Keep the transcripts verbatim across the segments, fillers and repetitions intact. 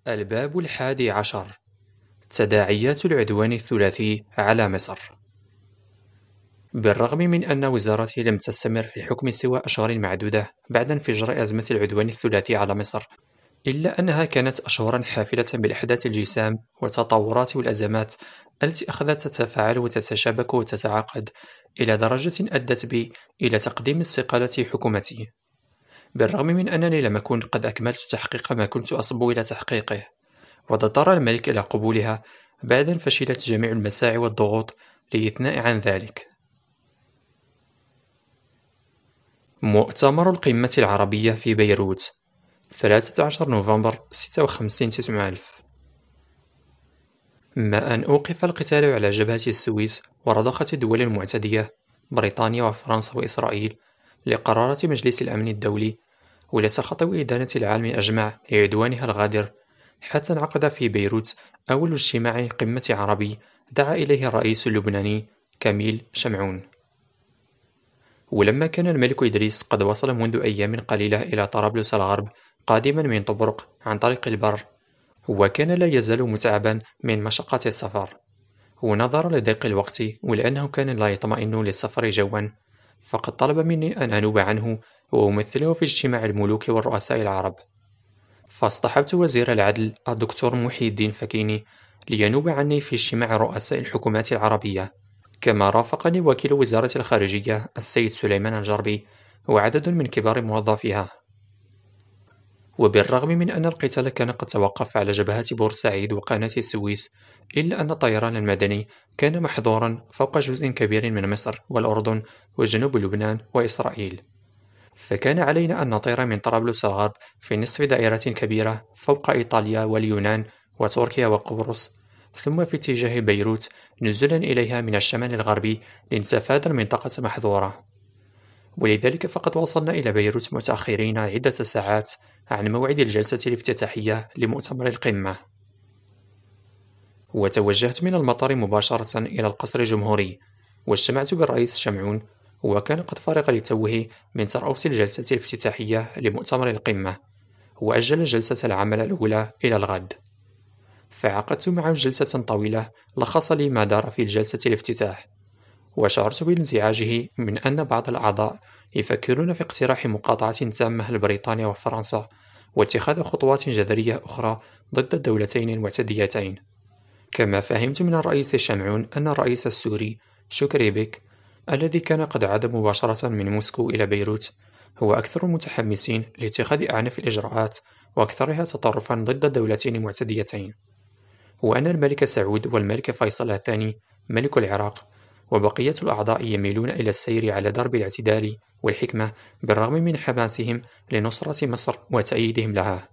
الباب الحادي عشر: تداعيات العدوان الثلاثي على مصر. بالرغم من أن وزارته لم تستمر في الحكم سوى أشهر معدودة بعد انفجار أزمة العدوان الثلاثي على مصر، إلا أنها كانت أشهرا حافلة بالأحداث الجسام والتطورات والأزمات التي أخذت تتفاعل وتتشابك وتتعاقد إلى درجة أدت بي إلى تقديم استقالة حكومته. بالرغم من أنني لم أكن قد أكملت تحقيق ما كنت أصبو إلى تحقيقه، واضطر الملك إلى قبولها بعد أن فشلت جميع المساعي والضغوط للإثناء عن ذلك. مؤتمر القمة العربية في بيروت، ثلاثة عشر نوفمبر ستة وخمسين تسعمائة ألف. ما أن أوقف القتال على جبهة السويس ورضخت الدول المعتدية بريطانيا وفرنسا وإسرائيل لقرارات مجلس الأمن الدولي ولتخطو إدانة العالم أجمع لعدوانها الغادر، حتى انعقد في بيروت أول اجتماع قمة عربي دعا إليه الرئيس اللبناني كميل شمعون. ولما كان الملك إدريس قد وصل منذ أيام قليلة إلى طرابلس الغرب قادما من طبرق عن طريق البر، وكان لا يزال متعبا من مشقة السفر، ونظرا لضيق الوقت ولأنه كان لا يطمئن للسفر جوا، فقد طلب مني أن أنوب عنه وأمثله في اجتماع الملوك والرؤساء العرب. فاصطحبت وزير العدل الدكتور محي الدين فكيني لينوب عني في اجتماع رؤساء الحكومات العربية، كما رافقني وكيل وزارة الخارجية السيد سليمان الجربي وعدد من كبار موظفيها. وبالرغم من أن القتال كان قد توقف على جبهة بورسعيد وقناة السويس، إلا أن الطيران المدني كان محظورا فوق جزء كبير من مصر والأردن وجنوب لبنان وإسرائيل، فكان علينا أن نطير من طرابلس الغرب في نصف دائرة كبيرة فوق إيطاليا واليونان وتركيا وقبرص، ثم في اتجاه بيروت نزولا إليها من الشمال الغربي لنتفادى المنطقة محظورة. ولذلك فقد وصلنا إلى بيروت متأخرين عدة ساعات عن موعد الجلسة الافتتاحية لمؤتمر القمة. وتوجهت من المطار مباشرة إلى القصر الجمهوري، واجتمعت بالرئيس شمعون، وكان قد فرغ لتوه من ترأس الجلسة الافتتاحية لمؤتمر القمة، وأجل الجلسة العمل الأولى إلى الغد. فعقدت معه جلسة طويلة لخص لي ما دار في جلسة الافتتاح، وشعرت بانزعاجه من أن بعض الأعضاء يفكرون في اقتراح مقاطعة تامة لبريطانيا وفرنسا واتخاذ خطوات جذرية أخرى ضد الدولتين المعتديتين. كما فهمت من الرئيس شمعون أن الرئيس السوري شكري بك الذي كان قد عاد مباشرة من موسكو إلى بيروت هو أكثر المتحمسين لاتخاذ أعنف الإجراءات وأكثرها تطرفا ضد الدولتين المعتديتين، وأن الملك سعود والملك فيصل الثاني ملك العراق وبقية الأعضاء يميلون إلى السير على درب الاعتدال والحكمة بالرغم من حماسهم لنصرة مصر وتأييدهم لها.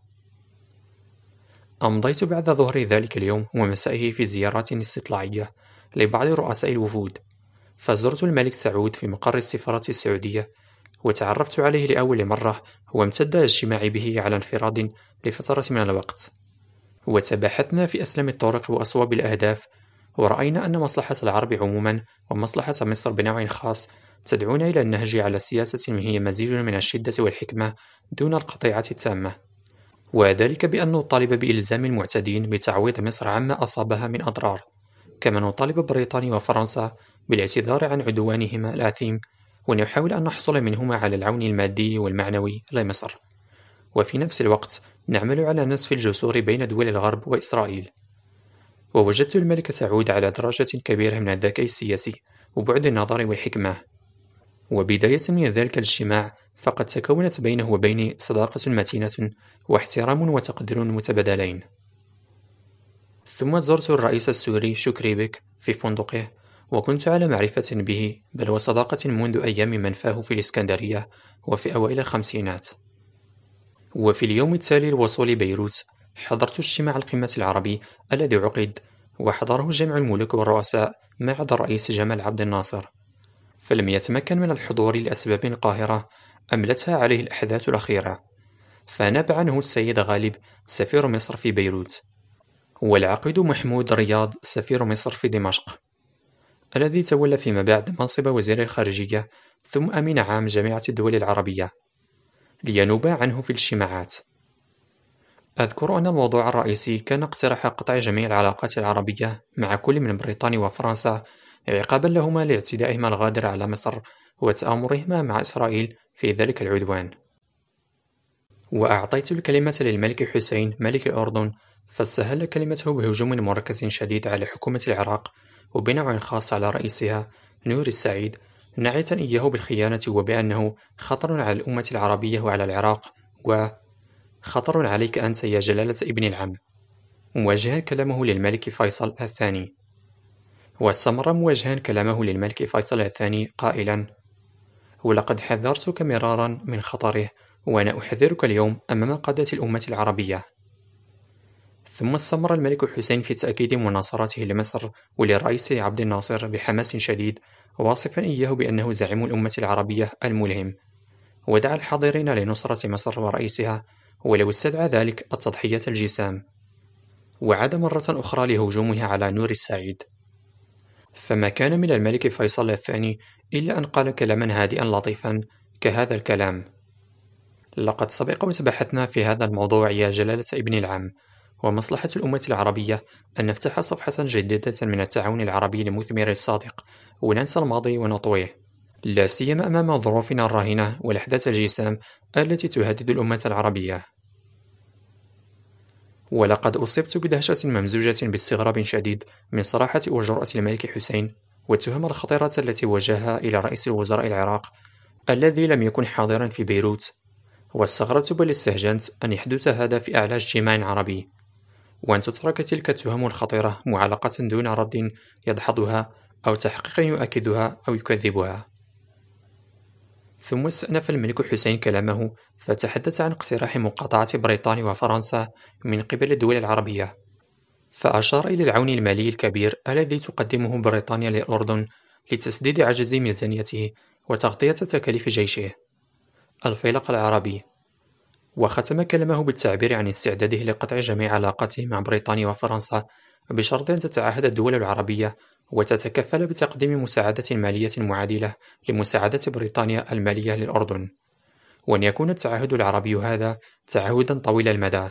أمضيت بعد ظهر ذلك اليوم ومسائه في زيارات استطلاعية لبعض رؤساء الوفود، فزرت الملك سعود في مقر السفارة السعودية وتعرفت عليه لأول مرة، وامتد اجتماعي به على انفراد لفترة من الوقت، وتباحثنا في أسلم الطرق وأصوب الأهداف، ورأينا أن مصلحة العرب عموما ومصلحة مصر بنوع خاص تدعونا إلى النهج على سياسة هي مزيج من الشدة والحكمة دون القطيعة التامة، وذلك بأن نطالب بإلزام المعتدين بتعويض مصر عما أصابها من أضرار، كما نطالب بريطانيا وفرنسا بالاعتذار عن عدوانهما الآثيم، ونحاول أن نحصل منهما على العون المادي والمعنوي لمصر، وفي نفس الوقت نعمل على نصف الجسور بين دول الغرب وإسرائيل. ووجدت الملك سعود على درجة كبيرة من الذكاء السياسي وبعد النظر والحكمة. وبداية من ذلك الاجتماع فقد تكونت بينه وبيني صداقة متينة واحترام وتقدير متبادلين. ثم زرت الرئيس السوري شكري بك في فندقه، وكنت على معرفة به بل وصداقة منذ أيام منفاه في الإسكندرية وفي أوائل الخمسينات. وفي اليوم التالي لوصول بيروت حضرت اجتماع القمة العربي الذي عقد وحضره جميع الملوك والرؤساء ما عدا الرئيس جمال عبد الناصر، فلم يتمكن من الحضور لأسباب قاهرة أملتها عليه الأحداث الأخيرة، فناب عنه السيد غالب سفير مصر في بيروت، والعقيد محمود رياض سفير مصر في دمشق الذي تولى فيما بعد منصب وزير الخارجية ثم أمين عام جامعة الدول العربية، لينوبا عنه في الاجتماعات. أذكر أن الموضوع الرئيسي كان اقتراح قطع جميع العلاقات العربية مع كل من بريطانيا وفرنسا عقابا لهما لاعتدائهما الغادر على مصر وتآمرهما مع إسرائيل في ذلك العدوان. وأعطيت الكلمة للملك حسين ملك الأردن، فاستهل كلمته بهجوم مركز شديد على حكومة العراق، وبنوع خاص على رئيسها نور السعيد، ناعتا إياه بالخيانة وبأنه خطر على الأمة العربية وعلى العراق، وخطر عليك أنت يا جلالة ابن العم، موجها كلامه للملك فيصل الثاني. واستمر موجها كلامه للملك فيصل الثاني قائلا: ولقد حذرتك مرارا من خطره، وأنا أحذرك اليوم أمام قادة الأمة العربية. ثم استمر الملك حسين في تأكيد مناصرته لمصر وللرئيس عبد الناصر بحماس شديد، واصفا إياه بأنه زعيم الأمة العربية الملهم، ودعا الحاضرين لنصرة مصر ورئيسها ولو استدعى ذلك التضحية الجسام. وعاد مرة أخرى لهجومه على نور السعيد، فما كان من الملك فيصل الثاني إلا أن قال كلاما هادئا لطيفا كهذا الكلام: لقد سبق وتبحثنا في هذا الموضوع يا جلالة ابن العم، ومصلحة الأمة العربية أن نفتح صفحة جديدة من التعاون العربي المثمر الصادق، وننسى الماضي ونطويه، لا سيما أمام ظروفنا الراهنة والأحداث الجسام التي تهدد الأمة العربية. ولقد أصبت بدهشة ممزوجة باستغراب شديد من صراحة وجرأة الملك حسين والتهم الخطيرة التي وجهها إلى رئيس الوزراء العراق الذي لم يكن حاضرا في بيروت، واستغربت بل استهجنت أن يحدث هذا في أعلى اجتماع عربي، وأن تترك تلك التهم الخطيرة معلقة دون رد يدحضها أو تحقيق يؤكدها أو يكذبها. ثم استأنف الملك حسين كلامه فتحدث عن اقتراح مقاطعة بريطانيا وفرنسا من قبل الدول العربية، فأشار إلى العون المالي الكبير الذي تقدمه بريطانيا للأردن لتسديد عجز ميزانيته وتغطية تكاليف جيشه الفيلق العربي. وختم كلامه بالتعبير عن استعداده لقطع جميع علاقاته مع بريطانيا وفرنسا بشرط أن تتعهد الدول العربية وتتكفل بتقديم مساعدة مالية معادلة لمساعدة بريطانيا المالية للأردن، وأن يكون التعهد العربي هذا تعهدا طويل المدى.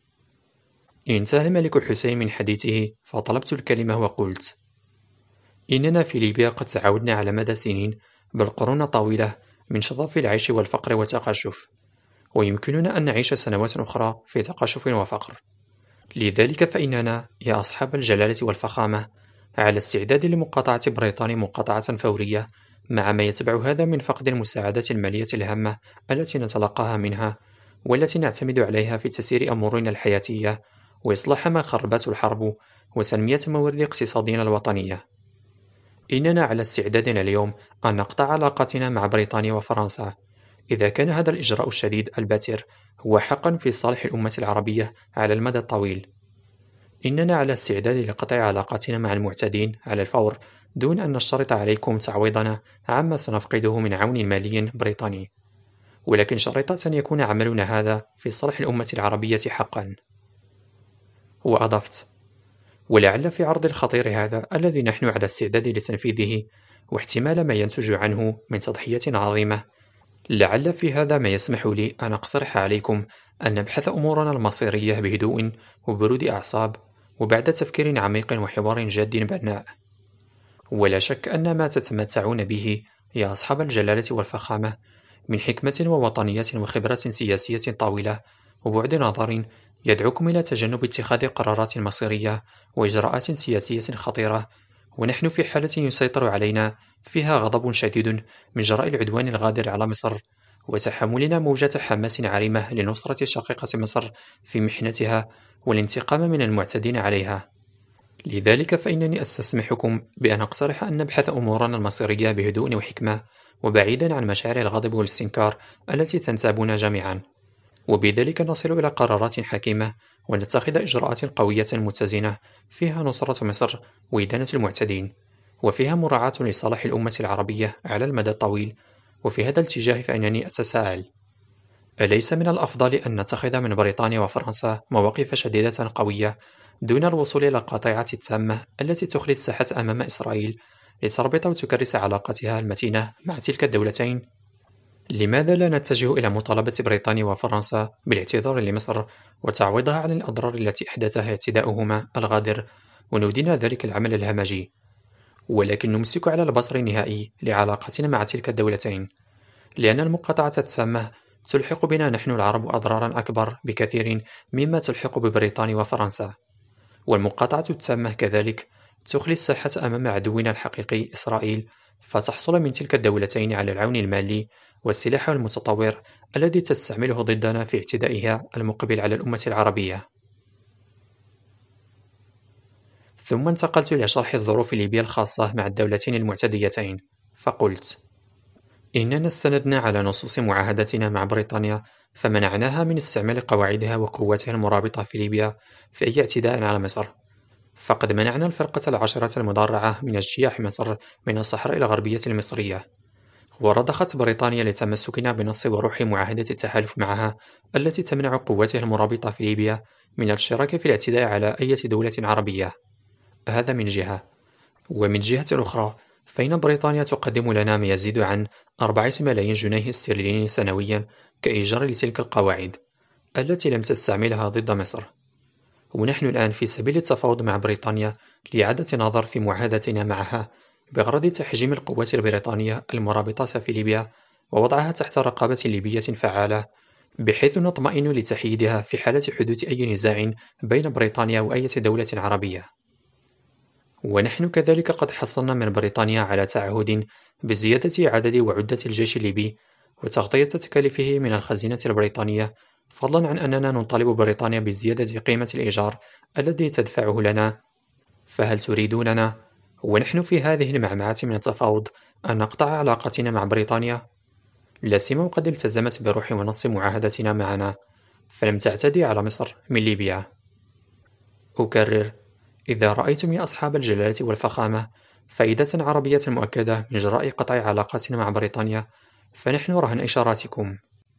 انتهى الملك حسين من حديثه فطلبت الكلمة وقلت: إننا في ليبيا قد تعودنا على مدى سنين بل قرون طويلة من شظف العيش والفقر والتقشف، ويمكننا أن نعيش سنوات أخرى في تقشف وفقر. لذلك فإننا يا أصحاب الجلالة والفخامة على استعداد لمقاطعة بريطانيا مقاطعة فورية، مع ما يتبع هذا من فقد المساعدات المالية الهامة التي نتلقاها منها والتي نعتمد عليها في تسيير أمورنا الحياتية وإصلاح ما خربته الحرب وتنمية موارد اقتصادنا الوطنية. إننا على استعدادنا اليوم أن نقطع علاقاتنا مع بريطانيا وفرنسا إذا كان هذا الإجراء الشديد الباتر هو حقا في صالح الأمة العربية على المدى الطويل. إننا على استعداد لقطع علاقاتنا مع المعتدين على الفور دون أن نشترط عليكم تعويضنا عما سنفقده من عون مالي بريطاني، ولكن شريطة أن يكون عملنا هذا في صالح الأمة العربية حقا. وأضفت: ولعل في عرض الخطير هذا الذي نحن على استعداد لتنفيذه واحتمال ما ينتج عنه من تضحية عظيمة، لعل في هذا ما يسمح لي أن أقترح عليكم أن نبحث أمورنا المصيرية بهدوء وبرود أعصاب وبعد تفكير عميق وحوار جاد بناء. ولا شك أن ما تتمتعون به يا أصحاب الجلالة والفخامة من حكمة ووطنية وخبرة سياسية طويلة وبعد نظر يدعوكم إلى تجنب اتخاذ قرارات مصيرية وإجراءات سياسية خطيرة، ونحن في حالة يسيطر علينا فيها غضب شديد من جراء العدوان الغادر على مصر وتحملنا موجة حماس عارمة لنصرة شقيقة مصر في محنتها والانتقام من المعتدين عليها. لذلك فإنني أستسمحكم بأن أقترح أن نبحث أمورنا المصيرية بهدوء وحكمة وبعيدا عن مشاعر الغضب والاستنكار التي تنتابنا جميعا، وبذلك نصل إلى قرارات حكيمة ونتخذ إجراءات قوية متزنة فيها نصرة مصر وإدانة المعتدين، وفيها مراعاة لصالح الأمة العربية على المدى الطويل. وفي هذا الاتجاه فإنني أتساءل: أليس من الأفضل أن نتخذ من بريطانيا وفرنسا مواقف شديدة قوية دون الوصول إلى القاطعة التامة التي تخلي الساحة أمام إسرائيل لتربط وتكرس علاقاتها المتينة مع تلك الدولتين؟ لماذا لا نتجه إلى مطالبة بريطانيا وفرنسا بالاعتذار لمصر وتعويضها عن الأضرار التي أحدثها اعتداؤهما الغادر وندين ذلك العمل الهمجي، ولكن نمسك على البصر النهائي لعلاقتنا مع تلك الدولتين، لأن المقاطعة التامة تلحق بنا نحن العرب أضرارا أكبر بكثير مما تلحق ببريطانيا وفرنسا، والمقاطعة التامة كذلك تخلي الساحة أمام عدونا الحقيقي إسرائيل، فتحصل من تلك الدولتين على العون المالي والسلاح المتطور الذي تستعمله ضدنا في اعتدائها المقبل على الأمة العربية. ثم انتقلت إلى شرح الظروف الليبية الخاصة مع الدولتين المعتديتين، فقلت: إننا استندنا على نصوص معاهدتنا مع بريطانيا، فمنعناها من استعمال قواعدها وقواتها المرابطة في ليبيا في أي اعتداء على مصر، فقد منعنا الفرقة العاشرة المدرعة من اجتياح مصر من الصحراء الغربية المصرية، ورضخت بريطانيا لتمسكنا بنص وروح معاهدة التحالف معها التي تمنع قواتها المرابطة في ليبيا من الاشتراك في الاعتداء على أي دولة عربية. هذا من جهة، ومن جهة أخرى فإن بريطانيا تقدم لنا ما يزيد عن أربعة ملايين جنيه استرليني سنويا كإيجار لتلك القواعد التي لم تستعملها ضد مصر، ونحن الآن في سبيل التفاوض مع بريطانيا لإعادة نظر في معاهدتنا معها بغرض تحجيم القوات البريطانية المرابطة في ليبيا ووضعها تحت رقابة ليبية فعالة، بحيث نطمئن لتحييدها في حالة حدوث أي نزاع بين بريطانيا وأي دولة عربية. ونحن كذلك قد حصلنا من بريطانيا على تعهد بزيادة عدد وعدة الجيش الليبي وتغطية تكاليفه من الخزينة البريطانية، فضلا عن أننا نطالب بريطانيا بزيادة قيمة الإيجار الذي تدفعه لنا. فهل تريدوننا ونحن في هذه المعمعة من التفاوض أن نقطع علاقتنا مع بريطانيا؟ لا سيما وقد التزمت بروح ونص معاهدتنا معنا، فلم تعتدي على مصر من ليبيا. أكرر: إذا رأيتم يا أصحاب الجلالة والفخامة فائدة عربية مؤكدة من جراء قطع علاقاتنا مع بريطانيا، فنحن رهن إشاراتكم.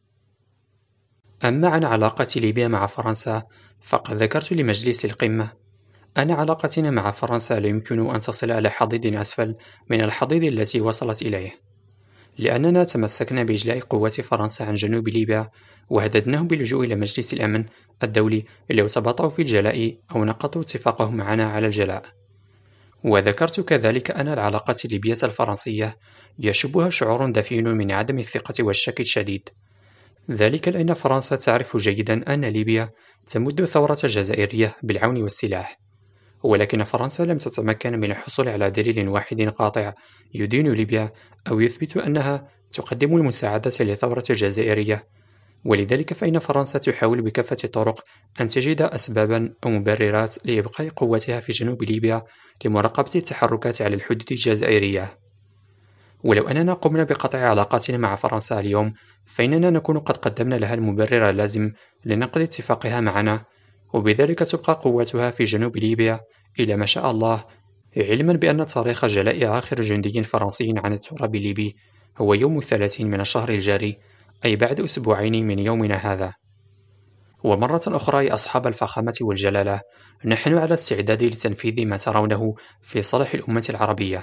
أما عن علاقة ليبيا مع فرنسا، فقد ذكرت لمجلس القمة أن علاقتنا مع فرنسا لا يمكن أن تصل إلى حضيض أسفل من الحضيض التي وصلت إليه، لأننا تمسكنا بإجلاء قوات فرنسا عن جنوب ليبيا وهددناهم باللجوء إلى مجلس الأمن الدولي لو تباطؤوا في الجلاء أو نقضوا اتفاقهم معنا على الجلاء. وذكرت كذلك أن العلاقات الليبية الفرنسية يشبها شعور دفين من عدم الثقة والشك الشديد، ذلك لأن فرنسا تعرف جيدا أن ليبيا تمد الثورة الجزائرية بالعون والسلاح، ولكن فرنسا لم تتمكن من الحصول على دليل واحد قاطع يدين ليبيا أو يثبت أنها تقدم المساعدة للثورة الجزائرية، ولذلك فإن فرنسا تحاول بكافة الطرق أن تجد أسبابا أو مبررات لإبقاء قواتها في جنوب ليبيا لمراقبة التحركات على الحدود الجزائرية. ولو أننا قمنا بقطع علاقاتنا مع فرنسا اليوم، فإننا نكون قد قدمنا لها المبرر اللازم لنقض اتفاقها معنا، وبذلك تبقى قواتها في جنوب ليبيا إلى ما شاء الله، علما بأن تاريخ جلاء آخر جندي فرنسي عن التراب الليبي هو يوم الثلاثين من الشهر الجاري، أي بعد أسبوعين من يومنا هذا. ومرة أخرى يا أصحاب الفخامة والجلالة، نحن على استعداد لتنفيذ ما ترونه في صالح الأمة العربية.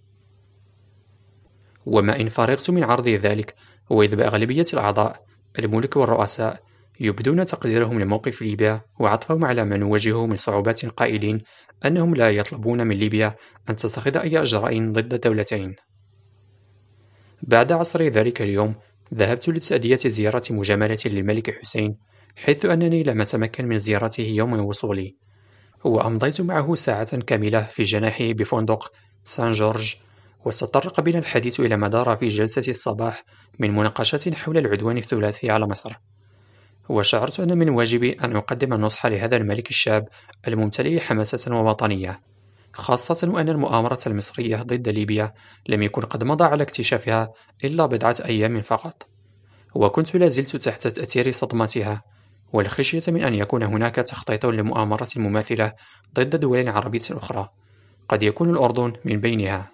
وما إن فرغت من عرض ذلك، وإذ بأغلبية الأعضاء الملك والرؤساء يبدون تقديرهم لموقف ليبيا وعطفهم على ما نواجهه من صعوبات، قائلين أنهم لا يطلبون من ليبيا أن تتخذ أي إجراء ضد الدولتين. بعد عصر ذلك اليوم ذهبت لتأدية زيارة مجاملة للملك حسين، حيث أنني لم أتمكن من زيارته يوم وصولي، وأمضيت معه ساعة كاملة في جناحه بفندق سان جورج، وتطرق بنا الحديث إلى ما دار في جلسة الصباح من مناقشات حول العدوان الثلاثي على مصر. وشعرت أن من واجبي أن أقدم النصح لهذا الملك الشاب الممتلئ حماسة ووطنية، خاصة وأن المؤامرة المصرية ضد ليبيا لم يكن قد مضى على اكتشافها إلا بضعة أيام فقط، وكنت لازلت تحت تأثير صدمتها والخشية من أن يكون هناك تخطيط لمؤامرة مماثلة ضد دول عربية أخرى، قد يكون الأردن من بينها.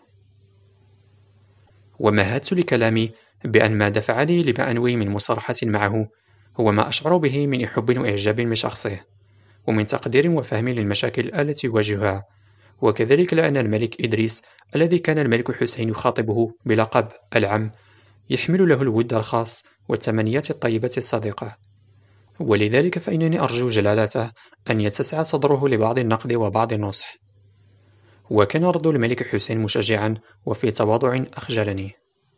ومهدت لكلامي بأن ما دفعني لما أنوي من مصارحة معه هو ما أشعر به من حب وإعجاب بشخصه، ومن تقدير وفهم للمشاكل التي يواجهها، وكذلك لأن الملك إدريس الذي كان الملك حسين يخاطبه بلقب العم يحمل له الود الخاص والتمنيات الطيبة الصديقة. ولذلك فإنني أرجو جلالته أن يتسع صدره لبعض النقد وبعض النصح. وكان رد الملك حسين مشجعا وفي تواضع أخجلني.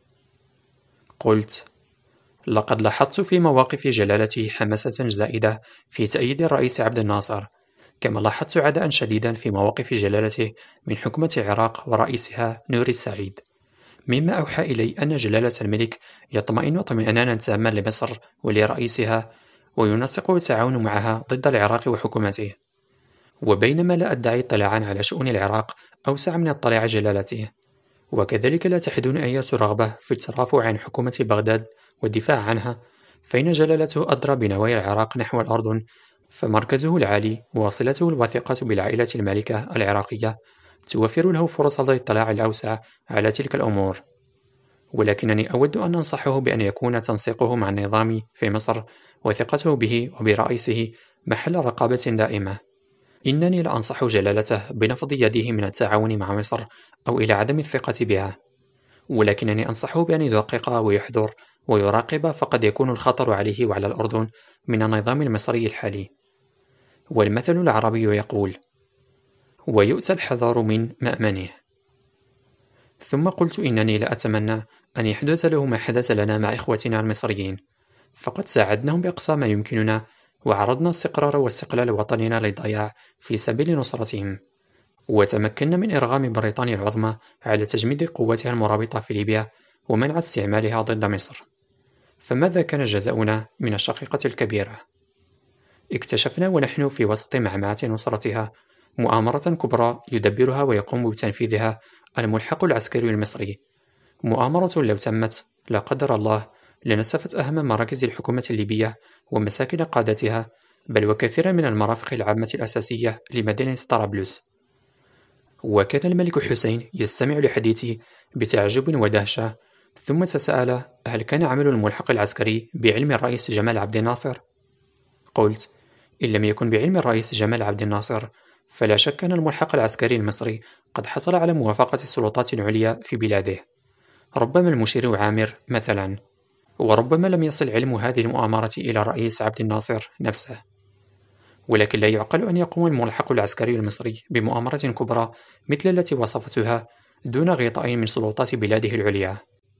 قلت: لقد لاحظت في مواقف جلالته حماسة زائدة في تأييد الرئيس عبد الناصر، كما لاحظت عداء شديدا في مواقف جلالته من حكومة العراق ورئيسها نور السعيد، مما أوحى إلي أن جلالة الملك يطمئن اطمئنانا تاما لمصر ولرئيسها، وينسق التعاون معها ضد العراق وحكومته. وبينما لا أدعي اطلاعا على شؤون العراق أوسع من اطلاع جلالته، وكذلك لا تحدون أي رغبة في الترافع عن حكومة بغداد والدفاع عنها، فإن جلالته أدرى بنوايا العراق نحو الأردن، فمركزه العالي وصلته الوثيقة بالعائلة المالكة العراقية توفر له فرص الاطلاع الأوسع على تلك الأمور. ولكنني أود أن أنصحه بأن يكون تنسيقه مع النظام في مصر وثقته به وبرئيسه محل رقابة دائمة. إنني لا أنصح جلالته بنفض يده من التعاون مع مصر أو إلى عدم الثقة بها، ولكنني أنصحه بأن يدقق ويحذر ويراقب، فقد يكون الخطر عليه وعلى الأردن من النظام المصري الحالي. والمثل العربي يقول: ويؤتى الحذر من مأمنه. ثم قلت إنني لا أتمنى أن يحدث له ما حدث لنا مع إخوتنا المصريين، فقد ساعدناهم بأقصى ما يمكننا، وعرضنا استقرار واستقلال وطننا للضياع في سبيل نصرتهم، وتمكنا من إرغام بريطانيا العظمى على تجميد قواتها المرابطة في ليبيا ومنع استعمالها ضد مصر. فماذا كان جزاؤنا من الشقيقة الكبيرة؟ اكتشفنا ونحن في وسط معمعة نصرتها مؤامرة كبرى يدبرها ويقوم بتنفيذها الملحق العسكري المصري، مؤامرة لو تمت لا قدر الله لنسفت أهم مراكز الحكومة الليبية ومساكن قادتها، بل وكثيرا من المرافق العامة الأساسية لمدينة طرابلس. وكان الملك حسين يستمع لحديثي بتعجب ودهشة، ثم تساءل: هل كان عمل الملحق العسكري بعلم الرئيس جمال عبد الناصر؟ قلت: إن لم يكن بعلم الرئيس جمال عبد الناصر، فلا شك أن الملحق العسكري المصري قد حصل على موافقة السلطات العليا في بلاده، ربما المشير عامر مثلا، وربما لم يصل علم هذه المؤامرة إلى الرئيس عبد الناصر نفسه. ولكن لا يعقل أن يقوم الملحق العسكري المصري بمؤامرة كبرى مثل التي وصفتها دون غطاء من سلطات بلاده العليا.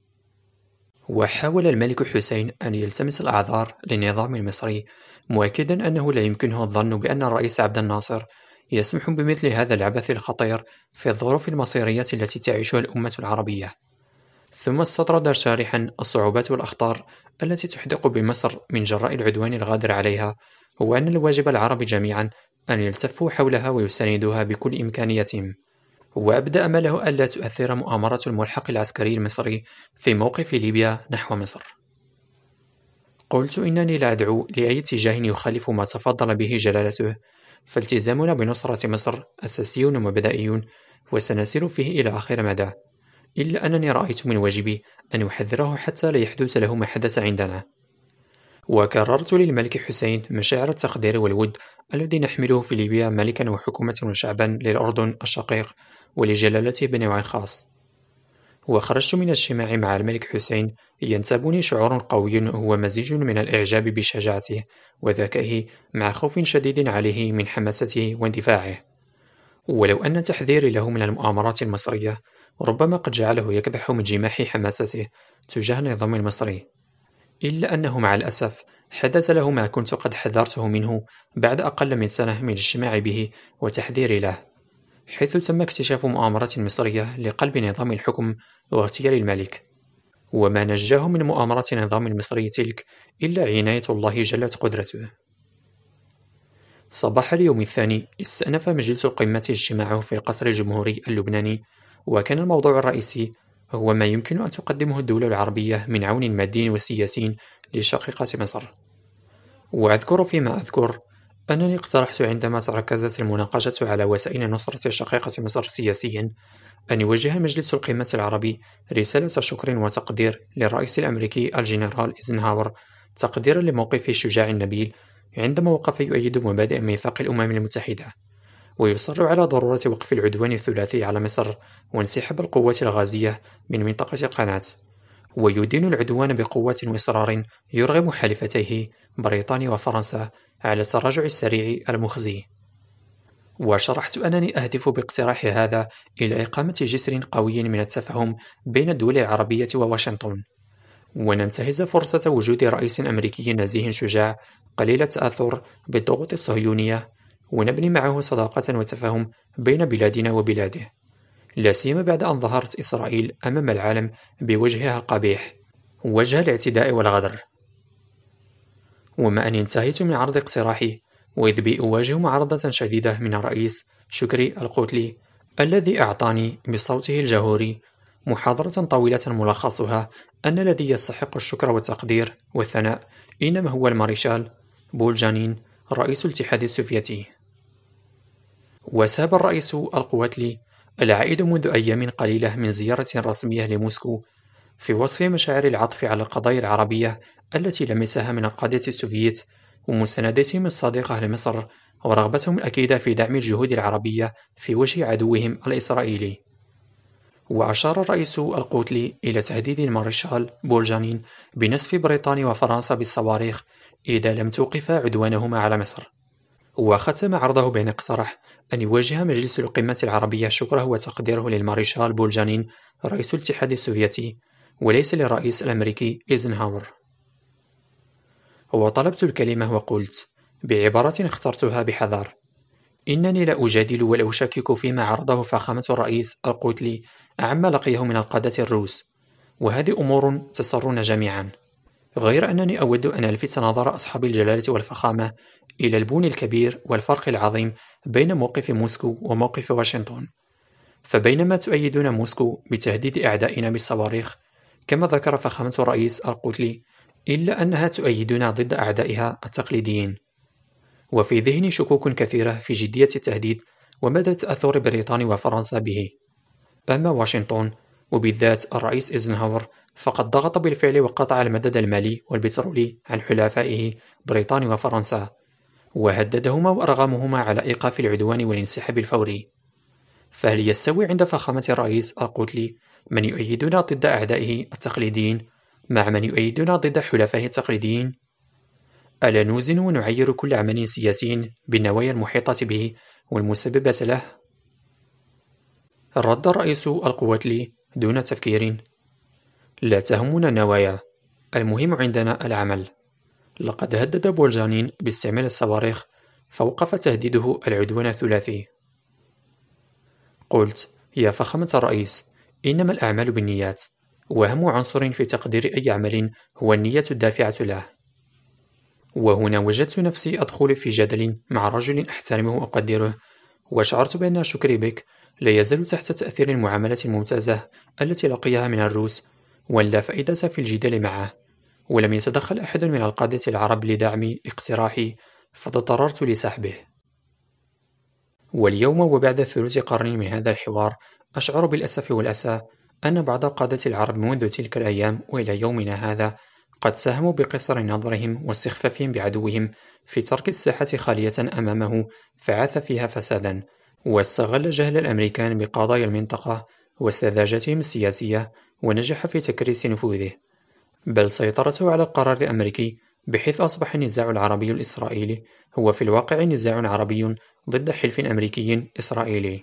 وحاول الملك حسين أن يلتمس الأعذار للنظام المصري، مؤكدا أنه لا يمكنه الظن بأن الرئيس عبد الناصر يسمح بمثل هذا العبث الخطير في الظروف المصيرية التي تعيشها الأمة العربية. ثم استطرد شارحا الصعوبات والأخطار التي تحدق بمصر من جراء العدوان الغادر عليها، وأن الواجب العرب جميعا أن يلتفوا حولها ويساندوها بكل إمكانياتهم. وأبدأ أمله ألا تؤثر مؤامرة الملحق العسكري المصري في موقف ليبيا نحو مصر. قلت إنني لا أدعو لأي اتجاه يخالف ما تفضل به جلالته، فالتزامنا بنصرة مصر أساسي ومبدئي، وسنسير فيه إلى آخر مدى، إلا أنني رأيت من واجبي أن أحذره حتى لا يحدث له ما حدث عندنا. وكررت للملك حسين مشاعر التقدير والود الذي نحمله في ليبيا ملكا وحكومة وشعبا للأردن الشقيق ولجلالته بنوع خاص. وخرجت من الاجتماع مع الملك حسين ينتابني شعور قوي هو مزيج من الإعجاب بشجاعته وذكائه مع خوف شديد عليه من حماسته واندفاعه. ولو أن تحذيري له من المؤامرات المصرية ربما قد جعله يكبح من جماح حماسته تجاه النظام المصري، إلا أنه مع الأسف حدث له ما كنت قد حذرته منه بعد أقل من سنة من الاجتماع به وتحذيري له، حيث تم اكتشاف مؤامرة مصرية لقلب نظام الحكم واغتيال الملك. وما نجاه من مؤامرة النظام المصري تلك إلا عناية الله جلت قدرته. صباح اليوم الثاني استأنف مجلس القمة اجتماعه في القصر الجمهوري اللبناني، وكان الموضوع الرئيسي هو ما يمكن أن تقدمه الدولة العربية من عون مادي وسياسي لشقيقة مصر. وأذكر فيما أذكر أنني اقترحت عندما تركزت المناقشة على وسائل نصرة شقيقة مصر سياسيا أن يوجه مجلس القمة العربي رسالة شكر وتقدير للرئيس الأمريكي الجنرال إيزنهاور، تقديرا لموقفه الشجاع النبيل عندما وقف يؤيد مبادئ ميثاق الأمم المتحدة، ويصر على ضرورة وقف العدوان الثلاثي على مصر وانسحاب القوات الغازية من منطقة القناة، ويدين العدوان بقوة وإصرار يرغم حليفتيه بريطانيا وفرنسا على التراجع السريع المخزي. وشرحت أنني أهدف باقتراح هذا إلى إقامة جسر قوي من التفاهم بين الدول العربية وواشنطن، وننتهز فرصة وجود رئيس أمريكي نزيه شجاع قليل التأثر بالضغوط الصهيونية، ونبني معه صداقة وتفاهم بين بلادنا وبلاده، لا سيما بعد أن ظهرت إسرائيل أمام العالم بوجهها القبيح، وجه الاعتداء والغدر. وما أن انتهيت من عرض اقتراحي وإذ بي أواجه معارضة شديدة من الرئيس شكري القوتلي، الذي أعطاني بصوته الجهوري محاضرة طويلة ملخصها أن الذي يستحق الشكر والتقدير والثناء إنما هو المارشال بول جانين رئيس الاتحاد السوفيتي. وساب الرئيس القوتلي العائد منذ أيام قليلة من زيارة رسمية لموسكو في وصف مشاعر العطف على القضايا العربية التي لمسها من القادة السوفييت ومساندتهم الصادقة لمصر، ورغبتهم الأكيدة في دعم الجهود العربية في وجه عدوهم الإسرائيلي. وأشار الرئيس القوتلي إلى تهديد المارشال بول جانين بنسف بريطانيا وفرنسا بالصواريخ إذا لم توقفا عدوانهما على مصر. وختم عرضه بأن اقترح أن يوجه مجلس القمة العربية شكره وتقديره للمارشال بول جانين رئيس الاتحاد السوفيتي، وليس للرئيس الأمريكي إيزنهاور. وطلبت الكلمة وقلت بعبارة اخترتها بحذر: إنني لا أجادل ولا أشكك فيما عرضه فخامة الرئيس القوتلي عما لقيه من القادة الروس، وهذه أمور تسرنا جميعا، غير أنني أود أن ألفت نظر أصحاب الجلالة والفخامة إلى البون الكبير والفرق العظيم بين موقف موسكو وموقف واشنطن. فبينما تؤيدون موسكو بتهديد أعدائنا بالصواريخ كما ذكر فخامة الرئيس القوتلي، إلا أنها تؤيدنا ضد أعدائها التقليديين. وفي ذهني شكوك كثيرة في جدية التهديد ومدى تأثر بريطانيا وفرنسا به. أما واشنطن وبالذات الرئيس إيزنهاور فقد ضغط بالفعل وقطع المدد المالي والبترولي عن حلفائه بريطانيا وفرنسا، وهددهما وأرغمهما على إيقاف العدوان والانسحاب الفوري. فهل يستوي عند فخامة الرئيس القوتلي من يؤيدون ضد أعدائه التقليديين مع من يؤيدون ضد حلفائه التقليديين؟ ألا نوزن ونعير كل عمل سياسي بالنوايا المحيطة به والمسببة له؟ رد الرئيس القوتلي دون تفكير: لا تهمنا النوايا، المهم عندنا العمل. لقد هدد بول جانين باستعمال الصواريخ فوقف تهديده العدوان الثلاثي. قلت: يا فخامة الرئيس، إنما الأعمال بالنيات، وأهم عنصر في تقدير أي عمل هو النية الدافعة له. وهنا وجدت نفسي أدخل في جدل مع رجل أحترمه وأقدره، وشعرت بأن شكري بك لا يزال تحت تأثير المعاملة الممتازة التي لقيها من الروس، ولا فائدة في الجدال معه، ولم يتدخل أحد من القادة العرب لدعم اقتراحي فاضطررت لسحبه. واليوم وبعد ثلث قرن من هذا الحوار أشعر بالأسف والأسى أن بعض قادة العرب منذ تلك الأيام وإلى يومنا هذا قد ساهموا بقصر نظرهم واستخفافهم بعدوهم في ترك الساحة خالية أمامه فعاث فيها فسادا، واستغل جهل الأمريكان بقضايا المنطقة وسذاجتهم السياسية ونجح في تكريس نفوذه، بل سيطرته على القرار الأمريكي، بحيث أصبح النزاع العربي الإسرائيلي هو في الواقع نزاع عربي ضد حلف أمريكي إسرائيلي.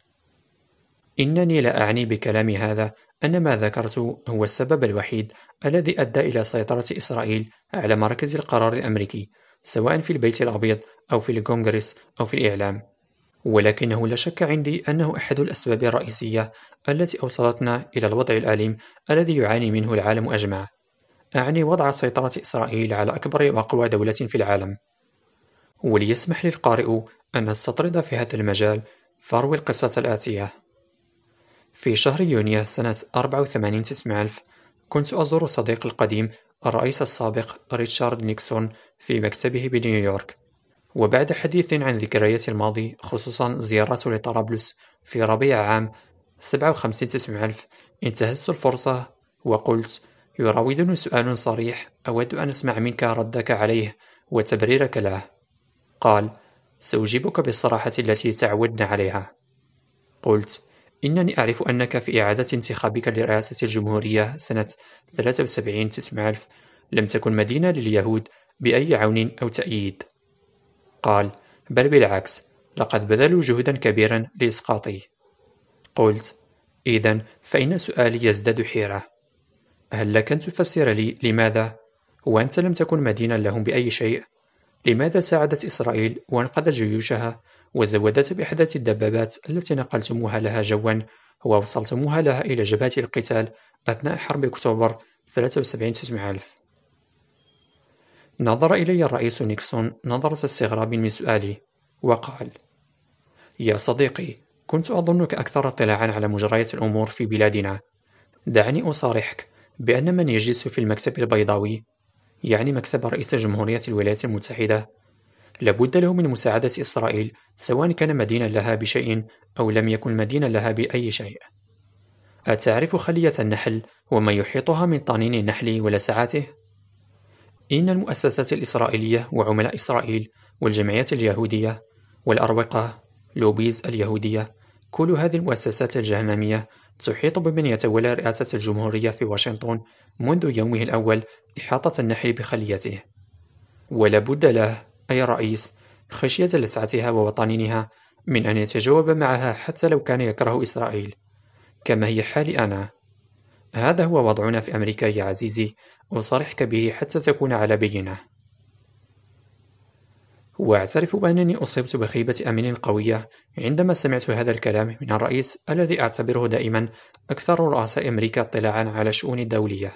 إنني لا أعني بكلامي هذا أن ما ذكرت هو السبب الوحيد الذي أدى إلى سيطرة إسرائيل على مركز القرار الأمريكي، سواء في البيت الأبيض أو في الكونغرس أو في الإعلام، ولكنه لا شك عندي أنه أحد الأسباب الرئيسية التي أوصلتنا إلى الوضع الأليم الذي يعاني منه العالم أجمع. أعني وضع سيطرة إسرائيل على أكبر وأقوى دولة في العالم. وليسمح لي القارئ أن أستطرد في هذا المجال فأروي القصة الآتية. في شهر يونيو سنة أربعة وثمانين تسعمائة ألف كنت أزور صديقي القديم الرئيس السابق ريتشارد نيكسون في مكتبه بنيويورك، وبعد حديث عن ذكريات الماضي خصوصا زيارته لطرابلس في ربيع عام سبعة وخمسين تسعمائة ألف انتهزت الفرصة وقلت: يراودني سؤال صريح أود أن أسمع منك ردك عليه وتبريرك له. قال: سأجيبك بالصراحة التي تعودنا عليها. قلت: إنني أعرف أنك في إعادة انتخابك لرئاسة الجمهورية سنة ثلاثة وسبعين تسعمائة ألف لم تكن مدينة لليهود بأي عون أو تأييد. قال: بل بالعكس، لقد بذلوا جهدا كبيرا لإسقاطي. قلت: إذن فإن سؤالي يزداد حيرة. هل لك أن تفسر لي لماذا، وأنت لم تكن مدينا لهم بأي شيء، لماذا ساعدت إسرائيل وأنقذت جيوشها وزودت بأحدث الدبابات التي نقلتموها لها جوا ووصلتموها لها إلى جبهة القتال أثناء حرب أكتوبر ثلاثة وسبعين تسعمائة ألف؟ نظر إلي الرئيس نيكسون نظرة استغراب من سؤالي وقال: يا صديقي، كنت أظنك أكثر اطلاعا على مجريات الأمور في بلادنا. دعني أصارحك بأن من يجلس في المكتب البيضاوي، يعني مكتب رئيس جمهورية الولايات المتحدة، لابد له من مساعدة إسرائيل سواء كان مدينا لها بشيء أو لم يكن مدينا لها بأي شيء. أتعرف خلية النحل وما يحيطها من طنين النحل ولسعاته؟ إن المؤسسات الإسرائيلية وعملاء إسرائيل والجمعيات اليهودية والأروقة لوبيز اليهودية، كل هذه المؤسسات الجهنمية تحيط بمن يتولى رئاسة الجمهورية في واشنطن منذ يومه الأول إحاطة النحل بخليته. ولا بد له، أي رئيس، خشية لسعتها ووطنينها، من أن يتجاوب معها حتى لو كان يكره إسرائيل، كما هي حالي أنا. هذا هو وضعنا في أمريكا يا عزيزي، أصارحك به حتى تكون على بينة. وأعترف بأنني أصبت بخيبة أمل قوية عندما سمعت هذا الكلام من الرئيس الذي أعتبره دائما أكثر رؤساء أمريكا اطلاعا على الشؤون الدولية.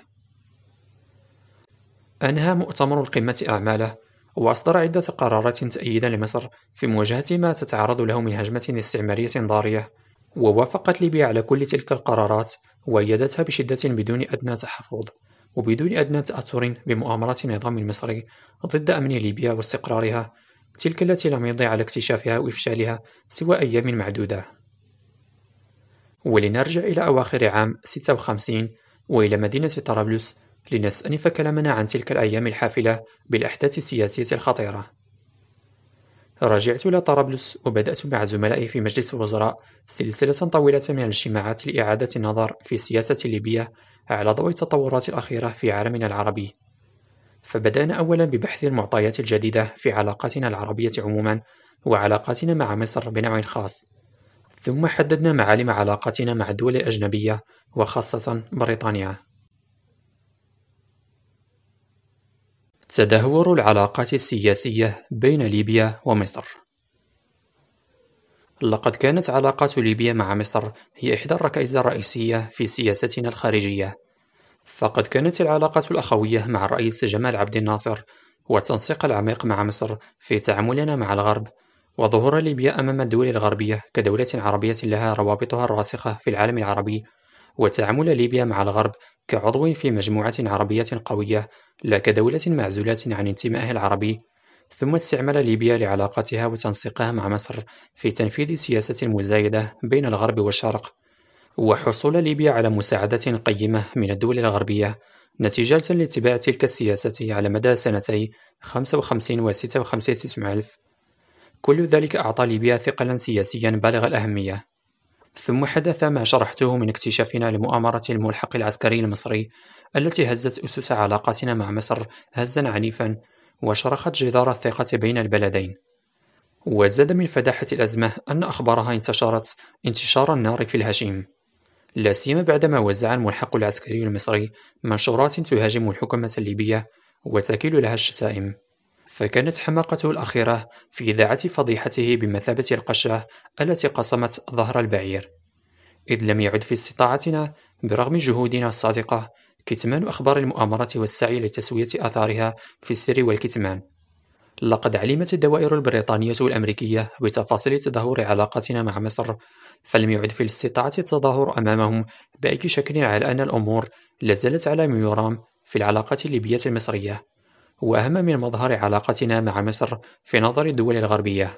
أنهى مؤتمر القمة أعماله وأصدر عدة قرارات تأييدا لمصر في مواجهة ما تتعرض له من هجمة استعمارية ضارية، ووافقت ليبيا على كل تلك القرارات وأيدتها بشدة بدون أدنى تحفظ وبدون أدنى تأثر بمؤامرات النظام المصري ضد أمن ليبيا واستقرارها، تلك التي لم يضع على اكتشافها وإفشالها سوى أيام معدودة. ولنرجع إلى أواخر عام ستة وخمسين وإلى مدينة طرابلس لنستأنف كلامنا عن تلك الأيام الحافلة بالأحداث السياسية الخطيرة. رجعت إلى طرابلس وبدأت مع زملائي في مجلس الوزراء سلسلة طويلة من الاجتماعات لإعادة النظر في السياسة الليبية على ضوء التطورات الأخيرة في عالمنا العربي. فبدأنا أولا ببحث المعطيات الجديدة في علاقاتنا العربية عموما وعلاقاتنا مع مصر بنوع خاص، ثم حددنا معالم علاقاتنا مع الدول الأجنبية وخاصة بريطانيا. تدهور العلاقات السياسية بين ليبيا ومصر. لقد كانت علاقات ليبيا مع مصر هي إحدى الركائز الرئيسية في سياستنا الخارجية، فقد كانت العلاقات الأخوية مع الرئيس جمال عبد الناصر والتنسيق العميق مع مصر في تعاملنا مع الغرب، وظهور ليبيا أمام الدول الغربية كدولة عربية لها روابطها الراسخة في العالم العربي، وتعامل ليبيا مع الغرب كعضو في مجموعة عربية قوية لا كدولة معزولة عن انتمائها العربي، ثم استعمال ليبيا لعلاقاتها وتنسيقها مع مصر في تنفيذ سياسة المزايدة بين الغرب والشرق، وحصول ليبيا على مساعدة قيمة من الدول الغربية نتيجة لاتباع تلك السياسة على مدى سنتي خمسة وخمسين و ستة وخمسين تسعمائة ألف. كل ذلك أعطى ليبيا ثقلا سياسيا بالغ الأهمية. ثم حدث ما شرحته من اكتشافنا لمؤامرة الملحق العسكري المصري التي هزت أسس علاقاتنا مع مصر هزا عنيفا وشرخت جدار الثقة بين البلدين. وزاد من فداحة الأزمة أن أخبارها انتشرت انتشار النار في الهشيم، لا سيما بعدما وزع الملحق العسكري المصري منشورات تهاجم الحكومة الليبية وتكيل لها الشتائم، فكانت حماقته الأخيرة في إذاعة فضيحته بمثابة القشة التي قصمت ظهر البعير، إذ لم يعد في استطاعتنا برغم جهودنا الصادقة كتمان أخبار المؤامرة والسعي لتسوية آثارها في السر والكتمان. لقد علمت الدوائر البريطانية والأمريكية بتفاصيل تدهور علاقاتنا مع مصر، فلم يعد في الاستطاعة التظاهر أمامهم بأي شكل على أن الأمور لازالت على ما يرام في العلاقات الليبية المصرية، وأهم من مظهر علاقتنا مع مصر في نظر الدول الغربية،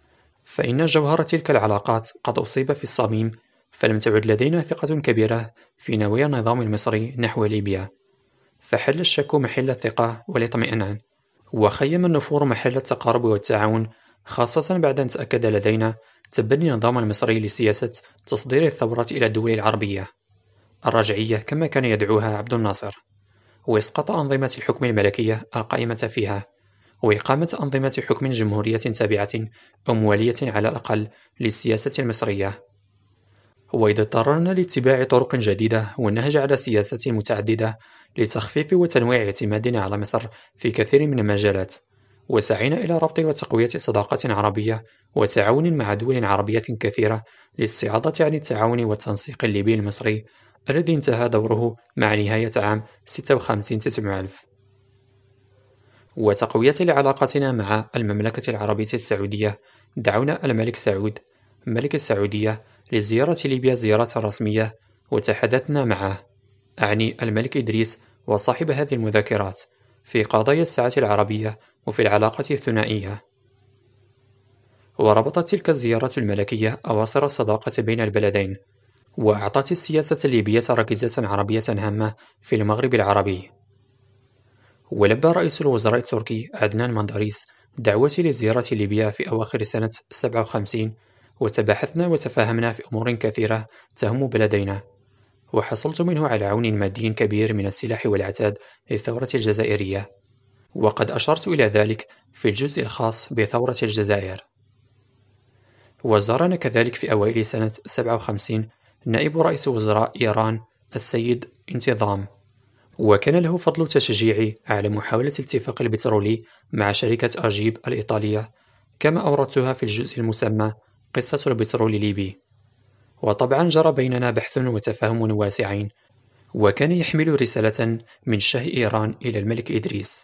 فإن جوهر تلك العلاقات قد أصيب في الصميم، فلم تعد لدينا ثقة كبيرة في نوايا النظام المصري نحو ليبيا، فحل الشك محل الثقة والاطمئنان، وخيم النفور محل التقارب والتعاون، خاصة بعد أن تأكد لدينا تبني النظام المصري لسياسة تصدير الثورة إلى الدول العربية الرجعية كما كان يدعوها عبد الناصر، وإسقاط أنظمة الحكم الملكية القائمة فيها، وإقامة أنظمة حكم جمهورية تابعة أو موالية على الأقل للسياسة المصرية. وإذا اضطررنا لاتباع طرق جديدة والنهج على سياسات متعددة لتخفيف وتنويع اعتمادنا على مصر في كثير من المجالات، وسعينا إلى ربط وتقوية صداقات عربية وتعاون مع دول عربية كثيرة للاستعاضة عن التعاون والتنسيق الليبي المصري الذي انتهى دوره مع نهاية عام ستة وخمسين تسعمائة ألف، وتقوية لعلاقتنا مع المملكة العربية السعودية. دعونا الملك سعود ملك السعودية لزيارة ليبيا زيارة رسمية، وتحدثنا معه، أعني الملك إدريس وصاحب هذه المذكرات، في قضايا الساعة العربية وفي العلاقة الثنائية. وربطت تلك الزيارة الملكية أواصر الصداقة بين البلدين، وأعطت السياسة الليبية ركيزة عربية هامة في المغرب العربي. ولبى رئيس الوزراء التركي عدنان مندريس دعوتي لزيارة ليبيا في أواخر سنة سبعة وخمسين، وتباحثنا وتفاهمنا في أمور كثيرة تهم بلدينا، وحصلت منه على عون مادي كبير من السلاح والعتاد للثورة الجزائرية، وقد أشرت إلى ذلك في الجزء الخاص بثورة الجزائر. وزارنا كذلك في أوائل سنة سبعة وخمسين نائب رئيس وزراء إيران السيد انتظام، وكان له فضل تشجيعي على محاولة الاتفاق البترولي مع شركة أجيب الإيطالية، كما أوردتها في الجزء المسمى قصة البترول الليبي. وطبعا جرى بيننا بحث وتفاهم واسعين، وكان يحمل رسالة من شه إيران إلى الملك إدريس.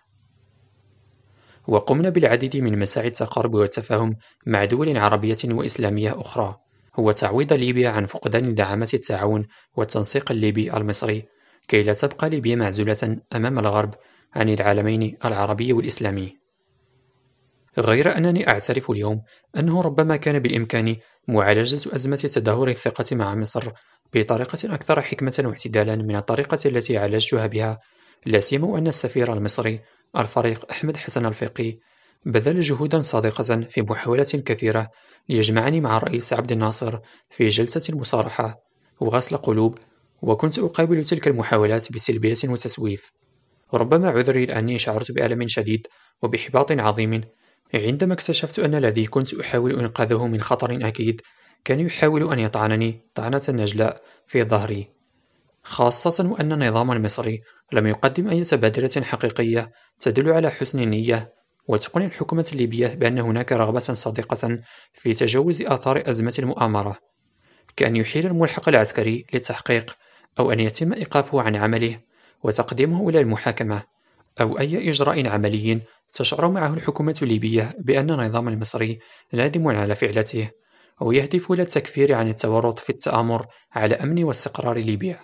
وقمنا بالعديد من مساعي التقارب والتفاهم مع دول عربية وإسلامية أخرى، هو تعويض ليبيا عن فقدان دعامات التعاون والتنسيق الليبي المصري، كي لا تبقى ليبيا معزولة أمام الغرب عن العالمين العربي والإسلامي. غير أنني أعترف اليوم أنه ربما كان بالإمكان معالجة أزمة تدهور الثقة مع مصر بطريقة أكثر حكمة واعتدالا من الطريقة التي عالجتها بها، لا سيما أن السفير المصري الفريق أحمد حسن الفقي بذل جهودا صادقة في محاولات كثيرة ليجمعني مع الرئيس عبد الناصر في جلسة مصارحة وغسل قلوب، وكنت أقابل تلك المحاولات بسلبية وتسويف. ربما عذري لأني شعرت بألم شديد وبإحباط عظيم عندما اكتشفت أن الذي كنت أحاول إنقاذه من خطر أكيد كان يحاول أن يطعنني طعنة نجلاء في ظهري، خاصة وأن النظام المصري لم يقدم أي تبادلة حقيقية تدل على حسن النية وتقنع الحكومة الليبية بأن هناك رغبة صادقة في تجاوز آثار أزمة المؤامرة، كأن يحيل الملحق العسكري للتحقيق، أو أن يتم إيقافه عن عمله وتقديمه إلى المحاكمة، أو أي إجراء عملي تشعر معه الحكومة الليبية بأن النظام المصري نادم على فعلته ويهدف إلى التكفير عن التورط في التآمر على أمن واستقرار ليبيا.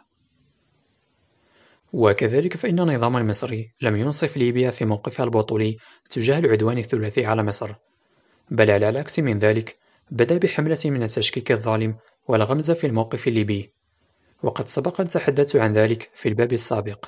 وكذلك فإن النظام المصري لم ينصف ليبيا في موقفها البطولي تجاه العدوان الثلاثي على مصر، بل على العكس من ذلك بدأ بحملة من التشكيك الظالم والغمز في الموقف الليبي، وقد سبق أن تحدثت عن ذلك في الباب السابق.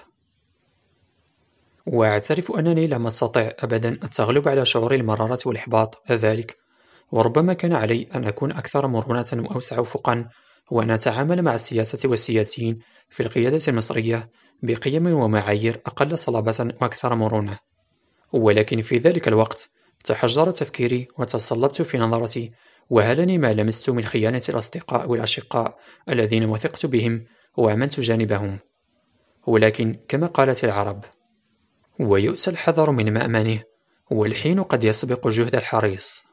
وأعترف أنني لم أستطع أبدا التغلب على شعور المرارة والإحباط ذلك، وربما كان علي أن أكون أكثر مرونة وأوسع أفقا، وأن أتعامل مع السياسة والسياسيين في القيادة المصرية بقيم ومعايير أقل صلابة وأكثر مرونة. ولكن في ذلك الوقت تحجر تفكيري وتصلبت في نظرتي، وهلني ما لمست من خيانة الأصدقاء والأشقاء الذين وثقت بهم وآمنت جانبهم. ولكن كما قالت العرب: ويؤسى الحذر من مأمنه، والحين قد يسبق جهد الحريص.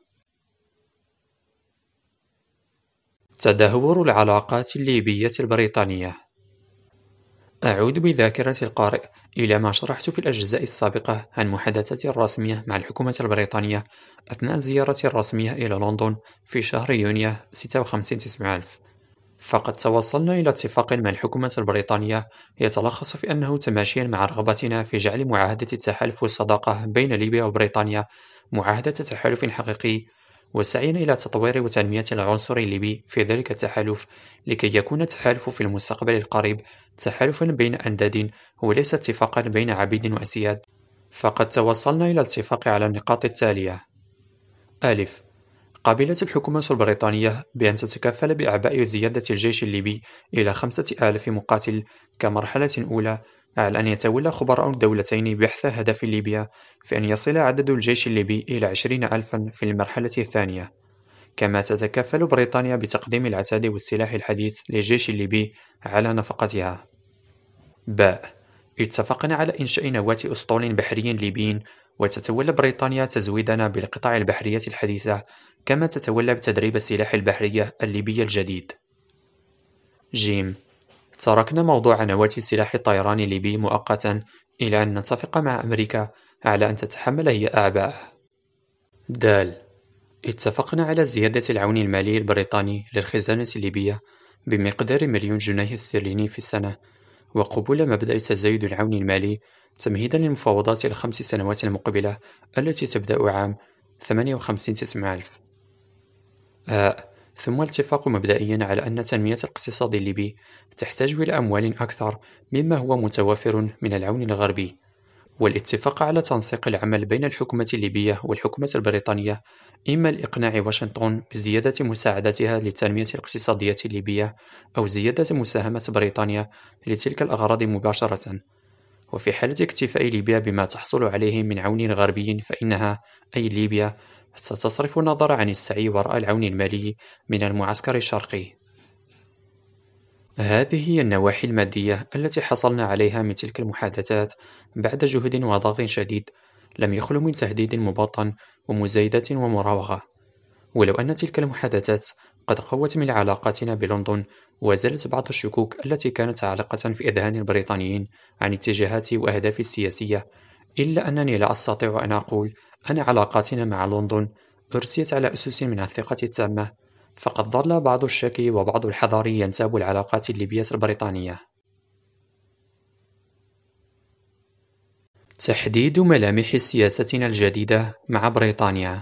تدهور العلاقات الليبية البريطانية. أعود بذاكرة القارئ إلى ما شرحت في الأجزاء السابقة عن محادثاتي الرسمية مع الحكومة البريطانية أثناء زيارتي الرسمية إلى لندن في شهر يونيو ستة وخمسين تسعمائة ألف. فقد توصلنا إلى اتفاق مع الحكومة البريطانية يتلخص في أنه تماشيا مع رغبتنا في جعل معاهدة التحالف والصداقة بين ليبيا وبريطانيا معاهدة تحالف حقيقي، وسعينا إلى تطوير وتنمية العنصر الليبي في ذلك التحالف لكي يكون التحالف في المستقبل القريب تحالفا بين أنداد وليس اتفاقا بين عبيد وأسياد. فقد توصلنا إلى الاتفاق على النقاط التالية: ألف: قبلت الحكومة البريطانية بأن تتكفل بأعباء زيادة الجيش الليبي إلى خمسة آلاف مقاتل كمرحلة أولى، على أن يتولى خبراء الدولتين بحث هدف ليبيا في أن يصل عدد الجيش الليبي إلى عشرين ألفا في المرحلة الثانية. كما تتكفل بريطانيا بتقديم العتاد والسلاح الحديث للجيش الليبي على نفقتها. باء اتفقنا على إنشاء نواة أسطول بحري ليبي، وتتولى بريطانيا تزويدنا بالقطع البحرية الحديثة، كما تتولى بتدريب السلاح البحرية الليبي الجديد. جيم تركنا موضوع نواة سلاح الطيران الليبي مؤقتا إلى أن نتفق مع أمريكا على أن تتحمل هي أعباءه. د اتفقنا على زيادة العون المالي البريطاني للخزانة الليبية بمقدار مليون جنيه استرليني في السنة، وقبول مبدأ تزايد العون المالي تمهيدا للمفاوضات الخمس سنوات المقبلة التي تبدأ عام ثمانية وخمسين تسعمائة ألف. هاء ثم الاتفاق مبدئيا على أن تنمية الاقتصاد الليبي تحتاج إلى أموال أكثر مما هو متوافر من العون الغربي، والاتفاق على تنسيق العمل بين الحكومة الليبية والحكومة البريطانية، إما لإقناع واشنطن بزيادة مساعدتها للتنمية الاقتصادية الليبية أو زيادة مساهمة بريطانيا لتلك الأغراض مباشرة. وفي حالة اكتفاء ليبيا بما تحصل عليه من عون غربي فإنها، أي ليبيا، ستصرف النظر عن السعي وراء العون المالي من المعسكر الشرقي. هذه هي النواحي المادية التي حصلنا عليها من تلك المحادثات بعد جهد وضغط شديد لم يخلو من تهديد مبطن ومزايدة ومراوغة. ولو أن تلك المحادثات قد قوت من علاقاتنا بلندن وزالت بعض الشكوك التي كانت عالقة في أذهان البريطانيين عن اتجاهاتي وأهدافي السياسية، إلا أنني لا أستطيع أن أقول أن علاقاتنا مع لندن أرسيت على أسس من الثقة التامة، فقد ظل بعض الشك وبعض الحذر ينتاب العلاقات الليبية البريطانية. تحديد ملامح سياستنا الجديدة مع بريطانيا.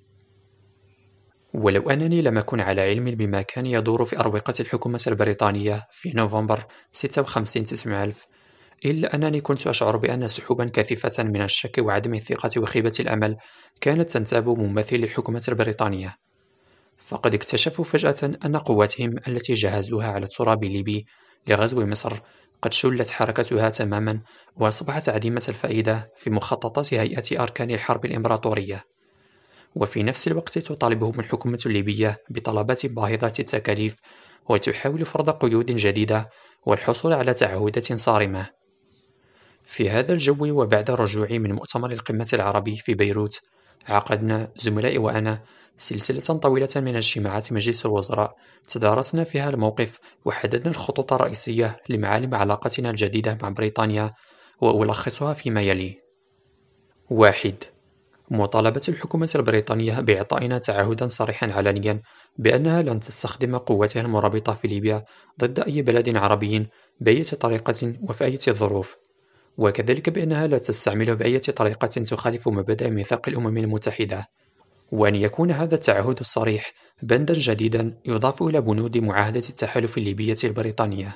ولو أنني لم أكن على علم بما كان يدور في أروقة الحكومة البريطانية في نوفمبر ستة وخمسين تسعمائة ألف، إلا أنني كنت أشعر بأن سحبا كثيفة من الشك وعدم الثقة وخيبة الأمل كانت تنتاب ممثلي الحكومة البريطانية. فقد اكتشفوا فجأة أن قواتهم التي جهزوها على التراب الليبي لغزو مصر قد شلت حركتها تماما، وأصبحت عديمة الفائدة في مخططات هيئة أركان الحرب الإمبراطورية. وفي نفس الوقت تطالبهم الحكومة الليبية بطلبات باهظة التكاليف، وتحاول فرض قيود جديدة والحصول على تعهدات صارمة. في هذا الجو وبعد رجوعي من مؤتمر القمة العربي في بيروت، عقدنا زملائي وأنا سلسلة طويلة من اجتماعات مجلس الوزراء تدارسنا فيها الموقف وحددنا الخطوط الرئيسية لمعالم علاقتنا الجديدة مع بريطانيا، وألخصها فيما يلي. واحد. مطالبة الحكومة البريطانية بإعطائنا تعهدا صريحا علنيا بأنها لن تستخدم قواتها المرابطة في ليبيا ضد أي بلد عربي بأي طريقة وفي أي ظروف، وكذلك بأنها لا تستعمله بأي طريقة تخالف مبادئ ميثاق الأمم المتحدة، وأن يكون هذا التعهد الصريح بندا جديدا يضاف إلى بنود معاهدة التحالف الليبية البريطانية.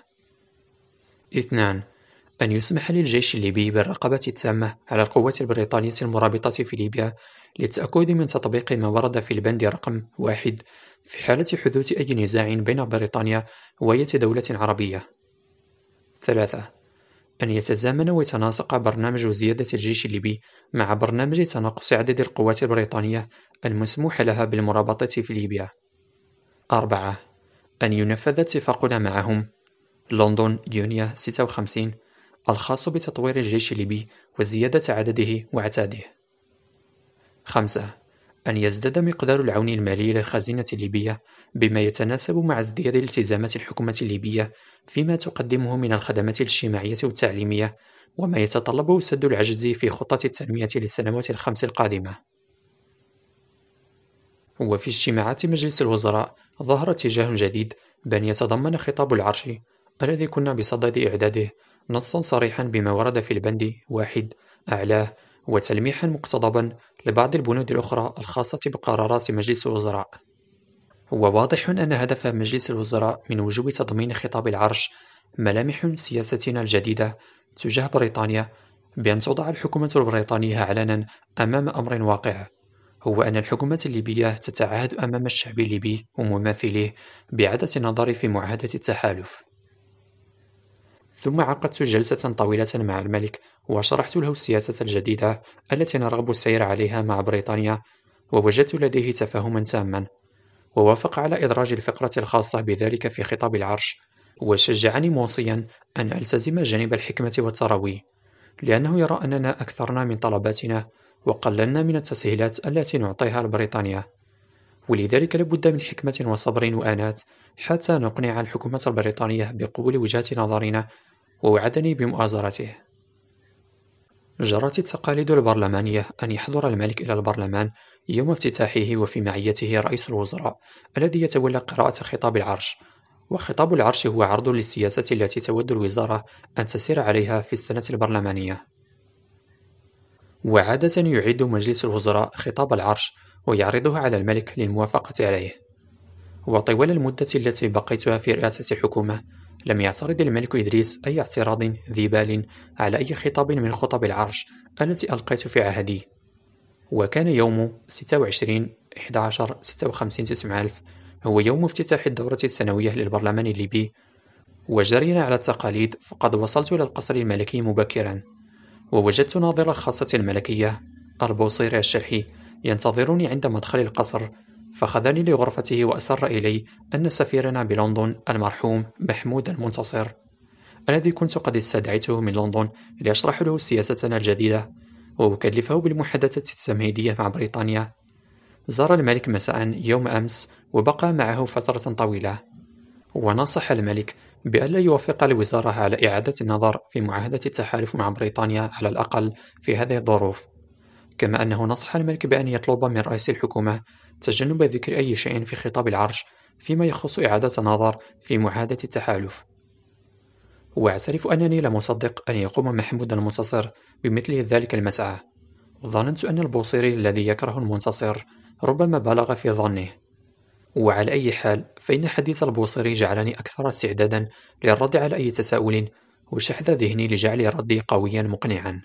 اثنان. أن يسمح للجيش الليبي بالرقابة التامة على القوات البريطانية المرابطة في ليبيا للتأكد من تطبيق ما ورد في البند رقم واحد في حالة حدوث أي نزاع بين بريطانيا وأي دولة عربية. ثلاثة. أن يتزامن ويتناسق برنامج زيادة الجيش الليبي مع برنامج تناقص عدد القوات البريطانية المسموح لها بالمرابطة في ليبيا. أربعة. أن ينفذ اتفاقنا معهم لندن يونيو ستة وخمسين الخاص بتطوير الجيش الليبي وزيادة عدده وعتاده. خمسة. أن يزداد مقدار العون المالي للخزينة الليبية بما يتناسب مع ازدياد التزامات الحكومة الليبية فيما تقدمه من الخدمات الاجتماعية والتعليمية، وما يتطلبه سد العجز في خطة التنمية للسنوات الخمس القادمة. وفي اجتماعات مجلس الوزراء ظهر اتجاه جديد بأن يتضمن خطاب العرش الذي كنا بصدد إعداده نصا صريحا بما ورد في البند واحد أعلاه، وتلميحا مقتضبا لبعض البنود الأخرى الخاصة بقرارات مجلس الوزراء. هو واضح أن هدف مجلس الوزراء من وجوب تضمين خطاب العرش ملامح سياستنا الجديدة تجاه بريطانيا بأن توضع الحكومة البريطانية علنا أمام أمر واقع، هو أن الحكومة الليبية تتعهد أمام الشعب الليبي وممثليه بإعادة النظر في معاهدة التحالف. ثم عقدت جلسة طويلة مع الملك وشرحت له السياسة الجديدة التي نرغب السير عليها مع بريطانيا، ووجدت لديه تفاهما تاما، ووافق على إدراج الفقرة الخاصة بذلك في خطاب العرش، وشجعني موصيا أن ألتزم جانب الحكمة والتروي، لأنه يرى أننا أكثرنا من طلباتنا وقللنا من التسهيلات التي نعطيها لبريطانيا، ولذلك لابد من حكمة وصبر وأنات حتى نقنع الحكومة البريطانية بقبول وجهة نظرنا، ووعدني بمؤازرته. جرت التقاليد البرلمانية أن يحضر الملك إلى البرلمان يوم افتتاحه وفي معيته رئيس الوزراء الذي يتولى قراءة خطاب العرش، وخطاب العرش هو عرض للسياسة التي تود الوزارة أن تسير عليها في السنة البرلمانية. وعادة يعد مجلس الوزراء خطاب العرش ويعرضه على الملك للموافقة عليه. وطوال المدة التي بقيتها في رئاسة الحكومة لم يعترض الملك إدريس أي اعتراض ذي بال على أي خطاب من خطب العرش التي ألقيت في عهدي. وكان يوم ستة وعشرين أحد عشر ستة وخمسين تسعمائة ألف هو يوم افتتاح الدورة السنوية للبرلمان الليبي، وجرينا على التقاليد فقد وصلت إلى القصر الملكي مبكرا، ووجدت ناظر الخاصة الملكية البوصيري الشلحي ينتظرني عند مدخل القصر، فخذني لغرفته وأسر إلي أن سفيرنا بلندن المرحوم محمود المنتصر الذي كنت قد استدعيته من لندن لأشرح له سياستنا الجديدة وأكلفه بالمحادثة التمهيدية مع بريطانيا، زار الملك مساء يوم أمس وبقى معه فترة طويلة، ونصح الملك بألا يوافق الوزارة على إعادة النظر في معاهدة التحالف مع بريطانيا على الأقل في هذه الظروف، كما أنه نصح الملك بأن يطلب من رئيس الحكومة تجنب ذكر أي شيء في خطاب العرش فيما يخص إعادة النظر في معاهدة التحالف. وأعترف أنني لم أصدق أن يقوم محمود المنتصر بمثل ذلك المسعى، ظننت أن البوصيري الذي يكره المنتصر ربما بلغ في ظنه. وعلى أي حال فإن حديث البوصيري جعلني أكثر استعدادا للرد على أي تساؤل وشحذ ذهني لجعل ردي قويا مقنعا.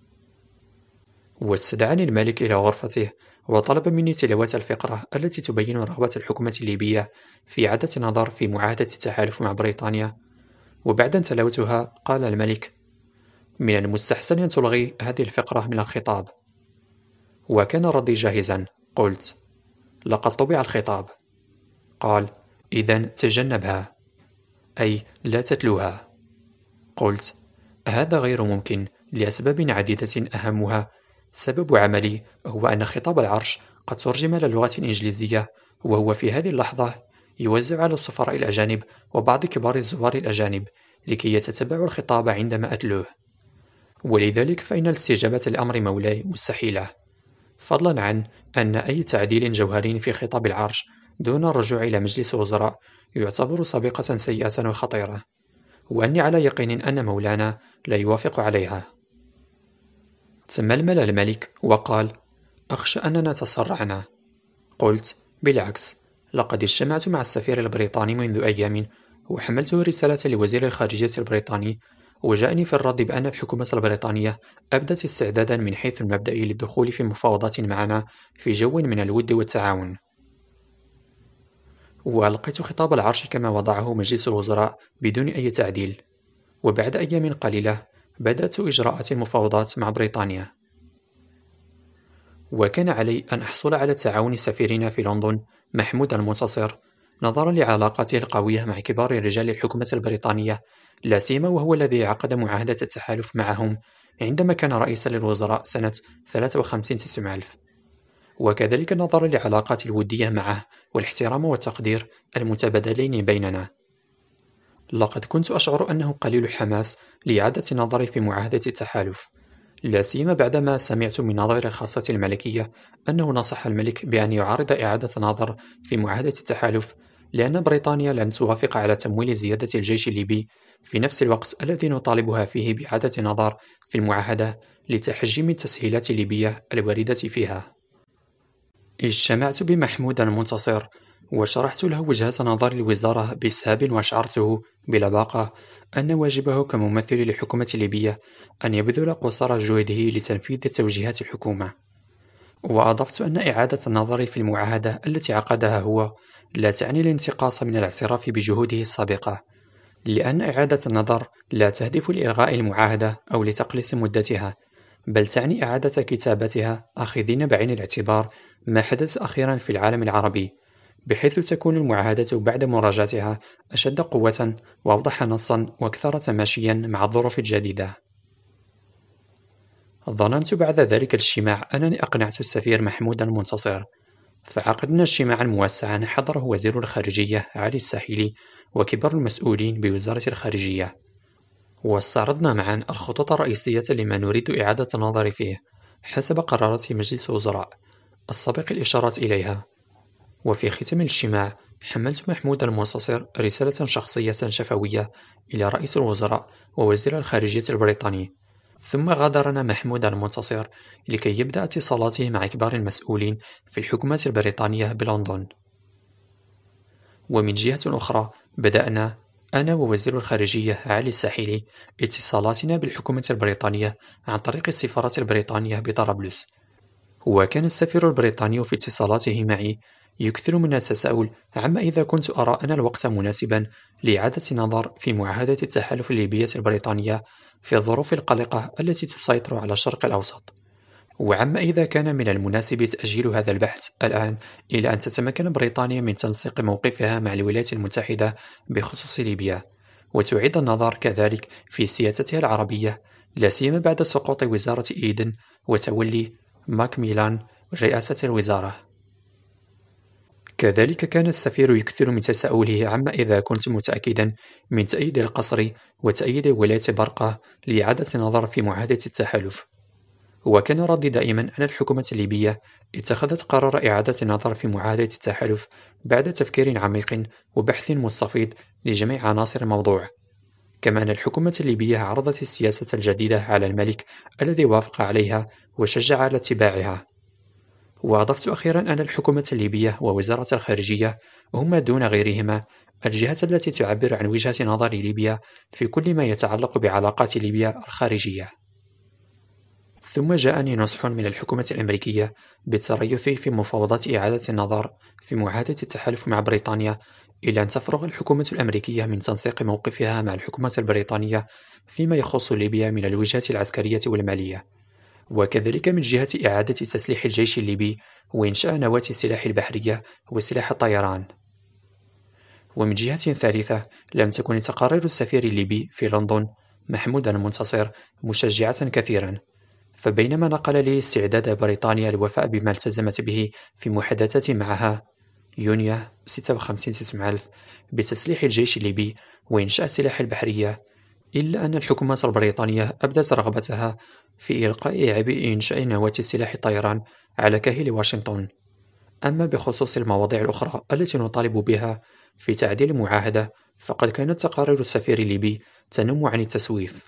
واستدعاني الملك إلى غرفته وطلب مني تلاوة الفقرة التي تبين رغبة الحكومة الليبية في إعادة النظر في معاهدة التحالف مع بريطانيا. وبعد أن تلوتها قال الملك: من المستحسن أن تلغي هذه الفقرة من الخطاب. وكان ردي جاهزا. قلت: لقد طبع الخطاب. قال: إذن تجنبها، أي لا تتلوها. قلت: هذا غير ممكن لأسباب عديدة، أهمها سبب عملي هو أن خطاب العرش قد ترجم إلى اللغة الإنجليزية، وهو في هذه اللحظة يوزع على السفراء الأجانب وبعض كبار الزوار الأجانب لكي يتتبعوا الخطاب عندما أتلوه، ولذلك فإن الاستجابة لأمر مولاي مستحيلة، فضلا عن أن أي تعديل جوهري في خطاب العرش دون الرجوع إلى مجلس الوزراء يعتبر سابقة سيئة وخطيرة، وأني على يقين أن مولانا لا يوافق عليها. تململ الملك وقال: أخشى أننا تسرعنا. قلت: بالعكس، لقد اجتمعت مع السفير البريطاني منذ أيام وحملته رسالة لوزير الخارجية البريطاني، وجاءني في الرد بأن الحكومة البريطانية أبدت استعدادا من حيث المبدئي للدخول في مفاوضات معنا في جو من الود والتعاون. وألقيت خطاب العرش كما وضعه مجلس الوزراء بدون أي تعديل، وبعد أيام قليلة بدأت إجراءات المفاوضات مع بريطانيا. وكان علي أن أحصل على تعاون سفيرنا في لندن محمود المنتصر نظرا لعلاقاته القوية مع كبار رجال الحكومة البريطانية، لا سيما وهو الذي عقد معاهدة التحالف معهم عندما كان رئيسا للوزراء سنة ثلاثة وخمسين تسعمائة ألف، وكذلك نظرا لعلاقات الودية معه والاحترام والتقدير المتبادلين بيننا. لقد كنت أشعر أنه قليل حماس لإعادة النظر في معاهدة التحالف، لا سيما بعدما سمعت من ناظر خاصة الملكية أنه نصح الملك بأن يعارض إعادة النظر في معاهدة التحالف لأن بريطانيا لن توافق على تمويل زيادة الجيش الليبي في نفس الوقت الذي نطالبها فيه بإعادة النظر في المعاهدة لتحجيم التسهيلات الليبية الواردة فيها. اجتمعت بمحمود المنتصر وشرحت له وجهة نظر الوزارة بإسهاب، وأشعرته بلباقة أن واجبه كممثل للحكومة الليبية أن يبذل قصارى جهده لتنفيذ توجيهات الحكومة. وأضفت أن إعادة النظر في المعاهدة التي عقدها هو لا تعني الانتقاص من الاعتراف بجهوده السابقة، لأن إعادة النظر لا تهدف لإلغاء المعاهدة أو لتقليص مدتها، بل تعني إعادة كتابتها آخذين بعين الاعتبار ما حدث أخيرا في العالم العربي، بحيث تكون المعاهدة بعد مراجعتها أشد قوة وأوضح نصا وأكثر تماشيا مع الظروف الجديدة. ظننت بعد ذلك الاجتماع أنني أقنعت السفير محمود المنتصر، فعقدنا اجتماعا موسعا حضره وزير الخارجية علي الساحلي وكبار المسؤولين بوزارة الخارجية، واستعرضنا معا الخطوط الرئيسية لما نريد إعادة النظر فيه حسب قرارات مجلس الوزراء السابق الإشارة إليها. وفي ختام الاجتماع حملت محمود المنتصر رسالة شخصية شفوية إلى رئيس الوزراء ووزير الخارجية البريطاني، ثم غادرنا محمود المنتصر لكي يبدأ اتصالاته مع كبار المسؤولين في الحكومة البريطانية بلندن. ومن جهة أخرى بدأنا أنا ووزير الخارجية علي الساحلي اتصالاتنا بالحكومة البريطانية عن طريق السفارة البريطانية بطرابلس، وكان السفير البريطاني في اتصالاته معي يكثر من التساؤل عما إذا كنت أرى أن الوقت مناسبا لإعادة النظر في معاهدة التحالف الليبية البريطانية في الظروف القلقة التي تسيطر على الشرق الأوسط، وعما إذا كان من المناسب تأجيل هذا البحث الآن إلى أن تتمكن بريطانيا من تنسيق موقفها مع الولايات المتحدة بخصوص ليبيا، وتعيد النظر كذلك في سياستها العربية، لا سيما بعد سقوط وزارة إيدن وتولي ماكميلان رئاسة الوزارة. كذلك كان السفير يكثر من تساؤله عما إذا كنت متأكدا من تأييد القصر وتأييد ولاية برقة لإعادة النظر في معاهدة التحالف، وكان ردي دائما أن الحكومة الليبية اتخذت قرار إعادة النظر في معاهدة التحالف بعد تفكير عميق وبحث مستفيض لجميع عناصر الموضوع، كما أن الحكومة الليبية عرضت السياسة الجديدة على الملك الذي وافق عليها وشجع على اتباعها. وأضفت أخيرا أن الحكومة الليبية ووزارة الخارجية هما دون غيرهما الجهات التي تعبر عن وجهة نظر ليبيا في كل ما يتعلق بعلاقات ليبيا الخارجية. ثم جاءني نصح من الحكومة الأمريكية بالتريث في مفاوضات إعادة النظر في معاهدة التحالف مع بريطانيا إلى أن تفرغ الحكومة الأمريكية من تنسيق موقفها مع الحكومة البريطانية فيما يخص ليبيا من الوجهة العسكرية والمالية، وكذلك من جهة إعادة تسليح الجيش الليبي وإنشاء نواة السلاح البحرية وسلاح الطيران. ومن جهة ثالثة لم تكن تقارير السفير الليبي في لندن محمود المنتصر مشجعة كثيرا، فبينما نقل لي استعداد بريطانيا الوفاء بما التزمت به في محادثات معها يونيو ستة وخمسين تسعمائة ألف بتسليح الجيش الليبي وإنشاء السلاح البحرية، إلا أن الحكومة البريطانية أبدت رغبتها في إلقاء عبء إنشاء نواة سلاح الطيران على كاهل واشنطن. أما بخصوص المواضيع الأخرى التي نطالب بها في تعديل المعاهدة فقد كانت تقارير السفير الليبي تنم عن التسويف.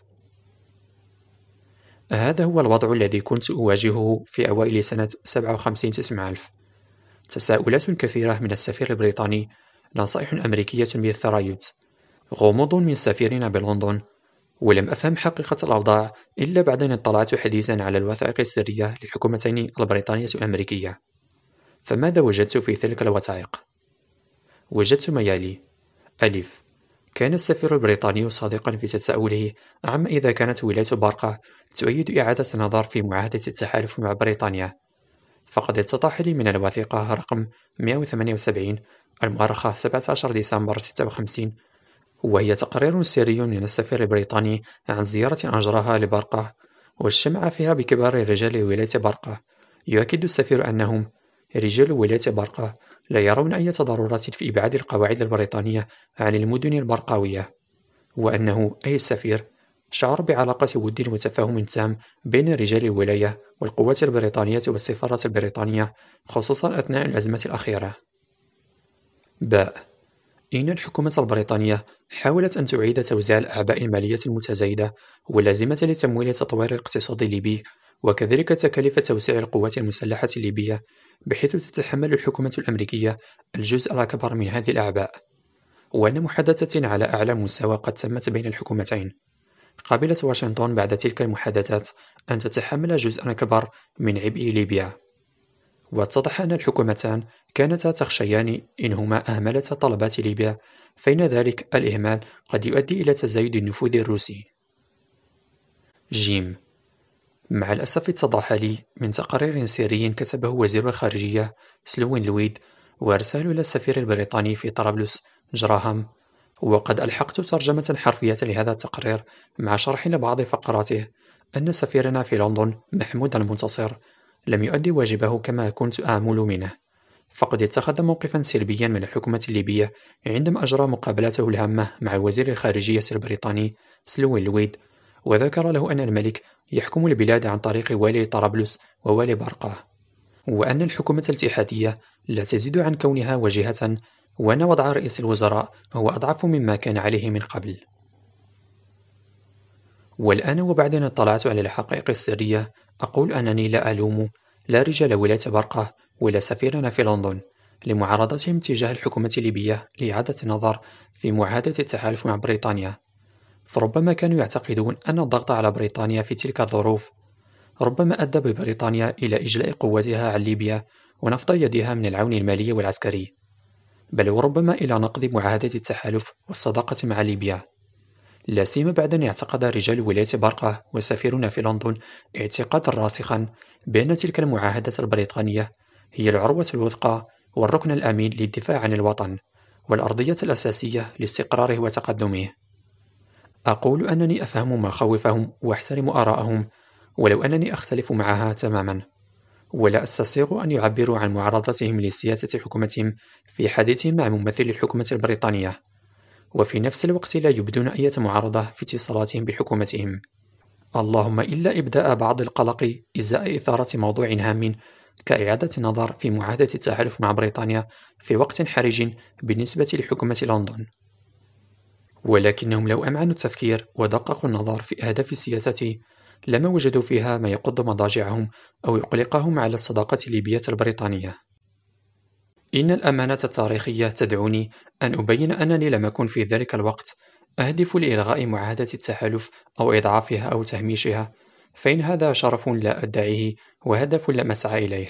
هذا هو الوضع الذي كنت أواجهه في أوائل سنة سبعة وخمسين تسعمائة ألف. تساؤلات كثيرة من السفير البريطاني، نصائح أمريكية بالثرايوت، غموض من سفيرنا بلندن، ولم أفهم حقيقة الأوضاع إلا بعد أن اطلعت حديثا على الوثائق السرية للحكومتين البريطانية والأمريكية. فماذا وجدت في تلك الوثائق؟ وجدت ما يلي: ألف، كان السفير البريطاني صادقا في تساؤله عما إذا كانت ولاية برقة تؤيد إعادة النظر في معاهدة التحالف مع بريطانيا، فقد اتضح لي من الوثيقة رقم مئة وثمانية وسبعين المؤرخة سبعة عشر ديسمبر ستة وخمسين، وهي تقرير سري من السفير البريطاني عن زيارة أجراها لبرقة واجتمع فيها بكبار رجال ولاية برقة. يؤكد السفير أنهم رجال ولاية برقة لا يرون أي ضرورة في إبعاد القواعد البريطانية عن المدن البرقاوية، وأنه أي السفير شعر بعلاقة ود وتفاهم تام بين رجال الولاية والقوات البريطانية والسفارة البريطانية خصوصا أثناء الأزمة الأخيرة. باء، إن الحكومة البريطانية حاولت أن تعيد توزيع الأعباء المالية المتزايدة واللازمة لتمويل تطوير الاقتصاد الليبي وكذلك تكاليف توسيع القوات المسلحة الليبية، بحيث تتحمل الحكومة الأمريكية الجزء الأكبر من هذه الأعباء، وأن محادثة على أعلى مستوى قد تمت بين الحكومتين. قبلت واشنطن بعد تلك المحادثات أن تتحمل جزءا أكبر من عبء ليبيا. واتضح أن الحكومتان كانتا تخشيان إن هما أهملتا طلبات ليبيا، فإن ذلك الإهمال قد يؤدي إلى تزايد النفوذ الروسي. جيم. مع الأسف اتضح لي من تقرير سري كتبه وزير الخارجية سلوين لويد وأرسله إلى السفير البريطاني في طرابلس جراهام، وقد ألحقت ترجمة حرفية لهذا التقرير مع شرح لبعض فقراته، أن سفيرنا في لندن محمود المنتصر لم يؤدي واجبه كما كنت آمل منه، فقد اتخذ موقفا سلبيا من الحكومة الليبية عندما أجرى مقابلته الهامة مع وزير الخارجية البريطاني سلوين لويد، وذكر له أن الملك يحكم البلاد عن طريق والي طرابلس ووالي برقة، وأن الحكومة الاتحادية لا تزيد عن كونها واجهة، وأن وضع رئيس الوزراء هو أضعف مما كان عليه من قبل. والآن وبعد أن اطلعت على الحقائق السرية، أقول أنني لا ألوم لا رجال ولاية برقة ولا سفيرنا في لندن لمعارضتهم تجاه الحكومة الليبية لإعادة النظر في معاهدة التحالف مع بريطانيا، فربما كانوا يعتقدون أن الضغط على بريطانيا في تلك الظروف ربما أدى ببريطانيا إلى إجلاء قوتها عن ليبيا ونفض يدها من العون المالي والعسكري، بل وربما إلى نقض معاهدة التحالف والصداقة مع ليبيا، لا سيما بعد أن اعتقد رجال ولاية برقة وسفيرنا في لندن اعتقادا راسخا بأن تلك المعاهدة البريطانية هي العروة الوثقى والركن الأمين للدفاع عن الوطن والأرضية الأساسية لاستقراره وتقدمه. أقول أنني أفهم مخاوفهم وأحترم آراءهم، ولو أنني أختلف معها تماما، ولا أستسيغ أن يعبروا عن معارضتهم لسياسة حكومتهم في حديثهم مع ممثل الحكومة البريطانية، وفي نفس الوقت لا يبدون أي معارضة في اتصالاتهم بحكومتهم، اللهم إلا إبداء بعض القلق إزاء إثارة موضوع هام كإعادة النظر في معاهدة التحالف مع بريطانيا في وقت حرج بالنسبة لحكومة لندن. ولكنهم لو أمعنوا التفكير ودققوا النظر في أهداف السياسة لما وجدوا فيها ما يقض مضاجعهم أو يقلقهم على الصداقة الليبية البريطانية. إن الأمانة التاريخية تدعوني أن أبين أنني لم أكن في ذلك الوقت أهدف لإلغاء معاهدة التحالف أو إضعافها أو تهميشها، فإن هذا شرف لا أدعيه وهدف لم أسعى إليه،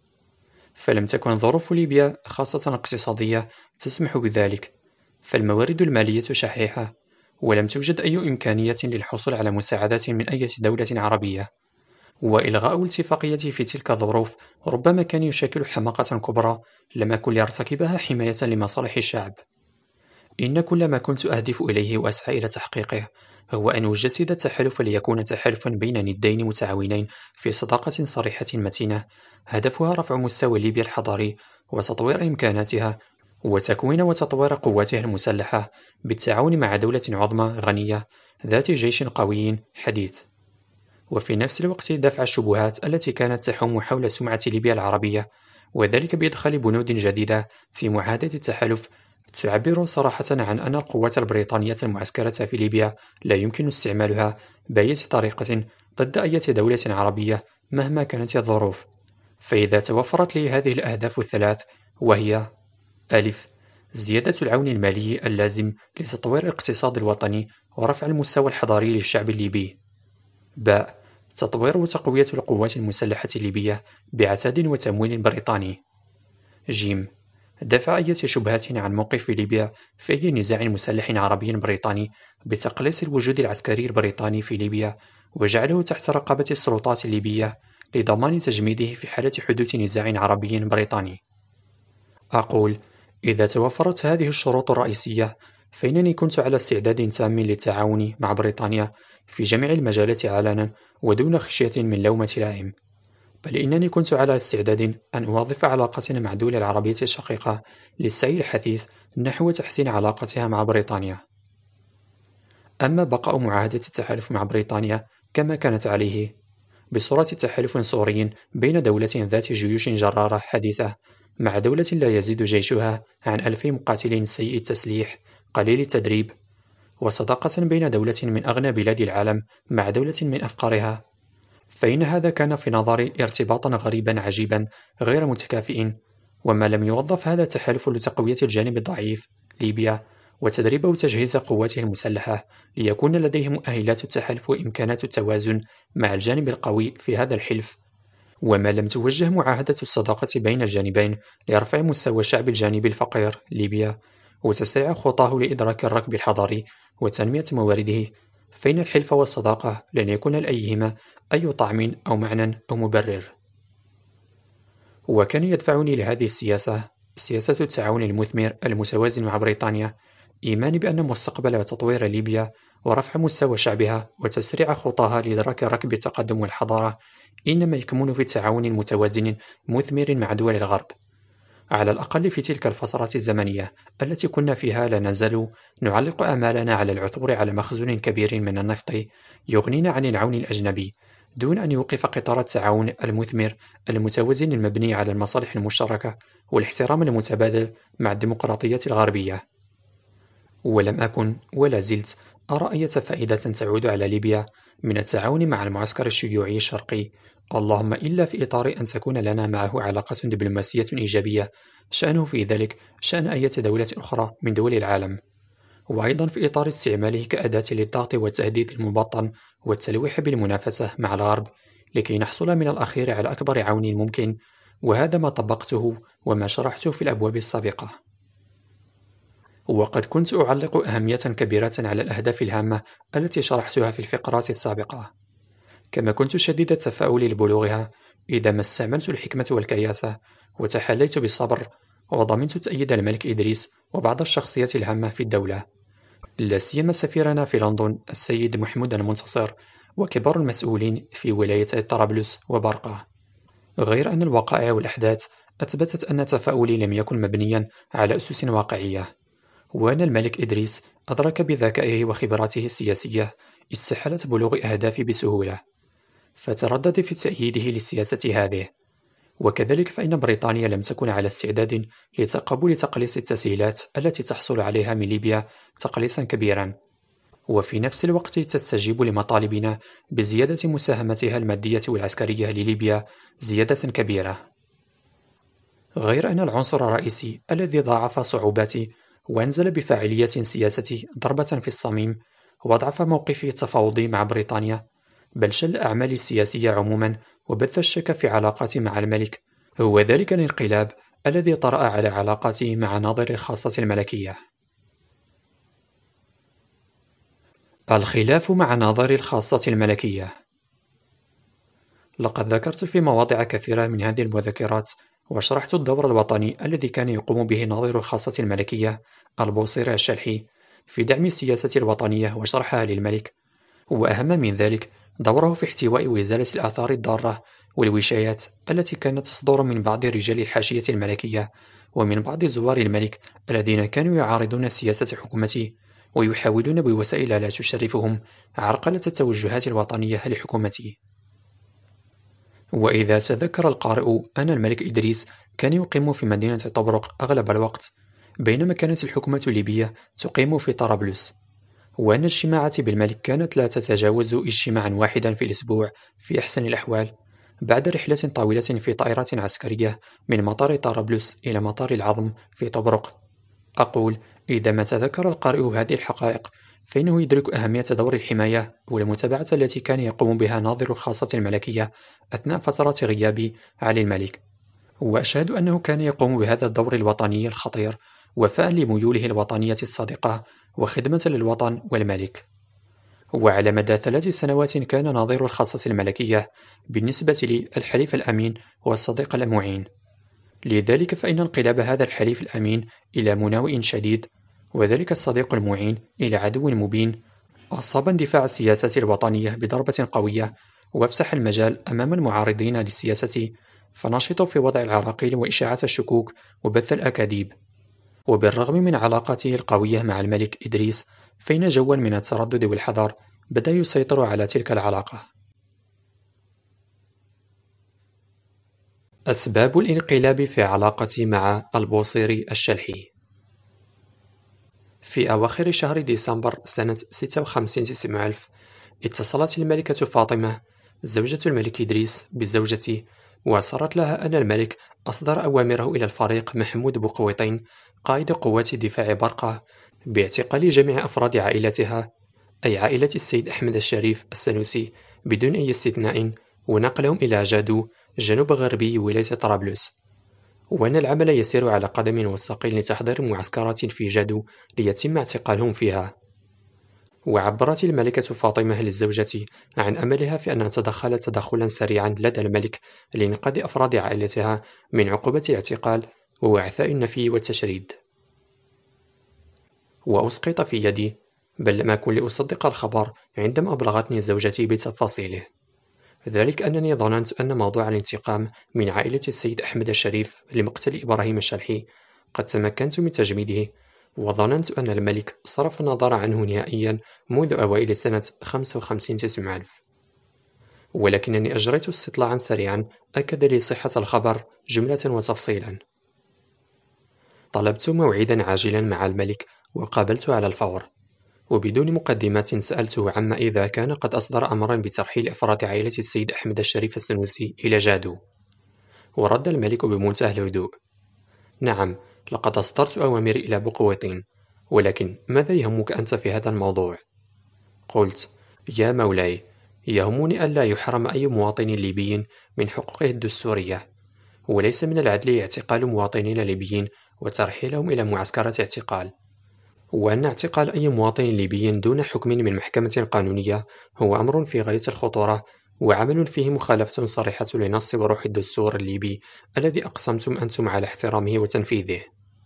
فلم تكن ظروف ليبيا خاصة اقتصادية تسمح بذلك، فالموارد المالية شحيحة، ولم توجد أي إمكانية للحصول على مساعدات من أي دولة عربية، وإلغاء الاتفاقية في تلك الظروف ربما كان يشكل حماقة كبرى لم أكن لأرتكبها حماية لمصالح الشعب. إن كل ما كنت أهدف إليه وأسعى إلى تحقيقه هو أن أجسد التحالف ليكون تحالفا بين ندين متعاونين في صداقة صريحة متينة، هدفها رفع مستوى ليبيا الحضاري وتطوير إمكاناتها وتكوين وتطوير قواتها المسلحة بالتعاون مع دولة عظمى غنية ذات جيش قوي حديث، وفي نفس الوقت دفع الشبهات التي كانت تحوم حول سمعة ليبيا العربية، وذلك بإدخال بنود جديدة في معاهدة التحالف تعبر صراحة عن أن القوات البريطانية المعسكرة في ليبيا لا يمكن استعمالها بأي طريقة ضد أي دولة عربية مهما كانت الظروف. فإذا توفرت لي هذه الأهداف الثلاث، وهي: ألف، زيادة العون المالي اللازم لتطوير الاقتصاد الوطني ورفع المستوى الحضاري للشعب الليبي. باء، تطوير وتقوية القوات المسلحة الليبية بعتاد وتمويل بريطاني. جيم، دفع أي شبهات عن موقف ليبيا في أي نزاع مسلح عربي بريطاني بتقليص الوجود العسكري البريطاني في ليبيا وجعله تحت رقابة السلطات الليبية لضمان تجميده في حالة حدوث نزاع عربي بريطاني. أقول: إذا توفرت هذه الشروط الرئيسية فإنني كنت على استعداد تام للتعاون مع بريطانيا في جميع المجالات علنا ودون خشية من لومة لائم، بل إنني كنت على استعداد أن أوظف علاقتنا مع الدول العربية الشقيقة للسعي الحثيث نحو تحسين علاقتها مع بريطانيا. أما بقاء معاهدة التحالف مع بريطانيا كما كانت عليه بصورة تحالف سوري بين دولة ذات جيوش جرارة حديثة مع دولة لا يزيد جيشها عن ألف مقاتل سيء التسليح قليل التدريب، وصداقة بين دولة من أغنى بلاد العالم مع دولة من أفقرها، فإن هذا كان في نظري ارتباطا غريبا عجيبا غير متكافئ، وما لم يوظف هذا التحالف لتقوية الجانب الضعيف ليبيا وتدريب وتجهيز قواته المسلحة ليكون لديه مؤهلات التحالف وإمكانات التوازن مع الجانب القوي في هذا الحلف، وما لم توجه معاهدة الصداقة بين الجانبين لرفع مستوى الشعب الجانبي الفقير ليبيا وتسريع خطاه لإدراك الركب الحضاري وتنمية موارده، فإن الحلف والصداقة لن يكون لأيهما أي طعم أو معنى أو مبرر. وكان يدفعني لهذه السياسة سياسة التعاون المثمر المتوازن مع بريطانيا، إيماني بأن مستقبل تطوير ليبيا ورفع مستوى شعبها وتسريع خطاها لإدراك ركب التقدم والحضارة إنما يكمن في تعاون متوازن مثمر مع دول الغرب، على الأقل في تلك الفترة الزمنية التي كنا فيها لا نزال نعلق آمالنا على العثور على مخزون كبير من النفط يغنينا عن العون الأجنبي، دون أن يوقف قطار التعاون المثمر المتوازن المبني على المصالح المشتركة والاحترام المتبادل مع الديمقراطية الغربية. ولم أكن ولا زلت أرى أية فائدة تعود على ليبيا من التعاون مع المعسكر الشيوعي الشرقي، اللهم إلا في إطار أن تكون لنا معه علاقة دبلوماسية إيجابية شأنه في ذلك شأن أية دولة أخرى من دول العالم، وأيضا في إطار استعماله كأداة للضغط والتهديد المبطن والتلويح بالمنافسة مع الغرب لكي نحصل من الأخير على أكبر عون ممكن، وهذا ما طبقته وما شرحته في الأبواب السابقة. وقد كنت أعلق أهمية كبيرة على الأهداف الهامة التي شرحتها في الفقرات السابقة، كما كنت شديد التفاؤل لبلوغها إذا ما استعملت الحكمة والكياسة وتحليت بالصبر وضمنت تأييد الملك إدريس وبعض الشخصيات الهامة في الدولة، لا سيما سفيرنا في لندن السيد محمود المنتصر وكبار المسؤولين في ولايتي طرابلس وبرقة. غير أن الوقائع والأحداث أثبتت أن تفاؤلي لم يكن مبنيا على أسس واقعية، وأن الملك إدريس أدرك بذكائه وخبراته السياسية استحالة بلوغ أهدافي بسهولة، فتردد في تأييده للسياسة هذه. وكذلك فإن بريطانيا لم تكن على استعداد لتقبل تقليص التسهيلات التي تحصل عليها من ليبيا تقليصا كبيرا، وفي نفس الوقت تستجيب لمطالبنا بزيادة مساهمتها المادية والعسكرية لليبيا زيادة كبيرة. غير أن العنصر الرئيسي الذي ضاعف صعوباتي وأنزل بفاعلية سياستي ضربة في الصميم وأضعف موقفي التفاوضي مع بريطانيا، بل شل أعمالي السياسية عموما وبث الشك في علاقاتي مع الملك، هو ذلك الانقلاب الذي طرأ على علاقاتي مع ناظري الخاصة الملكية. الخلاف مع ناظري الخاصة الملكية. لقد ذكرت في مواضع كثيرة من هذه المذكرات وشرحت الدور الوطني الذي كان يقوم به ناظر الخاصة الملكية البوصيري الشلحي في دعم السياسة الوطنية وشرحها للملك، وأهم من ذلك دوره في احتواء وإزالة الآثار الضارة والوشايات التي كانت تصدر من بعض رجال الحاشية الملكية ومن بعض زوار الملك الذين كانوا يعارضون سياسة حكومته ويحاولون بوسائل لا تشرفهم عرقلة التوجهات الوطنية لحكومته. وإذا تذكر القارئ أن الملك إدريس كان يقيم في مدينة طبرق أغلب الوقت، بينما كانت الحكومة الليبية تقيم في طرابلس، وأن اجتماعات بالملك كانت لا تتجاوز اجتماعا واحدا في الأسبوع في أحسن الأحوال، بعد رحلة طويلة في طائرة عسكرية من مطار طرابلس إلى مطار العظم في طبرق، أقول إذا ما تذكر القارئ هذه الحقائق فإنه يدرك أهمية دور الحماية والمتابعة التي كان يقوم بها ناظر الخاصة الملكية أثناء فترة غياب علي الملك، وأشهد أنه كان يقوم بهذا الدور الوطني الخطير وفاء لميوله الوطنية الصادقة وخدمة للوطن والملك. وعلى مدى ثلاث سنوات كان ناظر الخاصة الملكية بالنسبة لي الحليف الأمين والصديق المعين، لذلك فإن انقلاب هذا الحليف الأمين إلى مناوئ شديد وذلك الصديق المعين إلى عدو مبين أصاب اندفاع السياسة الوطنية بضربة قوية وافسح المجال أمام المعارضين للسياسة، فنشطوا في وضع العراقيل وإشاعة الشكوك وبث الأكاذيب. وبالرغم من علاقاته القوية مع الملك إدريس فإن جوا من التردد والحذر بدأ يسيطر على تلك العلاقة. أسباب الانقلاب في علاقتي مع البوصيري الشلحي. في أواخر شهر ديسمبر سنة ستة وخمسين تسعمائة ألف اتصلت الملكة فاطمة زوجة الملك إدريس بزوجتي وأصرت لها أن الملك أصدر أوامره إلى الفريق محمود بوقويطين قائد قوات دفاع برقة باعتقال جميع أفراد عائلتها، أي عائلة السيد أحمد الشريف السنوسي بدون أي استثناء، ونقلهم إلى جادو جنوب غربي ولاية طرابلس، وأن العمل يسير على قدم وساق لتحضير معسكرات في جادو ليتم اعتقالهم فيها. وعبرت الملكة فاطمة للزوجة عن أملها في أن تدخل تدخلا سريعا لدى الملك لإنقاذ أفراد عائلتها من عقوبة الاعتقال وإعفاء النفي والتشريد. وأسقط في يدي، بل لم أكن لأصدق الخبر عندما أبلغتني زوجتي بتفاصيله، ذلك أنني ظننت أن موضوع الانتقام من عائلة السيد أحمد الشريف لمقتل إبراهيم الشلحي قد تمكنت من تجميده، وظننت أن الملك صرف النظر عنه نهائيا منذ أوائل سنة خمسة وخمسين تسعمائة ألف. ولكنني أجريت استطلاعا سريعا أكد لي صحة الخبر جملة وتفصيلا. طلبت موعدا عاجلا مع الملك وقابلته على الفور، وبدون مقدمات سألته عما إذا كان قد أصدر أمرا بترحيل أفراد عائلة السيد أحمد الشريف السنوسي إلى جادو. ورد الملك بمنتهى الهدوء: نعم، لقد أصدرت أوامري إلى بقوة، ولكن ماذا يهمك أنت في هذا الموضوع؟ قلت: يا مولاي، يهمني ألا يحرم أي مواطن ليبي من حقوقه الدستورية، وليس من العدل اعتقال مواطنين ليبيين وترحيلهم إلى معسكرات اعتقال، وأن اعتقال أي مواطن ليبي دون حكم من محكمة قانونية هو أمر في غاية الخطورة وعمل فيه مخالفة صريحة لنص وروح الدستور الليبي الذي أقسمتم أنتم على احترامه وتنفيذه.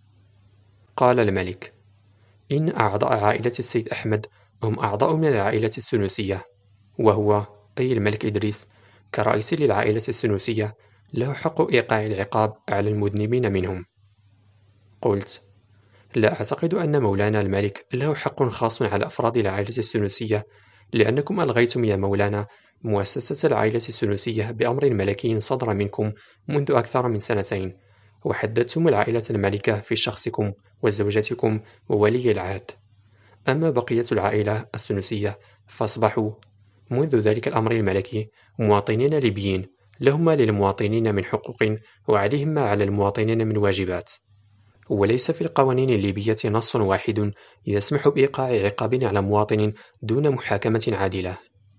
قال الملك: إن أعضاء عائلة السيد أحمد هم أعضاء من العائلة السنوسية، وهو أي الملك إدريس كرئيس للعائلة السنوسية له حق إيقاع العقاب على المذنبين منهم. قلت: لا أعتقد أن مولانا الملك له حق خاص على أفراد العائلة السنوسية، لأنكم ألغيتم يا مولانا مؤسسة العائلة السنوسية بأمر ملكي صدر منكم منذ أكثر من سنتين، وحددتم العائلة المالكة في شخصكم وزوجتكم وولي العهد. أما بقية العائلة السنوسية فأصبحوا منذ ذلك الأمر الملكي مواطنين ليبيين، لهم ما للمواطنين من حقوق وعليهم ما على المواطنين من واجبات، وليس في القوانين الليبية نص واحد يسمح بإيقاع عقاب على مواطن دون محاكمة عادلة.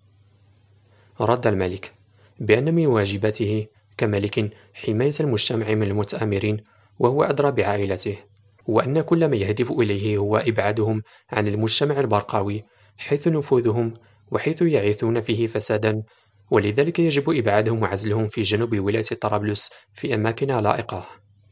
رد الملك بأن من واجباته كملك حماية المجتمع من المتآمرين، وهو أدرى بعائلته، وأن كل ما يهدف إليه هو إبعادهم عن المجتمع البرقاوي حيث نفوذهم وحيث يعيثون فيه فسادا، ولذلك يجب إبعادهم وعزلهم في جنوب ولاية طرابلس في أماكن لائقة.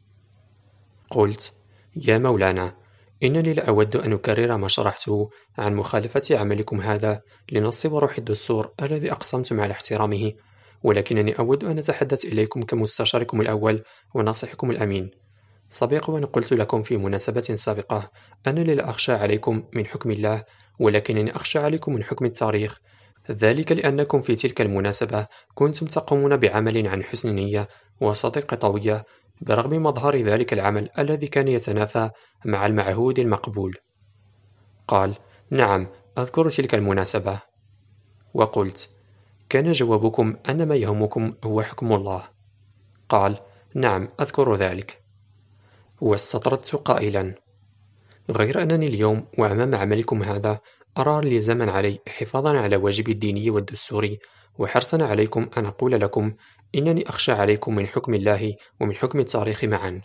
قلت: يا مولانا، إنني لا أود أن أكرر ما شرحته عن مخالفة عملكم هذا لنص وروح الدستور الذي أقسمتم على احترامه، ولكنني أود أن أتحدث إليكم كمستشاركم الأول وناصحكم الأمين. سبق وأن قلت لكم في مناسبة سابقة أنني لا أخشى عليكم من حكم الله، ولكنني أخشى عليكم من حكم التاريخ، ذلك لأنكم في تلك المناسبة كنتم تقومون بعمل عن حسن نية وصدق طوية، برغم مظهر ذلك العمل الذي كان يتنافى مع المعهود المقبول. قال: نعم، أذكر تلك المناسبة. وقلت: كان جوابكم أن ما يهمكم هو حكم الله. قال: نعم، أذكر ذلك. واستطردت قائلا: غير أنني اليوم وأمام عملكم هذا أرى لزاما علي حفاظا على واجبي الديني والدستوري، وحرصا عليكم أن أقول لكم إنني أخشى عليكم من حكم الله ومن حكم التاريخ معا.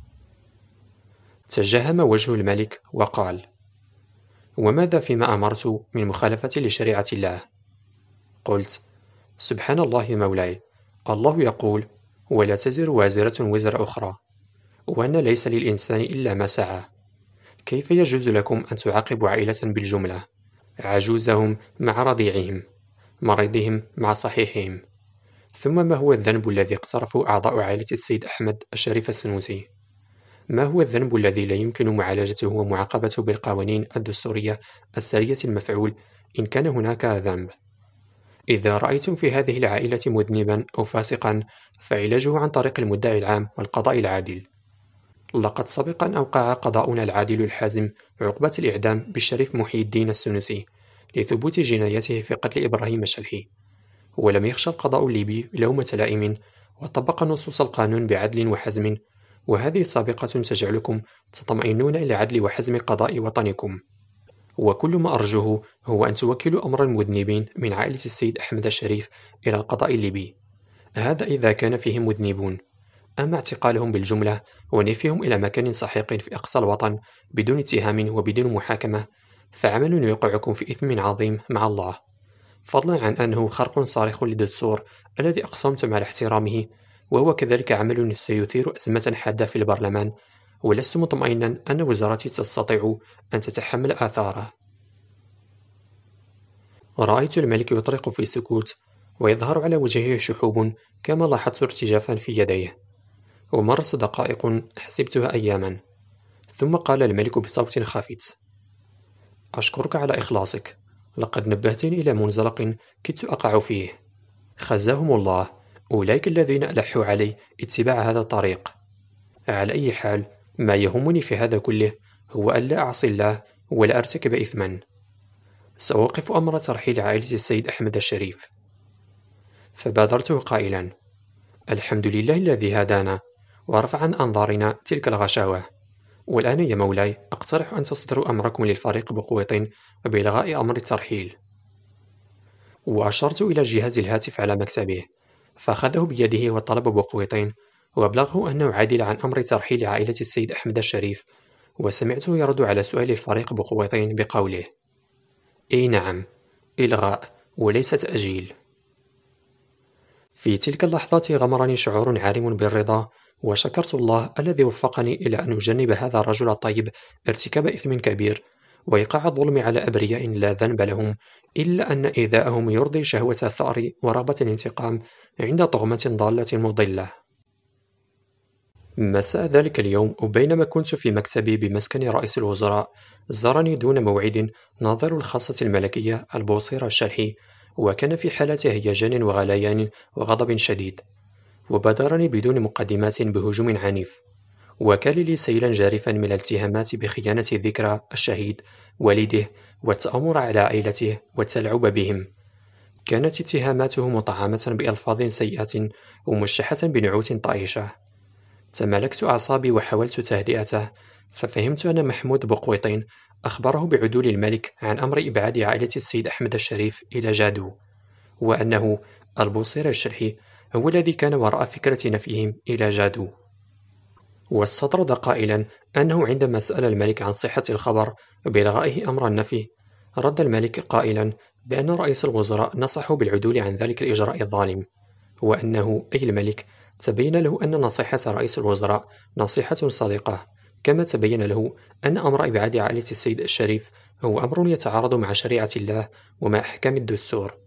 تجهم وجه الملك وقال: وماذا فيما أمرت من مخالفة لشريعة الله؟ قلت: سبحان الله مولاي، الله يقول: ولا تزر وازرة وزر أخرى، وأن ليس للإنسان إلا ما سعى. كيف يجوز لكم أن تعاقبوا عائلة بالجملة، عجوزهم مع رضيعهم، مريضهم مع صحيحهم؟ ثم ما هو الذنب الذي اقترفه أعضاء عائلة السيد أحمد الشريف السنوسي؟ ما هو الذنب الذي لا يمكن معالجته ومعاقبته بالقوانين الدستورية السرية المفعول إن كان هناك ذنب؟ إذا رأيتم في هذه العائلة مذنبا أو فاسقا فعلاجه عن طريق المدعي العام والقضاء العادل. لقد سبق أن أوقع قضاؤنا العادل الحازم عقوبة الإعدام بالشريف محي الدين السنوسي لثبوت جنايته في قتل إبراهيم الشلحي، ولم يخشى القضاء الليبي لومة لائم، وطبق نصوص القانون بعدل وحزم، وهذه سابقة تجعلكم تطمئنون إلى عدل وحزم قضاء وطنكم. وكل ما أرجوه هو أن توكلوا أمر المذنبين من عائلة السيد أحمد الشريف إلى القضاء الليبي. هذا إذا كان فيهم مذنبون. أما اعتقالهم بالجملة ونفيهم إلى مكان سحيق في أقصى الوطن بدون اتهام وبدون محاكمة فعمل يوقعكم في إثم عظيم مع الله، فضلا عن أنه خرق صارخ للدستور الذي أقسمتم على احترامه، وهو كذلك عمل سيثير أزمة حادة في البرلمان، ولست مطمئنا أن وزارتي تستطيع أن تتحمل آثاره. رأيت الملك يطرق في سكوت ويظهر على وجهه شحوب كما لاحظت ارتجافا في يديه، ومرت دقائق حسبتها أياما، ثم قال الملك بصوت خافت: أشكرك على إخلاصك، لقد نبهتني إلى منزلق كدت أقع فيه. خزاهم الله أولئك الذين ألحوا علي اتباع هذا الطريق. على أي حال، ما يهمني في هذا كله هو ألا أعصي الله ولا أرتكب إثما. سأوقف أمر ترحيل عائلة السيد أحمد الشريف. فبادرته قائلا: الحمد لله الذي هدانا ورفع عن أنظارنا تلك الغشاوة، والآن يا مولاي أقترح أن تصدروا أمركم للفريق بقوة بإلغاء أمر الترحيل. وأشرت إلى جهاز الهاتف على مكتبه، فأخذه بيده وطلب بقوة، وأبلغه أنه عادل عن أمر ترحيل عائلة السيد أحمد الشريف، وسمعته يرد على سؤال الفريق بقوة بقوله: إي نعم، إلغاء وليس تأجيل. في تلك اللحظات غمرني شعور عارم بالرضا، وشكرت الله الذي وفقني إلى أن أجنب هذا الرجل الطيب ارتكاب إثم كبير وإيقاع الظلم على أبرياء لا ذنب لهم، إلا أن إيذاءهم يرضي شهوة الثأر ورغبة الانتقام عند طغمة ضالة مضلة. مساء ذلك اليوم، وبينما كنت في مكتبي بمسكن رئيس الوزراء، زارني دون موعد ناظر الخاصة الملكية البوصيرة الشرحي، وكان في حالة هيجان وغليان وغضب شديد، وبادرني بدون مقدمات بهجوم عنيف، وكان لي سيلا جارفا من الاتهامات بخيانة ذكرى الشهيد والده والتآمر على عائلته والتلاعب بهم. كانت اتهاماته مطعمة بألفاظ سيئة ومشحة بنعوت طائشة. تمالكت أعصابي وحاولت تهدئته، ففهمت أن محمود بقويطين أخبره بعدول الملك عن أمر إبعاد عائلة السيد أحمد الشريف إلى جادو، وأنه البوصير الشرحي هو الذي كان وراء فكرة نفيهم إلى جادو. واستطرد قائلا أنه عندما سأل الملك عن صحة الخبر بإلغائه أمر النفي، رد الملك قائلا بأن رئيس الوزراء نصحه بالعدول عن ذلك الإجراء الظالم، وأنه أي الملك تبين له أن نصيحة رئيس الوزراء نصيحة صادقة، كما تبين له أن أمر إبعاد عائلة السيد الشريف هو أمر يتعارض مع شريعة الله ومع أحكام الدستور.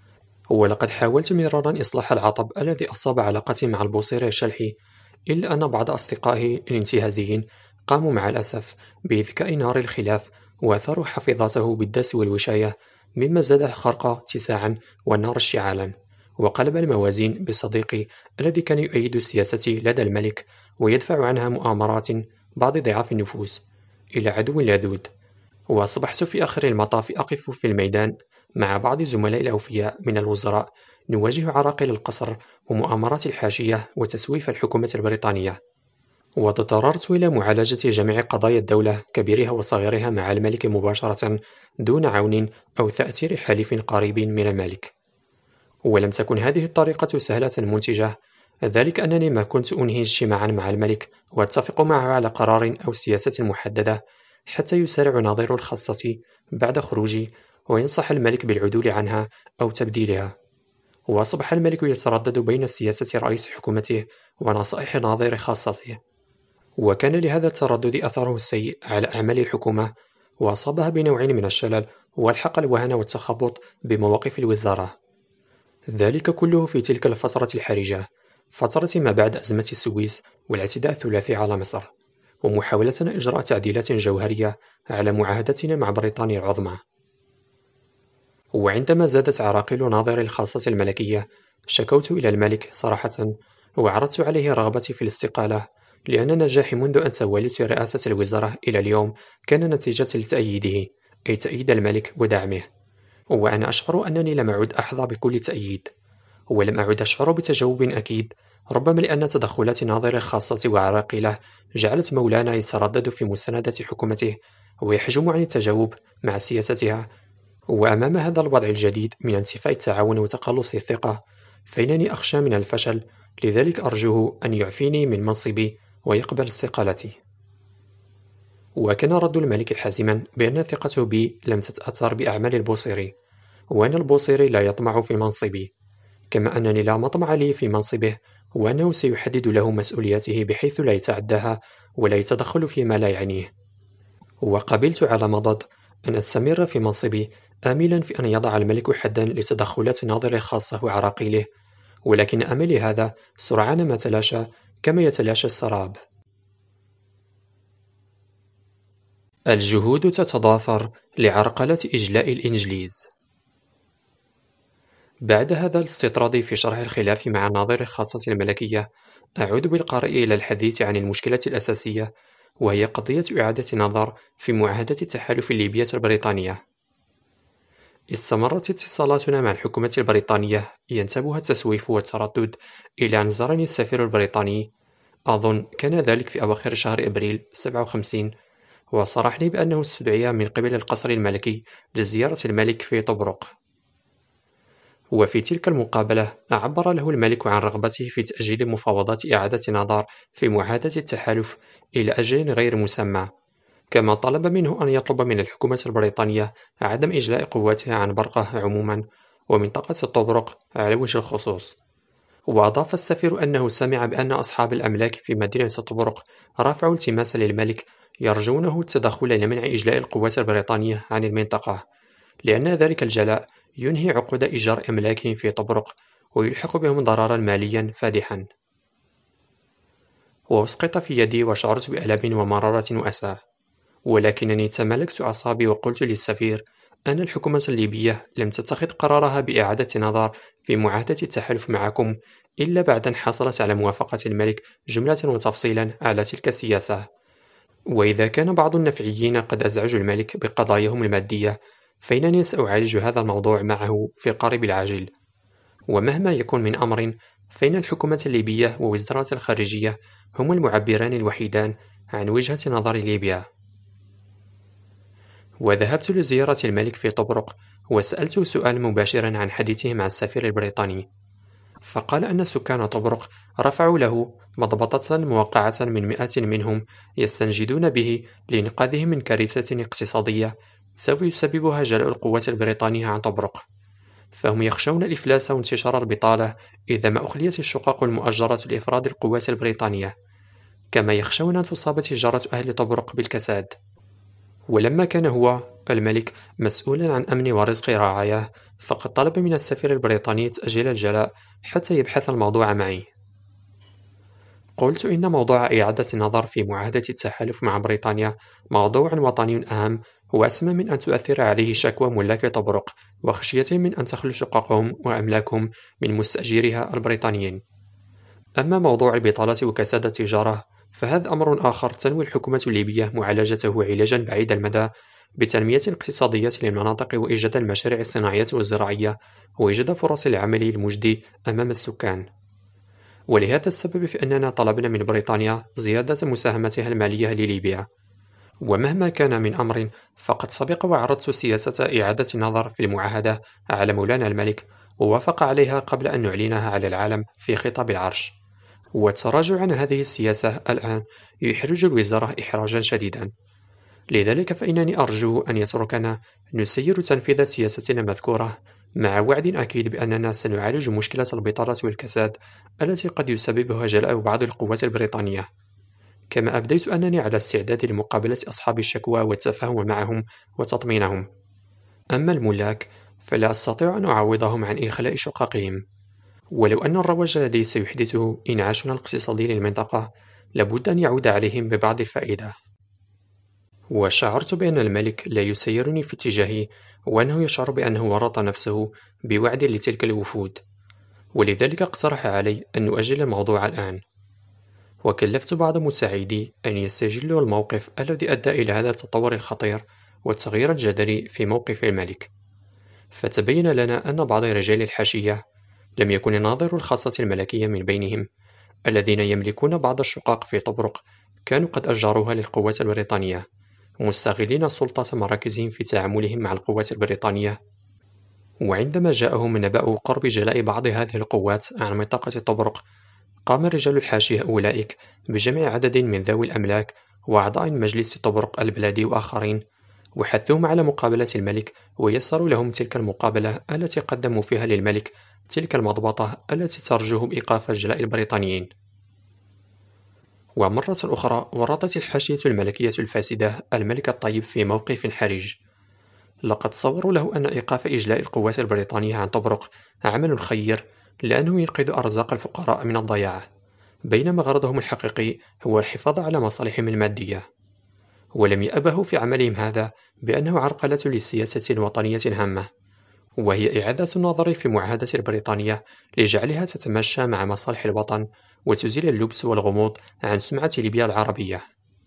ولقد حاولت مرارا إصلاح العطب الذي أصاب علاقتي مع البوصيري الشلحي، إلا أن بعض أصدقائه الانتهازيين قاموا مع الأسف بإذكاء نار الخلاف وأثاروا حفيظته بالدس والوشاية، مما زاد الخرق اتساعا والنار اشتعالا، وقلب الموازين بصديقي الذي كان يؤيد سياستي لدى الملك ويدفع عنها مؤامرات بعض ضعاف النفوس إلى عدو لدود. وأصبحت في آخر المطاف أقف في الميدان مع بعض زملاء الأوفياء من الوزراء، نواجه عراقيل القصر ومؤامرات الحاشية وتسويف الحكومة البريطانية. وتضطررت إلى معالجة جميع قضايا الدولة كبيرها وصغيرها مع الملك مباشرة دون عون أو تأثير حليف قريب من الملك. ولم تكن هذه الطريقة سهلة منتجة، ذلك أنني ما كنت أنهي اجتماعا مع الملك واتفق معه على قرار أو سياسة محددة حتى يسارع ناظر الخاصة بعد خروجي وينصح الملك بالعدول عنها أو تبديلها. وأصبح الملك يتردد بين سياسة رئيس حكومته ونصائح ناظر خاصته، وكان لهذا التردد أثره السيء على أعمال الحكومة، وأصابها بنوع من الشلل والحق الوهن والتخبط بمواقف الوزارة. ذلك كله في تلك الفترة الحرجة، فترة ما بعد أزمة السويس والاعتداء الثلاثي على مصر، ومحاولتنا إجراء تعديلات جوهرية على معاهدتنا مع بريطانيا العظمى. وعندما زادت عراقيل ناظر الخاصة الملكية، شكوت إلى الملك صراحة، وعرضت عليه رغبتي في الاستقالة، لأن نجاحي منذ أن توليت رئاسة الوزارة إلى اليوم كان نتيجة لتأييده، أي تأييد الملك ودعمه. وأنا أشعر أنني لم أعد أحظى بكل تأييد، ولم أعد أشعر بتجاوب أكيد، ربما لأن تدخلات ناظر الخاصة وعراقيله جعلت مولانا يتردد في مساندة حكومته ويحجم عن التجاوب مع سياستها. وأمام هذا الوضع الجديد من انتفاء التعاون وتقلص الثقة، فإنني أخشى من الفشل، لذلك أرجوه أن يعفيني من منصبي ويقبل استقالتي. وكان رد الملك حازما بأن ثقته بي لم تتأثر بأعمال البوصيري، وأن البوصيري لا يطمع في منصبي، كما أنني لا مطمع لي في منصبه، وأنه سيحدد له مسؤولياته بحيث لا يتعداها ولا يتدخل فيما لا يعنيه. وقبلت على مضض أن أستمر في منصبي، آملا في أن يضع الملك حدا لتدخلات ناظري الخاصة وعراقيله، ولكن أملي هذا سرعان ما تلاشى كما يتلاشى السراب. الجهود تتضافر لعرقلة إجلاء الإنجليز. بعد هذا الاستطراد في شرح الخلاف مع الناظر الخاصة الملكية، أعود بالقارئ إلى الحديث عن المشكلة الأساسية، وهي قضية إعادة النظر في معاهدة التحالف الليبية البريطانية. استمرت اتصالاتنا مع الحكومة البريطانية ينتابها التسويف والتردد إلى أن زارني السفير البريطاني، أظن كان ذلك في أواخر شهر أبريل سبعة وخمسين، وصرح لي بأنه استدعي من قبل القصر الملكي لزيارة الملك في طبرق. وفي تلك المقابلة عبر له الملك عن رغبته في تأجيل مفاوضات إعادة النظر في معاهدة التحالف إلى أجل غير مسمى، كما طلب منه أن يطلب من الحكومة البريطانية عدم إجلاء قواتها عن برقة عموما ومنطقة طبرق على وجه الخصوص. وأضاف السفير أنه سمع بأن أصحاب الأملاك في مدينة طبرق رفعوا التماسا للملك يرجونه التدخل لمنع إجلاء القوات البريطانية عن المنطقة، لأن ذلك الجلاء ينهي عقود إيجار أملاكهم في طبرق ويلحق بهم ضررا ماليا فادحا. وأسقط في يدي وشعرت بألم ومرارة وأسى، ولكنني تمالكت أعصابي وقلت للسفير أن الحكومة الليبية لم تتخذ قرارها بإعادة النظر في معاهدة التحالف معكم إلا بعد أن حصلت على موافقة الملك جملة وتفصيلا على تلك السياسة. وإذا كان بعض النفعيين قد أزعجوا الملك بقضاياهم المادية، فإنني سأعالج هذا الموضوع معه في القريب العاجل. ومهما يكون من أمر، فإن الحكومة الليبية ووزارة الخارجية هم المعبران الوحيدان عن وجهة نظر ليبيا. وذهبت لزيارة الملك في طبرق، وسألته سؤالا مباشرا عن حديثه مع السفير البريطاني، فقال أن سكان طبرق رفعوا له مضبطة موقعة من مئات منهم يستنجدون به لإنقاذهم من كارثة اقتصادية سوف يسببها جلاء القوات البريطانية عن طبرق، فهم يخشون الإفلاس وانتشار البطالة إذا ما أخليت الشقق المؤجرة لإفراد القوات البريطانية، كما يخشون أن تصاب تجارة أهل طبرق بالكساد. ولما كان هو الملك مسؤولا عن أمن ورزق رعاياه، فقد طلب من السفير البريطاني تأجيل الجلاء حتى يبحث الموضوع معي. قلت إن موضوع إعادة النظر في معاهدة التحالف مع بريطانيا موضوع وطني أهم وأسمى من أن تؤثر عليه شكوى ملاك طبرق وخشيتهم من أن تخلو شققهم وأملاكهم من مستأجيرها البريطانيين. أما موضوع البطالة وكساد التجارة فهذا أمر آخر تنوي الحكومة الليبية معالجته علاجا بعيد المدى بتنمية اقتصادية للمناطق وإيجاد المشاريع الصناعية والزراعية وإيجاد فرص العمل المجدي أمام السكان. ولهذا السبب فإننا طلبنا من بريطانيا زيادة مساهمتها المالية لليبيا. ومهما كان من أمر فقد سبق وعرضت سياسة إعادة النظر في المعاهدة على مولانا الملك، ووافق عليها قبل أن نعلنها على العالم في خطاب العرش. والتراجع عن هذه السياسة الآن يحرج الوزارة إحراجا شديدا، لذلك فإنني أرجو أن يتركنا نسير تنفيذ سياستنا المذكورة، مع وعد أكيد بأننا سنعالج مشكلة البطالة والكساد التي قد يسببها جلاء بعض القوات البريطانية. كما أبديت أنني على استعداد لمقابلة أصحاب الشكوى والتفاهم معهم وتطمينهم. أما الملاك فلا أستطيع أن أعوضهم عن إخلاء شققهم، ولو أن الرواج الذي سيحدثه إنعاشنا الاقتصادي للمنطقة لابد أن يعود عليهم ببعض الفائدة. وشعرت بأن الملك لا يسيرني في اتجاهي، وأنه يشعر بأنه ورط نفسه بوعد لتلك الوفود، ولذلك اقترح علي أن نؤجل الموضوع الآن. وكلفت بعض مساعدي أن يستجلوا الموقف الذي أدى إلى هذا التطور الخطير والتغيير الجذري في موقف الملك. فتبين لنا أن بعض رجال الحاشية، لم يكن الناظر الخاصة الملكية من بينهم، الذين يملكون بعض الشقق في طبرق كانوا قد أجروها للقوات البريطانية، مستغلين سلطة مراكزهم في تعاملهم مع القوات البريطانية. وعندما جاءهم نبأ قرب جلاء بعض هذه القوات عن منطقة طبرق، قام رجال الحاشية أولئك بجمع عدد من ذوي الأملاك وأعضاء مجلس طبرق البلدي وآخرين، وحثوهم على مقابلة الملك، ويسروا لهم تلك المقابلة التي قدموا فيها للملك تلك المضبطة التي ترجوه بإيقاف جلاء البريطانيين. ومرة أخرى ورطت الحاشية الملكية الفاسدة الملك الطيب في موقف حرج. لقد تصوروا له أن إيقاف إجلاء القوات البريطانية عن طبرق عمل خير، لأنه ينقذ أرزاق الفقراء من الضياع، بينما غرضهم الحقيقي هو الحفاظ على مصالحهم المادية. ولم يأبهوا في عملهم هذا بأنه عرقلة لسياسة وطنية هامة، وهي إعادة النظر في المعاهدة البريطانية لجعلها تتماشى مع مصالح الوطن وتزيل اللبس والغموض عن سمعة ليبيا العربية.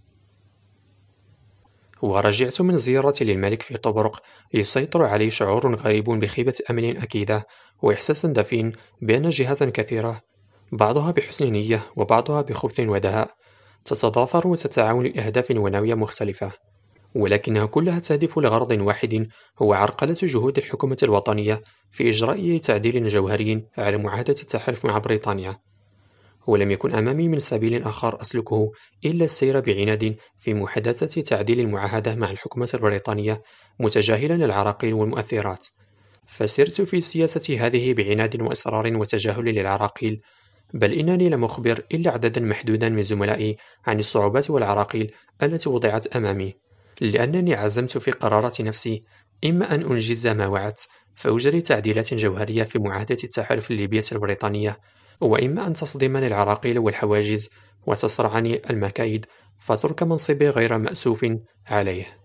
ورجعت من زيارتي للملك في طبرق يسيطر علي شعور غريب بخيبة أمل أكيدة، وإحساس دفين بأن جهات كثيرة، بعضها بحسن نية وبعضها بخبث ودهاء، تتضافر وتتعاون لأهداف ونوايا مختلفة، ولكنها كلها تهدف لغرض واحد، هو عرقلة جهود الحكومة الوطنية في إجراء تعديل جوهري على معاهدة التحالف مع بريطانيا. ولم يكن أمامي من سبيل آخر أسلكه إلا السير بعناد في محادثة تعديل المعاهدة مع الحكومة البريطانية، متجاهلا العراقيل والمؤثرات. فسرت في سياستي هذه بعناد وإصرار وتجاهل للعراقيل، بل إنني لم أخبر إلا عددا محدودا من زملائي عن الصعوبات والعراقيل التي وضعت أمامي، لأنني عزمت في قرارة نفسي إما أن أنجز ما وعدت فأجري تعديلات جوهرية في معاهدة التحالف الليبية البريطانية، وإما أن تصدمني العراقيل والحواجز وتصرعني المكايد فترك منصبي غير مأسوف عليه.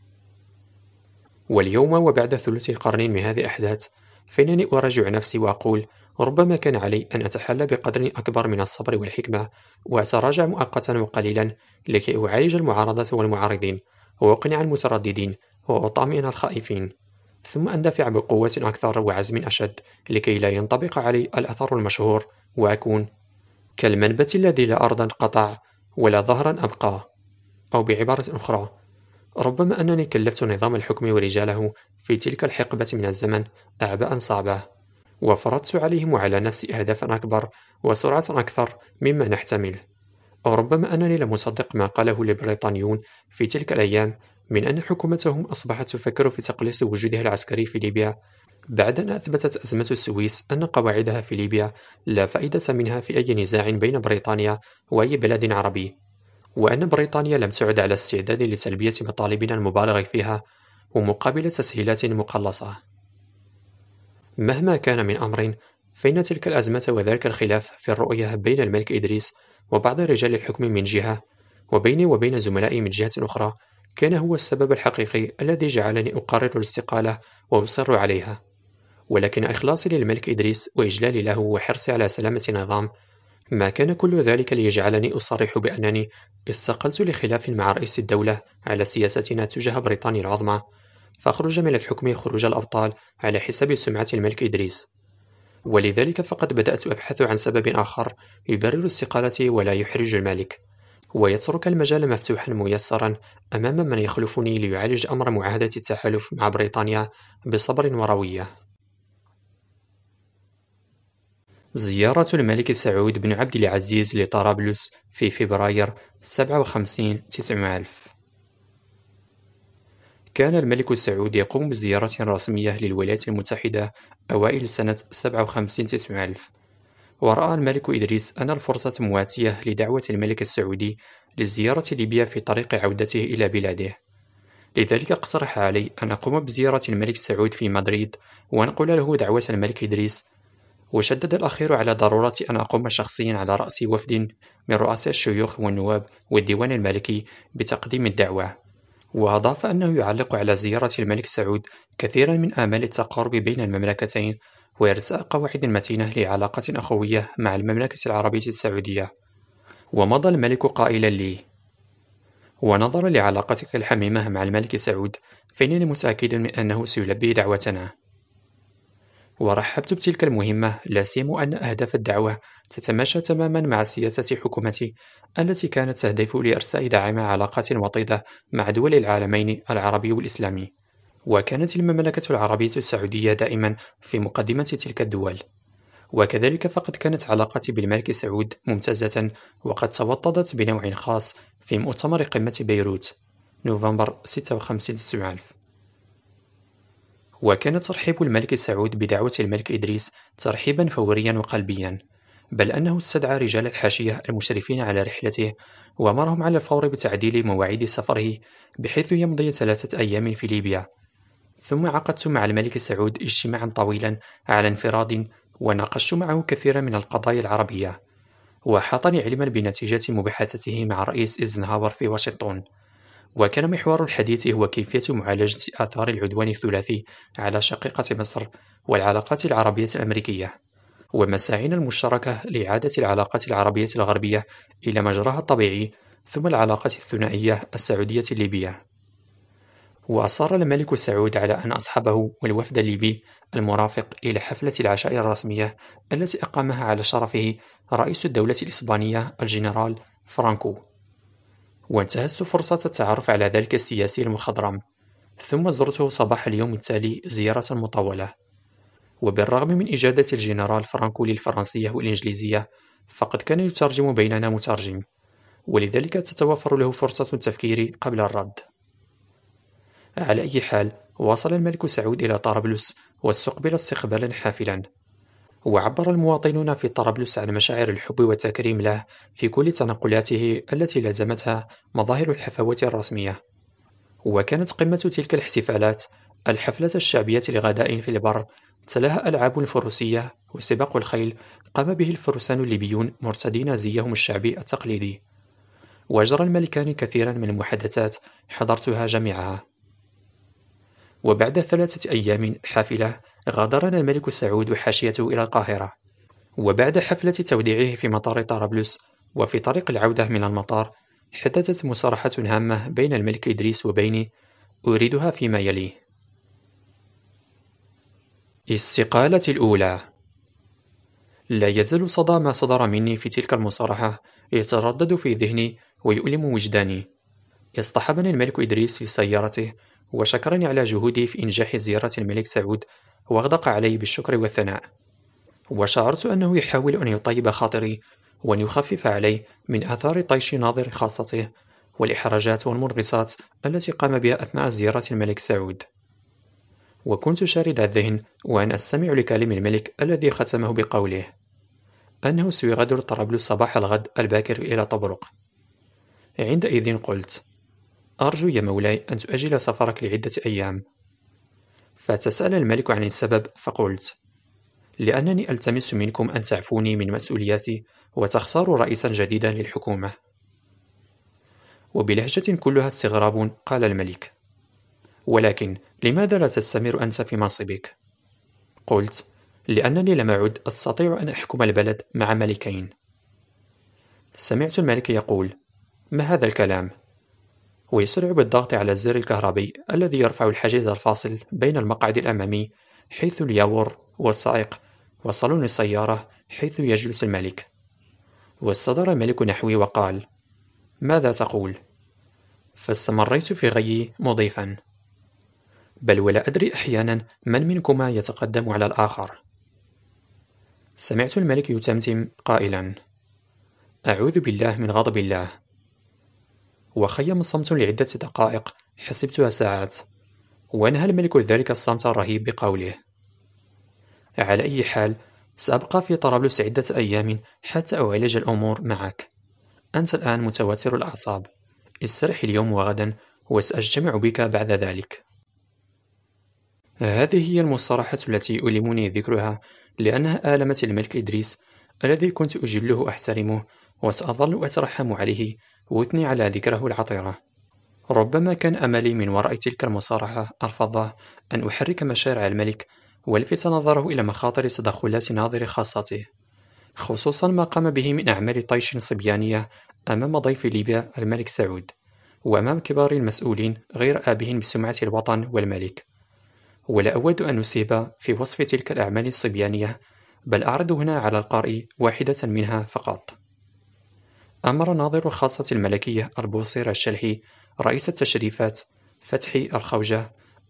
واليوم وبعد ثلث قرن من هذه الأحداث، فإنني أراجع نفسي وأقول ربما كان علي أن أتحلى بقدر أكبر من الصبر والحكمة، وأتراجع مؤقتا وقليلا لكي أعالج المعارضة والمعارضين، وأقنع المترددين، وأطمئن الخائفين، ثم أندفع بقوة أكثر وعزم أشد لكي لا ينطبق علي الأثر المشهور، وأكون كالمنبت الذي لا أرضا قطع ولا ظهرا أبقى. أو بعبارة أخرى، ربما أنني كلفت نظام الحكم ورجاله في تلك الحقبة من الزمن أعباء صعبة، وفرضت عليهم وعلى نفسي أهدافا أكبر وسرعة أكثر مما نحتمل. أو ربما أنني لم أصدق ما قاله البريطانيون في تلك الأيام من أن حكومتهم أصبحت تفكر في تقليص وجودها العسكري في ليبيا، بعد أن أثبتت أزمة السويس أن قواعدها في ليبيا لا فائدة منها في أي نزاع بين بريطانيا وأي بلد عربي، وأن بريطانيا لم تعد على استعداد لتلبية مطالبنا المبالغ فيها ومقابل تسهيلات مقلصة. مهما كان من أمر، فإن تلك الأزمة وذلك الخلاف في الرؤية بين الملك إدريس وبعض رجال الحكم من جهة، وبيني وبين زملائي من جهة أخرى، كان هو السبب الحقيقي الذي جعلني أقرر الاستقالة وأصر عليها. ولكن إخلاصي للملك إدريس وإجلالي له وحرصي على سلامة النظام، ما كان كل ذلك ليجعلني أصرح بأنني استقلت لخلاف مع رئيس الدولة على سياستنا تجاه بريطانيا العظمى، فأخرج من الحكم خروج الأبطال على حساب سمعة الملك إدريس. ولذلك فقد بدأت أبحث عن سبب آخر يبرر استقالتي ولا يحرج الملك، ويترك المجال مفتوحا ميسرا أمام من يخلفني ليعالج أمر معاهدة التحالف مع بريطانيا بصبر وروية. زيارة الملك سعود بن عبد العزيز لطرابلس في فبراير سبعة وخمسين تسعمائة ألف. كان الملك سعود يقوم بزيارة رسمية للولايات المتحدة أوائل سنة سبعة وخمسين تسعمائة ألف، ورأى الملك إدريس أن الفرصة مواتية لدعوة الملك السعودي لزيارة ليبيا في طريق عودته إلى بلاده، لذلك اقترح علي أن أقوم بزيارة الملك سعود في مدريد وأنقل له دعوة الملك إدريس. وشدد الأخير على ضرورة أن أقوم شخصيا على رأس وفد من رؤساء الشيوخ والنواب والديوان الملكي بتقديم الدعوة، وأضاف أنه يعلق على زيارة الملك سعود كثيرا من آمال التقارب بين المملكتين وإرساء قواعد متينة لعلاقة أخوية مع المملكة العربية السعودية. ومضى الملك قائلا لي: ونظرا لعلاقتك الحميمة مع الملك سعود، فإنني متأكد من أنه سيلبي دعوتنا. ورحبت بتلك المهمة، لا سيما أن أهداف الدعوة تتماشى تماما مع سياسة حكومتي التي كانت تهدف لإرساء دعم علاقات وطيدة مع دول العالمين العربي والإسلامي. وكانت المملكة العربية السعودية دائما في مقدمة تلك الدول، وكذلك فقد كانت علاقتي بالملك سعود ممتازة، وقد توطدت بنوع خاص في مؤتمر قمة بيروت نوفمبر ستة وخمسين تسعمائة ألف. وكان ترحيب الملك سعود بدعوة الملك إدريس ترحيبا فوريا وقلبيا، بل أنه استدعى رجال الحاشية المشرفين على رحلته وأمرهم على الفور بتعديل مواعيد سفره بحيث يمضي ثلاثة أيام في ليبيا. ثم عقدت مع الملك سعود اجتماعا طويلا على انفراد، وناقشت معه كثيرا من القضايا العربية، وأحاطني علما بنتيجة مباحثته مع رئيس إيزنهاور في واشنطن. وكان محور الحديث هو كيفية معالجة آثار العدوان الثلاثي على شقيقة مصر والعلاقات العربية الأمريكية، ومساعينا المشتركة لإعادة العلاقات العربية الغربية إلى مجراها الطبيعي، ثم العلاقات الثنائية السعودية الليبية. وأصر الملك سعود على أن أصحابه والوفد الليبي المرافق إلى حفلة العشاء الرسمية التي أقامها على شرفه رئيس الدولة الإسبانية الجنرال فرانكو، وانتهزت فرصة التعرف على ذلك السياسي المخضرم، ثم زرته صباح اليوم التالي زيارة مطولة. وبالرغم من إجادة الجنرال فرانكو للفرنسية والإنجليزية، فقد كان يترجم بيننا مترجم، ولذلك تتوفر له فرصة التفكير قبل الرد. على أي حال، وصل الملك سعود إلى طرابلس واستقبل استقبالا حافلا، وعبر المواطنون في طرابلس عن مشاعر الحب والتكريم له في كل تنقلاته التي لازمتها مظاهر الحفاوة الرسمية. وكانت قمة تلك الاحتفالات الحفلة الشعبية لغداء في البر، تلاها ألعاب فروسية وسباق الخيل قام به الفرسان الليبيون مرتدين زيهم الشعبي التقليدي. وأجرى الملكان كثيرا من المحادثات حضرتها جميعها. وبعد ثلاثة أيام حافلة غادرنا الملك سعود وحاشيته إلى القاهرة، وبعد حفلة توديعه في مطار طرابلس وفي طريق العودة من المطار حدثت مصارحة هامة بين الملك إدريس وبيني أريدها فيما يلي. استقالة الأولى. لا يزال صدى ما صدر مني في تلك المصارحة يتردد في ذهني ويؤلم وجداني. اصطحبني الملك إدريس في سيارته وشكرني على جهودي في إنجاح زيارة الملك سعود، واغدق علي بالشكر والثناء، وشعرت أنه يحاول أن يطيب خاطري وأن يخفف علي من آثار طيش ناظر خاصته والإحراجات والمنغصات التي قام بها أثناء زيارة الملك سعود. وكنت شارد الذهن وأن أستمع لكلام الملك الذي ختمه بقوله أنه سيغادر طرابلس صباح الغد الباكر إلى طبرق. عندئذ قلت: أرجو يا مولاي أن تؤجل سفرك لعدة أيام. فتسأل الملك عن السبب، فقلت: لأنني ألتمس منكم أن تعفوني من مسؤولياتي وتختاروا رئيسا جديدا للحكومة. وبلهجة كلها استغراب قال الملك: ولكن لماذا لا تستمر أنت في منصبك؟ قلت: لأنني لم أعد أستطيع أن أحكم البلد مع ملكين. سمعت الملك يقول: ما هذا الكلام؟ ويسرع بالضغط على الزر الكهربي الذي يرفع الحاجز الفاصل بين المقعد الأمامي حيث الياور والسائق وصالون السيارة حيث يجلس الملك. واستدار الملك نحوي وقال: ماذا تقول؟ فاستمريت في غيي مضيفا: بل ولا أدري أحيانا من منكما يتقدم على الآخر. سمعت الملك يتمتم قائلا: أعوذ بالله من غضب الله. وخيم صمت لعدة دقائق حسبتها ساعات، وانهى الملك ذلك الصمت الرهيب بقوله: على أي حال، سأبقى في طرابلس عدة أيام حتى أعالج الأمور معك. أنت الآن متوتر الأعصاب، استرح اليوم وغدا وسأجتمع بك بعد ذلك. هذه هي المصطلحات التي يؤلمني ذكرها، لأنها آلمت الملك إدريس الذي كنت أجله وأحترمه، وسأظل أترحم عليه وأثني على ذكره العطرة. ربما كان أملي من وراء تلك المصارحة الفظة أن أحرك مشاعر الملك والفت نظره إلى مخاطر تدخلات ناظر خاصته، خصوصا ما قام به من أعمال طيش صبيانية أمام ضيف ليبيا الملك سعود، وأمام كبار المسؤولين غير آبهين بسمعة الوطن والملك. ولا أود أن أسيب في وصف تلك الأعمال الصبيانية، بل أعرض هنا على القارئ واحدة منها فقط. أمر ناظر خاصة الملكية البوصير الشلحي رئيس التشريفات فتحي الخوجة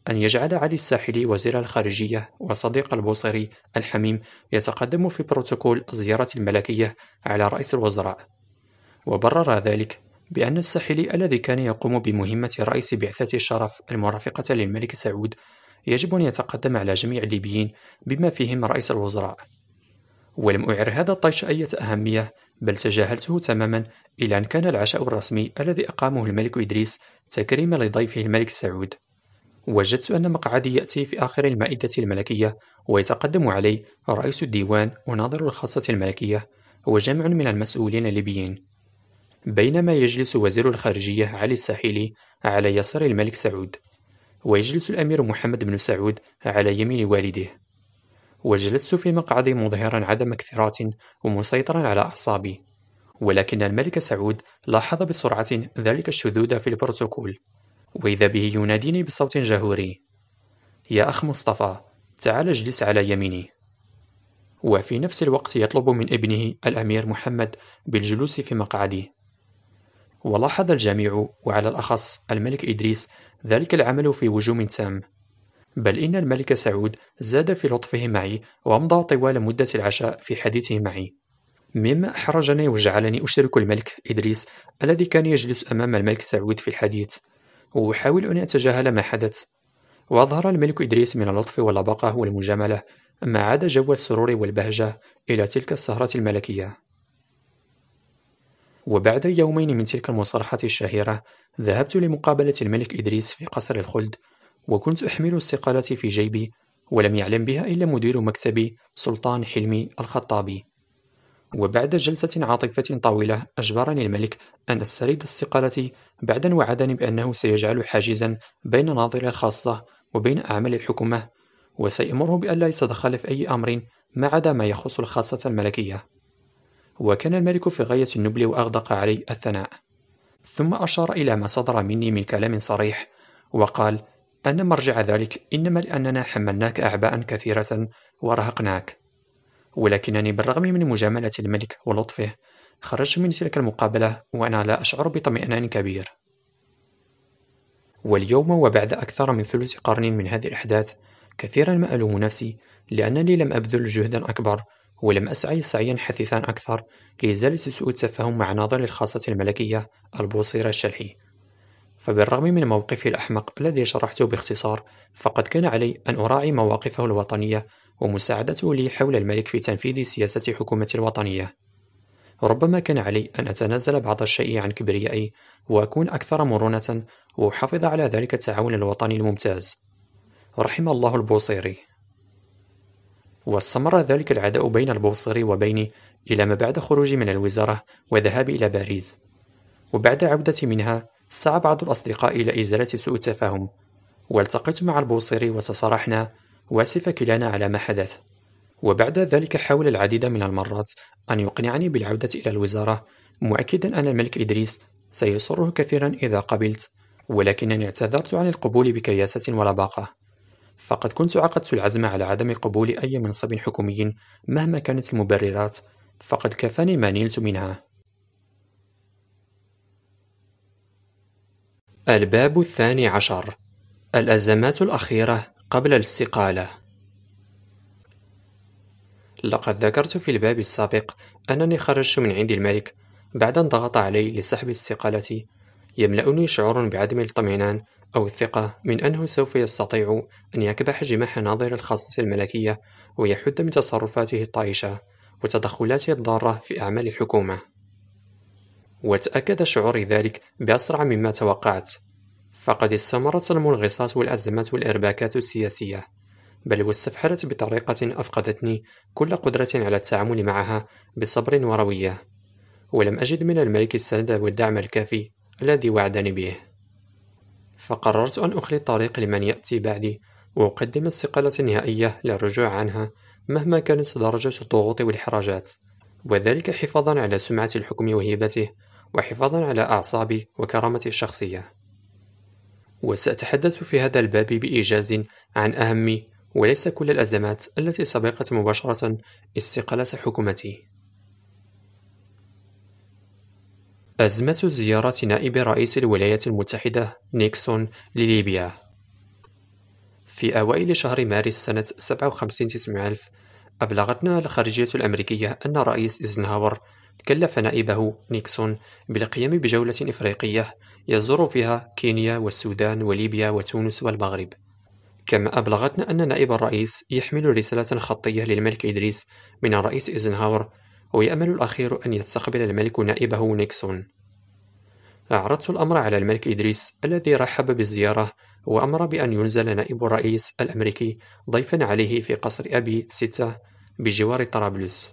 أن يجعل علي الساحلي وزير الخارجية وصديق البوصيري الحميم يتقدم في بروتوكول الزيارة الملكية على رئيس الوزراء، وبرر ذلك بأن الساحلي الذي كان يقوم بمهمة رئيس بعثة الشرف المرافقة للملك سعود يجب أن يتقدم على جميع الليبيين بما فيهم رئيس الوزراء. ولم أعر هذا الطيش أي أهمية، بل تجاهلته تماما إلى أن كان العشاء الرسمي الذي أقامه الملك إدريس تكريما لضيفه الملك سعود. وجدت أن مقعدي يأتي في آخر المائدة الملكية، ويتقدم علي رئيس الديوان وناظر الخاصة الملكية وجمع من المسؤولين الليبيين، بينما يجلس وزير الخارجية علي الساحلي على يسار الملك سعود، ويجلس الأمير محمد بن سعود على يمين والده. وجلست في مقعدي مظهرا عدم اكتراث ومسيطرا على أعصابي، ولكن الملك سعود لاحظ بسرعة ذلك الشذوذ في البروتوكول، وإذا به يناديني بصوت جهوري: يا أخ مصطفى، تعال اجلس على يميني. وفي نفس الوقت يطلب من ابنه الأمير محمد بالجلوس في مقعدي. ولاحظ الجميع وعلى الأخص الملك إدريس ذلك العمل في وجوم تام، بل إن الملك سعود زاد في لطفه معي وأمضى طوال مدة العشاء في حديثه معي، مما أحرجني وجعلني أشرك الملك إدريس الذي كان يجلس أمام الملك سعود في الحديث، وأحاول أن أتجاهل ما حدث. وأظهر الملك إدريس من اللطف واللباقة والمجاملة ما عاد جو السرور والبهجة إلى تلك السهرة الملكية. وبعد يومين من تلك المصارحة الشهيرة ذهبت لمقابلة الملك إدريس في قصر الخلد، وكنت أحمل استقالة في جيبي، ولم يعلم بها إلا مدير مكتبي سلطان حلمي الخطابي. وبعد جلسة عاطفة طويلة أجبرني الملك أن أسترد استقالتي، بعد أن وعدني بأنه سيجعل حاجزا بين ناظري الخاصة وبين أعمال الحكومة، وسيأمره بألا يتدخل في أي أمر ما عدا ما يخص الخاصة الملكية. وكان الملك في غاية النبل وأغدق علي الثناء، ثم أشار إلى ما صدر مني من كلام صريح، وقال أن مرجع ذلك إنما لأننا حملناك أعباء كثيرة ورهقناك. ولكنني بالرغم من مجاملة الملك ولطفه خرجت من تلك المقابلة وأنا لا أشعر بطمئنان كبير. واليوم وبعد أكثر من ثلث قرن من هذه الأحداث كثيرا ما ألوم نفسي لأنني لم أبذل جهدا أكبر ولم أسعي سعيا حثيثا أكثر لإزالة سوء التفاهم مع ناظر الخاصة الملكية البوصيرة الشلحي. فبالرغم من موقفي الأحمق الذي شرحته باختصار، فقد كان علي أن أراعي مواقفه الوطنية ومساعدته لي حول الملك في تنفيذ سياسة حكومة الوطنية. ربما كان علي أن أتنازل بعض الشيء عن كبريائي وأكون أكثر مرونة وأحافظ على ذلك التعاون الوطني الممتاز. رحم الله البوصيري. واستمر ذلك العداء بين البوصيري وبيني إلى ما بعد خروجي من الوزارة وذهابي إلى باريس. وبعد عودتي منها سعى بعض الأصدقاء إلى إزالة سوء التفاهم، والتقيت مع البوصيري وتصارحنا واسف كلانا على ما حدث. وبعد ذلك حاول العديد من المرات أن يقنعني بالعودة إلى الوزارة، مؤكدا أن الملك إدريس سيسره كثيرا إذا قبلت، ولكنني اعتذرت عن القبول بكياسة ولباقة، فقد كنت عقدت العزم على عدم قبول أي منصب حكومي مهما كانت المبررات، فقد كفاني ما نلت منها. الباب الثاني عشر: الأزمات الأخيرة قبل الاستقالة. لقد ذكرت في الباب السابق أنني خرجت من عند الملك بعد أن ضغط علي لسحب استقالتي. يملأني شعور بعدم الاطمئنان أو الثقة من أنه سوف يستطيع أن يكبح جماح ناظر الخاصة الملكية ويحد من تصرفاته الطائشة وتدخلاته الضارة في أعمال الحكومة. وتأكد شعوري ذلك بأسرع مما توقعت، فقد استمرت المنغصات والأزمات والإرباكات السياسية، بل واستفحلت بطريقة أفقدتني كل قدرة على التعامل معها بصبر وروية، ولم أجد من الملك السند والدعم الكافي الذي وعدني به. فقررت أن أخلي الطريق لمن يأتي بعدي وأقدم استقالة نهائية للرجوع عنها مهما كانت درجة الضغوط والإحراجات، وذلك حفاظا على سمعة الحكم وهيبته، وحفاظا على أعصابي وكرامتي الشخصية. وسأتحدث في هذا الباب بإيجاز عن أهم وليس كل الأزمات التي سبقت مباشرة استقالة حكومتي. أزمة زيارة نائب رئيس الولايات المتحدة نيكسون لليبيا. في أوائل شهر مارس سنة سبعة وخمسين تسعمائة ألف، أبلغتنا الخارجية الأمريكية أن الرئيس إيزنهاور كلف نائبه نيكسون بالقيام بجولة إفريقية يزور فيها كينيا والسودان وليبيا وتونس والمغرب. كما أبلغتنا أن نائب الرئيس يحمل رسالة خطية للملك إدريس من الرئيس إيزنهاور، ويأمل الأخير أن يستقبل الملك نائبه نيكسون. عرضت الأمر على الملك إدريس الذي رحب بالزيارة، وأمر بأن ينزل نائب الرئيس الأمريكي ضيفا عليه في قصر أبي ستة بجوار طرابلس.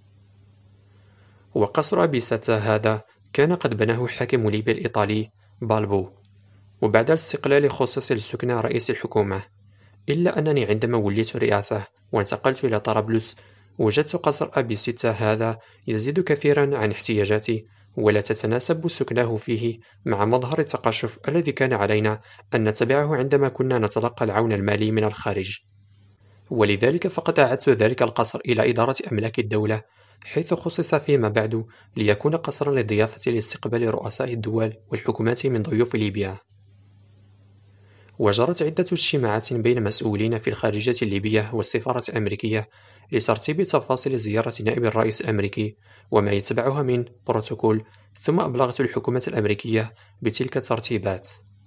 وقصر أبي ستة هذا كان قد بناه حاكم ليبيا الإيطالي بالبو، وبعد الاستقلال خصص لسكن رئيس الحكومة. إلا أنني عندما وليت الرئاسة وانتقلت إلى طرابلس، وجدت قصر أبي ستة هذا يزيد كثيرا عن احتياجاتي، ولا تتناسب سكناه فيه مع مظهر التقشف الذي كان علينا أن نتبعه عندما كنا نتلقى العون المالي من الخارج. ولذلك فقد أعدت ذلك القصر إلى إدارة أملاك الدولة، حيث خصص فيما بعد ليكون قصرا للضيافة لاستقبال رؤساء الدول والحكومات من ضيوف ليبيا. وجرت عدة اجتماعات بين مسؤولين في الخارجية الليبية والسفارة الأمريكية لترتيب تفاصيل زيارة نائب الرئيس الأمريكي وما يتبعها من بروتوكول، ثم أبلغت الحكومة الأمريكية بتلك الترتيبات.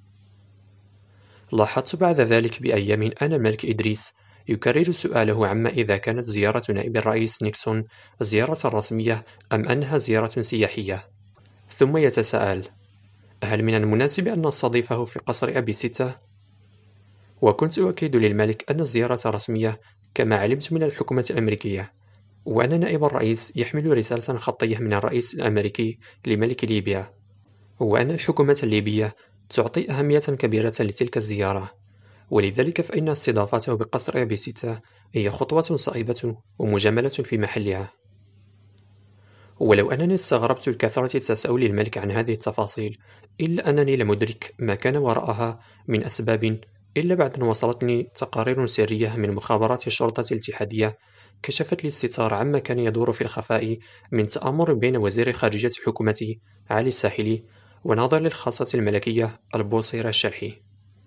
لاحظت بعد ذلك بأيام أن الملك إدريس يكرر سؤاله عما إذا كانت زيارة نائب الرئيس نيكسون زيارة رسمية أم أنها زيارة سياحية، ثم يتساءل: هل من المناسب أن نستضيفه في قصر أبي ستة؟ وكنت أؤكد للملك أن الزيارة رسمية كما علمت من الحكومة الأمريكية، وأن نائب الرئيس يحمل رسالة خطية من الرئيس الأمريكي لملك ليبيا، وأن الحكومة الليبية تعطي أهمية كبيرة لتلك الزيارة، ولذلك فإن استضافته بقصر أبي ستة هي خطوة صائبة ومجاملة في محلها. ولو أنني استغربت لكثرة تساؤل الملك عن هذه التفاصيل، إلا أنني لم أدرك ما كان وراءها من أسباب، إلا بعد أن وصلتني تقارير سرية من مخابرات الشرطة الاتحادية كشفت لي الستار عما كان يدور في الخفاء من تآمر بين وزير خارجية حكومته علي الساحلي وناظر الخاصة الملكية البوصيرة الشرحي.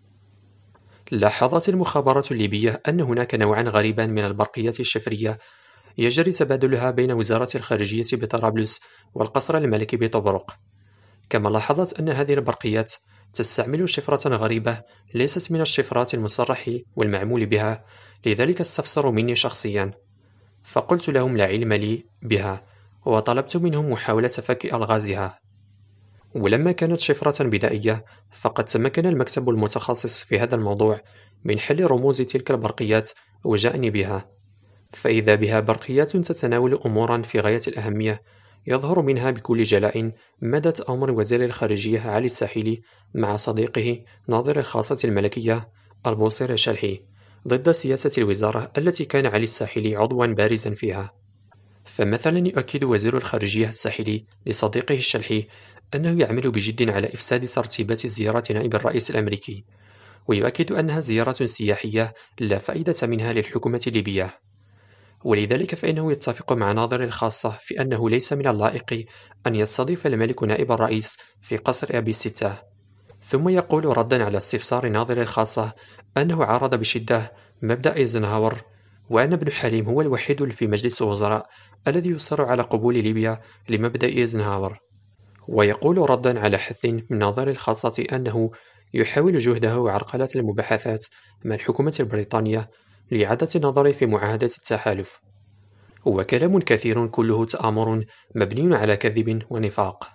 لاحظت المخابرات الليبية أن هناك نوعا غريبا من البرقيات الشفرية يجري تبادلها بين وزارة الخارجية بطرابلس والقصر الملكي بطبرق. كما لاحظت أن هذه البرقيات تستعمل شفرة غريبة ليست من الشفرات المصرح والمعمول بها، لذلك استفسروا مني شخصيا، فقلت لهم لا علم لي بها، وطلبت منهم محاولة فك ألغازها. ولما كانت شفرة بدائية، فقد تمكن المكتب المتخصص في هذا الموضوع من حل رموز تلك البرقيات وجاءني بها، فإذا بها برقيات تتناول أمورا في غاية الأهمية، يظهر منها بكل جلاء مدى تآمر وزير الخارجية علي الساحلي مع صديقه ناظر الخاصة الملكية البوصير الشرحي ضد سياسة الوزارة التي كان علي الساحلي عضوا بارزا فيها. فمثلا يؤكد وزير الخارجية الساحلي لصديقه الشرحي أنه يعمل بجد على إفساد ترتيبات زيارة نائب الرئيس الأمريكي، ويؤكد أنها زيارة سياحية لا فائدة منها للحكومة الليبية، ولذلك فإنه يتفق مع ناظر الخاصة في أنه ليس من اللائق أن يستضيف الملك نائب الرئيس في قصر أبي ستة. ثم يقول ردا على استفسار ناظر الخاصة أنه عارض بشدة مبدأ إيزنهاور، وأن ابن حليم هو الوحيد في مجلس الوزراء الذي يصر على قبول ليبيا لمبدأ إيزنهاور. ويقول ردا على حث من ناظر الخاصة أنه يحاول جهده عرقلة المباحثات مع الحكومة البريطانية لإعادة النظر في معاهدة التحالف. وكلام كثير كله تآمر مبني على كذب ونفاق.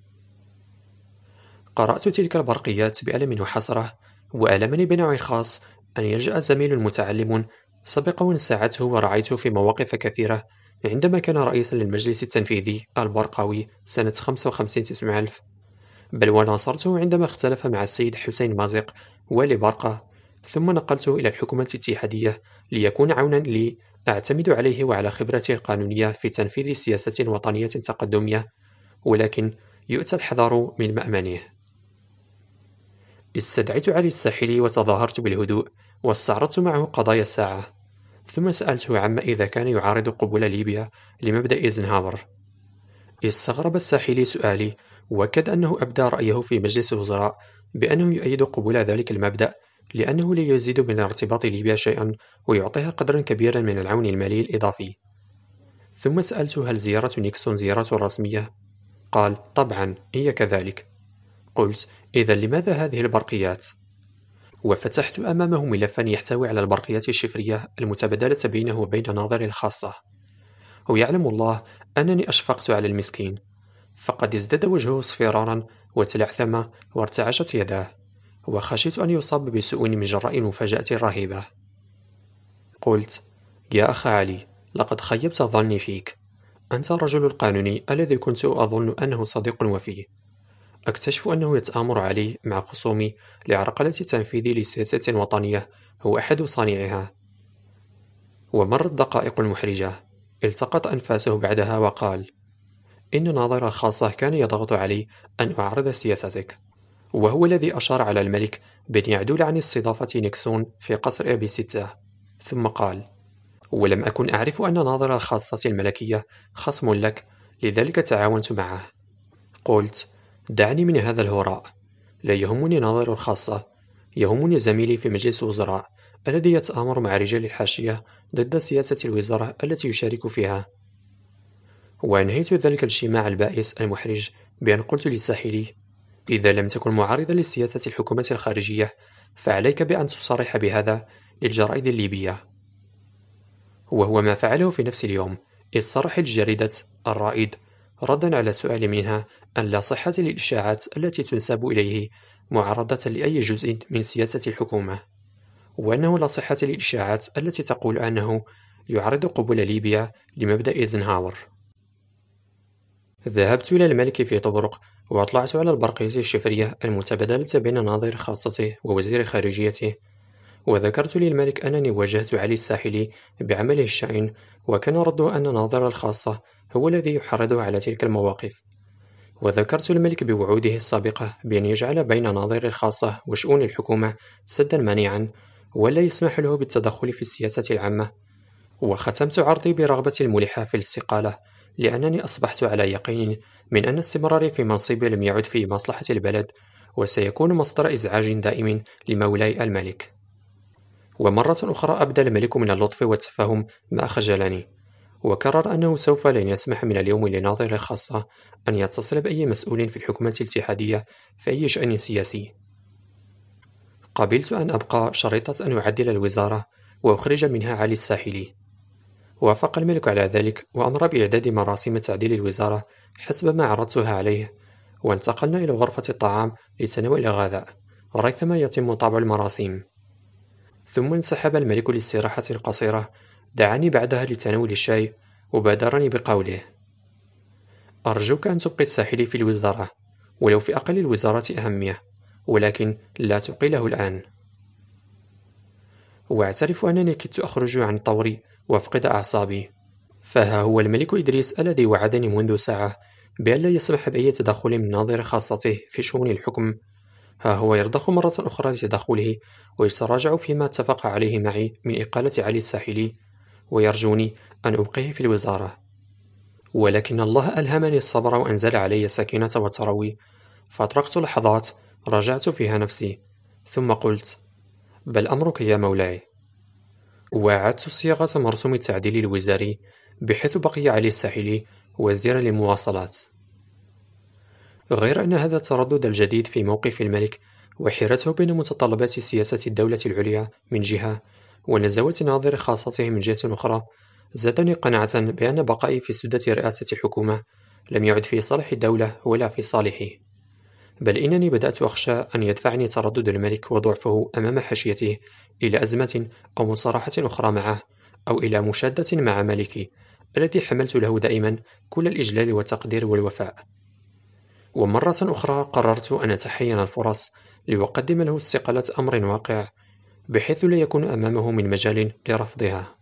قرأت تلك البرقيات بألم وحسرة، وألمني بنوع خاص أن يلجأ زميل متعلم سبق وأن ساعدته ورعيته في مواقف كثيرة عندما كان رئيسا للمجلس التنفيذي البرقاوي سنة خمسة وخمسين تسعمائة ألف، بل وناصرته عندما اختلف مع السيد حسين مازق والي برقة، ثم نقلته إلى الحكومة الاتحادية ليكون عونا لي أعتمد عليه وعلى خبرته القانونية في تنفيذ سياسة وطنية تقدمية، ولكن يؤتى الحذر من مأمنه. استدعيت علي الساحلي وتظاهرت بالهدوء واستعرضت معه قضايا الساعة، ثم سألته عما إذا كان يعارض قبول ليبيا لمبدأ إيزنهاور. استغرب الساحلي سؤالي، وأكد أنه أبدى رأيه في مجلس الوزراء بأنه يؤيد قبول ذلك المبدأ لأنه لا يزيد من ارتباط ليبيا شيئا ويعطيها قدرا كبيرا من العون المالي الإضافي. ثم سألته هل زيارة نيكسون زيارة رسمية؟ قال طبعا هي كذلك. قلت إذا لماذا هذه البرقيات؟ وفتحت أمامه ملفا يحتوي على البرقيات الشفرية المتبادلة بينه وبين ناظري الخاصة. ويعلم الله أنني أشفقت على المسكين، فقد ازداد وجهه اصفرارا وتلعثم وارتعشت يداه، وخشيت أن يصاب بسوء من جراء المفاجأة الرهيبة. قلت يا أخ علي، لقد خيبت ظني فيك. أنت الرجل القانوني الذي كنت أظن أنه صديق وفي. أكتشف أنه يتآمر علي مع خصومي لعرقلة تنفيذي لسياسة وطنية هو أحد صانعها. ومرت دقائق محرجة، التقط أنفاسه بعدها وقال إن ناظر الخاصة كان يضغط علي أن أعرض سياستك، وهو الذي أشار على الملك بأن يعدل عن استضافة نيكسون في قصر أبي ستة. ثم قال ولم أكن أعرف أن ناظر الخاصة الملكية خصم لك، لذلك تعاونت معه. قلت دعني من هذا الهراء، لا يهمني ناظر الخاصة، يهمني زميلي في مجلس الوزراء الذي يتآمر مع رجال الحاشية ضد سياسة الوزارة التي يشارك فيها. وأنهيت ذلك الاجتماع البائس المحرج بأن قلت لساحلي إذا لم تكن معارضا لسياسة الحكومة الخارجية فعليك بأن تصرح بهذا للجرائد الليبية. وهو ما فعله في نفس اليوم، إذ صرح لجريدة الرائد ردا على سؤال منها أن لا صحة للإشاعات التي تنسب إليه معارضة لأي جزء من سياسة الحكومة، وأنه لا صحة للإشاعات التي تقول أنه يعرض قبول ليبيا لمبدأ إيزنهاور. ذهبت إلى الملك في طبرق وأطلعت على البرقية الشفرية المتبادلة بين ناظر خاصته ووزير خارجيته، وذكرت للملك أنني واجهت علي الساحلي بعمله الشائن، وكان رده أن ناظر الخاصة هو الذي يحرضه على تلك المواقف. وذكرت الملك بوعوده السابقة بأن يجعل بين ناظر الخاصة وشؤون الحكومة سدا مانعا ولا يسمح له بالتدخل في السياسة العامة. وختمت عرضي برغبتي الملحة في الاستقالة، لأنني أصبحت على يقين من أن استمراري في منصبي لم يعد في مصلحة البلد، وسيكون مصدر إزعاج دائم لمولاي الملك. ومرة أخرى أبدى الملك من اللطف والتفاهم ما خجلني، وكرر أنه سوف لن يسمح من اليوم لناظر الخاصة أن يتصل بأي مسؤول في الحكومة الاتحادية في أي شأن سياسي. قبلت أن أبقى شريطة أن أعدل الوزارة وأخرج منها علي الساحلي. وافق الملك على ذلك وأمر بإعداد مراسم تعديل الوزارة حسب ما عرضتها عليه، وانتقلنا إلى غرفة الطعام لتناول الغذاء ريثما يتم طبع المراسيم. ثم انسحب الملك لاستراحة قصيرة، دعاني بعدها لتناول الشاي وبادرني بقوله أرجوك أن تبقي الساحلي في الوزارة ولو في أقل الوزارات أهمية، ولكن لا تقيله الآن. وأعترف أنني كدت أخرج عن طوري وأفقد أعصابي، فها هو الملك إدريس الذي وعدني منذ ساعة بأن لا يسمح بأي تدخل من ناظر خاصته في شؤون الحكم، ها هو يرضخ مرة أخرى لتدخله ويتراجع فيما اتفق عليه معي من إقالة علي الساحلي، ويرجوني أن أبقيه في الوزارة. ولكن الله ألهمني الصبر وأنزل علي السكينة والتروي، فأطرقت لحظات راجعت فيها نفسي، ثم قلت بل أمرك يا مولاي. وأعدت صياغة مرسوم التعديل الوزاري بحيث بقي علي الساحلي وزيرا للمواصلات. غير أن هذا التردد الجديد في موقف الملك وحيرته بين متطلبات سياسة الدولة العليا من جهة ونزوة ناظر خاصته من جهة أخرى زادني قناعة بأن بقائي في سدة رئاسة الحكومة لم يعد في صالح الدولة ولا في صالحي، بل إنني بدأت أخشى أن يدفعني تردد الملك وضعفه أمام حاشيته إلى أزمة أو مصارحة أخرى معه، أو إلى مشادة مع ملكي الذي حملت له دائما كل الإجلال والتقدير والوفاء. ومرة أخرى قررت أن أتحين الفرص لأقدم له استقالة أمر واقع بحيث لا يكون أمامه من مجال لرفضها.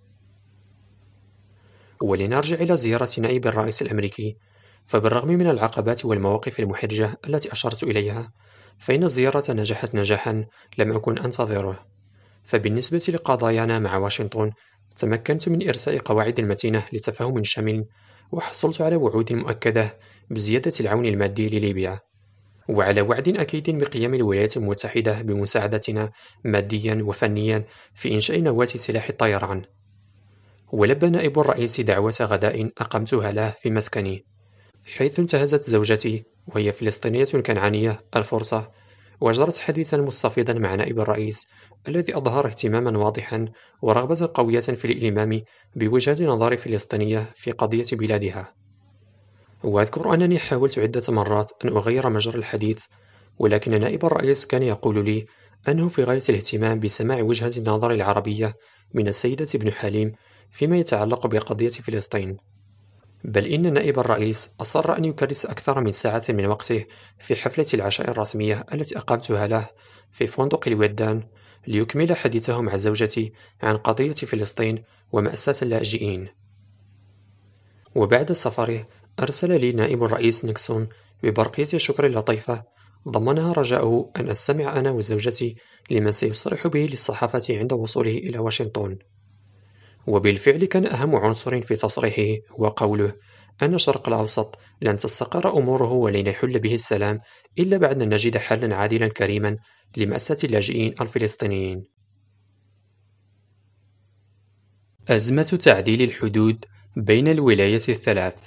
ولنرجع إلى زيارة نائب الرئيس الأمريكي، فبالرغم من العقبات والمواقف المحرجة التي أشرت إليها، فإن الزيارة نجحت نجاحا لم أكن أنتظره. فبالنسبة لقضايانا مع واشنطن، تمكنت من إرساء قواعد المتينة لتفاهم شامل، وحصلت على وعود مؤكدة بزيادة العون المادي لليبيا. وعلى وعد أكيد بقيام الولايات المتحدة بمساعدتنا ماديا وفنيا في إنشاء نواة سلاح الطيران. ولبى نائب الرئيس دعوة غداء أقمتها له في مسكني، حيث انتهزت زوجتي وهي فلسطينية كنعانية الفرصة وأجرت حديثا مستفيضا مع نائب الرئيس الذي أظهر اهتماما واضحا ورغبة قوية في الإلمام بوجهة نظر فلسطينية في قضية بلادها. وأذكر أنني حاولت عدة مرات أن أغير مجرى الحديث، ولكن نائب الرئيس كان يقول لي أنه في غاية الاهتمام بسماع وجهة النظر العربية من السيدة بن حليم فيما يتعلق بقضية فلسطين. بل إن نائب الرئيس أصر أن يكرس أكثر من ساعة من وقته في حفلة العشاء الرسمية التي أقامتها له في فندق الودان ليكمل حديثه مع زوجتي عن قضية فلسطين ومأساة اللاجئين. وبعد سفره أرسل لي نائب الرئيس نيكسون ببرقية شكر لطيفة ضمنها رجاءه أن أستمع أنا وزوجتي لما سيصرح به للصحافة عند وصوله إلى واشنطن. وبالفعل كان أهم عنصر في تصريحه هو قوله أن الشرق الأوسط لن تستقر أموره ولن يحل به السلام إلا بعد أن نجد حلا عادلا كريما لمأساة اللاجئين الفلسطينيين. أزمة تعديل الحدود بين الولايات الثلاث.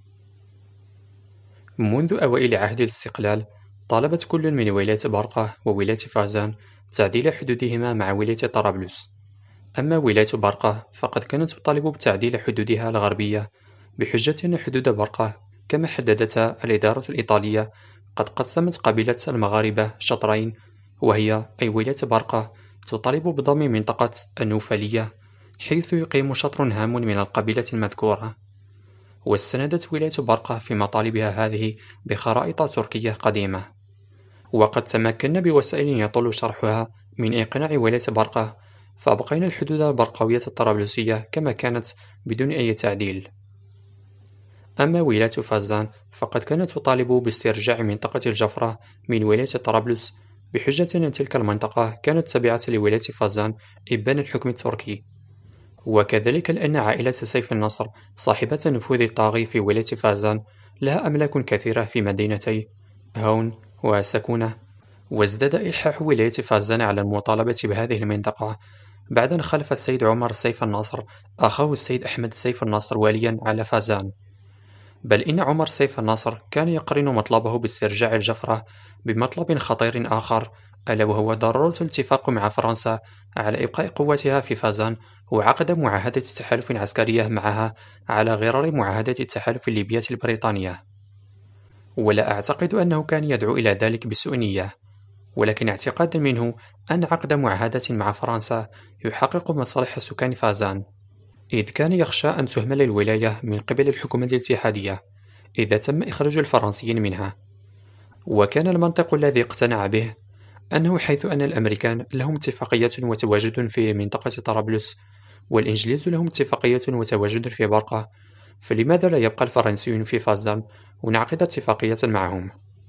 منذ أوائل عهد الاستقلال طالبت كل من ولاية برقة وولاية فازان تعديل حدودهما مع ولاية طرابلس. أما ولاية برقة فقد كانت تطالب بتعديل حدودها الغربية بحجة أن حدود برقة كما حددتها الإدارة الإيطالية قد قسمت قبيلة المغاربة شطرين، وهي أي ولاية برقة تطالب بضم منطقة النوفلية حيث يقيم شطر هام من القبيلة المذكورة. واستندت ولاية برقة في مطالبها هذه بخرائط تركية قديمة. وقد تمكنا بوسائل يطول شرحها من إقناع ولاية برقة، فأبقينا الحدود البرقوية الطرابلسية كما كانت بدون أي تعديل. أما ولاية فازان فقد كانت تطالب باسترجاع منطقة الجفرة من ولاية طرابلس بحجة أن تلك المنطقة كانت تابعة لولاية فازان إبان الحكم التركي، وكذلك لأن عائلة سيف النصر صاحبة النفوذ الطاغي في ولاية فازان لها أملاك كثيرة في مدينتي هون وسكونة. وازداد إلحاح ولاية فازان على المطالبة بهذه المنطقة بعد أن خلف السيد عمر سيف النصر أخاه السيد أحمد سيف النصر واليا على فازان. بل إن عمر سيف النصر كان يقرن مطلبه باسترجاع الجفرة بمطلب خطير آخر، ألا وهو ضرورة الاتفاق مع فرنسا على إبقاء قوتها في فازان وعقد معاهدة تحالف عسكرية معها على غرار معاهدة التحالف الليبية البريطانية. ولا أعتقد أنه كان يدعو إلى ذلك بسوء نية، ولكن اعتقادا منه أن عقد معاهدة مع فرنسا يحقق مصالح سكان فازان، إذ كان يخشى أن تهمل الولاية من قبل الحكومة الاتحادية إذا تم إخراج الفرنسيين منها. وكان المنطق الذي اقتنع به أنه حيث أن الأمريكان لهم اتفاقية وتواجد في منطقة طرابلس والإنجليز لهم اتفاقية وتواجد في برقة، فلماذا لا يبقى الفرنسيون في فازان ونعقد اتفاقية معهم؟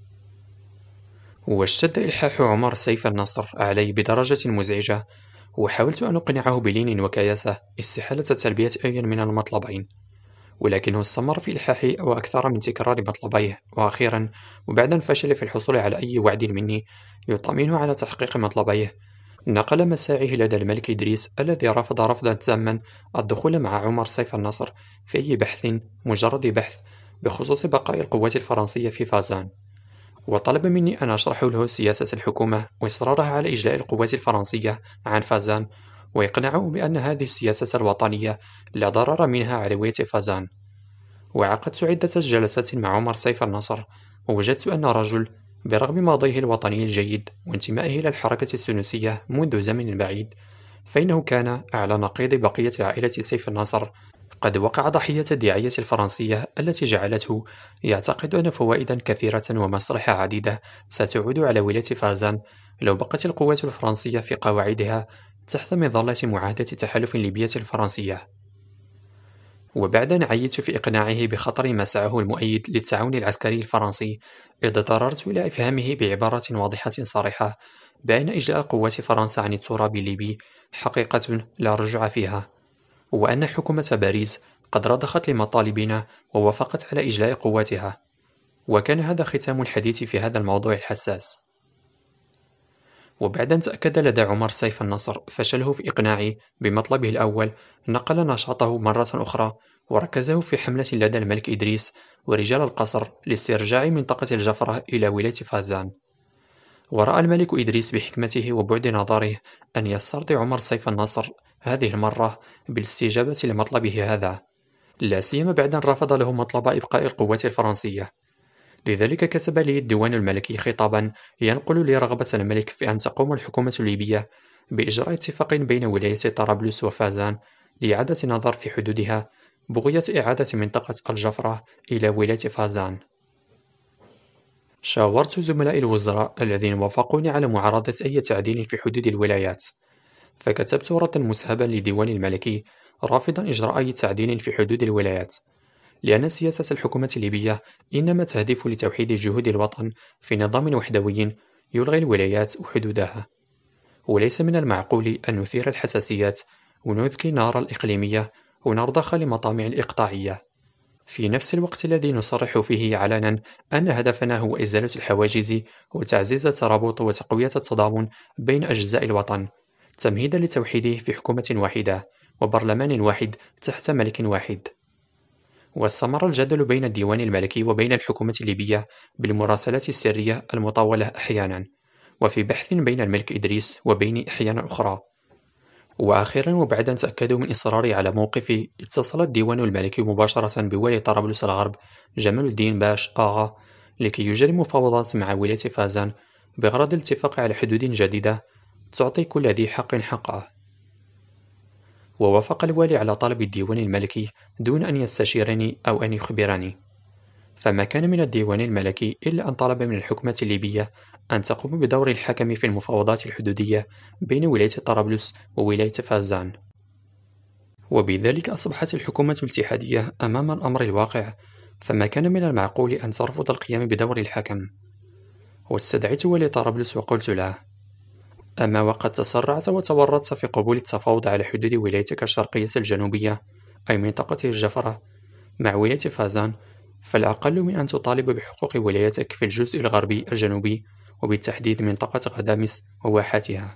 واشتد إلحاح عمر سيف النصر علي بدرجة مزعجة، وحاولت أن أقنعه بلين وكياسة استحالة تلبية أي من المطلبين، ولكنه استمر في إلحاحي وأكثر من تكرار مطلبيه. وأخيرا وبعد الفشل في الحصول على أي وعد مني يطمئنه على تحقيق مطلبيه، نقل مساعيه لدى الملك إدريس الذي رفض رفضا تاما الدخول مع عمر سيف النصر في أي بحث مجرد بحث بخصوص بقاء القوات الفرنسية في فازان، وطلب مني أن أشرح له سياسة الحكومة وإصرارها على إجلاء القوات الفرنسية عن فازان، وإقناعه بأن هذه السياسة الوطنية لا ضرر منها على ولاية فازان. وعقدت عدة جلسات مع عمر سيف النصر، ووجدت أن رجل برغم ماضيه الوطني الجيد وانتمائه إلى الحركة السنوسية منذ زمن بعيد، فإنه كان على نقيض بقية عائلة سيف النصر قد وقع ضحية الدعاية الفرنسية التي جعلته يعتقد أن فوائدا كثيرة ومصالح عديدة ستعود على ولاية فازان لو بقت القوات الفرنسية في قواعدها تحت مظلة معاهدة تحالف ليبية الفرنسية. وبعد أن عيت في إقناعه بخطر ما سعاه المؤيد للتعاون العسكري الفرنسي، اضطررت إلى إفهامه بعبارة واضحة صريحة بأن إجلاء قوات فرنسا عن التراب الليبي حقيقة لا رجوع فيها، وأن حكومة باريس قد رضخت لمطالبنا ووافقت على إجلاء قواتها. وكان هذا ختام الحديث في هذا الموضوع الحساس. وبعد أن تأكد لدى عمر سيف النصر فشله في إقناعه بمطلبه الأول، نقل نشاطه مرة أخرى وركزه في حملة لدى الملك إدريس ورجال القصر لاسترجاع منطقة الجفرة إلى ولاية فازان. ورأى الملك إدريس بحكمته وبعد نظره أن يسترضي عمر سيف النصر هذه المرة بالاستجابة لمطلبه هذا، لا سيما بعد أن رفض له مطلب إبقاء القوات الفرنسية. لذلك كتب لي الديوان الملكي خطابا ينقل لي رغبة الملك في أن تقوم الحكومة الليبية بإجراء اتفاق بين ولايتي طرابلس وفازان لإعادة النظر في حدودها بغية إعادة منطقة الجفرة إلى ولاية فازان. شاورت زملائي الوزراء الذين وافقوني على معارضة أي تعديل في حدود الولايات، فكتبت ردا مسهبا لديوان الملكي رافضا إجراء أي تعديل في حدود الولايات، لأن سياسة الحكومة الليبية إنما تهدف لتوحيد جهود الوطن في نظام وحدوي يلغي الولايات وحدودها، وليس من المعقول أن نثير الحساسيات ونذكي نار الإقليمية ونرضخ لمطامع الإقطاعية، في نفس الوقت الذي نصرح فيه علنا أن هدفنا هو إزالة الحواجز وتعزيز الترابط وتقوية التضامن بين أجزاء الوطن، تمهيدا لتوحيده في حكومة واحدة وبرلمان واحد تحت ملك واحد. واستمر الجدل بين الديوان الملكي وبين الحكومة الليبية بالمراسلات السرية المطولة أحيانا، وفي بحث بين الملك إدريس وبيني أحيانا أخرى. وأخيرا وبعد أن تأكدوا من إصراري على موقفي، اتصل الديوان الملكي مباشرة بوالي طرابلس الغرب جمال الدين باش آغا لكي يجري مفاوضات مع ولاية فازان بغرض الاتفاق على حدود جديدة تعطي كل ذي حق حقه. ووافق الوالي على طلب الديوان الملكي دون أن يستشيرني أو أن يخبرني، فما كان من الديوان الملكي إلا أن طلب من الحكومة الليبية أن تقوم بدور الحكم في المفاوضات الحدودية بين ولاية طرابلس وولاية فازان. وبذلك أصبحت الحكومة الاتحادية أمام الأمر الواقع، فما كان من المعقول أن ترفض القيام بدور الحكم. واستدعيت والي طرابلس وقلت له: أما وقد تسرعت وتورطت في قبول التفاوض على حدود ولايتك الشرقية الجنوبية أي منطقة الجفرة مع ولاية فازان، فالأقل من أن تطالب بحقوق ولايتك في الجزء الغربي الجنوبي وبالتحديد منطقة غدامس وواحاتها.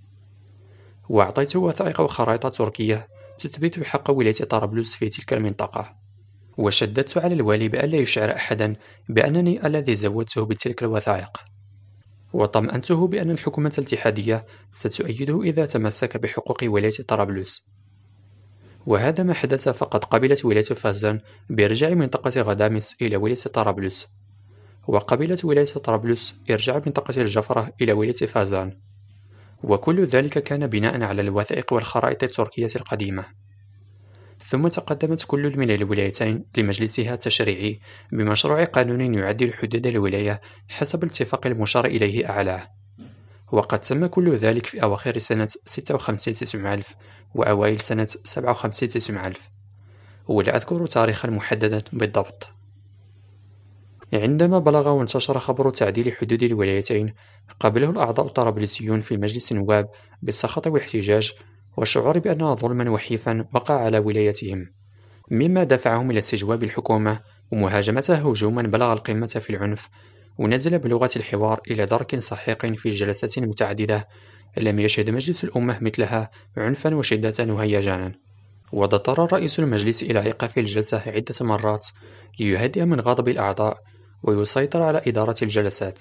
وأعطيت وثائق وخرائط تركية تثبت حق ولاية طرابلس في تلك المنطقة، وشددت على الوالي بألا يشعر أحدا بأنني الذي زودته بتلك الوثائق، وطمأنته بأن الحكومة الاتحادية ستؤيده إذا تمسك بحقوق ولاية طرابلس. وهذا ما حدث، فقد قبلت ولاية فازان بإرجاع منطقة غدامس إلى ولاية طرابلس، وقبلت ولاية طرابلس إرجاع منطقة الجفرة إلى ولاية فازان، وكل ذلك كان بناء على الوثائق والخرائط التركية القديمة. ثم تقدمت كل من الولايتين لمجلسها التشريعي بمشروع قانون يعدل حدود الولاية حسب الاتفاق المشار إليه أعلاه، وقد تم كل ذلك في أواخر سنة ستة وخمسين تسعمائة ألف وأوائل سنة سبعة وخمسين تسعمائة ألف، ولا أذكر تاريخا محددا بالضبط. عندما بلغ وانتشر خبر تعديل حدود الولايتين، قبله الأعضاء الطرابلسيون في مجلس النواب بالسخط والاحتجاج والشعور بأن ظلما وحيفا وقع على ولايتهم، مما دفعهم إلى استجواب الحكومة ومهاجمتها هجوما بلغ القمة في العنف، ونزل بلغة الحوار إلى درك سحيق في جلسات متعددة لم يشهد مجلس الأمة مثلها عنفا وشدة وهيجانا. واضطر رئيس المجلس إلى إيقاف الجلسة عدة مرات ليهدئ من غضب الأعضاء ويسيطر على إدارة الجلسات.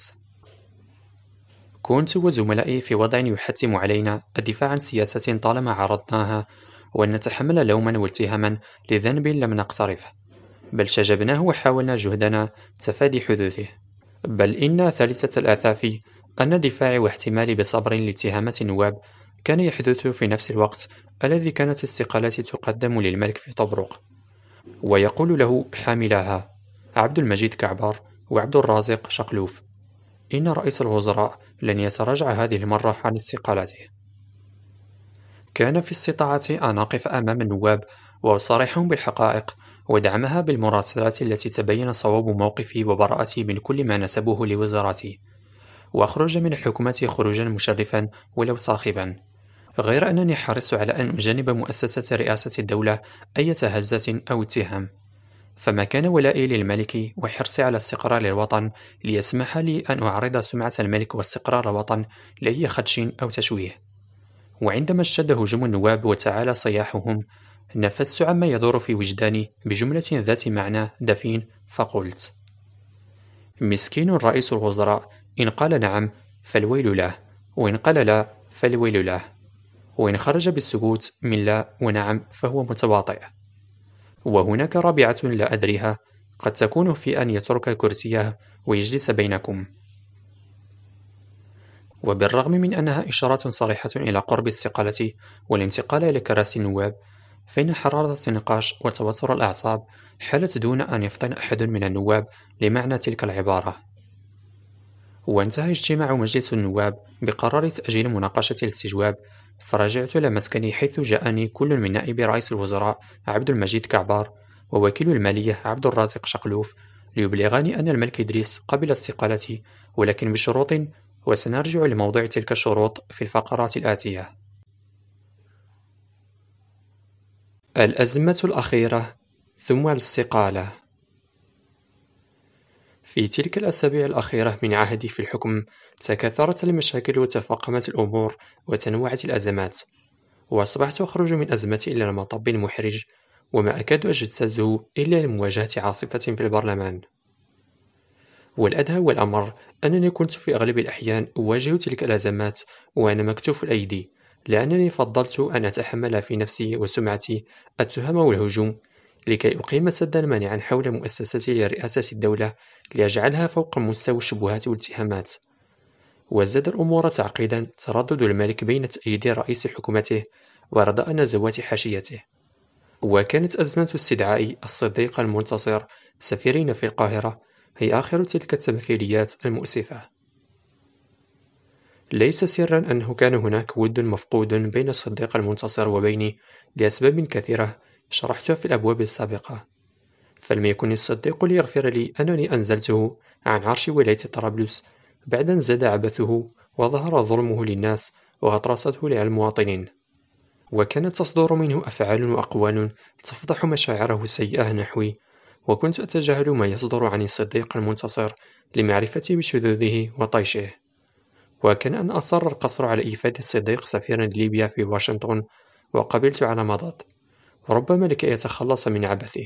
كنت وزملائي في وضع يحتم علينا الدفاع عن سياسة طالما عرضناها، وأن نتحمل لوما واتهاما لذنب لم نقترفه، بل شجبناه وحاولنا جهدنا تفادي حدوثه. بل إن ثالثة الآثاف أن دفاعي واحتمالي بصبر لاتهامات النواب كان يحدث في نفس الوقت الذي كانت استقالات تقدم للملك في طبرق، ويقول له حاملاها عبد المجيد كعبار وعبد الرازق شقلوف إن رئيس الوزراء لن يتراجع هذه المرة عن استقالته. كان في استطاعتي أن أقف أمام النواب وأصارحهم بالحقائق ودعمها بالمراسلات التي تبين صواب موقفي وبراءتي من كل ما نسبوه لوزارتي، وأخرج من الحكومة خروجا مشرفا ولو صاخبا، غير أنني حرصت على أن أجنب مؤسسة رئاسة الدولة أي هزة أو اتهام، فما كان ولائي للملك وحرصي على استقرار الوطن ليسمح لي أن أعرض سمعة الملك واستقرار الوطن لأي خدش أو تشويه. وعندما اشتد هجوم النواب وتعالى صياحهم، نفست عما يدور في وجداني بجملة ذات معنى دفين فقلت: مسكين رئيس الوزراء، إن قال نعم فالويل له، وإن قال لا فالويل له، وإن خرج بالسكوت من لا ونعم فهو متواطئ. وهناك رابعة لا أدريها، قد تكون في أن يترك كرسيه ويجلس بينكم. وبالرغم من أنها إشارة صريحة إلى قرب الاستقالة والانتقال إلى كراسي النواب، فإن حرارة النقاش وتوتر الأعصاب حلت دون أن يفطن أحد من النواب لمعنى تلك العبارة. وانتهى اجتماع مجلس النواب بقرار تأجيل مناقشة الاستجواب، فرجعت إلى مسكني حيث جاءني كل من نائب رئيس الوزراء عبد المجيد كعبار ووكيل المالية عبد الرازق شقلوف ليبلغاني أن الملك إدريس قبل استقالتي، ولكن بشروط، وسنرجع لموضوع تلك الشروط في الفقرات الآتية. الأزمة الأخيرة ثم الاستقالة. في تلك الأسابيع الأخيرة من عهدي في الحكم، تكاثرت المشاكل وتفاقمت الأمور وتنوعت الأزمات، وأصبحت أخرج من أزمتي إلى المطب المحرج، وما أكاد أجتازه إلا لمواجهة عاصفة في البرلمان. والأدهى والأمر أنني كنت في أغلب الأحيان أواجه تلك الأزمات وأنا مكتوف الأيدي، لأنني فضلت أن أتحمل في نفسي وسمعتي التهم والهجوم لكي أقيم سدا مانعا حول مؤسستي لرئاسة الدولة ليجعلها فوق مستوى الشبهات والاتهامات. وزاد الأمور تعقيدا تردد الملك بين تأييد رئيس حكومته ورضاء نزوات حاشيته. وكانت أزمة استدعاء الصديق المنتصر سفيرين في القاهرة هي آخر تلك التمثيليات المؤسفة. ليس سرا أنه كان هناك ود مفقود بين الصديق المنتصر وبيني لأسباب كثيرة شرحتها في الأبواب السابقة، فلم يكن الصديق ليغفر لي أنني أنزلته عن عرش ولاية طرابلس بعد أن زاد عبثه وظهر ظلمه للناس وغطرسته للمواطنين، وكانت تصدر منه أفعال وأقوال تفضح مشاعره السيئة نحوي، وكنت أتجاهل ما يصدر عن الصديق المنتصر لمعرفتي بشذوذه وطيشه. وكان أن أصر القصر على إيفاد الصديق سفيرا لليبيا في واشنطن، وقبلت على مضض، ربما لكي يتخلص من عبثه.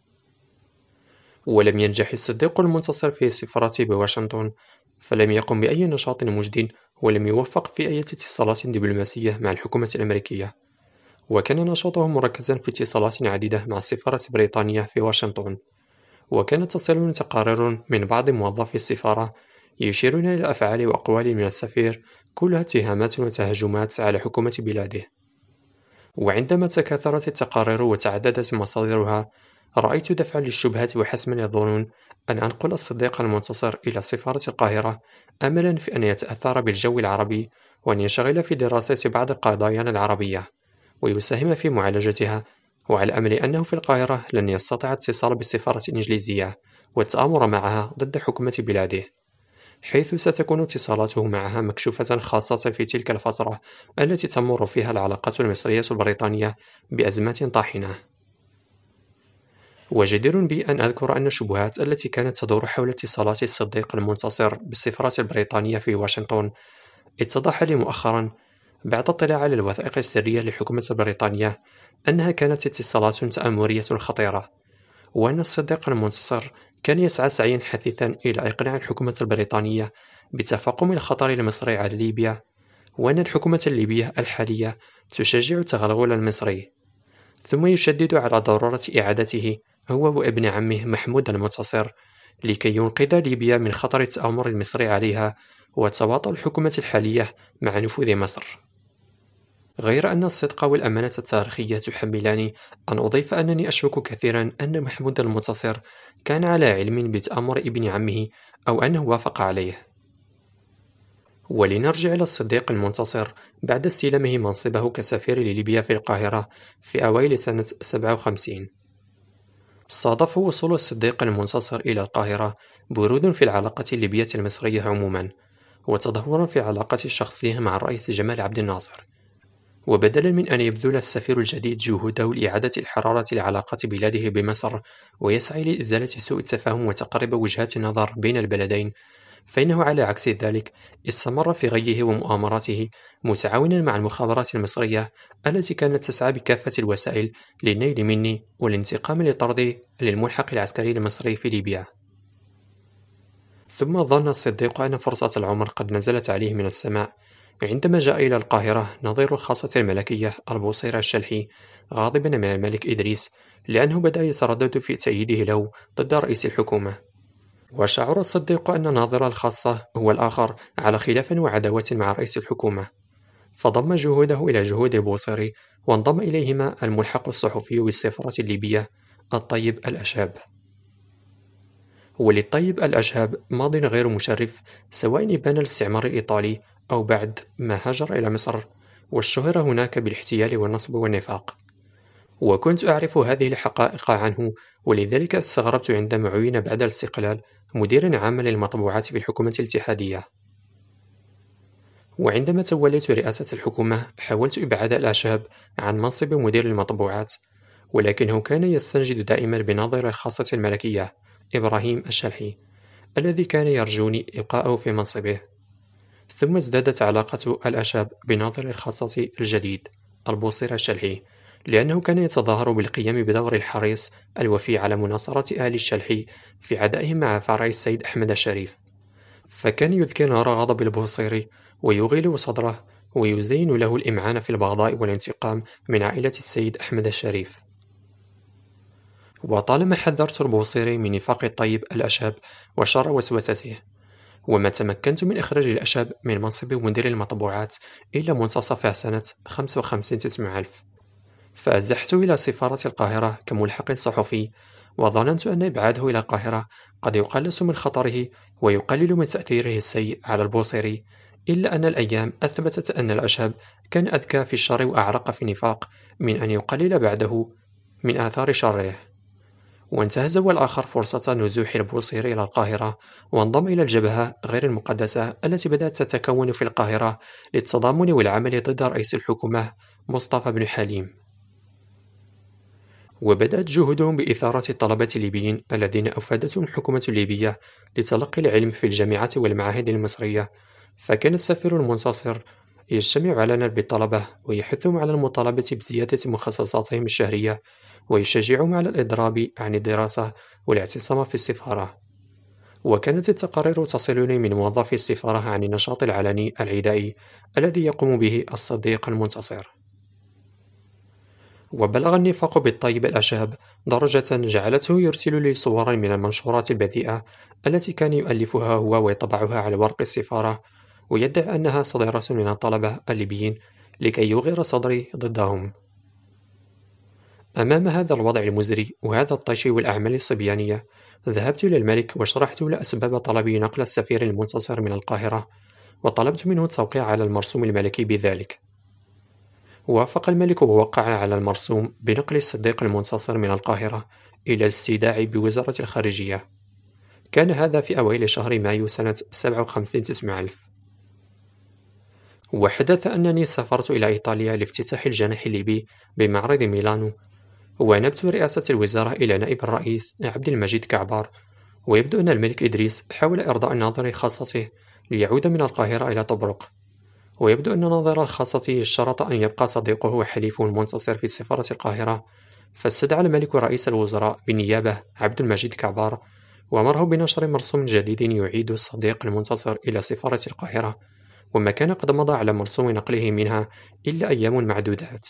ولم ينجح الصديق المنتصر في سفارته بواشنطن، فلم يقم بأي نشاط مجد ولم يوفق في أي اتصالات دبلوماسية مع الحكومة الأمريكية، وكان نشاطه مركزا في اتصالات عديدة مع سفارة بريطانيا في واشنطن. وكانت تصلني تقارير من بعض موظفي السفارة يشيرون إلى أفعال وأقوال من السفير كلها اتهامات وتهجمات على حكومة بلاده. وعندما تكاثرت التقارير وتعددت مصادرها، رأيت دفعا للشبهات وحسما للظنون أن أنقل الصديق المنتصر إلى سفارة القاهرة أملا في أن يتأثر بالجو العربي وأن ينشغل في دراسة بعض قضايانا العربية ويساهم في معالجتها، وعلى أمل أنه في القاهرة لن يستطيع اتصال بالسفارة الإنجليزية والتآمر معها ضد حكومة بلاده، حيث ستكون اتصالاته معها مكشوفة، خاصة في تلك الفترة التي تمر فيها العلاقات المصرية البريطانية بأزمات طاحنة. وجدير بي أن أذكر أن الشبهات التي كانت تدور حول اتصالات الصديق المنتصر بالسفارة البريطانية في واشنطن اتضح لي مؤخرا بعد اطلاع على الوثائق السرية للحكومة البريطانية أنها كانت اتصالات تآمرية خطيرة، وأن الصديق المنتصر كان يسعى سعيا حثيثا إلى إقناع الحكومة البريطانية بتفاقم الخطر المصري على ليبيا، وأن الحكومة الليبية الحالية تشجع التغلغل المصري، ثم يشدد على ضرورة إعادته هو وابن عمه محمود المنتصر لكي ينقذ ليبيا من خطر التآمر المصري عليها وتواطؤ الحكومة الحالية مع نفوذ مصر. غير أن الصدق والأمانة التاريخية تحملاني أن أضيف أنني أشك كثيرا أن محمود المنتصر كان على علم بتآمر ابن عمه أو أنه وافق عليه. ولنرجع إلى الصديق المنتصر بعد استلامه منصبه كسفير لليبيا في القاهرة في أوائل سنة سبعة وخمسين. صادف وصول الصديق المنتصر إلى القاهرة برود في العلاقة الليبية المصرية عموما، وتدهور في العلاقة الشخصية مع الرئيس جمال عبد الناصر، وبدلا من أن يبذل السفير الجديد جهوده لإعادة الحرارة لعلاقات بلاده بمصر ويسعى لإزالة سوء التفاهم وتقريب وجهات النظر بين البلدين، فإنه على عكس ذلك استمر في غيه ومؤامراته، متعاونا مع المخابرات المصرية التي كانت تسعى بكافة الوسائل للنيل مني والانتقام لطرد للملحق العسكري المصري في ليبيا. ثم ظن الصديق أن فرصة العمر قد نزلت عليه من السماء عندما جاء إلى القاهرة نظير الخاصة الملكية البوصيرة الشلحي، غاضبا من الملك إدريس لأنه بدأ يتردد في تأييده له ضد رئيس الحكومة. وشعر الصديق أن ناظر الخاصة هو الآخر على خلاف وعداوة مع رئيس الحكومة، فضم جهوده إلى جهود البوصيري، وانضم إليهما الملحق الصحفي بالسفارة الليبية الطيب الأشهب. وللطيب الأشهب ماضٍ غير مشرف سواء إبان الاستعمار الإيطالي أو بعد ما هاجر إلى مصر، واشتهر هناك بالاحتيال والنصب والنفاق. وكنت أعرف هذه الحقائق عنه، ولذلك استغربت عندما عُيِّن بعد الاستقلال مديرًا عامًا للمطبوعات في الحكومة الاتحادية. وعندما توليت رئاسة الحكومة حاولت إبعاد الأشهب عن منصب مدير المطبوعات، ولكنه كان يستنجد دائما بناظر الخاصة الملكية إبراهيم الشلحي الذي كان يرجوني إبقاءه في منصبه. ثم ازدادت علاقة الأشهب بناظر الخاصة الجديد البوصيرة الشلحي، لأنه كان يتظاهر بالقيام بدور الحريص الوفي على مناصرة أهل الشلحي في عدائهم مع فرع السيد أحمد الشريف، فكان يذكي نار غضب البوصيري ويغيل صدره ويزين له الإمعان في البغضاء والانتقام من عائلة السيد أحمد الشريف. وطالما حذرت البوصيري من نفاق الطيب الأشهب وشر وسوسته، وما تمكنت من إخراج الأشهب من منصب مدير المطبوعات إلا منتصف سنة خمسة وخمسين تسعمائة ألف، فأزحت إلى سفارة القاهرة كملحق صحفي، وظننت أن إبعاده إلى القاهرة قد يقلص من خطره ويقلل من تأثيره السيء على البوصيري، إلا أن الأيام أثبتت أن الأشهب كان أذكى في الشر وأعرق في النفاق من أن يقلل بعده من آثار شره. وانتهز الآخر فرصة نزوح البوصيري إلى القاهرة وانضم إلى الجبهة غير المقدسة التي بدأت تتكون في القاهرة للتضامن والعمل ضد رئيس الحكومة مصطفى بن حليم. وبدأت جهودهم بإثارة الطلبة الليبيين الذين أفادتهم الحكومة الليبية لتلقي العلم في الجامعات والمعاهد المصرية، فكان السفير المنتصر يجتمع علنا بالطلبة ويحثهم على المطالبة بزيادة مخصصاتهم الشهرية، ويشجعهم على الإضراب عن الدراسة والاعتصام في السفارة. وكانت التقارير تصلني من موظفي السفارة عن النشاط العلني العدائي الذي يقوم به الصديق المنتصر. وبلغ النفاق بالطيب الأشهب درجة جعلته يرسل لي صورا من المنشورات البذيئة التي كان يؤلفها هو ويطبعها على ورق السفارة، ويدعي أنها صادرة من الطلبة الليبيين لكي يغير صدري ضدهم. أمام هذا الوضع المزري وهذا الطيش والأعمال الصبيانية، ذهبت إلى الملك وشرحت له أسباب طلبي نقل السفير المنتصر من القاهرة، وطلبت منه التوقيع على المرسوم الملكي بذلك. وافق الملك ووقع على المرسوم بنقل الصديق المنتصر من القاهرة إلى الاستيداع بوزارة الخارجية. كان هذا في أوائل شهر مايو سنة سبعة وخمسين تسعمائة ألف. وحدث أنني سافرت إلى إيطاليا لافتتاح الجناح الليبي بمعرض ميلانو، ونبت رئاسة الوزارة إلى نائب الرئيس عبد المجيد كعبار. ويبدو أن الملك إدريس حاول إرضاء الناظر خاصته ليعود من القاهرة إلى طبرق، ويبدو أن ناظر الخاصة اشترط أن يبقى صديقه وحليفه المنتصر في سفارة القاهرة، فاستدعى الملك رئيس الوزراء بالنيابة عبد المجيد كعبار وأمره بنشر مرسوم جديد يعيد الصديق المنتصر إلى سفارة القاهرة، وما كان قد مضى على مرسوم نقله منها إلا أيام معدودات.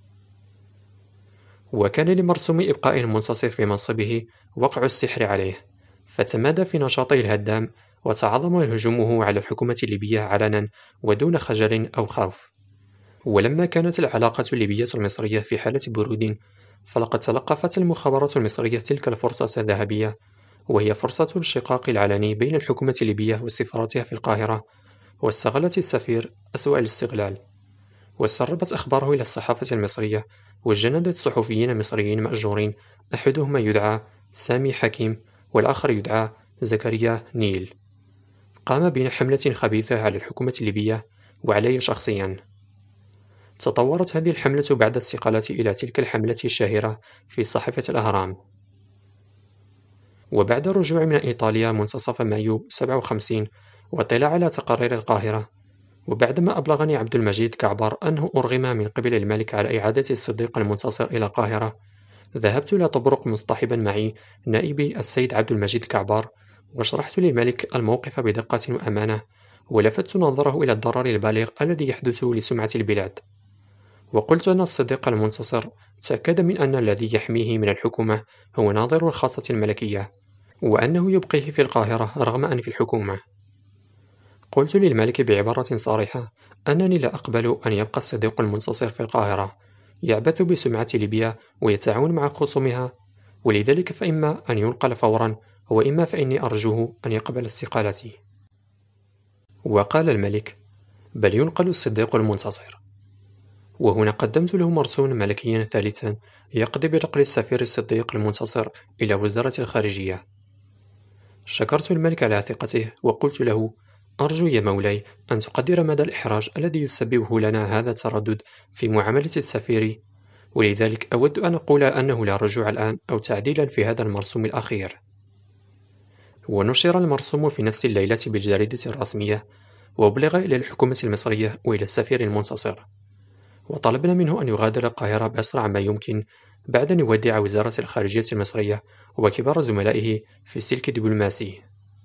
وكان لمرسوم إبقاء المنتصر في منصبه وقع السحر عليه، فتمادى في نشاطه الهدام وتعظم هجومه على الحكومة الليبية علنا ودون خجل أو خوف. ولما كانت العلاقة الليبية المصرية في حالة برود، فلقد تلقفت المخابرات المصرية تلك الفرصة الذهبية، وهي فرصة الشقاق العلني بين الحكومة الليبية وسفارتها في القاهرة، واستغلت السفير أسوأ الاستغلال، وسربت أخباره إلى الصحافة المصرية، وجندت صحفيين مصريين مأجورين، أحدهما يدعى سامي حكيم والآخر يدعى زكريا نيل. قام بنا حملة خبيثة على الحكومة الليبية وعلي شخصيا. تطورت هذه الحملة بعد استقالته إلى تلك الحملة الشهيرة في صحيفة الأهرام. وبعد رجوعه من إيطاليا منتصف مايو سبعة وخمسين واطلاع على تقارير القاهرة، وبعدما أبلغني عبد المجيد كعبر أنه أرغم من قبل الملك على إعادة الصديق المنتصر إلى القاهرة، ذهبت إلى طبرق مصطحبا معي نائبي السيد عبد المجيد كعبر، وشرحت للملك الموقف بدقة وأمانة، ولفتت نظره إلى الضرر البالغ الذي يحدث لسمعة البلاد. وقلت أن الصديق المنتصر تأكد من أن الذي يحميه من الحكومة هو ناظر الخاصة الملكية، وأنه يبقيه في القاهرة رغم أنف الحكومة. قلت للملك بعبارة صريحة أنني لا أقبل أن يبقى الصديق المنتصر في القاهرة يعبث بسمعة ليبيا ويتعاون مع خصومها، ولذلك فإما أن ينقل فورا، وإما فإني أرجوه أن يقبل استقالتي. وقال الملك: بل ينقل الصديق المنتصر. وهنا قدمت له مرسوما ملكيا ثالثا يقضي بنقل السفير الصديق المنتصر إلى وزارة الخارجية. شكرت الملك على ثقته وقلت له: أرجو يا مولاي أن تقدر مدى الإحراج الذي يسببه لنا هذا التردد في معاملة السفير، ولذلك أود أن أقول أنه لا رجوع الآن أو تعديلا في هذا المرسوم الأخير. ونشر المرسوم في نفس الليلة بالجريدة الرسمية، وأبلغ إلى الحكومة المصرية وإلى السفير المنتصر، وطلبنا منه أن يغادر القاهرة بأسرع ما يمكن بعد أن يودع وزارة الخارجية المصرية وكبار زملائه في السلك الدبلوماسي.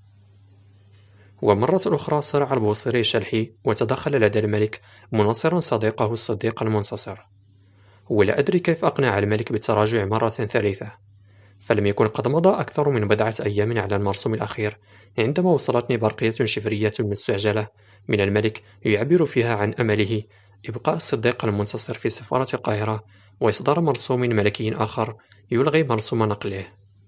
ومرة أخرى صرع البوصيري الشلحي وتدخل لدى الملك مناصرا صديقه الصديق المنتصر، ولا أدري كيف أقنع الملك بالتراجع مرة ثالثة، فلم يكن قد مضى أكثر من بضعة أيام على المرسوم الأخير عندما وصلتني برقية شفرية مستعجلة من الملك يعبر فيها عن أمله إبقاء الصديق المنتصر في سفارة القاهرة وإصدار مرسوم ملكي آخر يلغي مرسوم نقله.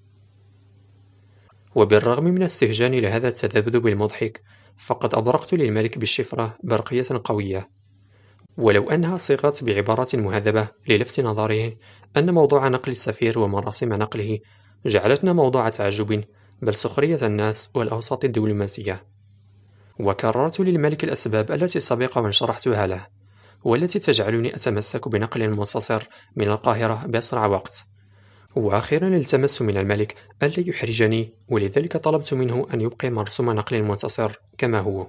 وبالرغم من استهجاني لهذا التذبذب المضحك، فقد أبرقت للملك بالشفرة برقية قوية، ولو أنها صيغت بعبارات مهذبة للفت نظره أن موضوع نقل السفير ومراسم نقله جعلتنا موضوع تعجب بل سخرية الناس والأوساط الدبلوماسية. وكررت للملك الأسباب التي سبق شرحتها له، والتي تجعلني أتمسك بنقل المنتصر من القاهرة بأسرع وقت. وأخيرا التمست من الملك ألا يحرجني، ولذلك طلبت منه أن يبقي مرسوم نقل المنتصر كما هو.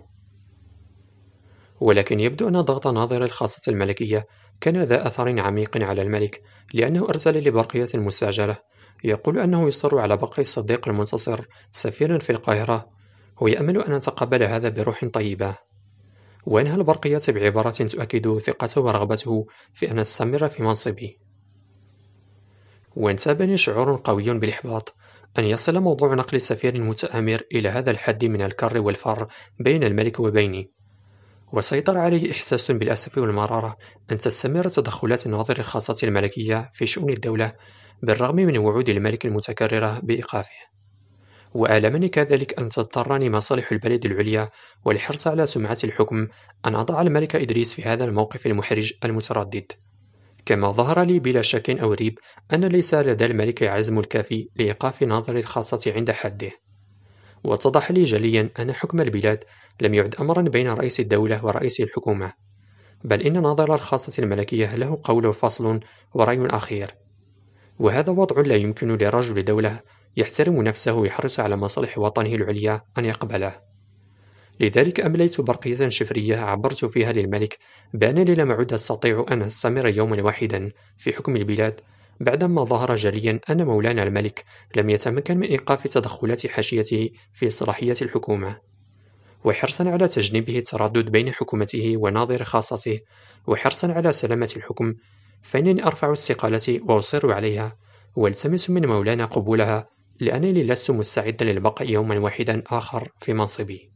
ولكن يبدو أن ضغط ناظر الخاصة الملكية كان ذا أثر عميق على الملك، لأنه أرسل لي برقية مستعجلة يقول أنه يصر على بقي الصديق المنتصر سفيرا في القاهرة، ويأمل أن نتقبل هذا بروح طيبة. وأنهى البرقية بعبارة تؤكد ثقته ورغبته في أن أستمر في منصبي. وانتابني شعور قوي بالإحباط أن يصل موضوع نقل السفير المتآمر إلى هذا الحد من الكر والفر بين الملك وبيني، وسيطر عليه إحساس بالأسف والمرارة أن تستمر تدخلات الناظر الخاصة الملكية في شؤون الدولة بالرغم من وعود الملك المتكررة بإيقافه. وآلمني كذلك أن تضطرني مصالح البلد العليا والحرص على سمعة الحكم أن أضع الملك إدريس في هذا الموقف المحرج المتردد، كما ظهر لي بلا شك أو ريب أن ليس لدى الملك العزم الكافي لإيقاف ناظر الخاصة عند حده. واتضح لي جليا أن حكم البلاد لم يعد أمرا بين رئيس الدولة ورئيس الحكومة، بل إن ناظر الخاصة الملكية له قول فصل ورأي أخير، وهذا وضع لا يمكن لرجل دولة يحترم نفسه ويحرص على مصالح وطنه العليا أن يقبله. لذلك أمليت برقية شفرية عبرت فيها للملك بأنني لم أعد أستطيع أن أستمر يوما واحدا في حكم البلاد بعدما ظهر جليا أن مولانا الملك لم يتمكن من إيقاف تدخلات حاشيته في صلاحيات الحكومة. وحرصا على تجنيبه التردد بين حكومته وناظر خاصته، وحرصا على سلامة الحكم، فإنني أرفع استقالتي وأصر عليها والتمس من مولانا قبولها، لأنني لست مستعدا للبقاء يوما واحدا آخر في منصبي.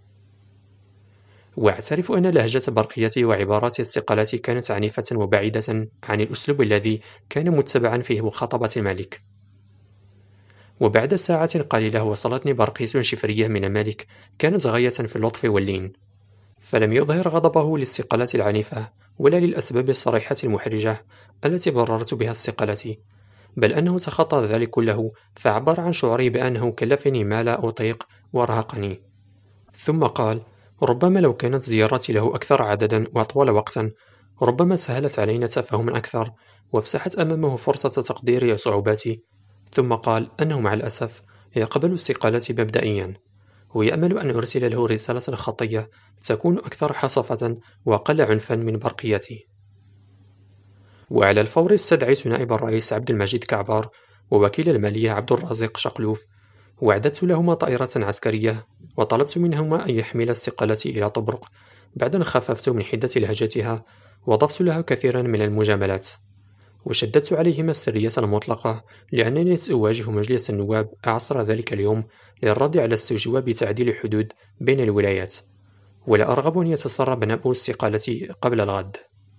واعترف أن لهجة برقيتي وعبارات استقالتي كانت عنيفة وبعيدة عن الأسلوب الذي كان متبعا في مخاطبة الملك. وبعد ساعة قليلة وصلتني برقية شفرية من الملك كانت غاية في اللطف واللين، فلم يظهر غضبه لاستقالتي العنيفة ولا للأسباب الصريحة المحرجة التي بررت بها استقالتي، بل أنه تخطى ذلك كله فعبر عن شعوري بأنه كلفني ما لا أطيق وارهقني. ثم قال: ربما لو كانت زيارتي له أكثر عددا وأطول وقتا ربما سهلت علينا تفاهما أكثر وافسحت أمامه فرصة تقدير صعوباتي، ثم قال أنه مع الأسف يقبل استقالتي مبدئيا، ويأمل أن أرسل له رسالة خطية تكون أكثر حصافة وأقل عنفا من برقيتي. وعلى الفور استدعيت نائب الرئيس عبد المجيد كعبار ووكيل المالية عبد الرازق شقلوف، وأعددت لهما طائرة عسكرية وطلبت منهما أن يحملا استقالتي إلى طبرق، بعد أن خففت من حدة لهجتها وضفت لها كثيرا من المجاملات، وشددت عليهما السرية المطلقة لأنني سأواجه مجلس النواب عصر ذلك اليوم للرد على استجواب تعديل الحدود بين الولايات، ولا أرغب أن يتسرب نبأ استقالتي قبل الغد.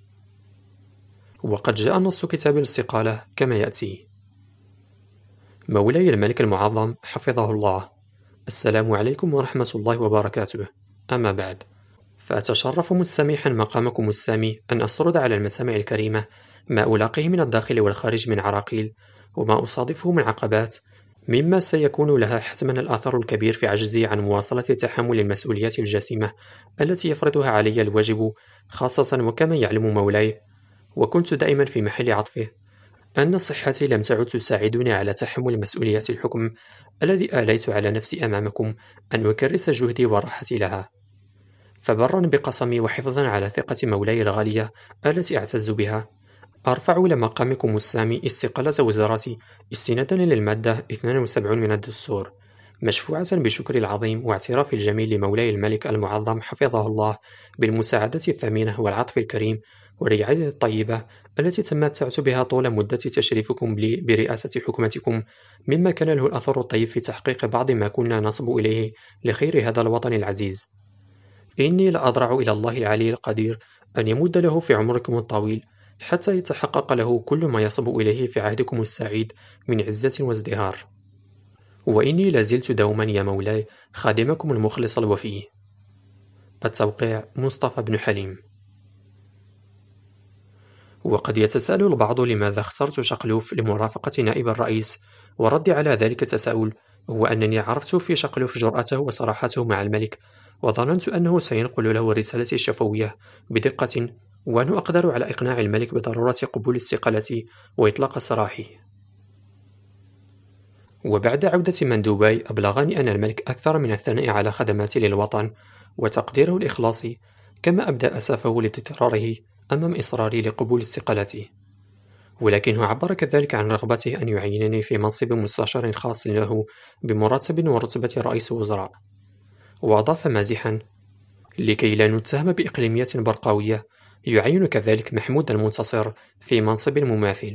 وقد جاء نص كتاب الاستقالة كما يأتي: مولاي الملك المعظم حفظه الله، السلام عليكم ورحمة الله وبركاته. أما بعد، فأتشرف مستميحا مقامكم السامي أن أسرد على المسامع الكريمة ما ألاقيه من الداخل والخارج من عراقيل، وما أصادفه من عقبات، مما سيكون لها حتما الأثر الكبير في عجزي عن مواصلة تحمل المسؤوليات الجسيمة التي يفرضها علي الواجب، خاصة وكما يعلم مولاي، وكنت دائما في محل عطفه، أن صحتي لم تعد تساعدني على تحمل مسؤوليات الحكم الذي آليت على نفسي أمامكم أن أكرس جهدي وراحتي لها. فبرا بقسمي وحفظا على ثقة مولاي الغالية التي أعتز بها، أرفع لمقامكم السامي استقالة وزارتي استنادا للمادة اثنين وسبعين من الدستور، مشفوعة بشكر العظيم واعتراف الجميل لمولاي الملك المعظم حفظه الله بالمساعدة الثمينة والعطف الكريم والرعاية الطيبة التي تمتعت بها طول مدة تشريفكم لي برئاسة حكومتكم، مما كان له الأثر الطيب في تحقيق بعض ما كنا نصب إليه لخير هذا الوطن العزيز. إني لأضرع إلى الله العلي القدير أن يمد له في عمركم الطويل حتى يتحقق له كل ما يصب إليه في عهدكم السعيد من عزة وازدهار. وإني لازلت دوما يا مولاي خادمكم المخلص الوفي. التوقيع مصطفى بن حليم. وقد يتساءل البعض لماذا اخترت شقلوف لمرافقة نائب الرئيس، وردي على ذلك التساؤل هو أنني عرفت في شقلوف جرأته وصراحته مع الملك، وظننت أنه سينقل له رسالتي الشفوية بدقة، وأنه أقدر على إقناع الملك بضرورة قبول استقالتي وإطلاق سراحي. وبعد عودة من دبي أبلغني أن الملك أكثر من الثناء على خدماتي للوطن وتقديره الإخلاصي، كما أبدى أسفه لاضطراره أمام إصراري لقبول استقالتي، ولكنه عبر كذلك عن رغبته أن يعينني في منصب مستشار خاص له بمرتب ورتبة رئيس وزراء، وأضاف مازحا: لكي لا نتهم بإقليمية برقاوية، يعين كذلك محمود المنتصر في منصب مماثل.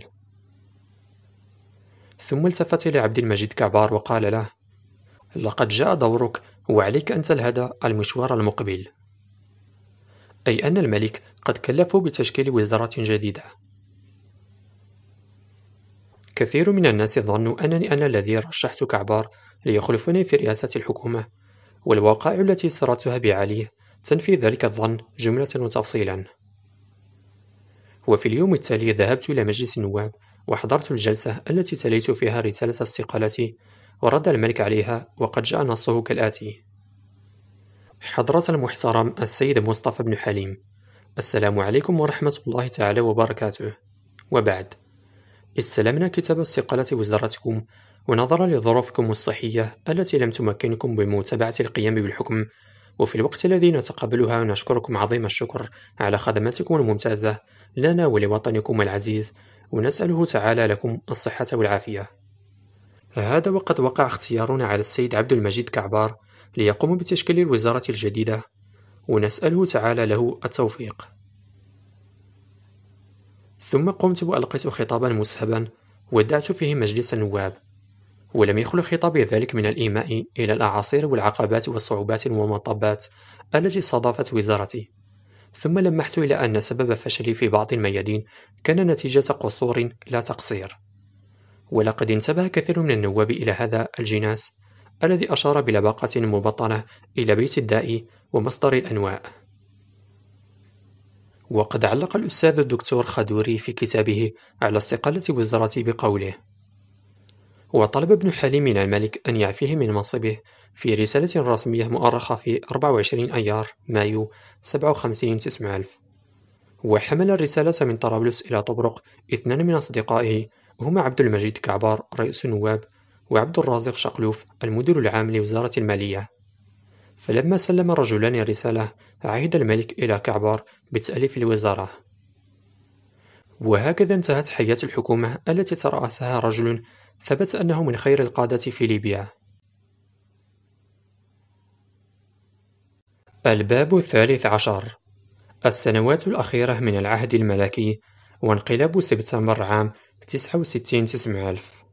ثم التفت إلى عبد المجيد كعبار وقال له: لقد جاء دورك وعليك أن تلهد المشوار المقبل. أي أن الملك قد كلفه بتشكيل وزارة جديدة. كثير من الناس ظنوا أنني أنا الذي رشحت كعبار ليخلفني في رئاسة الحكومة، والوقائع التي سردتها بعليه تنفي ذلك الظن جملة وتفصيلا. وفي اليوم التالي ذهبت إلى مجلس النواب وحضرت الجلسة التي تليت فيها رسالة استقالتي، ورد الملك عليها وقد جاء نصه كالآتي: حضرة المحترم السيد مصطفى بن حليم، السلام عليكم ورحمة الله تعالى وبركاته. وبعد، استلمنا كتاب استقالة وزارتكم، ونظرا لظروفكم الصحية التي لم تمكنكم بمتابعة القيام بالحكم، وفي الوقت الذي نتقبلها نشكركم عظيم الشكر على خدماتكم الممتازة لنا ولوطنكم العزيز، ونسأله تعالى لكم الصحة والعافية. هذا وقد وقع اختيارنا على السيد عبد المجيد كعبار ليقوم بتشكيل الوزارة الجديدة، ونسأله تعالى له التوفيق. ثم قمت وألقيت خطابا مسهبا ودعت فيه مجلس النواب، ولم يخل خطابي ذلك من الإيماء إلى الأعاصير والعقبات والصعوبات والمطبات التي صادفت وزارتي. ثم لمحت إلى أن سبب فشلي في بعض الميادين كان نتيجة قصور لا تقصير، ولقد انتبه كثير من النواب إلى هذا الجناس الذي أشار بلباقة مبطنة إلى بيت الداء ومصدر الأنواء. وقد علق الأستاذ الدكتور خدوري في كتابه على استقالة وزارتي بقوله: وطلب ابن حليم من الملك أن يعفيه من منصبه في رسالة رسمية مؤرخة في أربعة وعشرين أيار مايو سبعة وخمسين تسعمائة ألف. وحمل الرسالة من طرابلس إلى طبرق اثنان من أصدقائه، هما عبد المجيد كعبار رئيس النواب، وعبد الرازق شقلوف المدير العام لوزارة المالية. فلما سلم الرجلان الرسالة، عهد الملك إلى كعبار بتأليف الوزارة. وهكذا انتهت حياة الحكومة التي ترأسها رجل ثبت أنه من خير القادة في ليبيا. الباب الثالث عشر: السنوات الأخيرة من العهد الملكي وانقلاب سبتمبر عام تسعة وستين تسعمائة ألف.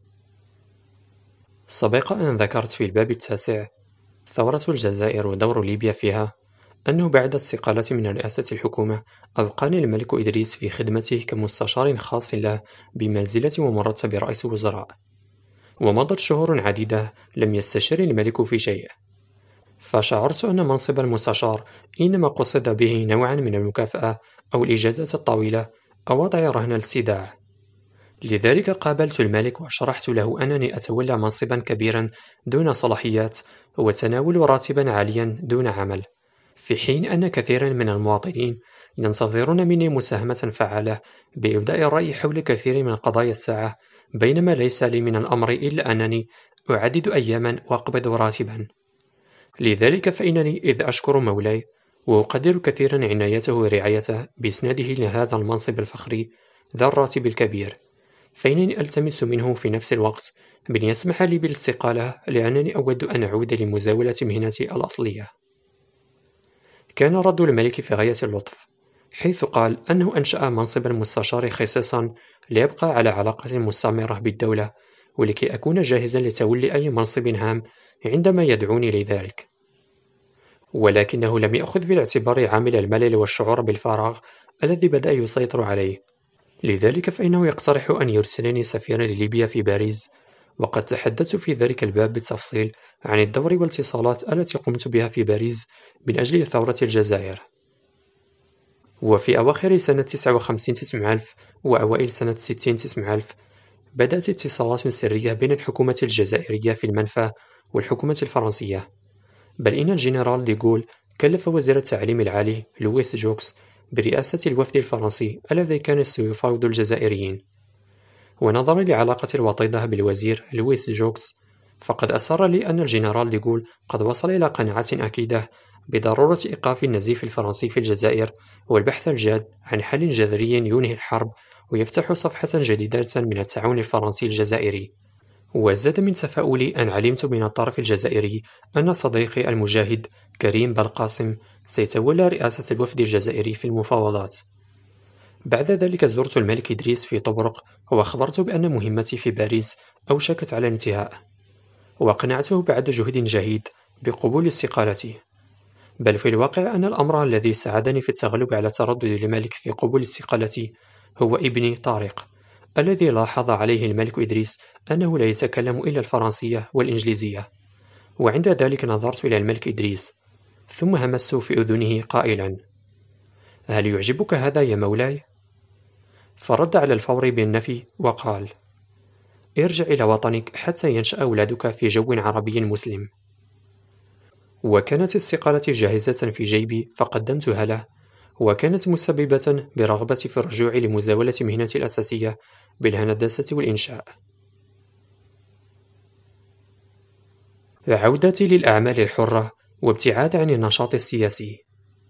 سبق أن ذكرت في الباب التاسع ثورة الجزائر ودور ليبيا فيها، أنه بعد استقالة من رئاسة الحكومة أبقاني الملك إدريس في خدمته كمستشار خاص له بمنزلة ومرتب رئيس الوزراء. ومضت شهور عديدة لم يستشر الملك في شيء، فشعرت أن منصب المستشار إنما قصد به نوعا من المكافأة أو الإجازة الطويلة أو وضع رهن الاستدعاء. لذلك قابلت الملك وشرحت له أنني أتولى منصبا كبيرا دون صلاحيات وتناول راتبا عاليا دون عمل، في حين أن كثيرا من المواطنين ينتظرون مني مساهمة فعالة بإبداء الرأي حول كثير من قضايا الساعة، بينما ليس لي من الأمر إلا أنني أعدد أياما وأقبض راتبا. لذلك فإنني إذ أشكر مولاي وأقدر كثيرا عنايته ورعايته بإسناده لهذا المنصب الفخري ذا الراتب الكبير، فإنني ألتمس منه في نفس الوقت بأن يسمح لي بالاستقالة، لأنني أود أن أعود لمزاولة مهنتي الأصلية. كان رد الملك في غاية اللطف، حيث قال أنه أنشأ منصب المستشار خصيصا ليبقى على علاقة مستمرة بالدولة، ولكي أكون جاهزا لتولي أي منصب هام عندما يدعوني لذلك. ولكنه لم يأخذ في الاعتبار عامل الملل والشعور بالفراغ الذي بدأ يسيطر عليه، لذلك فإنه يقترح أن يرسلني سفيرا لليبيا في باريس. وقد تحدثت في ذلك الباب بالتفصيل عن الدور والاتصالات التي قمت بها في باريس من أجل ثورة الجزائر. وفي أواخر سنة تسعة وخمسين تسعمائة ألف وأوائل سنة ستين تسعمائة ألف بدأت اتصالات سرية بين الحكومة الجزائرية في المنفى والحكومة الفرنسية، بل إن الجنرال ديغول كلف وزير التعليم العالي لويس جوكس برئاسة الوفد الفرنسي الذي كان سيفاوض الجزائريين. ونظرا لعلاقة الوطيدة بالوزير لويس جوكس، فقد أسر لي أن الجنرال ديغول قد وصل إلى قناعة أكيدة بضرورة إيقاف النزيف الفرنسي في الجزائر والبحث الجاد عن حل جذري ينهي الحرب ويفتح صفحة جديدة من التعاون الفرنسي الجزائري. وزاد من تفاؤلي أن علمت من الطرف الجزائري أن صديقي المجاهد كريم بالقاسم سيتولى رئاسة الوفد الجزائري في المفاوضات. بعد ذلك زرت الملك إدريس في طبرق وأخبرته بأن مهمتي في باريس أوشكت على الانتهاء، وأقنعته بعد جهد جهيد بقبول استقالتي. بل في الواقع أن الأمر الذي ساعدني في التغلب على تردد الملك في قبول استقالتي هو ابني طارق، الذي لاحظ عليه الملك إدريس أنه لا يتكلم إلا الفرنسية والإنجليزية. وعند ذلك نظرت إلى الملك إدريس ثم همست في أذنه قائلا: هل يعجبك هذا يا مولاي؟ فرد على الفور بالنفي وقال: ارجع إلى وطنك حتى ينشأ أولادك في جو عربي مسلم. وكانت استقالتي جاهزة في جيبي فقدمتها له، وكانت مسببة برغبتي في الرجوع لمزاولة مهنتي الأساسية بالهندسة والإنشاء. عودتي للأعمال الحرة وابتعاد عن النشاط السياسي.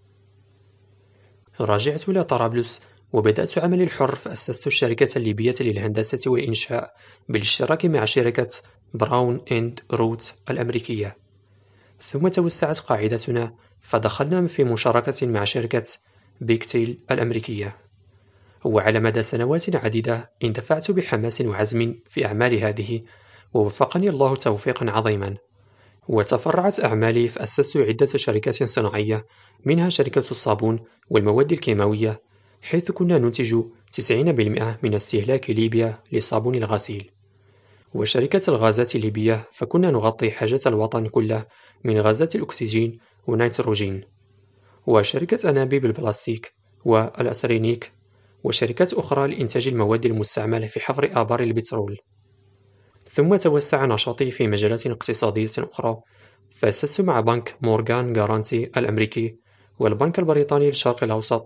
رجعت إلى طرابلس وبدأت عملي الحر، فأسست الشركة الليبية للهندسة والإنشاء بالاشتراك مع شركة براون إند روت الأمريكية. ثم توسعت قاعدتنا فدخلنا في مشاركة مع شركة بيكتيل الأمريكية. وعلى مدى سنوات عديدة اندفعت بحماس وعزم في أعمال هذه، ووفقني الله توفيقا عظيما. وتفرعت أعمالي فأسست عدة شركات صناعية، منها شركة الصابون والمواد الكيماوية، حيث كنا ننتج تسعين بالمئة من استهلاك ليبيا لصابون الغسيل. وشركة الغازات الليبية فكنا نغطي حاجة الوطن كله من غازات الأكسجين والنيتروجين. وشركة أنابيب البلاستيك والأسرينيك، وشركات أخرى لإنتاج المواد المستعملة في حفر آبار البترول. ثم توسع نشاطي في مجالات اقتصادية أخرى، فأسست مع بنك مورغان غارانتي الأمريكي والبنك البريطاني للشرق الأوسط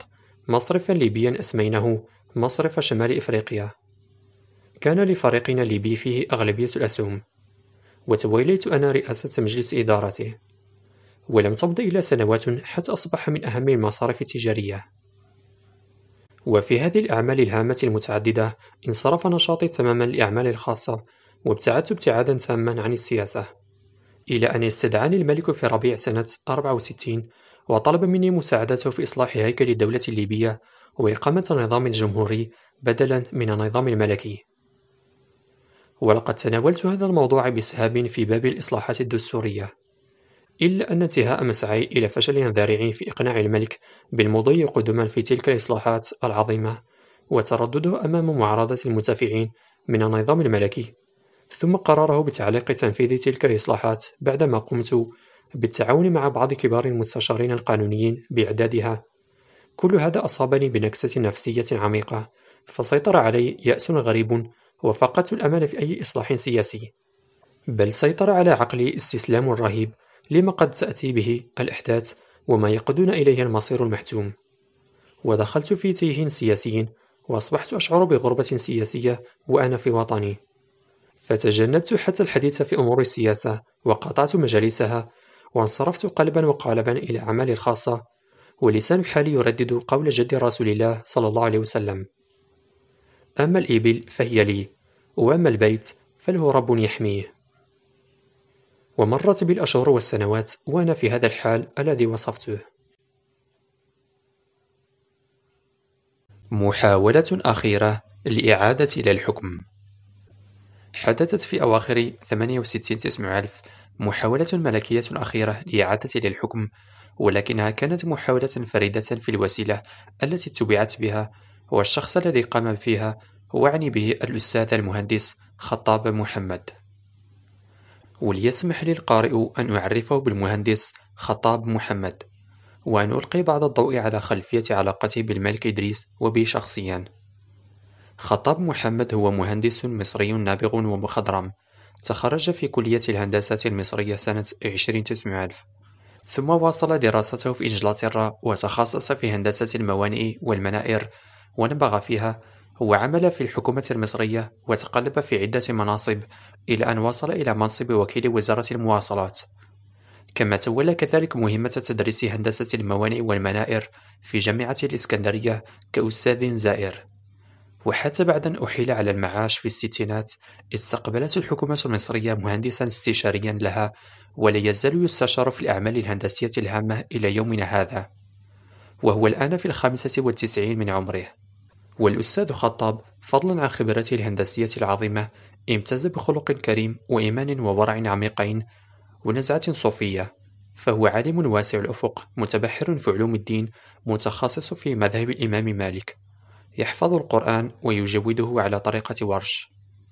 مصرفا ليبيا أسميناه مصرف شمال إفريقيا. كان لفريقنا الليبي فيه أغلبية الأسهم، وتوليت أنا رئاسة مجلس إدارته، ولم تمض إلا سنوات حتى أصبح من أهم المصارف التجارية. وفي هذه الأعمال الهامة المتعددة انصرف نشاطي تماما لأعمالي الخاصة، وابتعدت ابتعادا تاما عن السياسة، إلى أن استدعاني الملك في ربيع سنة أربعة وستين وطلب مني مساعدته في إصلاح هيكل الدولة الليبية وإقامة نظام جمهوري بدلا من النظام الملكي. ولقد تناولت هذا الموضوع بإسهاب في باب الإصلاحات الدستورية، إلا أن انتهاء مسعي إلى فشل ذريع في إقناع الملك بالمضي قدما في تلك الإصلاحات العظيمة، وتردده أمام معارضة المنتفعين من النظام الملكي، ثم قراره بتعليق تنفيذ تلك الإصلاحات بعدما قمت بالتعاون مع بعض كبار المستشارين القانونيين بإعدادها. كل هذا أصابني بنكسة نفسية عميقة، فسيطر علي يأس غريب، وفقدت الأمل في أي إصلاح سياسي، بل سيطر على عقلي استسلام رهيب لما قد تأتي به الأحداث وما يقودون إليه المصير المحتوم. ودخلت في تيه سياسي، وأصبحت أشعر بغربة سياسية وأنا في وطني، فتجنبت حتى الحديث في أمور السياسة وقاطعت مجالسها، وانصرفت قلبا وقالبا إلى أعمالي الخاصة، ولسان حالي يردد قول جد رسول الله صلى الله عليه وسلم: أما الإبل فهي لي، وأما البيت فله رب يحميه. ومرت بالأشهر والسنوات وأنا في هذا الحال الذي وصفته. محاولة أخيرة لإعادة إلى الحكم. حدثت في أواخر ثمانية وستين تسعمائة ألف محاولة ملكية أخيرة لإعادة إلى الحكم، ولكنها كانت محاولة فريدة في الوسيلة التي اتبعت بها، والشخص الذي قام فيها هو أعني به الأستاذ المهندس خطاب محمد. وليسمح لي القارئ أن أعرفه بالمهندس خطاب محمد، وأن ألقي بعض الضوء على خلفية علاقته بالملك إدريس وبي شخصيا. خطاب محمد هو مهندس مصري نابغ ومخضرم، تخرج في كلية الهندسة المصرية سنة عشرين تسعمائة ألف، ثم واصل دراسته في إنجلترا وتخصص في هندسة الموانئ والمنائر ونبغ فيها، وعمل في الحكومة المصرية وتقلب في عدة مناصب إلى أن وصل إلى منصب وكيل وزارة المواصلات، كما تولى كذلك مهمة تدريس هندسة الموانئ والمنائر في جامعة الإسكندرية كأستاذ زائر. وحتى بعد أن أحيل على المعاش في الستينات استقبلت الحكومة المصرية مهندسا استشاريا لها، ولا يزال يستشار في الأعمال الهندسية الهامة إلى يومنا هذا، وهو الآن في الخامسة والتسعين من عمره. والأستاذ خطاب فضلا عن خبرته الهندسية العظيمة امتاز بخلق كريم وإيمان وورع عميقين ونزعة صوفية، فهو عالم واسع الأفق متبحر في علوم الدين متخصص في مذهب الإمام مالك، يحفظ القرآن ويجوده على طريقة ورش.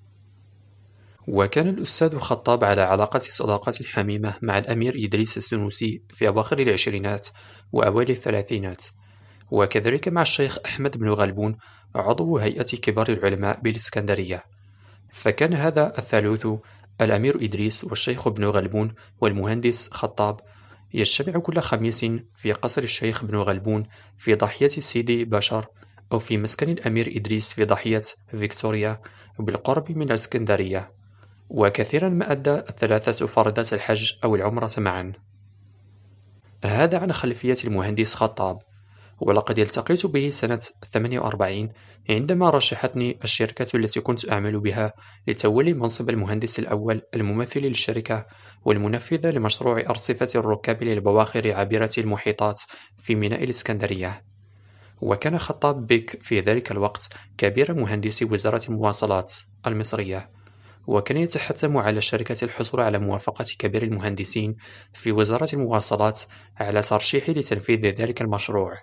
وكان الأستاذ خطاب على علاقة صداقة حميمة مع الأمير إدريس السنوسي في أواخر العشرينات وأوائل الثلاثينات، وكذلك مع الشيخ أحمد بن غلبون عضو هيئة كبار العلماء بالإسكندرية. فكان هذا الثالوث، الأمير إدريس والشيخ ابن غلبون والمهندس خطاب، يجتمع كل خميس في قصر الشيخ ابن غلبون في ضاحية سيدي بشر، أو في مسكن الأمير إدريس في ضاحية فيكتوريا بالقرب من الإسكندرية. وكثيرا ما أدى الثلاثة فرضات الحج أو العمرة معا. هذا عن خلفية المهندس خطاب. ولقد التقيت به سنة ثمانية وأربعين عندما رشحتني الشركة التي كنت أعمل بها لتولي منصب المهندس الأول الممثل للشركة والمنفذ لمشروع أرصفة الركاب للبواخر عابرة المحيطات في ميناء الإسكندرية. وكان خطاب بك في ذلك الوقت كبير مهندس وزارة المواصلات المصرية، وكان يتحتم على الشركة الحصول على موافقة كبير المهندسين في وزارة المواصلات على ترشيحي لتنفيذ ذلك المشروع.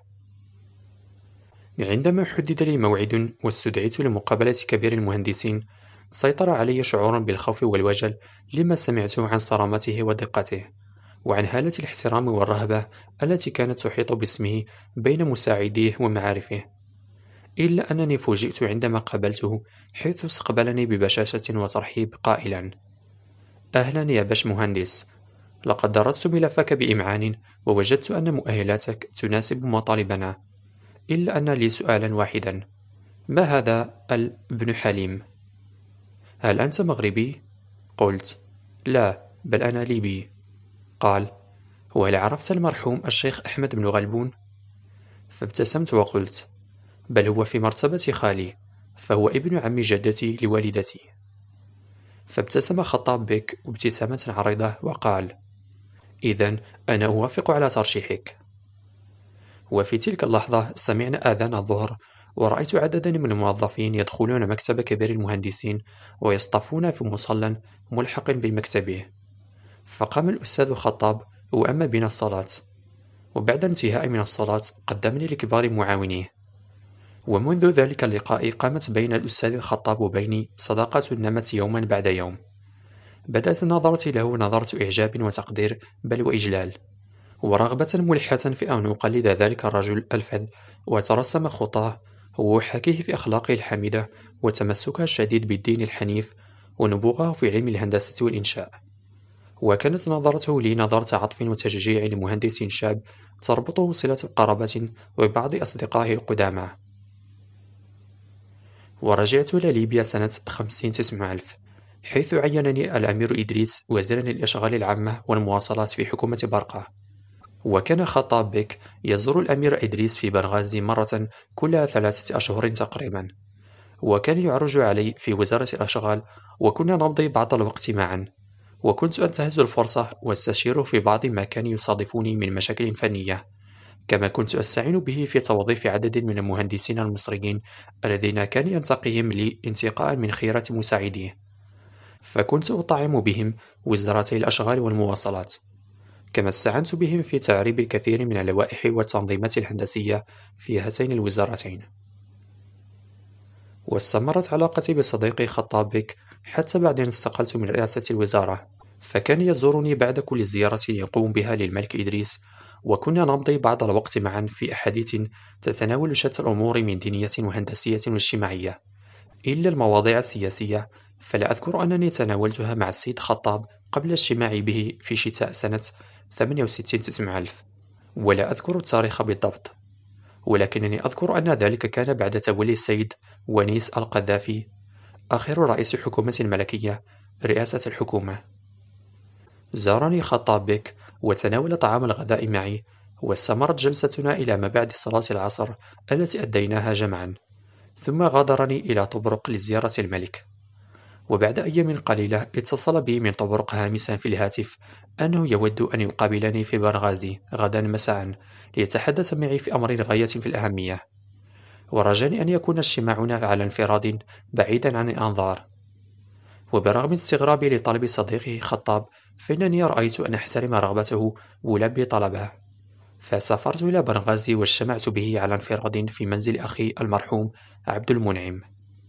عندما حدد لي موعد واستدعيت لمقابلة كبير المهندسين، سيطر علي شعور بالخوف والوجل لما سمعته عن صرامته ودقته، وعن هالة الاحترام والرهبة التي كانت تحيط باسمه بين مساعديه ومعارفه. إلا أنني فوجئت عندما قابلته، حيث استقبلني ببشاشة وترحيب قائلا: أهلا يا باش مهندس، لقد درست ملفك بإمعان ووجدت أن مؤهلاتك تناسب مطالبنا. إلا أن لي سؤالا واحدا: ما هذا ال بن حليم؟ هل أنت مغربي؟ قلت: لا، بل أنا ليبي. قال: وهل عرفت المرحوم الشيخ أحمد بن غلبون؟ فابتسمت وقلت: بل هو في مرتبة خالي، فهو ابن عم جدتي لوالدتي. فابتسم خطاب بك ابتسامة عريضة وقال: إذن أنا أوافق على ترشيحك. وفي تلك اللحظة سمعنا آذان الظهر، ورأيت عددا من الموظفين يدخلون مكتب كبير المهندسين ويصطفون في مصلى ملحق بمكتبه. فقام الأستاذ خطاب وأما بنا الصلاة، وبعد انتهاء من الصلاة قدمني لكبار معاونيه. ومنذ ذلك اللقاء قامت بين الأستاذ الخطاب وبيني صداقة نمت يوما بعد يوم. بدأت نظرتي له نظرة إعجاب وتقدير بل وإجلال، ورغبة ملحة في أن أقلد ذلك الرجل الفذ وأترسم خطاه وأحاكيه في أخلاقه الحميدة وتمسكه الشديد بالدين الحنيف ونبوغه في علم الهندسة والإنشاء. وكانت نظرته لي نظرة عطف وتشجيع لمهندس شاب تربطه صلة قرابة وبعض أصدقائه القدامى. ورجعت إلى ليبيا سنة خمسين تسعمائة ألف، حيث عينني الأمير إدريس وزيرا للأشغال العامة والمواصلات في حكومة برقة. وكان خطاب بك يزور الأمير إدريس في بنغازي مرة كل ثلاثة أشهر تقريبا، وكان يعرج علي في وزارة الأشغال، وكنا نمضي بعض الوقت معا، وكنت أنتهز الفرصة واستشيره في بعض ما كان يصادفني من مشاكل فنية، كما كنت أستعين به في توظيف عدد من المهندسين المصريين الذين كان ينتقيهم لي انتقاء من خيرة مساعديه. فكنت أطعم بهم وزارتي الأشغال والمواصلات، كما استعنت بهم في تعريب الكثير من اللوائح والتنظيمات الهندسية في هاتين الوزارتين. واستمرت علاقتي بصديقي خطاب بك حتى بعد أن استقلت من رئاسة الوزارة، فكان يزورني بعد كل زيارة يقوم بها للملك إدريس، وكنا نمضي بعض الوقت معا في أحاديث تتناول شتى الأمور من دينية وهندسية واجتماعية، إلا المواضيع السياسية فلا أذكر أنني تناولتها مع السيد خطاب قبل اجتماعي به في شتاء سنة ثمانية وستين تسعمائة ألف، ولا أذكر التاريخ بالضبط، ولكنني أذكر أن ذلك كان بعد تولي السيد ونيس القذافي آخر رئيس حكومة ملكية رئاسة الحكومة. زارني خطاب بك وتناول طعام الغداء معي، واستمرت جلستنا إلى ما بعد صلاة العصر التي أديناها جمعا، ثم غادرني إلى طبرق لزيارة الملك. وبعد أيام قليلة اتصل بي من طبرق هامسا في الهاتف أنه يود أن يقابلني في بنغازي غدا مساء ليتحدث معي في أمر غاية في الأهمية، ورجاني أن يكون اجتماعنا على انفراد بعيدا عن الأنظار. وبرغم استغرابي لطلب صديقه خطاب، فإنني رأيت أن أحترم رغبته ولبي طلبه، فسافرت إلى بنغازي واجتمعت به على انفراد في منزل أخي المرحوم عبد المنعم.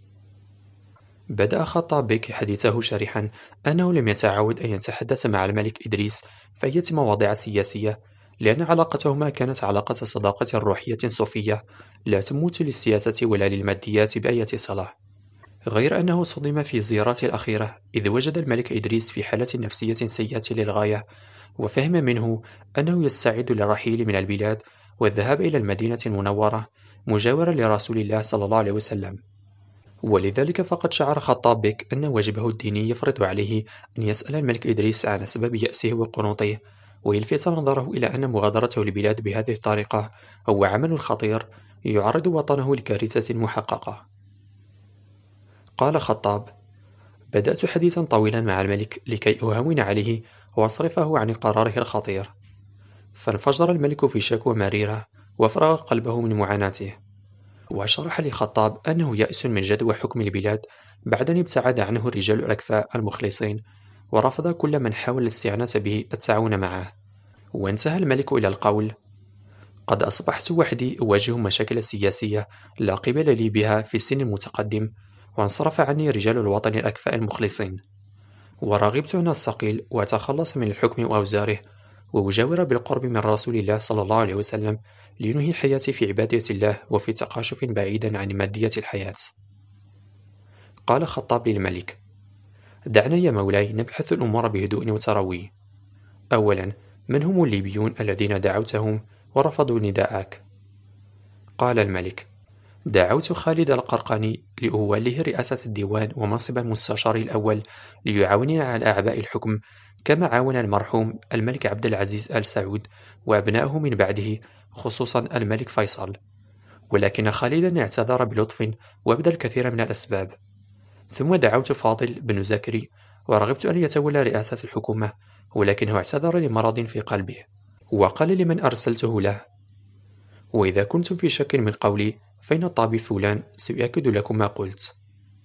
بدأ خطاب بك حديثه شارحا أنه لم يتعود أن يتحدث مع الملك إدريس في أي مواضيع سياسية، لأن علاقتهما كانت علاقة صداقة روحية صوفية لا تموت للسياسة ولا للماديات بأية صلة. غير أنه صدم في زيارته الأخيرة إذ وجد الملك إدريس في حالة نفسية سيئة للغاية، وفهم منه أنه يستعد للرحيل من البلاد والذهاب إلى المدينة المنورة مجاورا لرسول الله صلى الله عليه وسلم. ولذلك فقد شعر خطاب بك أن واجبه الديني يفرض عليه أن يسأل الملك إدريس عن أسباب يأسه وقنوطه، ويلفت نظره إلى أن مغادرته البلاد بهذه الطريقة هو عمل خطير يعرض وطنه لكارثة محققة. قال خطاب: بدأت حديثا طويلا مع الملك لكي أهون عليه وأصرفه عن قراره الخطير، فانفجر الملك في شكوى مريرة وفرغ قلبه من معاناته، وشرح لي خطاب أنه يأس من جدوى حكم البلاد بعد أن ابتعد عنه الرجال الأكفاء المخلصين، ورفض كل من حاول الاستعانة به التعاون معه. وانتهى الملك إلى القول: قد أصبحت وحدي أواجه مشاكل سياسية لا قبل لي بها في السن المتقدم، وانصرف عني رجال الوطن الأكفاء المخلصين، ورغبت أن أستقيل وأتخلص من الحكم وأوزاره وأجاور بالقرب من رسول الله صلى الله عليه وسلم لنهي حياتي في عبادة الله وفي تقاشف بعيدا عن مادية الحياة. قال خطاب للملك: دعنا يا مولاي نبحث الأمور بهدوء وتروي. أولا، من هم الليبيون الذين دعوتهم ورفضوا نداءك؟ قال الملك: دعوت خالد القرقاني لأوليه رئاسة الديوان ومنصب مستشاري الأول ليعاونني على أعباء الحكم، كما عاون المرحوم الملك عبد العزيز آل سعود وأبنائه من بعده، خصوصا الملك فيصل. ولكن خالدا اعتذر بلطف وابدى الكثير من الأسباب. ثم دعوت فاضل بن زكري ورغبت أن يتولى رئاسة الحكومة، ولكنه اعتذر لمرض في قلبه، وقال لمن أرسلته له: وإذا كنتم في شك من قولي فإن الطبيب فلان سيؤكد لكم ما قلت.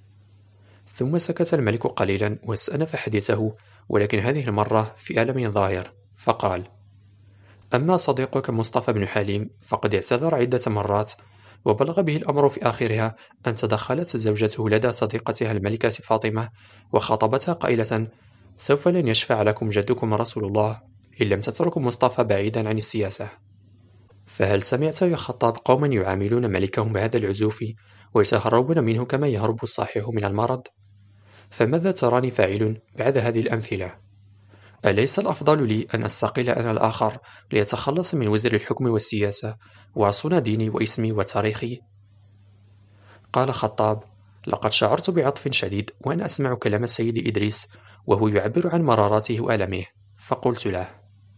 ثم سكت الملك قليلا واستأنف حديثه، ولكن هذه المرة في ألم ظاهر، فقال: أما صديقك مصطفى بن حليم فقد اعتذر عدة مرات، وبلغ به الأمر في آخرها أن تدخلت زوجته لدى صديقتها الملكة فاطمة وخاطبتها قائلة: سوف لن يشفع لكم جدكم رسول الله إن لم تتركوا مصطفى بعيدا عن السياسة. فهل سمعت يا خطاب قوما يعاملون ملكهم بهذا العزوف ويتهربون منه كما يهرب الصحيح من المرض؟ فماذا تراني فاعل بعد هذه الأمثلة؟ أليس الأفضل لي أن أستقيل أنا الآخر ليتخلص من وزر الحكم والسياسة وأصون ديني واسمي وتاريخي؟ قال خطاب: لقد شعرت بعطف شديد وأنا أسمع كلام السيد إدريس وهو يعبر عن مراراته وألمه، فقلت له: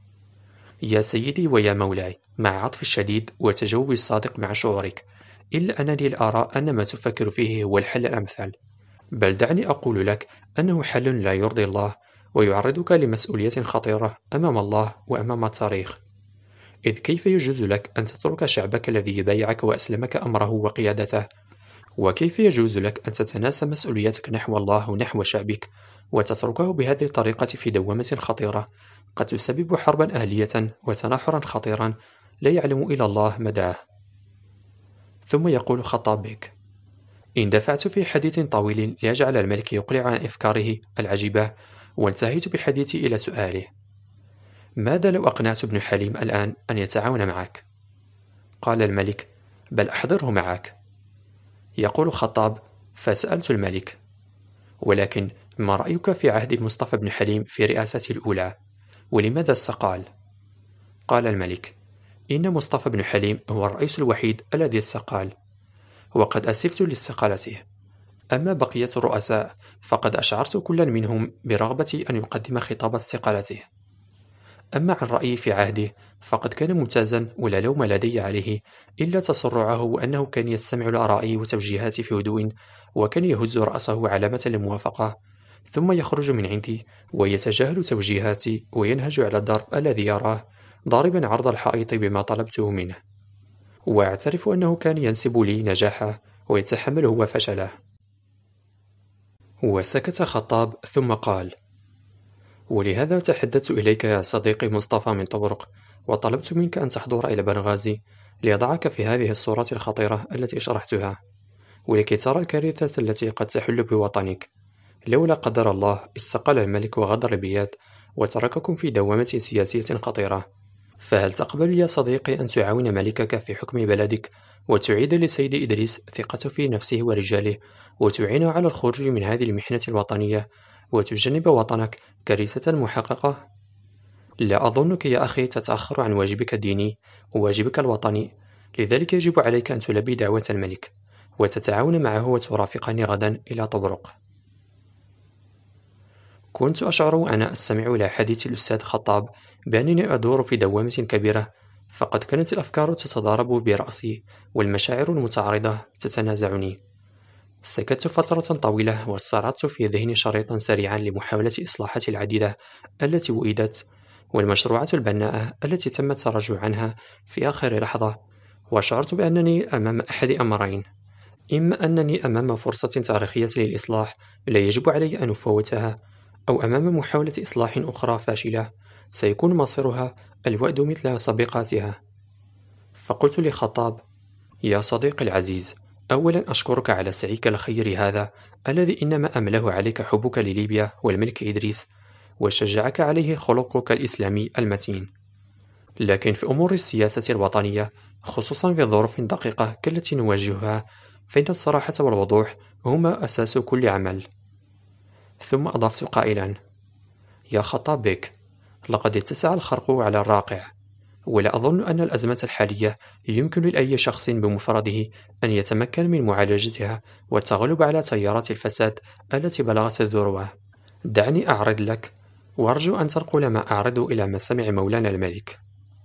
يا سيدي ويا مولاي، مع عطف الشديد وتجاوبي الصادق مع شعورك، إلا أنني لا أرى أن ما تفكر فيه هو الحل الأمثل، بل دعني أقول لك أنه حل لا يرضي الله ويعرضك لمسؤولية خطيرة أمام الله وأمام التاريخ. إذ كيف يجوز لك أن تترك شعبك الذي بايعك وأسلمك أمره وقيادته؟ وكيف يجوز لك أن تتناسى مسؤوليتك نحو الله ونحو شعبك وتتركه بهذه الطريقة في دوامة خطيرة قد تسبب حربا أهلية وتناحرا خطيرا لا يعلم إلا الله مداه؟ ثم يقول خطاب بك: اندفعت في حديث طويل ليجعل الملك يقلع عن أفكاره العجيبة، وانتهيت بحديثي إلى سؤاله: ماذا لو أقنعت ابن حليم الآن أن يتعاون معك؟ قال الملك: بل أحضره معك. يقول خطاب: فسألت الملك: ولكن ما رأيك في عهد مصطفى بن حليم في رئاسته الأولى؟ ولماذا استقال؟ قال الملك: إن مصطفى بن حليم هو الرئيس الوحيد الذي استقال، وقد أسفت لاستقالته. أما بقية الرؤساء فقد أشعرت كلا منهم برغبة أن يقدم خطاب استقالته. أما عن رأيي في عهده فقد كان ممتازا ولا لوم لدي عليه، إلا تسرعه وأنه كان يستمع لآرائي وتوجيهاتي في هدوء، وكان يهز رأسه علامة للموافقة، ثم يخرج من عندي ويتجاهل توجيهاتي وينهج على الدرب الذي يراه، ضاربا عرض الحائط بما طلبته منه. وأعترف أنه كان ينسب لي نجاحه ويتحمل هو فشله. وسكت خطاب ثم قال: ولهذا تحدثت إليك يا صديقي مصطفى من طبرق، وطلبت منك أن تحضر إلى بنغازي ليضعك في هذه الصورة الخطيرة التي شرحتها، ولكي ترى الكارثة التي قد تحل بوطنك. لولا قدر الله استقال الملك وغادر البلاد وترككم في دوامة سياسية خطيرة. فهل تقبل يا صديقي أن تعاون ملكك في حكم بلدك وتعيد لسيد إدريس ثقته في نفسه ورجاله، وتعينه على الخروج من هذه المحنة الوطنية وتجنب وطنك كارثة محققة؟ لا أظنك يا أخي تتأخر عن واجبك الديني وواجبك الوطني، لذلك يجب عليك أن تلبي دعوة الملك وتتعاون معه وترافقني غدا إلى طبرق. كنت أشعر وأنا أستمع إلى حديث الأستاذ خطاب بأنني أدور في دوامة كبيرة، فقد كانت الأفكار تتضارب برأسي والمشاعر المتعارضة تتنازعني. سكت فترة طويلة واستعرضت في ذهني شريطا سريعا لمحاولة إصلاحات العديدة التي وئدت، والمشروعات البناءة التي تم التراجع عنها في آخر لحظة، وشعرت بأنني أمام أحد أمرين: إما أنني أمام فرصة تاريخية للإصلاح لا يجب علي أن أفوتها، أو أمام محاولة إصلاح أخرى فاشلة سيكون مصيرها الوأد مثل سابقاتها. فقلت لخطاب: يا صديقي العزيز، أولا أشكرك على سعيك الخير هذا الذي إنما أمله عليك حبك لليبيا والملك إدريس، وشجعك عليه خلقك الإسلامي المتين. لكن في أمور السياسة الوطنية، خصوصا في ظروف دقيقة كالتي نواجهها، فإن الصراحة والوضوح هما أساس كل عمل. ثم أضفت قائلا: يا خطاب بك، لقد اتسع الخرق على الراقع، ولا أظن أن الأزمة الحالية يمكن لأي شخص بمفرده أن يتمكن من معالجتها والتغلب على تيارات الفساد التي بلغت الذروة. دعني أعرض لك، وأرجو أن تنقل ما أعرض إلى مسامع مولانا الملك.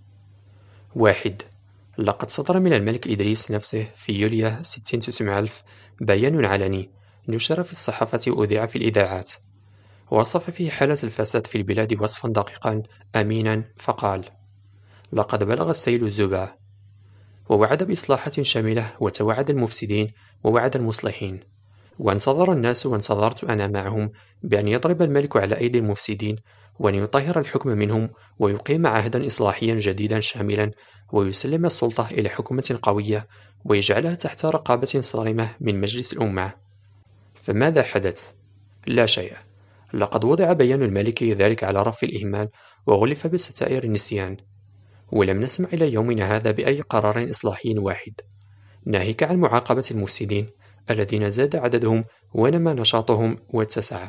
واحد. لقد صدر من الملك إدريس نفسه في يوليو ستين وتسعمائة ألف بيان علني نشر في الصحافة وأذيع في الإذاعات، وصف فيه حالة الفساد في البلاد وصفا دقيقا أمينا، فقال: لقد بلغ السيل الزبا، ووعد بإصلاحات شاملة وتوعد المفسدين ووعد المصلحين، وانتظر الناس وانتظرت أنا معهم بأن يضرب الملك على أيدي المفسدين وأن يطهر الحكم منهم ويقيم عهدا إصلاحيا جديدا شاملا ويسلم السلطة إلى حكومة قوية ويجعلها تحت رقابة صارمة من مجلس الأمة. فماذا حدث؟ لا شيء. لقد وضع بيان الملك ذلك على رف الإهمال وغلف بستائر النسيان، ولم نسمع إلى يومنا هذا بأي قرار إصلاحي واحد، ناهيك عن معاقبة المفسدين الذين زاد عددهم ونمى نشاطهم واتسع.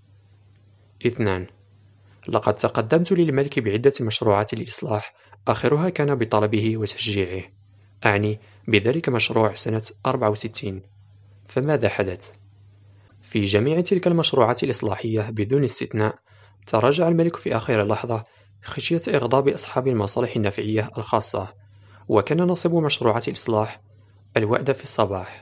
اثنان. لقد تقدمت للملك بعدة مشروعات للإصلاح، آخرها كان بطلبه وتشجيعه، أعني بذلك مشروع سنة أربعة وستين. فماذا حدث؟ في جميع تلك المشروعات الإصلاحية بدون استثناء تراجع الملك في آخر لحظة خشية إغضاب أصحاب المصالح النفعية الخاصة، وكان نصب مشروعات الإصلاح الوأد في الصباح.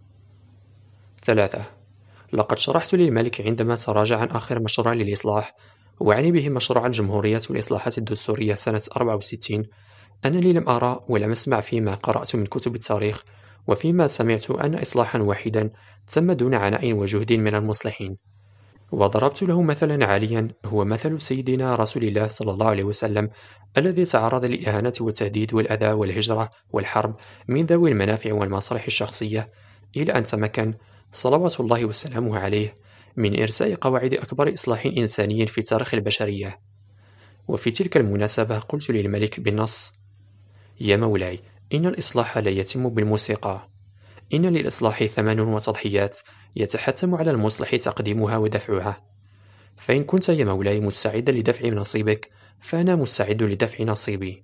ثلاثة. لقد شرحت للملك عندما تراجع عن آخر مشروع للإصلاح، وأعني به مشروع الجمهورية والإصلاحات الدستورية سنة أربعة وستين، أنني لم أرى ولم أسمع فيما قرأت من كتب التاريخ وفيما سمعت أن إصلاحا واحدا تم دون عناء وجهد من المصلحين. وضربت له مثلا عاليا هو مثل سيدنا رسول الله صلى الله عليه وسلم الذي تعرض للإهانة والتهديد والأذى والهجرة والحرب من ذوي المنافع والمصالح الشخصية، إلى أن تمكن صلوات الله وسلامه عليه من إرساء قواعد أكبر إصلاح إنساني في تاريخ البشرية. وفي تلك المناسبة قلت للملك بالنص: يا مولاي، إن الإصلاح لا يتم بالموسيقى، إن للإصلاح ثمن وتضحيات يتحتم على المصلح تقديمها ودفعها، فإن كنت يا مولاي مستعدا لدفع نصيبك فأنا مستعد لدفع نصيبي.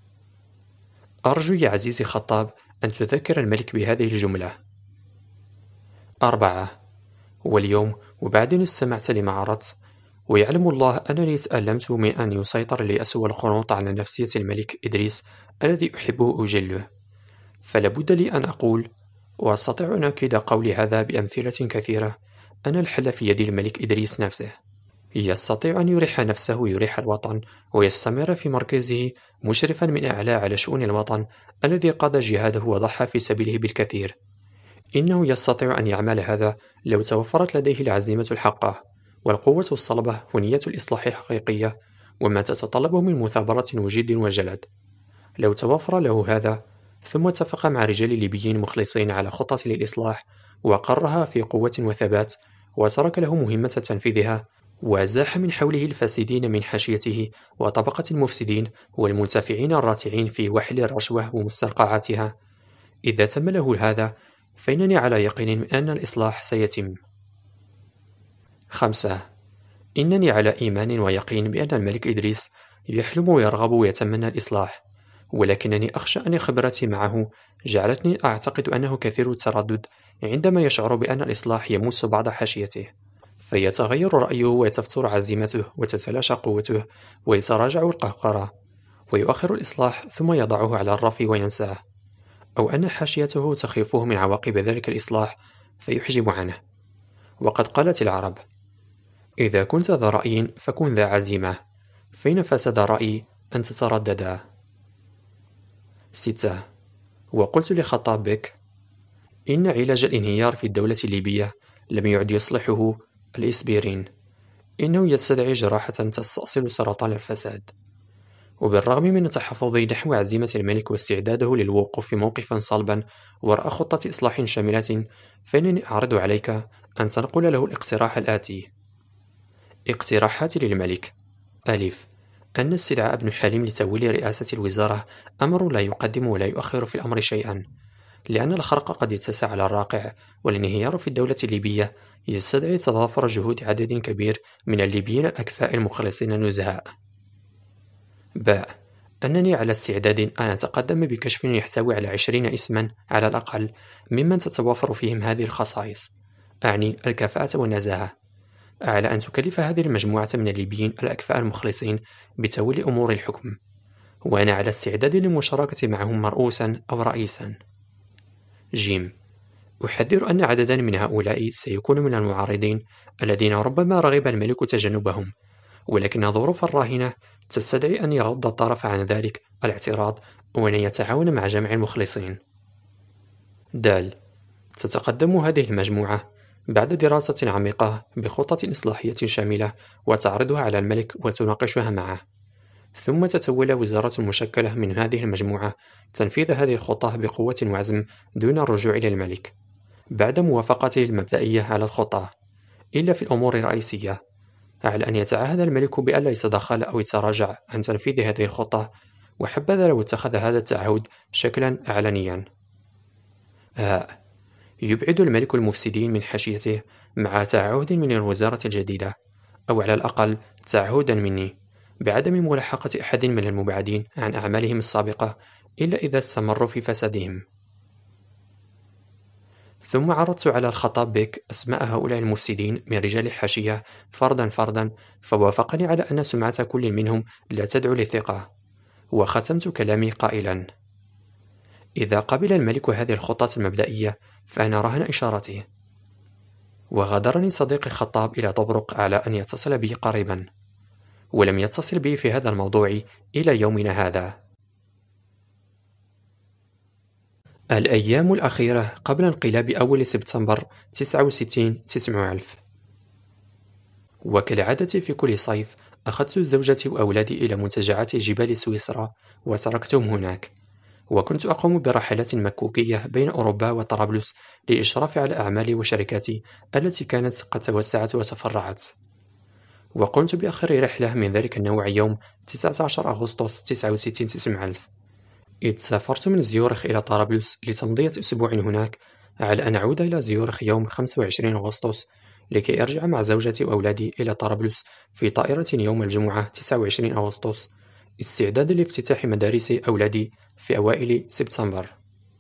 أرجو يا عزيزي خطاب أن تذكر الملك بهذه الجملة. أربعة. واليوم وبعد أن استمعت لما عرضت، ويعلم الله أنني تألمت من أن يسيطر لي أسوأ الخنوط على نفسية الملك إدريس الذي أحبه وأجله، فلابد لي أن أقول، وأستطيع أن أكد قولي هذا بأمثلة كثيرة، أن الحل في يد الملك إدريس نفسه. يستطيع أن يريح نفسه ويريح الوطن ويستمر في مركزه مشرفا من أعلى على شؤون الوطن الذي قاد جهاده وضحى في سبيله بالكثير. إنه يستطيع أن يعمل هذا لو توفرت لديه العزيمة الحقة والقوة الصلبة ونية الإصلاح الحقيقية وما تتطلبه من مثابرة وجد وجلد. لو توفر له هذا ثم اتفق مع رجال ليبيين مخلصين على خطة للإصلاح وقرها في قوة وثبات وترك له مهمة تنفيذها، وزاح من حوله الفاسدين من حاشيته وطبقة المفسدين والمنتفعين الراتعين في وحل الرشوة ومستنقعاتها، إذا تم له هذا فإنني على يقين من أن الإصلاح سيتم. خمسة. إنني على إيمان ويقين بأن الملك إدريس يحلم ويرغب ويتمنى الإصلاح، ولكنني أخشى أن خبرتي معه جعلتني أعتقد أنه كثير التردد عندما يشعر بأن الإصلاح يمس بعض حاشيته، فيتغير رأيه وتفتر عزيمته وتتلاشى قوته ويتراجع القهقرة ويؤخر الإصلاح ثم يضعه على الرف وينساه، أو أن حاشيته تخيفه من عواقب ذلك الإصلاح فيحجب عنه. وقد قالت العرب: إذا كنت ذا رأي فكن ذا عزيمة، فإن فسد رأي أن تترددا. ستة. وقلت لخطاب بك: إن علاج الانهيار في الدولة الليبية لم يعد يصلحه الإسبرين، إنه يستدعي جراحة تستأصل سرطان الفساد. وبالرغم من تحفظي نحو عزيمة الملك واستعداده للوقوف موقفا صلبا وراء خطة إصلاح شاملة، فإنني أعرض عليك أن تنقل له الاقتراح الآتي. اقتراحاتي للملك: ألف. أن استدعاء ابن حليم لتولي رئاسة الوزارة أمر لا يقدم ولا يؤخر في الأمر شيئا، لأن الخرق قد اتسع على الراقع، والانهيار في الدولة الليبية يستدعي تضافر جهود عدد كبير من الليبيين الأكفاء المخلصين النزهاء. باء. أنني على استعداد أن أتقدم بكشف يحتوي على عشرين اسما على الأقل ممن تتوافر فيهم هذه الخصائص، أعني الكفاءة والنزاهة، على أن تكلف هذه المجموعة من الليبيين الأكفاء المخلصين بتولي أمور الحكم، وأنا على استعداد للمشاركة معهم مرؤوسا أو رئيسا. جيم. أحذر أن عددا من هؤلاء سيكون من المعارضين الذين ربما رغب الملك تجنبهم، ولكن الظروف الراهنة تستدعي أن يغض الطرف عن ذلك الاعتراض وأن يتعاون مع جمع المخلصين. دال. تتقدم هذه المجموعة بعد دراسة عميقة بخطة إصلاحية شاملة وتعرضها على الملك وتناقشها معه، ثم تتولى وزارة مشكلة من هذه المجموعة تنفيذ هذه الخطة بقوة وعزم دون الرجوع إلى الملك بعد موافقته المبدئية على الخطة، إلا في الأمور الرئيسية، على أن يتعهد الملك بألا يتدخل أو يتراجع عن تنفيذ هذه الخطة، وحبذا لو اتخذ هذا التعهد شكلا علنيا. هاء. يبعد الملك المفسدين من حاشيته مع تعهد من الوزارة الجديدة، أو على الأقل تعهدا مني بعدم ملاحقة أحد من المبعدين عن أعمالهم السابقة إلا إذا استمروا في فسادهم. ثم عرضت على الخطاب بك أسماء هؤلاء المفسدين من رجال الحاشية فردا فردا، فوافقني على أن سمعة كل منهم لا تدعو للثقة، وختمت كلامي قائلا: إذا قبل الملك هذه الخطة المبدئية فأنا رهن إشارته. وغادرني صديقي خطاب إلى طبرق على أن يتصل بي قريبا، ولم يتصل بي في هذا الموضوع إلى يومنا هذا. الأيام الأخيرة قبل انقلاب أول سبتمبر تسعة وستين تسعمائة ألف. وكالعادة في كل صيف أخذت زوجتي وأولادي إلى منتجعات جبال سويسرا وتركتهم هناك، وكنت أقوم برحلات مكوكية بين أوروبا وطرابلس للإشراف على أعمالي وشركاتي التي كانت قد توسعت وتفرعت. وقمت بآخر رحلة من ذلك النوع يوم تسعة عشر أغسطس تسعة وستين تسعمائة ألف، إذ سافرت من زيورخ إلى طرابلس لتمضية أسبوع هناك، على أن أعود إلى زيورخ يوم خمسة وعشرين أغسطس لكي أرجع مع زوجتي وأولادي إلى طرابلس في طائرة يوم الجمعة تسعة وعشرين أغسطس، استعدادا لافتتاح مدارس أولادي في أوائل سبتمبر.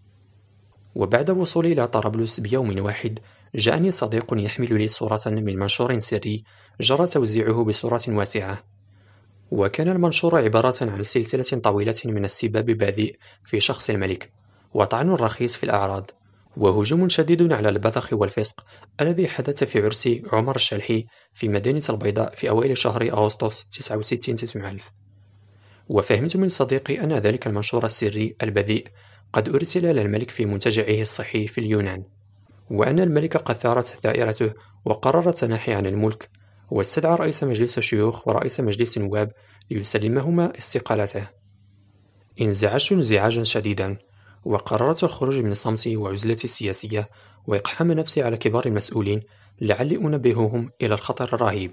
وبعد وصولي إلى طرابلس بيوم واحد جاءني صديق يحمل لي صورة من منشور سري جرى توزيعه بصورة واسعة، وكان المنشور عبارة عن سلسلة طويلة من السباب بذيء في شخص الملك، وطعن رخيص في الأعراض، وهجوم شديد على البذخ والفسق الذي حدث في عرس عمر الشلحي في مدينة البيضاء في أوائل شهر أغسطس تسعة وستين تسعمائة ألف. وفهمت من صديقي أن ذلك المنشور السري البذيء قد أرسل إلى الملك في منتجعه الصحي في اليونان، وأن الملك قد ثارت ثائرته وقرر التنحي عن الملك، واستدعى رئيس مجلس الشيوخ ورئيس مجلس النواب ليسلمهما استقالته. انزعجت انزعاجا شديدا، وقررت الخروج من صمتي وعزلتي السياسية وإقحام نفسي على كبار المسؤولين لعلي أنبههم إلى الخطر الرهيب.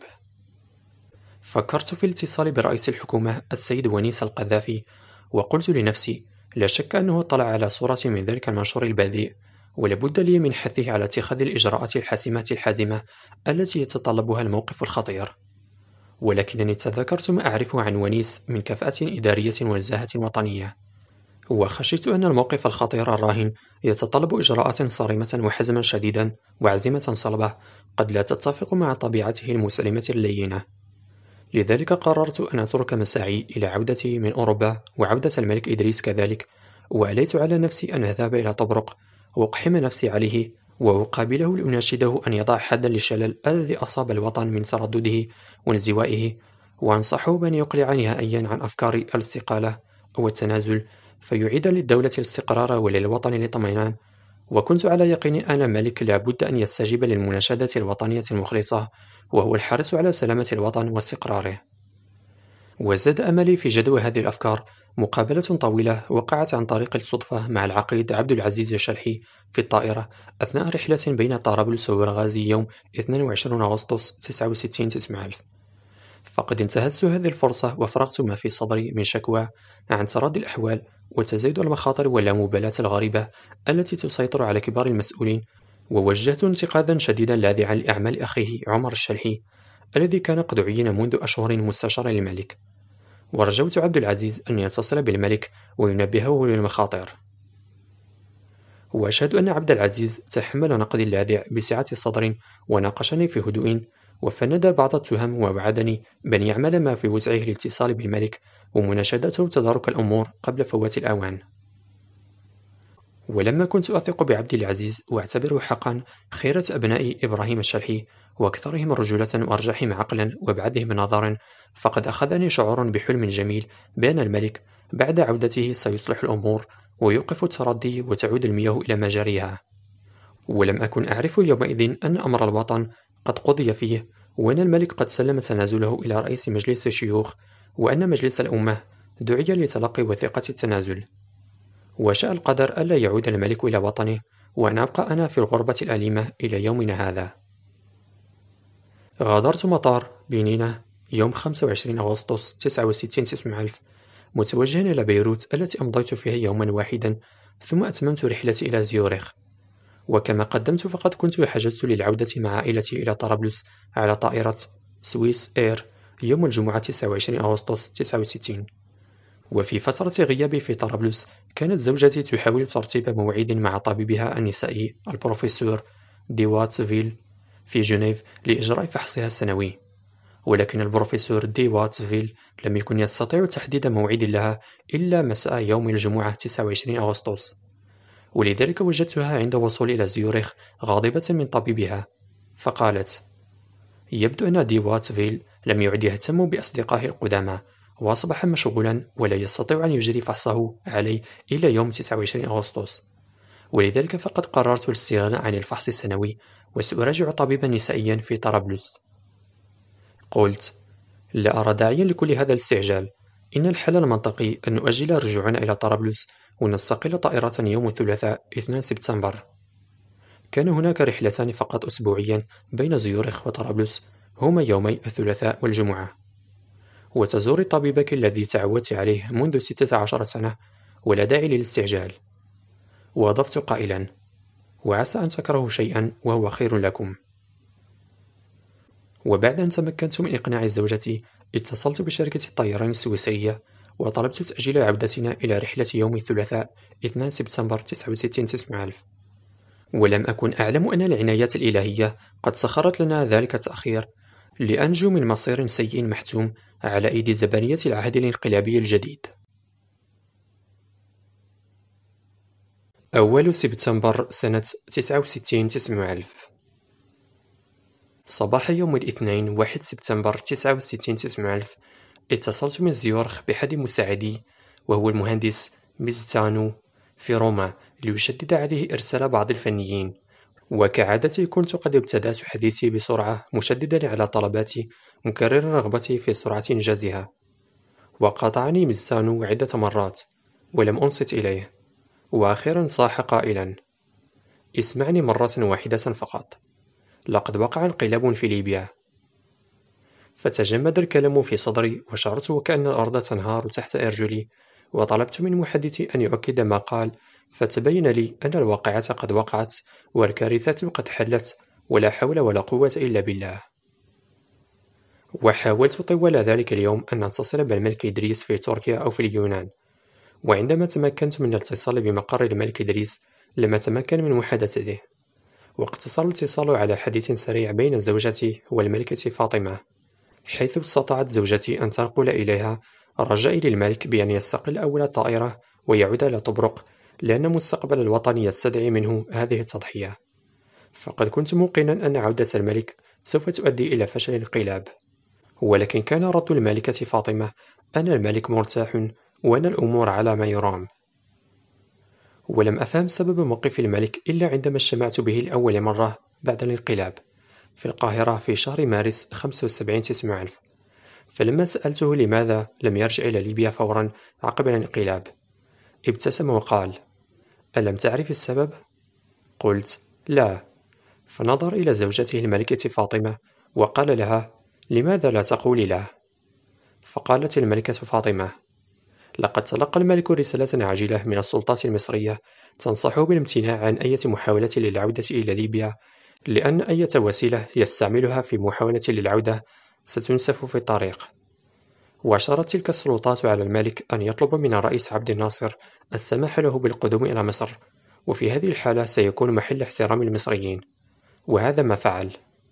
فكرت في الاتصال برئيس الحكومة السيد ونيس القذافي، وقلت لنفسي: لا شك أنه اطلع على صورة من ذلك المنشور البذيء، ولابد لي من حثه على اتخاذ الإجراءات الحاسمة الحازمة التي يتطلبها الموقف الخطير. ولكنني تذكرت ما أعرفه عن ونيس من كفاءة إدارية ونزاهة وطنية، وخشيت أن الموقف الخطير الراهن يتطلب إجراءات صارمة وحزما شديدا وعزيمة صلبة قد لا تتفق مع طبيعته المسلمة اللينة. لذلك قررت أن أترك مساعي إلى عودتي من أوروبا وعودة الملك إدريس كذلك، وأليت على نفسي أن أذهب إلى طبرق وأقحم نفسي عليه وأقابله لأناشده أن يضع حدا للشلل الذي أصاب الوطن من تردده وانزوائه، وأنصحه بأن يقلع نهائيا عن أفكار الاستقالة أو التنازل، فيعيد للدولة الاستقرار وللوطن الاطمئنان. وكنت على يقين أن الملك لا بد أن يستجيب للمناشدة الوطنية المخلصة، وهو الحرص على سلامة الوطن واستقراره. وزاد أملي في جدوى هذه الأفكار مقابلة طويلة وقعت عن طريق الصدفة مع العقيد عبد العزيز الشلحي في الطائرة أثناء رحلة بين طرابلس وبنغازي يوم اثنين وعشرين أغسطس تسعة وستين تسعمائة ألف. فقد انتهزت هذه الفرصة وفرغت ما في صدري من شكوى عن تردي الأحوال وتزايد المخاطر واللامبالاة الغريبة التي تسيطر على كبار المسؤولين، ووجهت انتقادا شديدا لاذعا لأعمال أخيه عمر الشلحي الذي كان قد عين منذ أشهر مستشارا للملك. ورجوت عبد العزيز أن يتصل بالملك وينبهه للمخاطر. وأشهد أن عبد العزيز تحمل نقدي اللاذع بسعة صدر وناقشني في هدوء، وفند بعض التهم ووعدني بأن يعمل ما في وسعه للاتصال بالملك ومناشدته تدارك الأمور قبل فوات الأوان. ولما كنت أثق بعبد العزيز وأعتبره حقا خيرة أبناء إبراهيم الشلحي وأكثرهم رجولة وأرجحهم عقلا وأبعدهم نظرا، فقد أخذني شعور بحلم جميل بأن الملك بعد عودته سيصلح الأمور ويوقف التردي وتعود المياه إلى مجاريها. ولم أكن أعرف يومئذ أن أمر الوطن قد قضي فيه، وأن الملك قد سلم تنازله إلى رئيس مجلس الشيوخ، وأن مجلس الأمة دعي لتلقي وثيقة التنازل. وشاء القدر ألا يعود الملك إلى وطنه، وأن أبقى أنا في الغربة الأليمة إلى يومنا هذا. غادرت مطار بنينة يوم خمسة وعشرين أغسطس تسعة وستين تسعمائة ألف متوجها إلى بيروت التي أمضيت فيها يوما واحدا، ثم أتممت رحلتي إلى زيورخ. وكما قدمت فقد كنت حجزت للعودة مع عائلتي إلى طرابلس على طائرة سويس إير يوم الجمعة تسعة وعشرين أغسطس تسعة وستين. وفي فترة غيابي في طرابلس كانت زوجتي تحاول ترتيب موعد مع طبيبها النسائي البروفيسور دي واتسفيل في جنيف لإجراء فحصها السنوي، ولكن البروفيسور دي واتسفيل لم يكن يستطيع تحديد موعد لها إلا مساء يوم الجمعة تسعة وعشرين أغسطس، ولذلك وجدتها عند وصولي إلى زيورخ غاضبة من طبيبها، فقالت: يبدو أن دي واتسفيل لم يعد يهتم بأصدقائه القدامى، وأصبح مشغولا ولا يستطيع أن يجري فحصه علي إلى يوم تسعة وعشرين أغسطس، ولذلك فقد قررت الاستغناء عن الفحص السنوي وسأراجع طبيبا نسائيا في طرابلس. قلت: لا أرى داعيا لكل هذا الاستعجال، إن الحل المنطقي أن نؤجل رجوعنا إلى طرابلس ونستقل طائرة يوم الثلاثاء اثنين سبتمبر. كان هناك رحلتان فقط أسبوعيا بين زيورخ وطرابلس، هما يومي الثلاثاء والجمعة. وتزور طبيبك الذي تعودت عليه منذ ستة عشر سنة، ولا داعي للاستعجال. وأضفت قائلا: وعسى أن تكرهوا شيئا وهو خير لكم. وبعد أن تمكنت من إقناع زوجتي، اتصلت بشركة الطيران السويسرية وطلبت تأجيل عودتنا إلى رحلة يوم الثلاثاء اثنين سبتمبر تسعة وستين تسعمائة ألف. ولم أكن أعلم أن العنايات الإلهية قد سخرت لنا ذلك التأخير لأنجو من مصير سيء محتوم على أيدي زبانية العهد الانقلابي الجديد. أول سبتمبر سنة تسعة وستين تسعمائة ألف. صباح يوم الاثنين واحد سبتمبر تسعة وستين تسعمائة ألف اتصلت من زيورخ بأحد مساعدي، وهو المهندس ميزتانو في روما، ليشدد عليه إرسال بعض الفنيين. وكعادتي كنت قد ابتدأت حديثي بسرعة، مشددا على طلباتي، مكررا رغبتي في سرعة إنجازها. وقاطعني ميزتانو عدة مرات ولم أنصت إليه، وأخيرا صاح قائلا: اسمعني مرة واحدة فقط، لقد وقع انقلاب في ليبيا. فتجمد الكلام في صدري وشعرت وكأن الأرض تنهار تحت أرجلي، وطلبت من محدثي أن يؤكد ما قال، فتبين لي أن الواقعة قد وقعت والكارثة قد حلت، ولا حول ولا قوة إلا بالله. وحاولت طوال ذلك اليوم أن أتصل بالملك إدريس في تركيا أو في اليونان، وعندما تمكنت من الاتصال بمقر الملك إدريس لم أتمكن من محادثته، واقتصر الاتصال على حديث سريع بين زوجتي والملكة فاطمة، حيث استطاعت زوجتي أن تنقل إليها رجائي للملك بأن يستقل أول الطائرة ويعود إلى طبرق، لأن مستقبل الوطن يستدعي منه هذه التضحية. فقد كنت موقنا أن عودة الملك سوف تؤدي إلى فشل الانقلاب، ولكن كان رد الملكة فاطمة أن الملك مرتاح وأن الأمور على ما يرام. ولم أفهم سبب موقف الملك إلا عندما اجتمعت به لأول مرة بعد الانقلاب في القاهرة في شهر مارس خمسة وسبعين تسعمائة ألف. فلما سألته لماذا لم يرجع إلى ليبيا فورا عقب الانقلاب، ابتسم وقال: ألم تعرف السبب؟ قلت: لا. فنظر إلى زوجته الملكة فاطمة وقال لها: لماذا لا تقولي له؟ فقالت الملكة فاطمة: لقد تلقى الملك رسالة عاجلة من السلطات المصرية تنصحه بالامتناع عن أي محاولة للعودة إلى ليبيا، لأن أي وسيلة يستعملها في محاولة للعودة ستنسف في الطريق. وأشارت تلك السلطات على الملك أن يطلب من الرئيس عبد الناصر السماح له بالقدوم إلى مصر، وفي هذه الحالة سيكون محل احترام المصريين، وهذا ما فعل.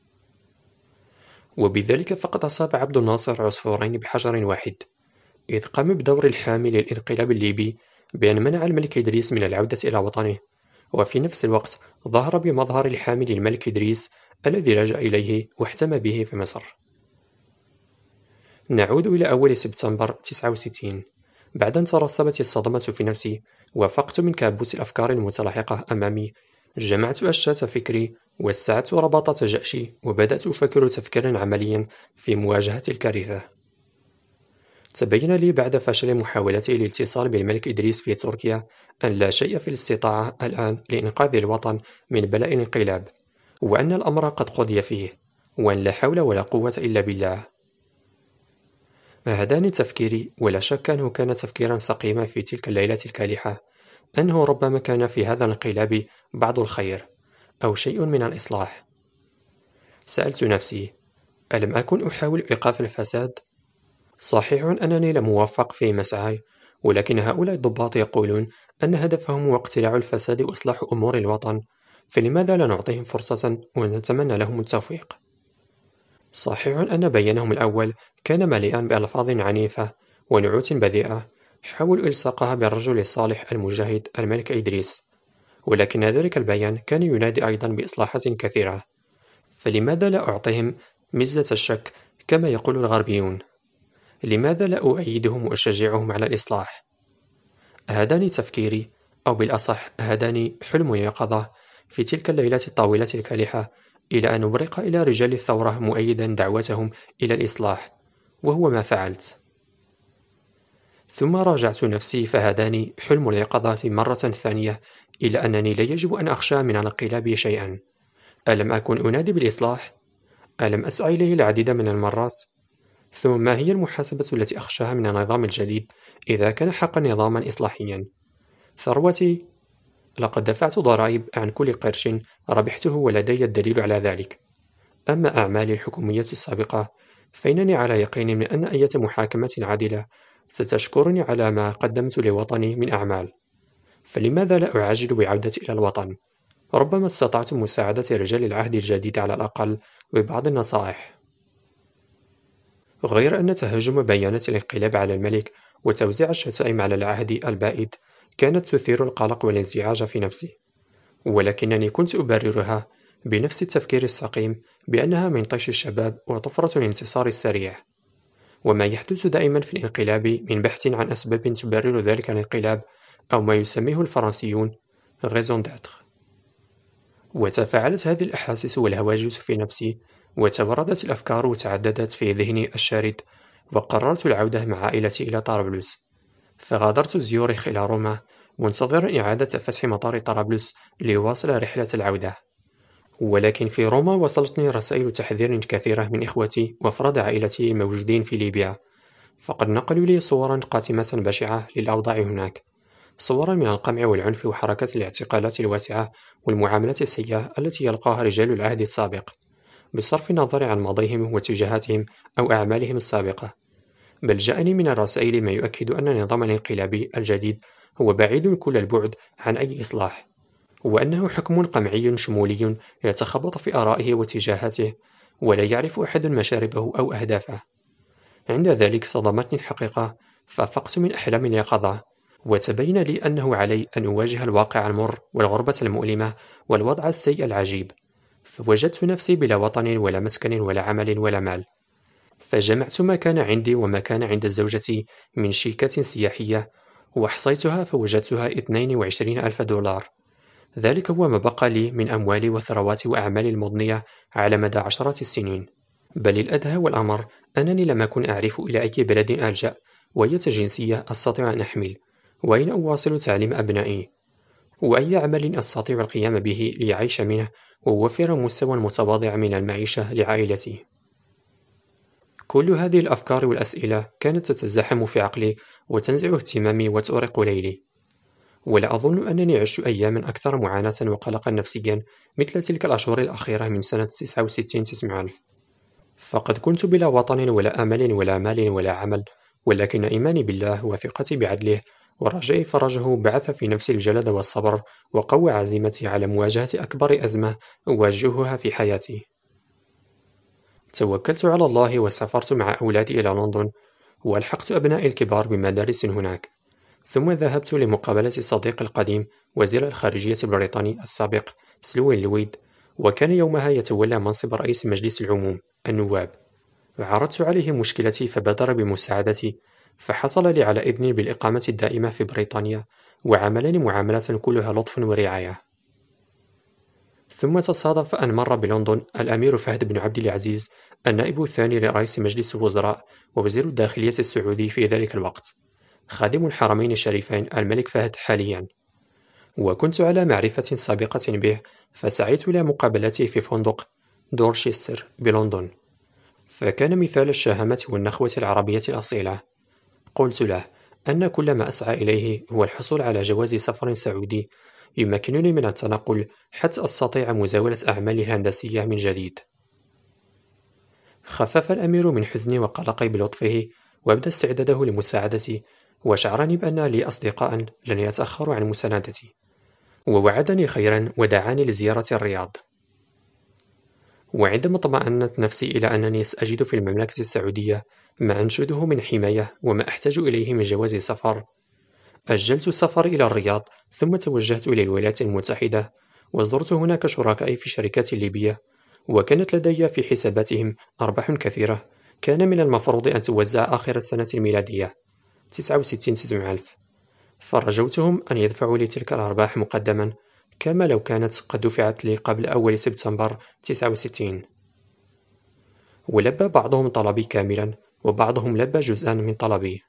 وبذلك فقد أصاب عبد الناصر عصفورين بحجر واحد، إذ قام بدور الحامي للانقلاب الليبي بأن منع الملك إدريس من العودة إلى وطنه، وفي نفس الوقت ظهر بمظهر الحامي للملك إدريس الذي لجأ إليه واحتمى به في مصر. نعود إلى أول سبتمبر تسعة وستين. بعد أن ترسبت الصدمة في نفسي وافقت من كابوس الأفكار المتلاحقة أمامي، جمعت أشتات فكري وسعت رباطة جأشي وبدأت أفكر تفكيرا عمليا في مواجهة الكارثة. تبين لي بعد فشل محاولتي الاتصال بالملك إدريس في تركيا أن لا شيء في الاستطاعة الآن لإنقاذ الوطن من بلاء الانقلاب، وأن الأمر قد قضي فيه، وأن لا حول ولا قوة إلا بالله. هداني تفكيري، ولا شك أنه كان تفكيرا سقيما في تلك الليلة الكالحة، أنه ربما كان في هذا الانقلاب بعض الخير أو شيء من الإصلاح. سألت نفسي: ألم أكن أحاول إيقاف الفساد؟ صحيح أنني لم أوفق في مسعاي، ولكن هؤلاء الضباط يقولون أن هدفهم هو اقتلاع الفساد وإصلاح أمور الوطن، فلماذا لا نعطيهم فرصة ونتمنى لهم التوفيق؟ صحيح أن بيانهم الأول كان مليئا بألفاظ عنيفة ونعوت بذيئة حاولوا إلصاقها بالرجل الصالح المجاهد الملك إدريس، ولكن ذلك البيان كان ينادي أيضا بإصلاحات كثيرة، فلماذا لا أعطيهم مزة الشك كما يقول الغربيون؟ لماذا لا أؤيدهم وأشجعهم على الإصلاح؟ أهداني تفكيري، أو بالأصح أهداني حلم اليقظة في تلك الليلة الطويلة الكالحة، إلى أن أبرق إلى رجال الثورة مؤيدا دعوتهم إلى الإصلاح، وهو ما فعلت. ثم راجعت نفسي فهداني حلم اليقظة مرة ثانية إلى أنني لا يجب أن أخشى من الانقلاب شيئا. ألم أكن أنادي بالإصلاح؟ ألم أسعى إليه العديد من المرات؟ ثم ما هي المحاسبة التي أخشاها من النظام الجديد إذا كان حقا نظاما إصلاحيا؟ ثروتي، لقد دفعت ضرائب عن كل قرش ربحته ولدي الدليل على ذلك. أما أعمالي الحكومية السابقة فإنني على يقين من أن أية محاكمة عادلة ستشكرني على ما قدمت لوطني من أعمال، فلماذا لا أعجل بعودتي إلى الوطن؟ ربما استطعت مساعدة رجال العهد الجديد على الأقل ببعض النصائح. غير أن تهجم بيانات الانقلاب على الملك وتوزيع الشتائم على العهد البائد كانت تثير القلق والانزعاج في نفسي، ولكنني كنت أبررها بنفس التفكير السقيم بأنها من طيش الشباب وطفرة الانتصار السريع، وما يحدث دائما في الانقلاب من بحث عن أسباب تبرر ذلك الانقلاب، أو ما يسميه الفرنسيون raison d'être. وتفاعلت هذه الأحاسيس والهواجس في نفسي، وتوردت الأفكار وتعددت في ذهني الشارد، وقررت العودة مع عائلتي إلى طرابلس. فغادرت زيورخ إلى روما منتظرا إعادة فتح مطار طرابلس ليواصل رحلة العودة. ولكن في روما وصلتني رسائل تحذير كثيرة من إخوتي وأفراد عائلتي الموجودين في ليبيا، فقد نقلوا لي صورا قاتمة بشعة للأوضاع هناك، صورا من القمع والعنف وحركات الاعتقالات الواسعة والمعاملة السيئة التي يلقاها رجال العهد السابق، بصرف النظر عن ماضيهم واتجاهاتهم أو أعمالهم السابقة. بل جاءني من الرسائل ما يؤكد أن النظام الانقلابي الجديد هو بعيد كل البعد عن أي إصلاح، وأنه حكم قمعي شمولي يتخبط في آرائه واتجاهاته، ولا يعرف أحد مشاربه أو أهدافه. عند ذلك صدمتني الحقيقة، فأفقت من أحلام اليقظة، وتبين لي أنه علي أن أواجه الواقع المر والغربة المؤلمة والوضع السيء العجيب، فوجدت نفسي بلا وطن ولا مسكن ولا عمل ولا مال. فجمعت ما كان عندي وما كان عند زوجتي من شيكات سياحية وأحصيتها فوجدتها اثنين وعشرين ألف دولار. ذلك هو ما بقى لي من أموالي وثرواتي وأعمالي المضنية على مدى عشرات السنين. بل الأدهى والأمر أنني لم أكن أعرف إلى أي بلد ألجأ، وأية جنسية أستطيع أن أحمل، وأين أواصل تعليم أبنائي، وأي عمل أستطيع القيام به ليعيش منه وأوفر مستوى متواضع من المعيشة لعائلتي. كل هذه الأفكار والأسئلة كانت تتزاحم في عقلي وتنزع اهتمامي وتؤرق ليلي، ولا أظن أنني عشت أياما أكثر معاناة وقلقا نفسيا مثل تلك الأشهر الأخيرة من سنة تسعة وستين تسعمائة ألف. فقد كنت بلا وطن ولا أمل ولا مال ولا عمل، ولكن إيماني بالله وثقتي بعدله ورجاء فرجه بعث في نفسي الجلد والصبر، وقوى عزيمتي على مواجهة أكبر أزمة أواجهها في حياتي. توكلت على الله وسافرت مع أولادي إلى لندن، وألحقت أبنائي الكبار بمدارس هناك، ثم ذهبت لمقابلة صديقي القديم وزير الخارجية البريطاني السابق سلوين لويد، وكان يومها يتولى منصب رئيس مجلس العموم النواب. عرضت عليه مشكلتي فبادر بمساعدتي، فحصل لي على إذن بالإقامة الدائمة في بريطانيا، وعاملني معاملة كلها لطف ورعاية. ثم تصادف أن مر بلندن الأمير فهد بن عبد العزيز النائب الثاني لرئيس مجلس الوزراء ووزير الداخلية السعودي في ذلك الوقت، خادم الحرمين الشريفين الملك فهد حاليا، وكنت على معرفة سابقة به، فسعيت إلى مقابلته في فندق دورشستر بلندن، فكان مثال الشهامة والنخوة العربية الأصيلة. قلت له أن كل ما أسعى إليه هو الحصول على جواز سفر سعودي يمكنني من التنقل حتى أستطيع مزاولة أعمالي الهندسية من جديد. خفف الأمير من حزني وقلقي بلطفه، وأبدى استعداده لمساعدتي، وشعرني بأن لي أصدقاء لن يتأخروا عن مساندتي، ووعدني خيرا ودعاني لزيارة الرياض. وعندما اطمأنت نفسي إلى أنني سأجد في المملكة السعودية ما أنشده من حماية وما أحتاج إليه من جواز سفر، أجلت السفر إلى الرياض، ثم توجهت إلى الولايات المتحدة، وزرت هناك شركائي في شركات ليبية، وكانت لدي في حساباتهم أرباح كثيرة كان من المفروض أن توزع آخر السنة الميلادية تسعة وستين وستمائة ألف، فرجوتهم أن يدفعوا لي تلك الأرباح مقدما كما لو كانت قد دفعت لي قبل أول سبتمبر تسعة وستين. ولبى بعضهم طلبي كاملا، وبعضهم لبى جزءا من طلبي.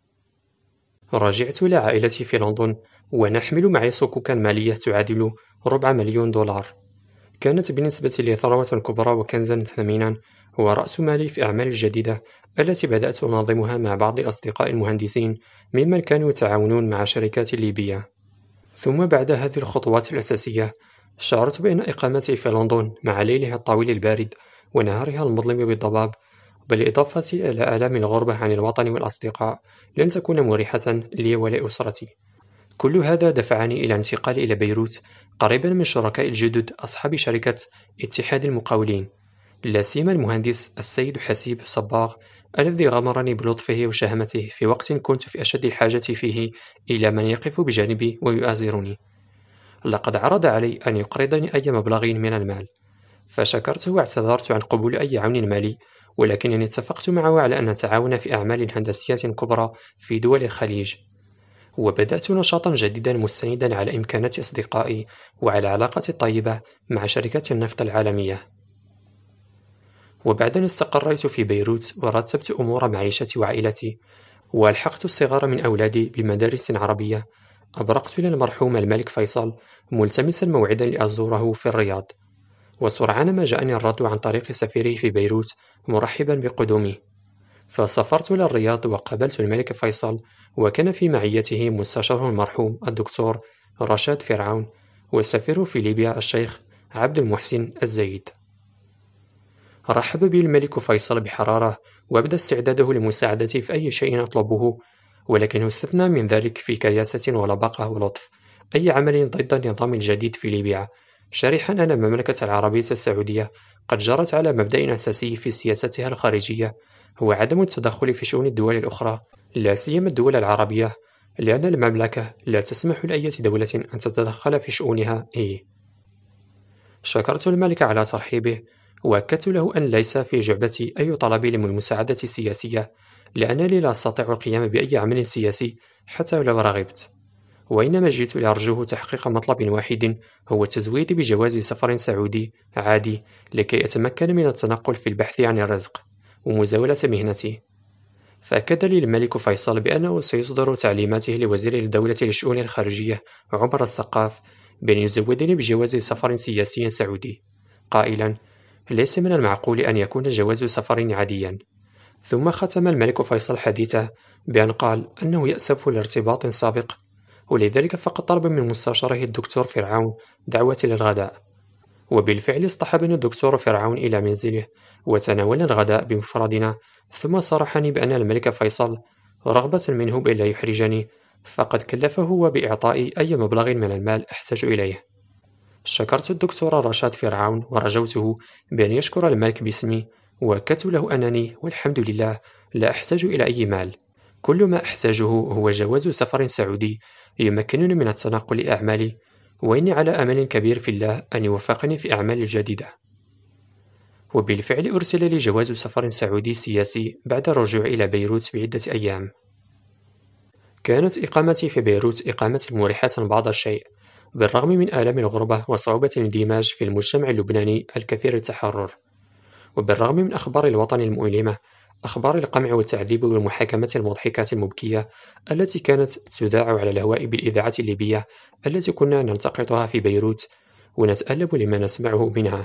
رجعت لعائلتي في لندن، ونحمل معي صكوكا مالية تعادل ربع مليون دولار. كانت بالنسبة لي ثروة كبرى وكنزا ثمينا، هو رأس مالي في أعمالي الجديدة التي بدأت أنظمها مع بعض الأصدقاء المهندسين ممن كانوا يتعاونون مع شركات ليبية. ثم بعد هذه الخطوات الأساسية شعرت بأن إقامتي في لندن مع ليلها الطويل البارد ونهارها المظلم بالضباب، بالإضافة إلى آلام الغربة عن الوطن والأصدقاء، لن تكون مريحة لي ولأسرتي. كل هذا دفعني إلى الانتقال إلى بيروت قريبا من شركاء الجدد أصحاب شركة اتحاد المقاولين، لا سيما المهندس السيد حسيب صباغ الذي غمرني بلطفه وشهامته في وقت كنت في أشد الحاجة فيه إلى من يقف بجانبي ويؤازرني. لقد عرض علي أن يقرضني أي مبلغ من المال، فشكرته واعتذرت عن قبول أي عون مالي، ولكنني اتفقت معه على أن نتعاون في أعمال هندسية كبرى في دول الخليج. وبدأت نشاطا جديدا مستندا على إمكانات أصدقائي وعلى علاقتي الطيبة مع شركات النفط العالمية. وبعد أن استقريت في بيروت ورتبت أمور معيشتي وعائلتي، وألحقت الصغار من أولادي بمدارس عربية، أبرقت إلى المرحوم الملك فيصل ملتمسا موعدا لأزوره في الرياض، وسرعان ما جاءني الرد عن طريق سفيره في بيروت مرحبا بقدومي، فسافرت إلى الرياض وقابلت الملك فيصل، وكان في معيته مستشاره المرحوم الدكتور رشاد فرعون، والسفير في ليبيا الشيخ عبد المحسن الزايد. رحب بي الملك فيصل بحرارة، وأبدى استعداده لمساعدتي في أي شيء أطلبه، ولكنه استثنى من ذلك في كياسة ولباقة ولطف أي عمل ضد النظام الجديد في ليبيا، شارحا أن المملكة العربية السعودية قد جرت على مبدأ أساسي في سياستها الخارجية، هو عدم التدخل في شؤون الدول الأخرى، لا سيما الدول العربية، لأن المملكة لا تسمح لأي دولة أن تتدخل في شؤونها هي. شكرت الملك على ترحيبه، وأكدت له أن ليس في جعبتي أي طلب للمساعدة السياسية، لأنني لا أستطيع القيام بأي عمل سياسي حتى لو رغبت، وإنما جئت لأرجوه تحقيق مطلب واحد، هو التزويد بجواز سفر سعودي عادي لكي أتمكن من التنقل في البحث عن الرزق ومزاولة مهنتي. فأكد لي الملك فيصل بأنه سيصدر تعليماته لوزير الدولة للشؤون الخارجية عمر السقاف بأن يزودني بجواز سفر سياسي سعودي، قائلا: ليس من المعقول أن يكون جواز سفر عاديا. ثم ختم الملك فيصل حديثه بأن قال أنه يأسف لارتباط سابق، ولذلك فقد طلب من مستشاره الدكتور فرعون دعوتي للغداء. وبالفعل اصطحبني الدكتور فرعون إلى منزله، وتناولنا الغداء بمفردنا، ثم صرحني بأن الملك فيصل رغبة منه بألا يحرجني، فقد كلفه هو بإعطائي أي مبلغ من المال أحتاج إليه. شكرت الدكتور رشاد فرعون ورجوته بأن يشكر الملك باسمي، وأكدت له أنني والحمد لله لا أحتاج إلى أي مال. كل ما أحتاجه هو جواز سفر سعودي يمكنني من التنقل لأعمالي، وإني على أمل كبير في الله أن يوفقني في أعمالي الجديدة. وبالفعل أرسل لي جواز سفر سعودي سياسي بعد الرجوع إلى بيروت بعدة أيام. كانت إقامتي في بيروت إقامة مريحة بعض الشيء، بالرغم من آلام الغربة وصعوبة الاندماج في المجتمع اللبناني الكثير التحرر، وبالرغم من أخبار الوطن المؤلمة، أخبار القمع والتعذيب والمحاكمات المضحكة المبكية التي كانت تذاع على الهواء بالإذاعة الليبية التي كنا نلتقطها في بيروت ونتألم لما نسمعه منها.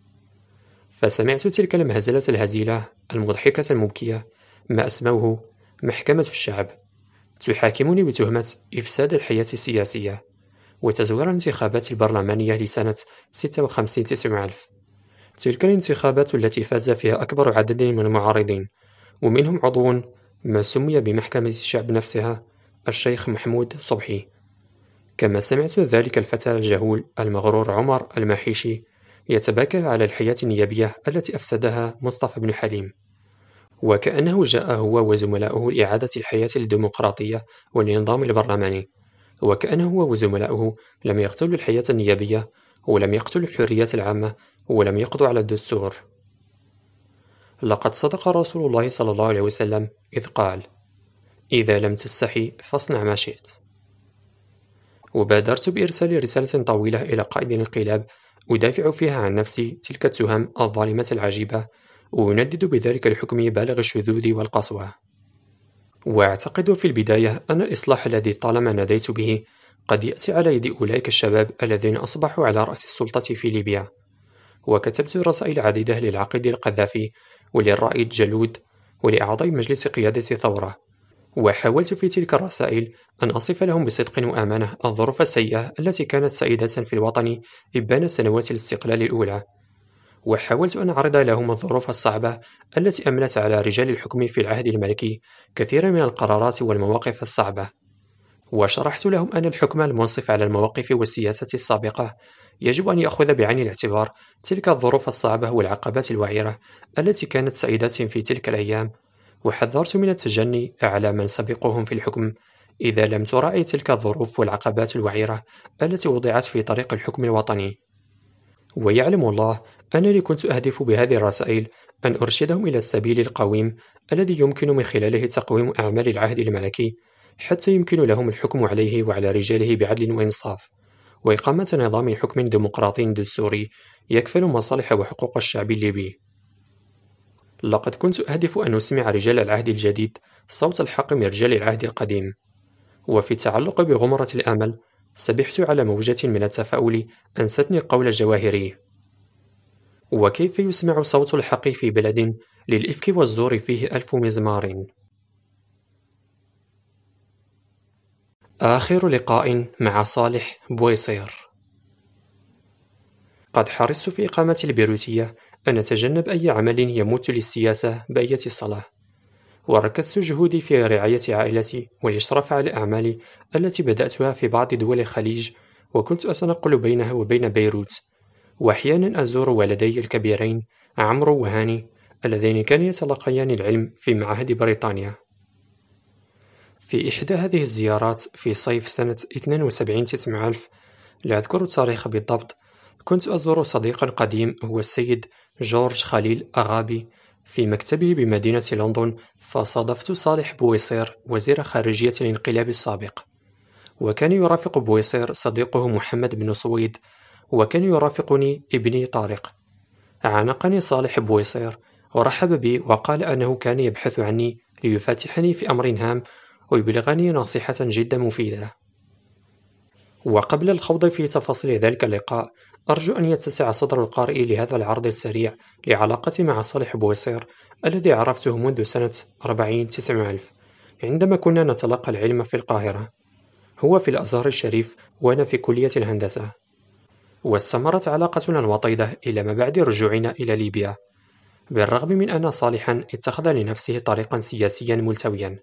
فسمعت تلك المهزلة الهزيلة المضحكة المبكية، ما أسموه محكمة الشعب، تحاكمني بتهمة إفساد الحياة السياسية وتزوير الانتخابات البرلمانية لسنة ستة وخمسين تسعمائة ألف. تلك الانتخابات التي فاز فيها أكبر عدد من المعارضين، ومنهم عضو ما سمي بمحكمة الشعب نفسها الشيخ محمود صبحي. كما سمعت ذلك الفتى الجهول المغرور عمر الماحيشي يتباكى على الحياة النيابية التي أفسدها مصطفى بن حليم، وكأنه جاء هو وزملاؤه لإعادة الحياة الديمقراطية والنظام البرلماني، وكأنه هو وزملاؤه لم يقتلوا الحياة النيابية ولم يقتلوا الحريات العامة ولم يقضوا على الدستور. لقد صدق رسول الله صلى الله عليه وسلم إذ قال: إذا لم تستحي فاصنع ما شئت. وبادرت بإرسال رسالة طويلة إلى قائد الانقلاب أدافع فيها عن نفسي تلك التهم الظالمة العجيبة، ويندد بذلك الحكم بالغ الشذوذ والقسوة. وأعتقد في البداية أن الإصلاح الذي طالما ناديت به قد يأتي على يد أولئك الشباب الذين أصبحوا على رأس السلطة في ليبيا. وكتبت رسائل عديدة للعقيد القذافي وللرائد جلود ولأعضاء مجلس قيادة الثورة، وحاولت في تلك الرسائل أن أصف لهم بصدق وأمانة الظروف السيئة التي كانت سائدة في الوطن إبان سنوات الاستقلال الأولى، وحاولت أن أعرض لهم الظروف الصعبة التي أملت على رجال الحكم في العهد الملكي كثيرا من القرارات والمواقف الصعبة، وشرحت لهم أن الحكم المنصف على المواقف والسياسة السابقة يجب أن يأخذ بعين الاعتبار تلك الظروف الصعبة والعقبات الوعيرة التي كانت سائدة في تلك الأيام، وحذرت من التجني على من سبقهم في الحكم إذا لم تراعي تلك الظروف والعقبات الوعيرة التي وضعت في طريق الحكم الوطني. ويعلم الله أنني كنت أهدف بهذه الرسائل أن أرشدهم إلى السبيل القويم الذي يمكن من خلاله تقويم أعمال العهد الملكي حتى يمكن لهم الحكم عليه وعلى رجاله بعدل وإنصاف، وإقامة نظام حكم ديمقراطي دستوري يكفل مصالح وحقوق الشعب الليبي. لقد كنت أهدف أن أسمع رجال العهد الجديد صوت الحق من رجال العهد القديم. وفي التعلق بغمرة الأمل سبحت على موجة من التفاؤل أنستني قول الجواهري: وكيف يسمع صوت الحق في بلد للإفك والزور فيه ألف مزمار. آخر لقاء مع صالح بويصير. قد حرصت في إقامتي البيروتية أن أتجنب أي عمل يمت للسياسة بأية صلة، وركزت جهودي في رعاية عائلتي والإشراف على أعمالي التي بدأتها في بعض دول الخليج، وكنت أتنقل بينها وبين بيروت، وأحيانا أزور والدي الكبيرين عمرو وهاني اللذين كانا يتلقيان العلم في معاهد بريطانيا. في إحدى هذه الزيارات في صيف سنة اثنين وسبعين تسعمائة ألف، لا أذكر التاريخ بالضبط، كنت أزور صديقا قديم هو السيد جورج خليل أغابي في مكتبه بمدينة لندن، فصادفت صالح بويصير وزير خارجية الانقلاب السابق، وكان يرافق بويصير صديقه محمد بن سويد، وكان يرافقني ابني طارق. عانقني صالح بويصير ورحب بي وقال أنه كان يبحث عني ليفاتحني في أمر هام ويبلغني نصيحة جدا مفيدة. وقبل الخوض في تفاصيل ذلك اللقاء، أرجو أن يتسع صدر القارئ لهذا العرض السريع لعلاقتي مع صالح بويصير الذي عرفته منذ سنة أربعين تسعمائة ألف عندما كنا نتلقى العلم في القاهرة، هو في الأزهر الشريف وأنا في كلية الهندسة. واستمرت علاقتنا الوطيدة إلى ما بعد رجوعنا إلى ليبيا، بالرغم من أن صالحا اتخذ لنفسه طريقا سياسيا ملتويا،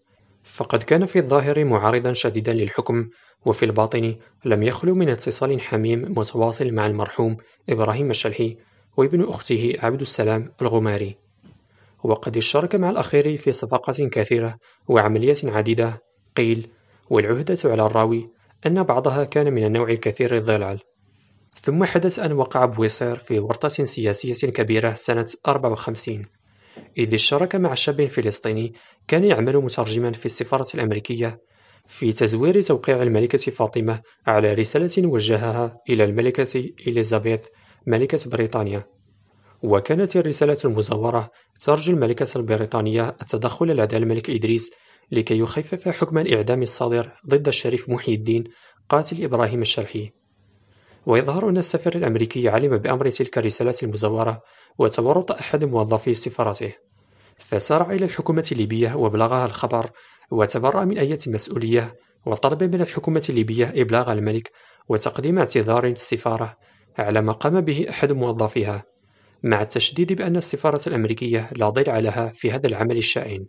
فقد كان في الظاهر معارضا شديدا للحكم، وفي الباطن لم يخلو من اتصال حميم متواصل مع المرحوم إبراهيم الشلحي وابن أخته عبد السلام الغماري. وقد اشترك مع الأخير في صفقات كثيرة وعمليات عديدة. قيل، والعهدة على الراوي، أن بعضها كان من النوع الكثير الضلال. ثم حدث أن وقع بويصير في ورطة سياسية كبيرة سنة أربعة وخمسين، إذ اشترك مع شاب فلسطيني كان يعمل مترجما في السفارة الأمريكية في تزوير توقيع الملكة فاطمة على رسالة وجهها إلى الملكة إليزابيث ملكة بريطانيا. وكانت الرسالة المزورة ترجو الملكة البريطانية التدخل لدى الملك إدريس لكي يخفف حكم الإعدام الصادر ضد الشريف محي الدين قاتل إبراهيم الشلحي. ويظهر أن السفير الأمريكي علم بأمر تلك الرسالة المزورة وتورط أحد موظفي سفارته، فسارع إلى الحكومة الليبية وبلغها الخبر، وتبرأ من أي مسؤولية، وطلب من الحكومة الليبية إبلاغ الملك وتقديم اعتذار للسفارة على ما قام به أحد موظفيها، مع التشديد بأن السفارة الأمريكية لا ضلع لها في هذا العمل الشائن.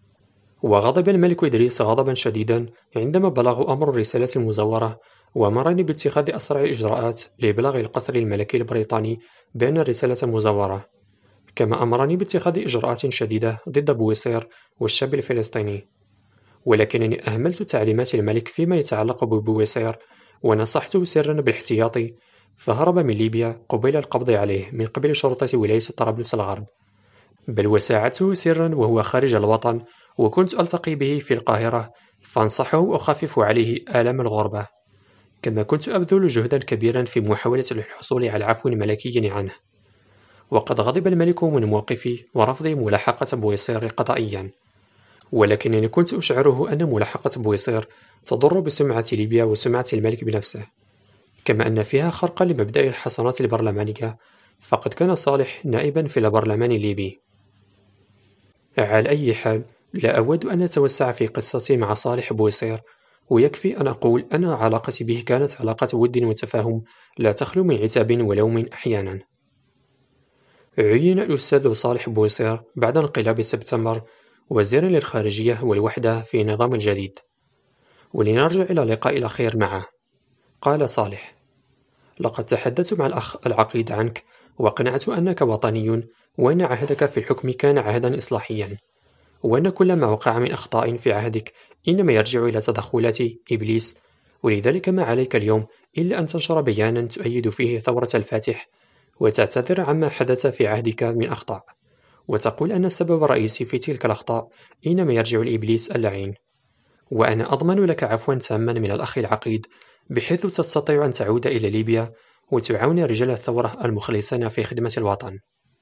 وغضب الملك إدريس غضبا شديدا عندما بلغوا أمر الرسالة المزورة، وأمرني باتخاذ أسرع الإجراءات لإبلاغ القصر الملكي البريطاني بأن الرسالة مزورة، كما أمرني باتخاذ إجراءات شديدة ضد بويصير والشاب الفلسطيني. ولكنني أهملت تعليمات الملك فيما يتعلق ببويصير، ونصحته سرا بالاحتياط، فهرب من ليبيا قبيل القبض عليه من قبل شرطة ولاية طرابلس الغرب، بل وساعدته سرا وهو خارج الوطن، وكنت ألتقي به في القاهرة فانصحه وأخفف عليه آلام الغربة، كما كنت أبذل جهدا كبيرا في محاولة الحصول على عفو ملكي عنه. وقد غضب الملك من موقفي ورفضي ملاحقة بويصير قضائيا، ولكنني كنت أشعره أن ملاحقة بويصير تضر بسمعة ليبيا وسمعة الملك بنفسه، كما أن فيها خرقا لمبدأ الحصانات البرلمانية، فقد كان صالح نائبا في البرلمان الليبي. على أي حال، لا أود أن أتوسع في قصتي مع صالح بويصير، ويكفي أن أقول أن علاقتي به كانت علاقة ود وتفاهم لا تخلو من عتاب ولوم أحيانا. عين الأستاذ صالح بويصير بعد انقلاب سبتمبر وزيرا للخارجية والوحدة في النظام الجديد. ولنرجع إلى اللقاء الأخير معه، قال صالح: لقد تحدثت مع الأخ العقيد عنك، وقنعت أنك وطني، وأن عهدك في الحكم كان عهدا إصلاحيا، وأن كل ما وقع من أخطاء في عهدك إنما يرجع إلى تدخلات إبليس، ولذلك ما عليك اليوم إلا أن تنشر بيانا تؤيد فيه ثورة الفاتح، وتعتذر عما حدث في عهدك من أخطاء، وتقول أن السبب الرئيسي في تلك الأخطاء إنما يرجع لإبليس اللعين. وأنا أضمن لك عفوا تاما من الأخ العقيد، بحيث تستطيع أن تعود إلى ليبيا وتعاون رجال الثورة المخلصين في خدمة الوطن.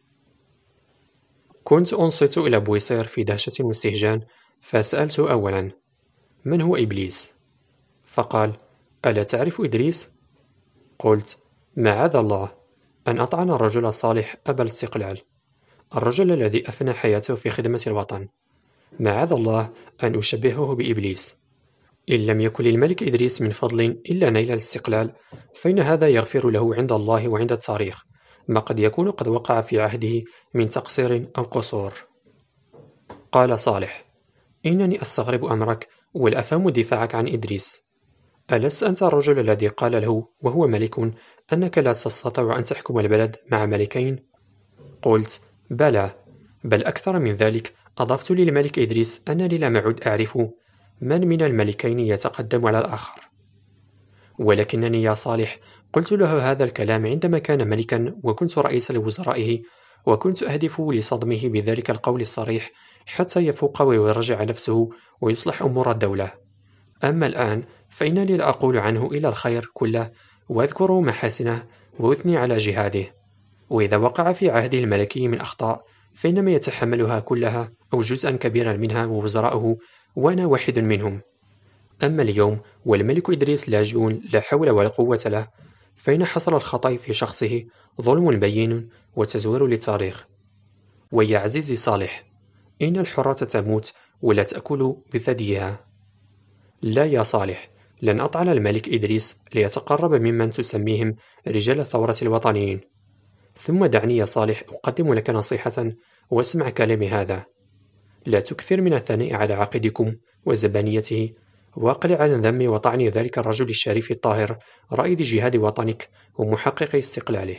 كنت أنصت إلى بويصير في دهشة واستهجان، فسألته أولا: من هو إبليس؟ فقال: ألا تعرف إدريس؟ قلت: معاذ الله أن أطعن الرجل الصالح أبا الاستقلال، الرجل الذي أفنى حياته في خدمة الوطن، معاذ الله أن أشبهه بإبليس. إن لم يكن للملك إدريس من فضل إلا نيل الاستقلال، فإن هذا يغفر له عند الله وعند التاريخ ما قد يكون قد وقع في عهده من تقصير أو قصور. قال صالح: إنني أستغرب أمرك ولا أفهم دفاعك عن إدريس. ألست أنت الرجل الذي قال له وهو ملك أنك لا تستطيع أن تحكم البلد مع ملكين؟ قلت: بلى، بل أكثر من ذلك، أضفت للملك إدريس أنني لم أعد أعرف من من الملكين يتقدم على الآخر. ولكنني يا صالح قلت له هذا الكلام عندما كان ملكا وكنت رئيس لوزرائه، وكنت أهدف لصدمه بذلك القول الصريح حتى يفوق ويرجع نفسه ويصلح أمور الدولة. أما الآن فإنني لا أقول عنه إلا الخير كله، وأذكر محاسنه وأثني على جهاده، وإذا وقع في عهده الملكي من أخطاء فإنما يتحملها كلها أو جزءا كبيرا منها ووزراؤه، وأنا واحد منهم. أما اليوم والملك إدريس لاجئ لا حول ولا قوة له، فإن حصل الخطأ في شخصه ظلم بين وتزوير للتاريخ. ويا عزيزي صالح، إن الحرة تموت ولا تأكل بثديها. لا يا صالح، لن أطعن الملك إدريس ليتقرب ممن تسميهم رجال الثورة الوطنيين. ثم دعني يا صالح أقدم لك نصيحة، واسمع كلامي هذا: لا تكثر من الثناء على عقيدكم وزبانيته، واقلع عن ذم وطعن ذلك الرجل الشريف الطاهر رائد جهاد وطنك ومحقق استقلاله.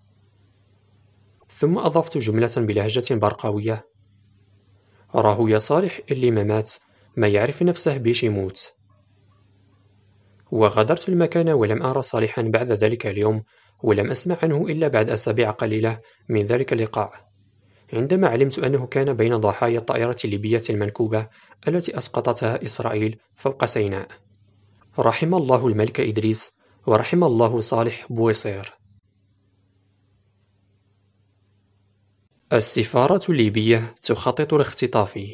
ثم أضفت جملة بلهجة برقاوية: راه يا صالح اللي ما مات ما يعرف نفسه بيش يموت. وغادرت المكان ولم أرى صالحا بعد ذلك اليوم، ولم أسمع عنه إلا بعد أسابيع قليلة من ذلك اللقاء، عندما علمت أنه كان بين ضحايا الطائرة الليبية المنكوبة التي أسقطتها إسرائيل فوق سيناء. رحم الله الملك إدريس، ورحم الله صالح بويصير. السفارة الليبية تخطط لاختطافي.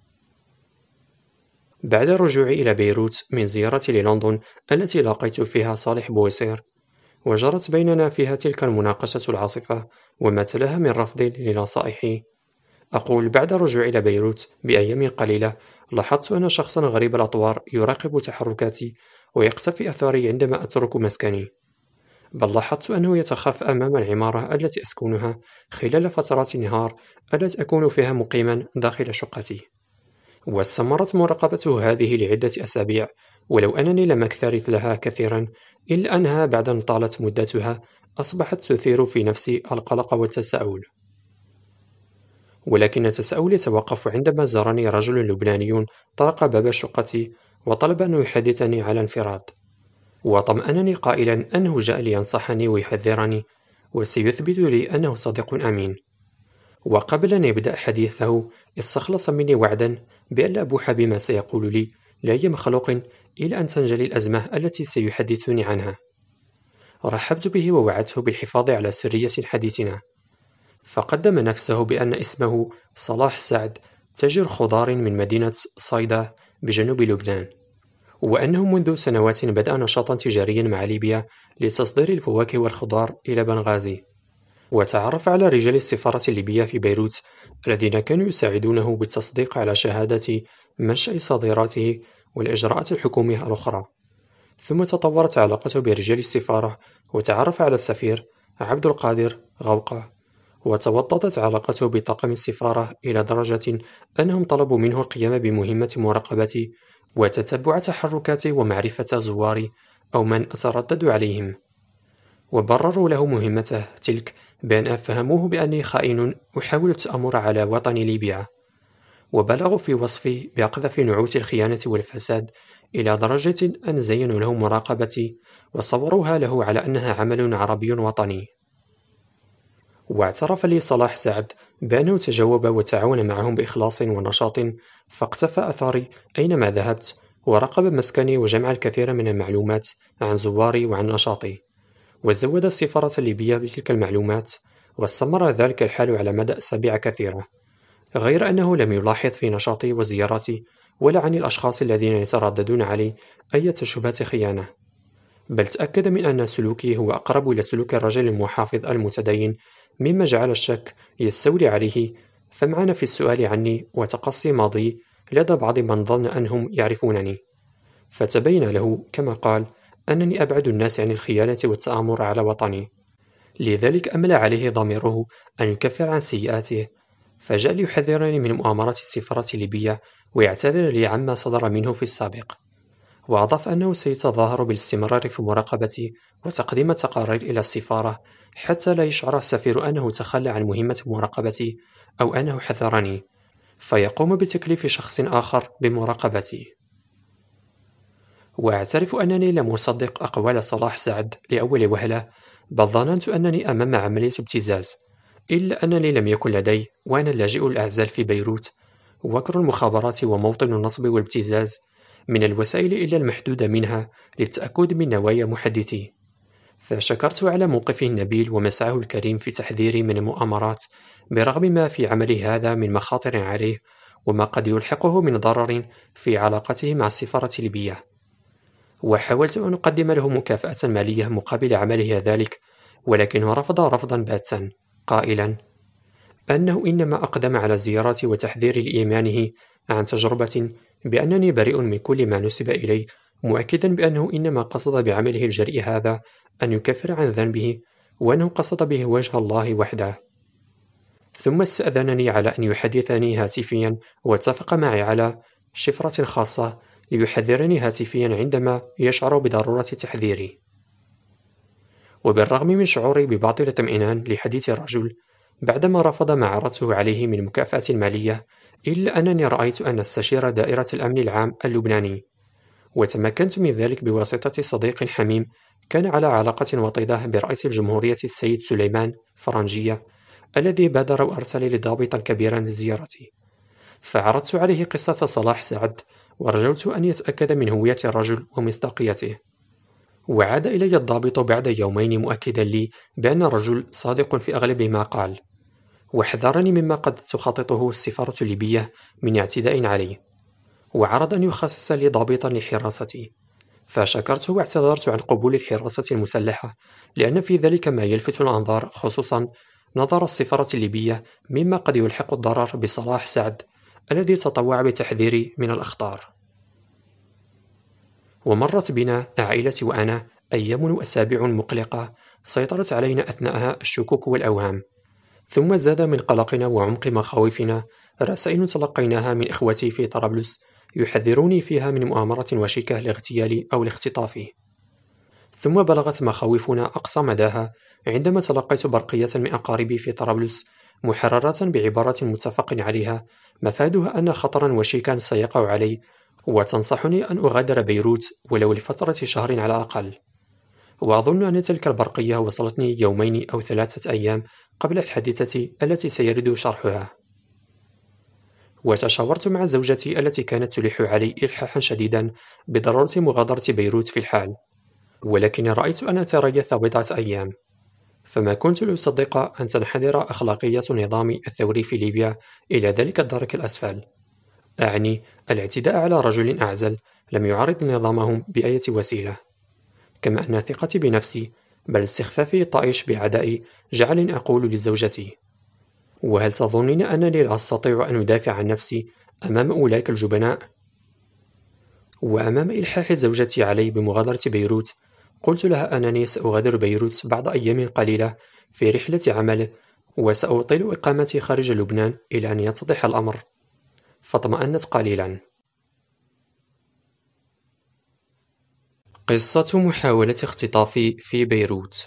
بعد رجوعي إلى بيروت من زيارتي للندن التي لاقيت فيها صالح بويصير، وجرت بيننا فيها تلك المناقشة العاصفة وما تلاها من رفض لنصائحي، أقول بعد رجوعي إلى بيروت بأيام قليلة لاحظت أن شخصا غريب الأطوار يراقب تحركاتي ويقتفي أثري عندما أترك مسكني، بل لاحظت أنه يتخفى أمام العمارة التي أسكنها خلال فترات النهار التي أكون فيها مقيما داخل شقتي. واستمرت مراقبته هذه لعدة أسابيع، ولو أنني لم أكثرث لها كثيرا إلا أنها بعد أن طالت مدتها أصبحت تثير في نفسي القلق والتساؤل. ولكن التساؤل يتوقف عندما زارني رجل لبناني طرق باب شقتي وطلب أن يحدثني على انفراد، وطمأنني قائلا أنه جاء لينصحني ويحذرني وسيثبت لي أنه صديق أمين. وقبل أن يبدأ حديثه استخلص مني وعدا بأن لا أبوح بما سيقول لي لأي مخلوق إلى أن تنجلي الأزمة التي سيحدثني عنها. رحبت به ووعدته بالحفاظ على سرية حديثنا، فقدم نفسه بأن اسمه صلاح سعد، تاجر خضار من مدينة صيدا بجنوب لبنان، وأنه منذ سنوات بدأ نشاطا تجاريا مع ليبيا لتصدير الفواكه والخضار إلى بنغازي، وتعرف على رجال السفارة الليبية في بيروت الذين كانوا يساعدونه بالتصديق على شهادة منشأ صادراته والإجراءات الحكومية الأخرى. ثم تطورت علاقته برجال السفارة وتعرف على السفير عبد القادر غوقة، وتوطدت علاقته بطاقم السفارة إلى درجة أنهم طلبوا منه القيام بمهمة مراقبة وتتبع تحركات ومعرفة زوار أو من أتردد عليهم، وبرروا له مهمته تلك بأن أفهموه بأني خائن أحاول التأمر على وطن ليبيا، وبلغوا في وصفي بأقذف نعوت الخيانة والفساد إلى درجة أن زينوا له مراقبتي وصوروها له على أنها عمل عربي وطني. واعترف لي صلاح سعد بأنه تجاوب وتعاون معهم بإخلاص ونشاط، فاقتفى أثاري أينما ذهبت وراقب مسكني وجمع الكثير من المعلومات عن زواري وعن نشاطي، وزود السفارة الليبية بتلك المعلومات، واستمر ذلك الحال على مدى أسابيع كثيرة، غير أنه لم يلاحظ في نشاطي وزياراتي ولا عن الأشخاص الذين يترددون علي أي شبهة خيانة، بل تأكد من أن سلوكي هو أقرب إلى سلوك الرجل المحافظ المتدين، مما جعل الشك يستولي عليه، فمعن في السؤال عني وتقصي ماضي لدى بعض من ظن أنهم يعرفونني، فتبين له كما قال أنني أبعد الناس عن الخيانة والتآمر على وطني، لذلك أملى عليه ضميره أن يكفر عن سيئاته، فجاء ليحذرني من مؤامرة السفارة الليبية ويعتذر لي عما صدر منه في السابق، وأضاف أنه سيتظاهر بالاستمرار في مراقبتي وتقديم التقارير إلى السفارة حتى لا يشعر السفير أنه تخلى عن مهمة مراقبتي أو أنه حذرني، فيقوم بتكليف شخص آخر بمراقبتي. وأعترف أنني لم أصدق أقوال صلاح سعد لأول وهلة، بل ظننت أنني أمام عملية ابتزاز، إلا أنني لم يكن لدي وأنا اللاجئ الأعزل في بيروت وكر المخابرات وموطن النصب والابتزاز من الوسائل إلا المحدودة منها للتأكد من نوايا محدثي، فشكرت على موقفه النبيل ومسعه الكريم في تحذيري من المؤامرات برغم ما في عمله هذا من مخاطر عليه وما قد يلحقه من ضرر في علاقته مع السفارة الليبية. وحاولت أن أقدم له مكافأة مالية مقابل عمله ذلك، ولكنه رفض رفضا باتا قائلا أنه إنما أقدم على زيارتي وتحذيري لإيمانه عن تجربة بأنني بريء من كل ما نسب إلي، مؤكدا بأنه إنما قصد بعمله الجريء هذا أن يكفر عن ذنبه، وأنه قصد به وجه الله وحده. ثم استأذنني على أن يحدثني هاتفيا، واتفق معي على شفرة خاصة ليحذرني هاتفيا عندما يشعر بضرورة تحذيري. وبالرغم من شعوري ببعض الاطمئنان لحديث الرجل بعدما رفض ما عرضته عليه من مكافأة مالية، إلا أنني رأيت أن أستشير دائرة الأمن العام اللبناني، وتمكنت من ذلك بواسطة صديق حميم كان على علاقة وطيدة برئيس الجمهورية السيد سليمان فرنجية، الذي بادر وأرسل لي ضابطا كبيرا لزيارتي. فعرضت عليه قصة صلاح سعد، ورجوت أن يتأكد من هوية الرجل ومصداقيته. وعاد إلي الضابط بعد يومين مؤكدا لي بأن الرجل صادق في أغلب ما قال، وحذرني مما قد تخططه السفارة الليبية من اعتداء علي، وعرض أن يخصص لي ضابطا لحراستي. فشكرته واعتذرت عن قبول الحراسة المسلحة، لأن في ذلك ما يلفت الأنظار، خصوصا نظر السفارة الليبية مما قد يلحق الضرر بصلاح سعد الذي تطوع بتحذيري من الأخطار. ومرت بنا عائلتي وأنا أيام وأسابيع مقلقة سيطرت علينا أثناءها الشكوك والأوهام، ثم زاد من قلقنا وعمق مخاوفنا رسائل تلقيناها من إخوتي في طرابلس يحذروني فيها من مؤامرة وشيكة لاغتيالي أو لاختطافي. ثم بلغت مخاوفنا أقصى مداها عندما تلقيت برقية من أقاربي في طرابلس محررة بعبارة متفق عليها مفادها أن خطرا وشيكا سيقع علي، وتنصحني أن أغادر بيروت ولو لفترة شهر على الأقل. وأظن أن تلك البرقية وصلتني يومين أو ثلاثة أيام قبل الحادثة التي سيرد شرحها. وتشاورت مع زوجتي التي كانت تلح علي إلحاحا شديدا بضرورة مغادرة بيروت في الحال، ولكن رأيت أن أتريث بضعة أيام، فما كنت لأصدق أن تنحدر أخلاقية النظام الثوري في ليبيا إلى ذلك الدرك الأسفل، أعني الاعتداء على رجل أعزل لم يعارض نظامهم بأية وسيلة. كما أن ثقتي بنفسي بل استخفافي الطائش بأعدائي جعلني أقول لزوجتي: وهل تظنين أنني لا أستطيع أن أدافع عن نفسي أمام أولئك الجبناء؟ وأمام إلحاح زوجتي علي بمغادرة بيروت، قلت لها أنني سأغادر بيروت بعد أيام قليلة في رحلة عمل، وسأطيل إقامتي خارج لبنان إلى أن يتضح الأمر. فاطمأنت قليلا. قصة محاولة اختطافي في بيروت.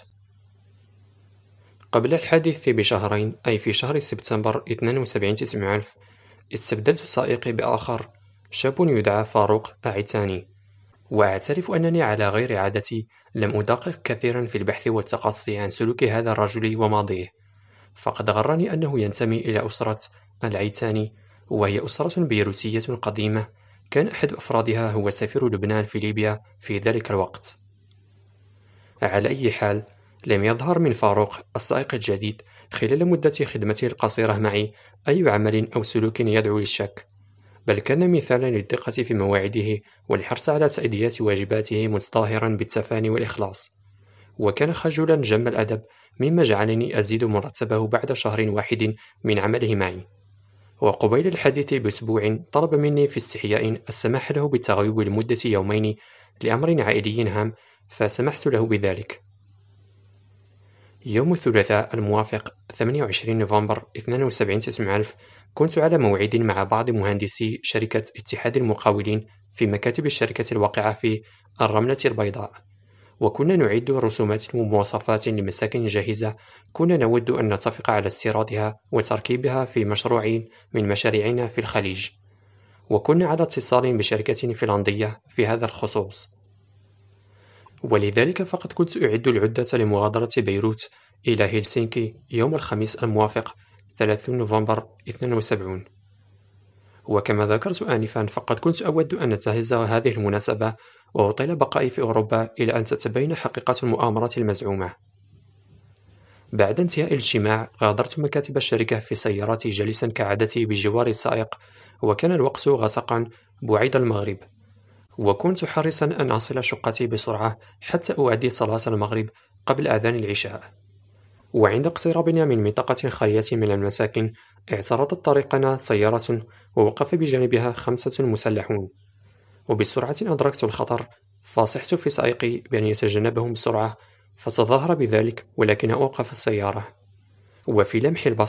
قبل الحادث بشهرين، أي في شهر سبتمبر اثنين وسبعين تسعمائة ألف، استبدلت سائقي بآخر، شاب يدعى فاروق أعيتاني. وأعترف أنني على غير عادتي لم أدقق كثيرا في البحث والتقصي عن سلوك هذا الرجل وماضيه، فقد غرني أنه ينتمي إلى أسرة العيتاني، وهي أسرة بيروتية قديمة كان أحد أفرادها هو سفير لبنان في ليبيا في ذلك الوقت. على أي حال، لم يظهر من فاروق السائق الجديد خلال مدة خدمته القصيرة معي أي عمل أو سلوك يدعو للشك، بل كان مثالا للدقة في مواعيده والحرص على تأدية واجباته متظاهرا بالتفاني والإخلاص، وكان خجولا جم الأدب مما جعلني أزيد مرتبه بعد شهر واحد من عمله معي. وقبيل الحديث بأسبوع طلب مني في استحياء السماح له بالتغيب لمدة يومين لأمر عائلي هام، فسمحت له بذلك. يوم الثلاثاء الموافق ثمانية وعشرين نوفمبر اثنين وسبعين تسعمائة ألف، كنت على موعد مع بعض مهندسي شركة اتحاد المقاولين في مكاتب الشركة الواقعة في الرملة البيضاء، وكنا نعد رسومات ومواصفات لمساكن جاهزة كنا نود أن نتفق على استيرادها وتركيبها في مشروع من مشاريعنا في الخليج، وكنا على اتصال بشركة فنلندية في هذا الخصوص. ولذلك فقد كنت أعد العدة لمغادرة بيروت إلى هلسنكي يوم الخميس الموافق ثلاثين نوفمبر اثنين وسبعين. وكما ذكرت آنفا، فقد كنت أود أن ننتهز هذه المناسبة وأطيل بقائي في أوروبا إلى أن تتبين حقيقة المؤامرة المزعومة. بعد انتهاء الاجتماع غادرت مكاتب الشركة في سيارتي جالسا كعادتي بجوار السائق، وكان الوقت غسقا بعيد المغرب، وكنت حريصا أن أصل شقتي بسرعة حتى أؤدي صلاة المغرب قبل أذان العشاء. وعند اقترابنا من منطقة خالية من المساكن اعترضت طريقنا سيارة ووقف بجانبها خمسة مسلحون، وبسرعة أدركت الخطر، فصحت في سائقي بأن يتجنبهم بسرعة، فتظاهر بذلك ولكن أوقف السيارة. وفي لمح البصر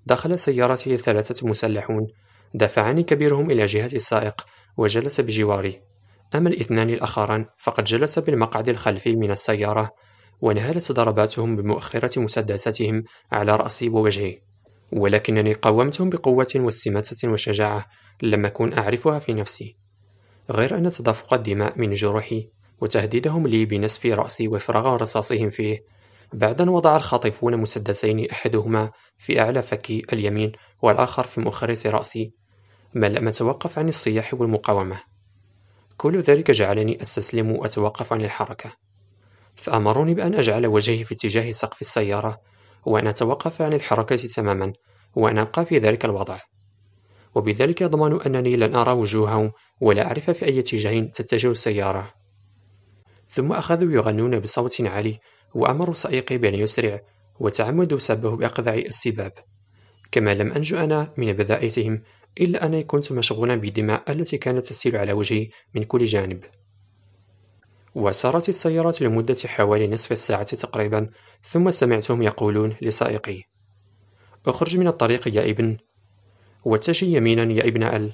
دخل سيارتي ثلاثة مسلحون، دفعني كبيرهم إلى جهة السائق وجلس بجواري، أما الاثنان الآخران فقد جلس بالمقعد الخلفي من السيارة، ونهالت ضرباتهم بمؤخرة مسدساتهم على رأسي ووجهي، ولكنني قاومتهم بقوة واستماتة وشجاعة لم أكن أعرفها في نفسي، غير أن تدفق الدماء من جروحي وتهديدهم لي بنسف رأسي وإفراغ رصاصهم فيه، بعد أن وضع الخاطفون مسدسين أحدهما في أعلى فكي اليمين والآخر في مؤخرة رأسي، ما لم أتوقف عن الصياح والمقاومة. كل ذلك جعلني أستسلم وأتوقف عن الحركة، فأمروني بأن أجعل وجهي في اتجاه سقف السيارة وأن أتوقف عن الحركة تماما وأن أبقى في ذلك الوضع، وبذلك يضمن أنني لن أرى وجوههم ولا أعرف في أي اتجاه تتجه السيارة. ثم أخذوا يغنون بصوت عالي وأمروا سائقي بأن يسرع، وتعمدوا سبه بأقذع السباب، كما لم أنج أنا من بذائتهم إلا أني كنت مشغولا بالدماء التي كانت تسيل على وجهي من كل جانب. وسارت السيارة لمدة حوالي نصف الساعة تقريبا، ثم سمعتهم يقولون لسائقي: اخرج من الطريق يا ابن، واتجه يمينا يا ابن ال.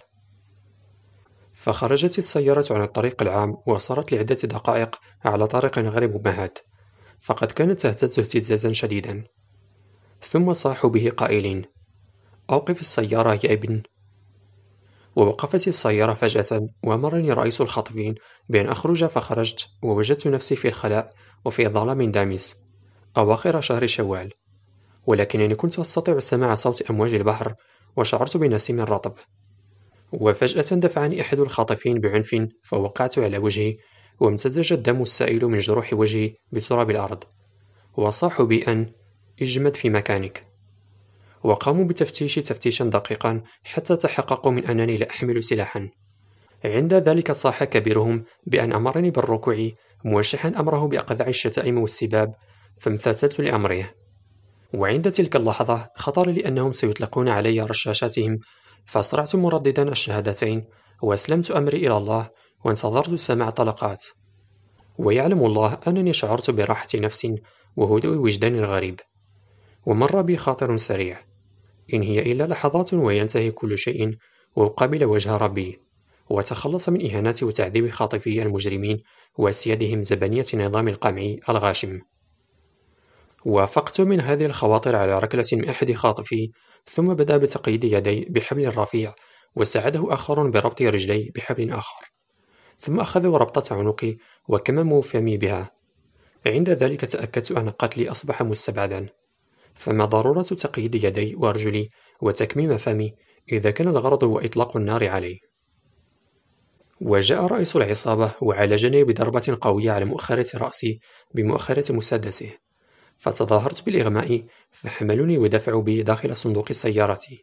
فخرجت السيارة عن الطريق العام وصارت لعدة دقائق على طريق غير ممهد، فقد كانت تهتز اهتزازا شديدا، ثم صاحوا به قائلين: أوقف السيارة يا ابن. ووقفت السيارة فجأة، وأمرني رئيس الخاطفين بأن أخرج، فخرجت ووجدت نفسي في الخلاء وفي ظلام دامس أواخر شهر شوال، ولكنني كنت أستطيع سماع صوت أمواج البحر وشعرت بنسيم رطب. وفجأة دفعني أحد الخاطفين بعنف، فوقعت على وجهي وامتزج الدم السائل من جروح وجهي بتراب الأرض، وصاحوا بي أن اجمد في مكانك، وقاموا بتفتيشي تفتيشا دقيقا حتى تحققوا من أنني لا أحمل سلاحا. عند ذلك صاح كبيرهم بأن أمرني بالركوع، موشحا أمره بأقذع الشتائم والسباب، فامتثلت لأمره. وعند تلك اللحظة خطر لي أنهم سيطلقون علي رشاشاتهم، فأسرعت مرددا الشهادتين وأسلمت أمري إلى الله وانتظرت سماع طلقات. ويعلم الله أنني شعرت براحة نفس وهدوء وجدان غريب، ومر بي خاطر سريع: إن هي إلا لحظات وينتهي كل شيء، وأقابل وجه ربي وتخلص من إهانات وتعذيب خاطفي المجرمين وأسيادهم زبانية النظام القمعي الغاشم. وافقت من هذه الخواطر على ركلة من أحد خاطفي، ثم بدأ بتقييد يدي بحبل رفيع، وساعده آخر بربط رجلي بحبل آخر، ثم أخذوا ربطة عنقي وكمموا فمي بها. عند ذلك تأكدت أن قتلي أصبح مستبعدا، فما ضرورة تقييد يدي وأرجلي وتكميم فمي إذا كان الغرض هو إطلاق النار علي؟ وجاء رئيس العصابة وعالجني بضربة قوية على مؤخرة رأسي بمؤخرة مسدسه، فتظاهرت بالإغماء، فحملوني ودفعوا بي داخل صندوق سيارتي.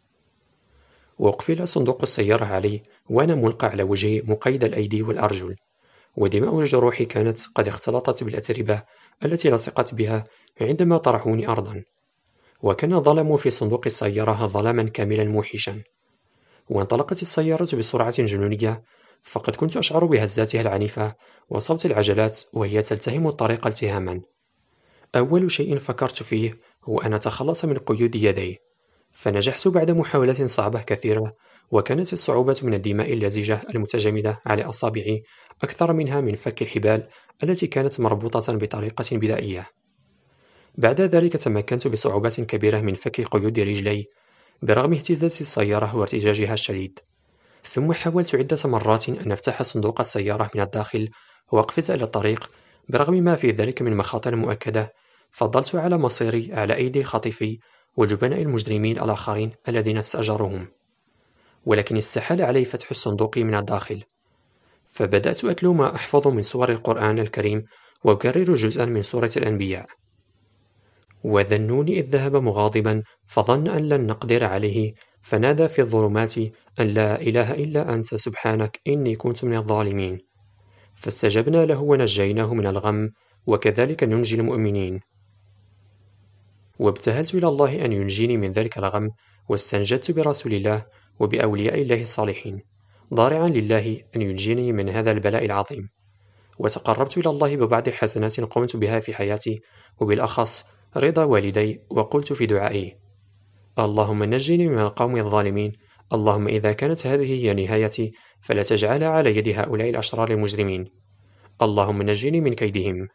وأقفل صندوق السيارة علي وأنا ملقى على وجهي مقيد الأيدي والأرجل، ودماء الجروح كانت قد اختلطت بالأتربة التي لصقت بها عندما طرحوني أرضا. وكان الظلام في صندوق السيارة ظلاما كاملا موحشا. وانطلقت السيارة بسرعة جنونية، فقد كنت أشعر بهزاتها العنيفة وصوت العجلات وهي تلتهم الطريق التهاما. أول شيء فكرت فيه هو أن أتخلص من قيود يدي، فنجحت بعد محاولات صعبة كثيرة، وكانت الصعوبة من الدماء اللزجة المتجمدة على أصابعي أكثر منها من فك الحبال التي كانت مربوطة بطريقة بدائية. بعد ذلك تمكنت بصعوبات كبيرة من فك قيود رجلي برغم اهتزاز السيارة وارتجاجها الشديد. ثم حاولت عدة مرات أن أفتح صندوق السيارة من الداخل وأقفز إلى الطريق، برغم ما في ذلك من مخاطر مؤكدة. فضلت على مصيري على أيدي خاطفي وجبناء المجرمين الآخرين الذين استأجروهم، ولكن استحال علي فتح الصندوق من الداخل. فبدأت أتلو ما أحفظ من سور القرآن الكريم وأكرر جزءا من سورة الأنبياء: وذنون إذ ذهب مغاضبا فظن أن لن نقدر عليه فنادى في الظلمات أن لا إله إلا أنت سبحانك إني كنت من الظالمين، فاستجبنا له ونجيناه من الغم وكذلك ننجي المؤمنين. وابتهلت إلى الله أن ينجيني من ذلك الغم، واستنجدت برسول الله وبأولياء الله الصالحين، ضارعا لله أن ينجيني من هذا البلاء العظيم. وتقربت إلى الله ببعض حسنات قمت بها في حياتي، وبالأخص رضا والدي، وقلت في دعائي: اللهم نجني من القوم الظالمين. اللهم إذا كانت هذه هي نهايتي فلا تجعلها على يد هؤلاء الأشرار المجرمين. اللهم نجني من كيدهم.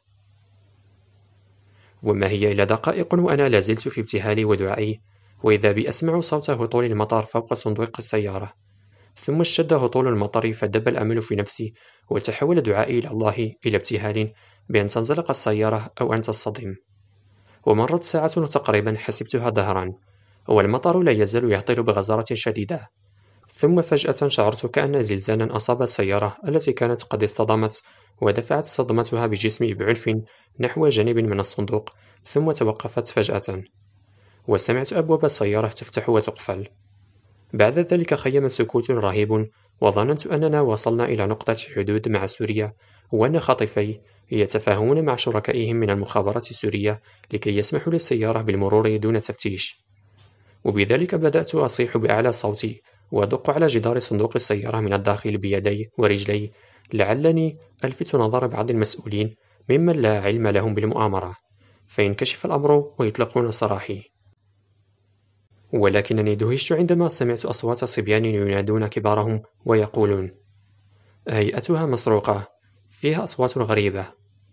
وما هي إلا دقائق وأنا لازلت في ابتهالي ودعائي، وإذا بي أسمع صوت هطول المطر فوق صندوق السيارة. ثم اشتد هطول المطر فدب الأمل في نفسي، وتحول دعائي إلى الله إلى ابتهال بأن تنزلق السيارة أو أن تصطدم. ومرت ساعة تقريبا حسبتها دهرا، والمطر لا يزال يهطل بغزارة شديدة. ثم فجأة شعرت كأن زلزالا أصاب السيارة التي كانت قد اصطدمت، ودفعت صدمتها بجسمي بعنف نحو جانب من الصندوق، ثم توقفت فجأة، وسمعت أبواب السيارة تفتح وتقفل. بعد ذلك خيم سكوت رهيب، وظننت أننا وصلنا إلى نقطة حدود مع سوريا، وأن خاطفي يتفاهمون مع شركائهم من المخابرات السورية لكي يسمحوا للسيارة بالمرور دون تفتيش. وبذلك بدأت أصيح بأعلى صوتي وأدق على جدار صندوق السيارة من الداخل بيدي ورجلي، لعلني ألفت نظر بعض المسؤولين ممن لا علم لهم بالمؤامرة، فينكشف الأمر ويطلقون سراحي. ولكنني دهشت عندما سمعت أصوات صبيان ينادون كبارهم ويقولون: هيئتها مسروقة، فيها أصوات غريبة.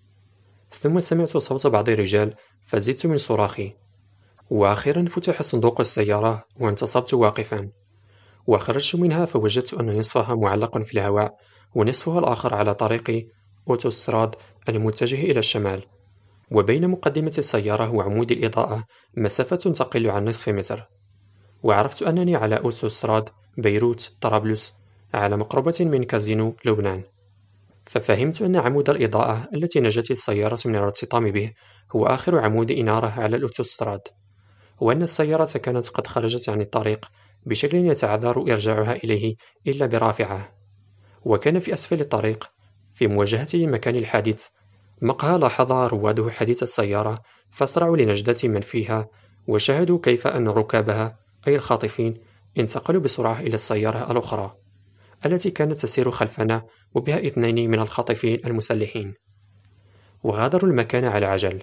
ثم سمعت صوت بعض الرجال فزدت من صراخي، وأخيرا فتح صندوق السيارة وانتصبت واقفا، وخرجت منها فوجدت أن نصفها معلق في الهواء ونصفها الآخر على طريق أوتوستراد المتجه إلى الشمال، وبين مقدمة السيارة وعمود الإضاءة مسافة تقل عن نصف متر. وعرفت أنني على أوتوستراد بيروت طرابلس على مقربة من كازينو لبنان. ففهمت أن عمود الإضاءة التي نجت السيارة من الارتطام به هو آخر عمود إنارة على الأوتوستراد، وأن السيارة كانت قد خرجت عن الطريق بشكل يتعذر إرجاعها إليه إلا برافعة. وكان في أسفل الطريق في مواجهة مكان الحادث مقهى لاحظ رواده حديث السيارة، فاسرعوا لنجدة من فيها، وشاهدوا كيف أن ركابها أي الخاطفين انتقلوا بسرعة إلى السيارة الأخرى التي كانت تسير خلفنا وبها اثنين من الخاطفين المسلحين، وغادروا المكان على عجل.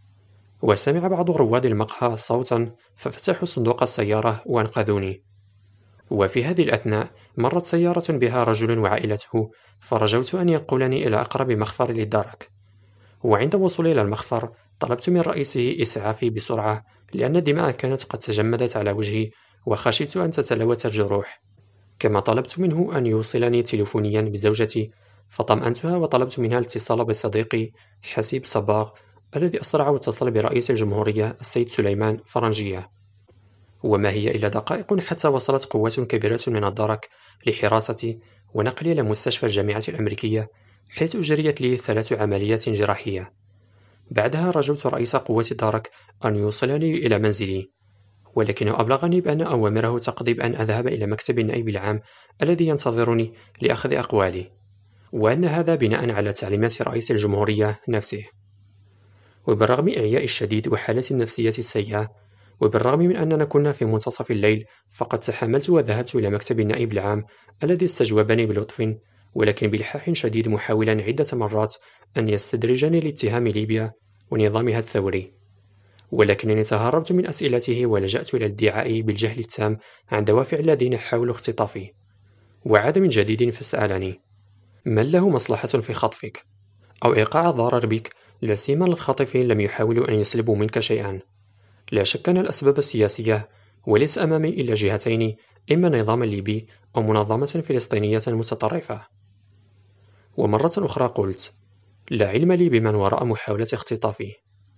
وسمع بعض رواد المقهى صوتا ففتحوا صندوق السيارة وانقذوني. وفي هذه الأثناء مرت سيارة بها رجل وعائلته، فرجوت أن ينقلني إلى أقرب مخفر للدرك. وعند وصولي إلى المخفر طلبت من رئيسه إسعافي بسرعة، لأن الدماء كانت قد تجمدت على وجهي وخشيت أن تتلوث الجروح. كما طلبت منه أن يوصلني تليفونيا بزوجتي، فطمأنتها وطلبت منها الاتصال بصديقي حسيب صباغ الذي أسرع واتصل برئيس الجمهورية السيد سليمان فرنجية. وما هي إلا دقائق حتى وصلت قوات كبيرة من الدرك لحراستي ونقلي إلى مستشفى الجامعة الأمريكية، حيث أجريت لي ثلاث عمليات جراحية. بعدها رجوت رئيس قوات الدرك أن يوصلني إلى منزلي، ولكنه أبلغني بأن أوامره تقضي بأن أذهب إلى مكتب النائب العام الذي ينتظرني لأخذ أقوالي، وأن هذا بناء على تعليمات رئيس الجمهورية نفسه. وبالرغم إعياء الشديد وحالتي النفسية السيئة، وبالرغم من أننا كنا في منتصف الليل، فقد تحملت وذهبت إلى مكتب النائب العام الذي استجوبني بلطف ولكن بإلحاح شديد، محاولا عدة مرات أن يستدرجني لاتهام ليبيا ونظامها الثوري. ولكنني تهربت من أسئلته ولجأت إلى الادعاء بالجهل التام عن دوافع الذين حاولوا اختطافي. وعاد من جديد فسألني: من له مصلحة في خطفك أو إيقاع ضرر بك، لا سيما الخاطفين لم يحاولوا أن يسلبوا منك شيئا؟ لا شك أن الأسباب السياسية، وليس أمامي إلا جهتين، إما النظام الليبي أو منظمة فلسطينية متطرفة. ومرة أخرى قلت: لا علم لي بمن وراء محاولة اختطافي.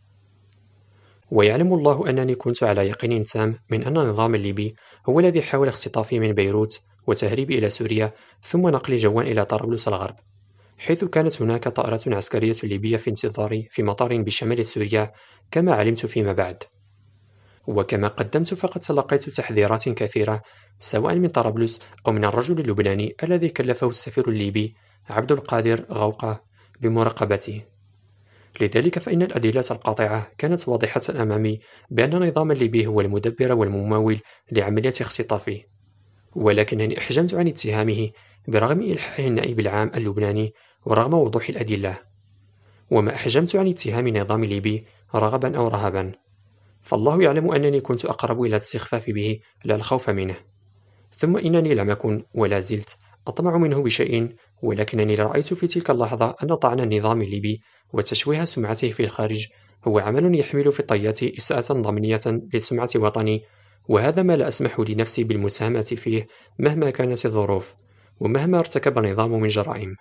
ويعلم الله أنني كنت على يقين تام من أن النظام الليبي هو الذي حاول اختطافي من بيروت وتهريبي إلى سوريا، ثم نقلي جوا إلى طرابلس الغرب، حيث كانت هناك طائرة عسكرية ليبية في انتظاري في مطار بشمال سوريا كما علمت فيما بعد. وكما قدمت فقد تلقيت تحذيرات كثيرة سواء من طرابلس أو من الرجل اللبناني الذي كلفه السفير الليبي عبد القادر غوقة بمراقبتي. لذلك فإن الأدلة القاطعة كانت واضحة أمامي بأن النظام الليبي هو المدبر والممول لعملية اختطافي، ولكنني أحجمت عن اتهامه برغم إلحاح النائب العام اللبناني ورغم وضوح الأدلة. وما أحجمت عن اتهام النظام الليبي رغبا أو رهبا، فالله يعلم أنني كنت أقرب إلى الاستخفاف به لا الخوف منه. ثم إنني لم أكن ولا زلت أطمع منه بشيء، ولكنني رأيت في تلك اللحظة أن طعن النظام الليبي وتشويه سمعته في الخارج هو عمل يحمل في طياته إساءة ضمنية لسمعة وطني، وهذا ما لا أسمح لنفسي بالمساهمة فيه مهما كانت الظروف ومهما ارتكب النظام من جرائم.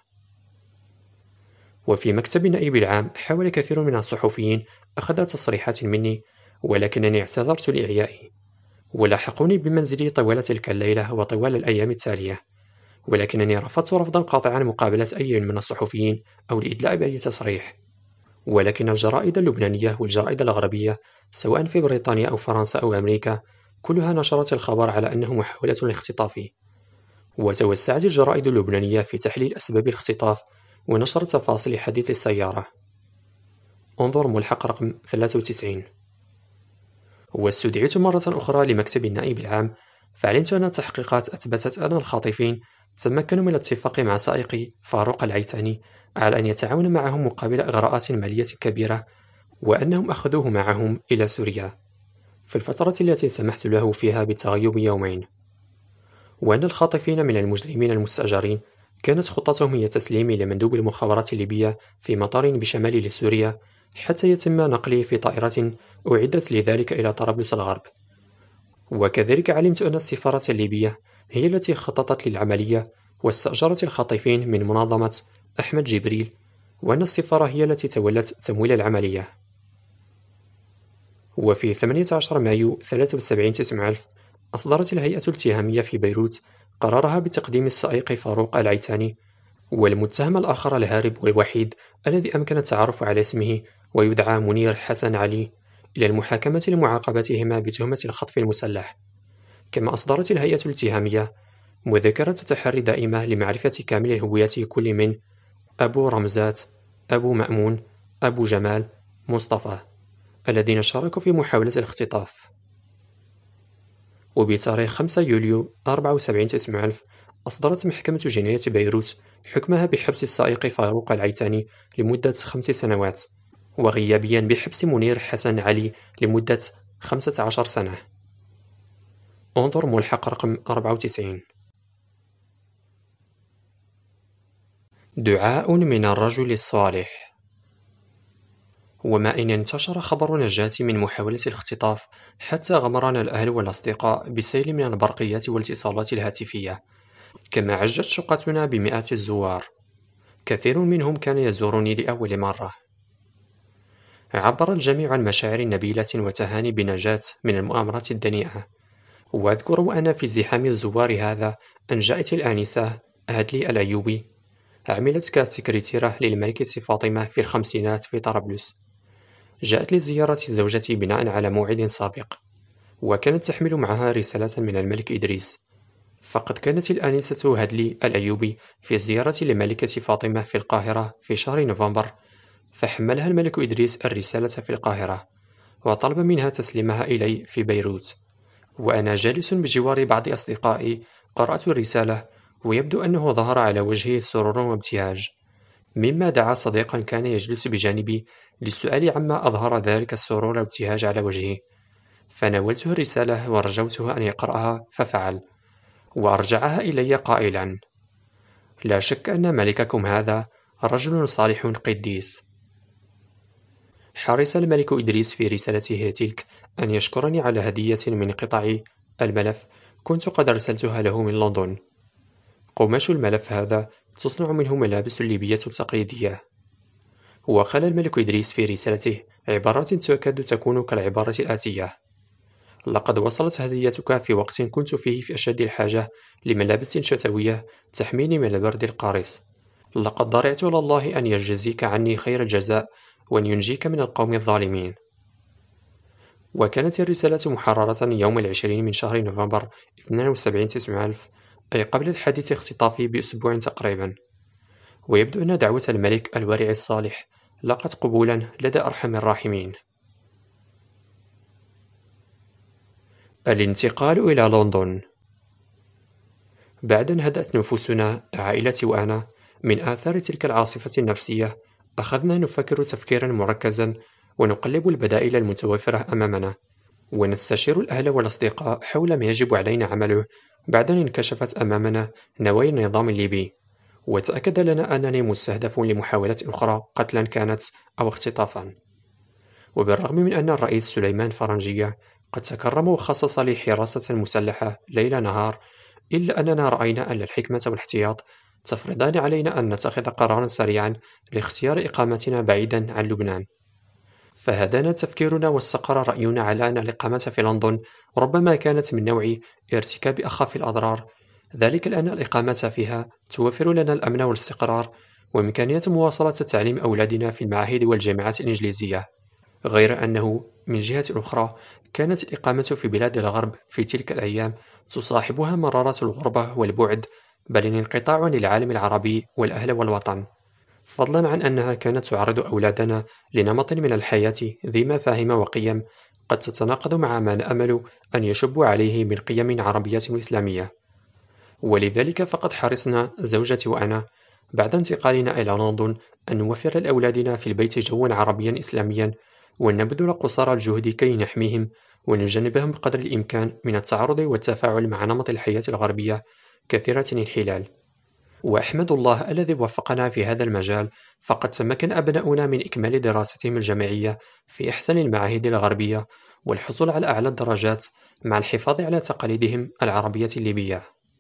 وفي مكتب النائب العام حاول كثير من الصحفيين أخذ تصريحات مني، ولكنني اعتذرت لإعيائي، ولاحقوني بمنزلي طوال تلك الليلة وطوال الأيام التالية، ولكنني رفضت رفضا قاطعا مقابلة أي من الصحفيين أو الإدلاء بأي تصريح. ولكن الجرائد اللبنانية والجرائد الغربية سواء في بريطانيا أو فرنسا أو أمريكا كلها نشرت الخبر على أنه محاولة لاختطافي، وتوسعت الجرائد اللبنانية في تحليل أسباب الاختطاف ونشر تفاصيل حادث السيارة. انظر ملحق رقم ثلاثة وتسعين. واستدعيت مرة أخرى لمكتب النائب العام، فعلمت أن التحقيقات أثبتت أن الخاطفين تمكنوا من الاتفاق مع سائقي فاروق العيتاني على أن يتعاون معهم مقابل إغراءات مالية كبيرة، وأنهم أخذوه معهم إلى سوريا في الفترة التي سمحت له فيها بالتغيب يومين، وأن الخاطفين من المجرمين المستأجرين كانت خطتهم هي تسليمي لمندوب المخابرات الليبية في مطار بشمال سوريا حتى يتم نقلي في طائرة أعدت لذلك إلى طرابلس الغرب. وكذلك علمت أن السفارة الليبية هي التي خططت للعملية واستأجرت الخاطفين من منظمة أحمد جبريل، وأن السفارة هي التي تولت تمويل العملية. وفي ثمانية عشر مايو ثلاثة وسبعين تسعمائة ألف أصدرت الهيئة الاتهامية في بيروت قرارها بتقديم السائق فاروق العيتاني والمتهم الآخر الهارب والوحيد الذي أمكن التعرف على اسمه ويدعى منير حسن علي إلى المحاكمة لمعاقبتهما بتهمة الخطف المسلح. كما أصدرت الهيئة الاتهامية مذكرة تحري دائمة لمعرفة كامل هويات كل من أبو رمزات، أبو مأمون، أبو جمال، مصطفى الذين شاركوا في محاولة الاختطاف. وبتاريخ خمسة يوليو أربعة وسبعين تسعمائة ألف أصدرت محكمة جناية بيروت حكمها بحبس السائق فاروق العيتاني لمدة خمس سنوات، وغيابيا بحبس منير حسن علي لمدة خمسة عشر سنة. انظر ملحق رقم أربعة وتسعين. دعاء من الرجل الصالح. وما إن انتشر خبر نجاتي من محاولة الاختطاف حتى غمرنا الأهل والأصدقاء بسيل من البرقيات والاتصالات الهاتفية، كما عجت شقتنا بمئات الزوار، كثير منهم كان يزورني لأول مرة. عبر الجميع عن مشاعر نبيلة وتهاني بنجاة من المؤامرة الدنيئة، وأذكر وأنا في زحام الزوار هذا أن جاءت الآنسة هادلي الأيوبي، عملت كسكرتيرة للملكة فاطمة في الخمسينات في طرابلس. جاءت لزيارة زوجتي بناء على موعد سابق، وكانت تحمل معها رسالة من الملك إدريس، فقد كانت الآنسة هادلي الأيوبي في زيارة للملكة فاطمة في القاهرة في شهر نوفمبر، فحملها الملك إدريس الرسالة في القاهرة وطلب منها تسليمها إلي في بيروت. وأنا جالس بجوار بعض أصدقائي قرأت الرسالة، ويبدو أنه ظهر على وجهه سرور وابتهاج، مما دعا صديقا كان يجلس بجانبي للسؤال عما أظهر ذلك السرور والابتهاج على وجهه، فناولته الرسالة ورجوته أن يقرأها ففعل، وأرجعها إلي قائلا: لا شك أن ملككم هذا رجل صالح قديس. حرص الملك إدريس في رسالته تلك أن يشكرني على هدية من قطع الملف كنت قد أرسلتها له من لندن. قماش الملف هذا تصنع منه ملابس ليبية تقليدية. وقال الملك إدريس في رسالته عبارات تكاد تكون كالعبارة الآتية: لقد وصلت هديتك في وقت كنت فيه في أشد الحاجة لملابس شتوية تحميني من البرد القارس. لقد ضرعت لله أن يجزيك عني خير الجزاء وأن ينجيك من القوم الظالمين. وكانت الرسالة محررة يوم العشرين من شهر نوفمبر اثنين وسبعين تسعمائة ألف، أي قبل الحادث اختطافي بأسبوع تقريبا. ويبدو أن دعوة الملك الورع الصالح لقت قبولا لدى أرحم الراحمين. الانتقال إلى لندن. بعد أن هدأت نفوسنا عائلتي وأنا من آثار تلك العاصفة النفسية، أخذنا نفكر تفكيرا مركزا ونقلب البدائل المتوفرة أمامنا، ونستشير الأهل والأصدقاء حول ما يجب علينا عمله بعد أن انكشفت أمامنا نوايا النظام الليبي، وتأكد لنا أنني مستهدف لمحاولات أخرى قتلا كانت أو اختطافا. وبالرغم من أن الرئيس سليمان فرنجية قد تكرم وخصص لي حراسة مسلحة ليل نهار، إلا أننا رأينا أن الحكمة والاحتياط تفرضان علينا أن نتخذ قرارا سريعا لاختيار إقامتنا بعيدا عن لبنان. فهدانا تفكيرنا واستقر رأينا على أن الإقامة في لندن ربما كانت من نوع ارتكاب أخف الأضرار، ذلك لأن الإقامة فيها توفر لنا الأمن والاستقرار وإمكانية مواصلة تعليم أولادنا في المعاهد والجامعات الإنجليزية. غير أنه من جهة أخرى كانت الإقامة في بلاد الغرب في تلك الأيام تصاحبها مرارات الغربة والبعد، بل الانقطاع عن العالم العربي والأهل والوطن، فضلا عن أنها كانت تعرض أولادنا لنمط من الحياة ذي مفاهيم وقيم قد تتناقض مع ما نأمل أن يشبوا عليه من قيم عربية وإسلامية. ولذلك فقد حرصنا زوجتي وأنا بعد انتقالنا إلى لندن أن نوفر لأولادنا في البيت جوا عربيا إسلاميا، وأن نبذل قصارى الجهد كي نحميهم ونجنبهم بقدر الإمكان من التعرض والتفاعل مع نمط الحياة الغربية كثيرة الانحلال. وأحمد الله الذي وفقنا في هذا المجال، فقد تمكن أبناؤنا من إكمال دراستهم الجامعية في أحسن المعاهد الغربية والحصول على أعلى الدرجات مع الحفاظ على تقاليدهم العربية الليبية.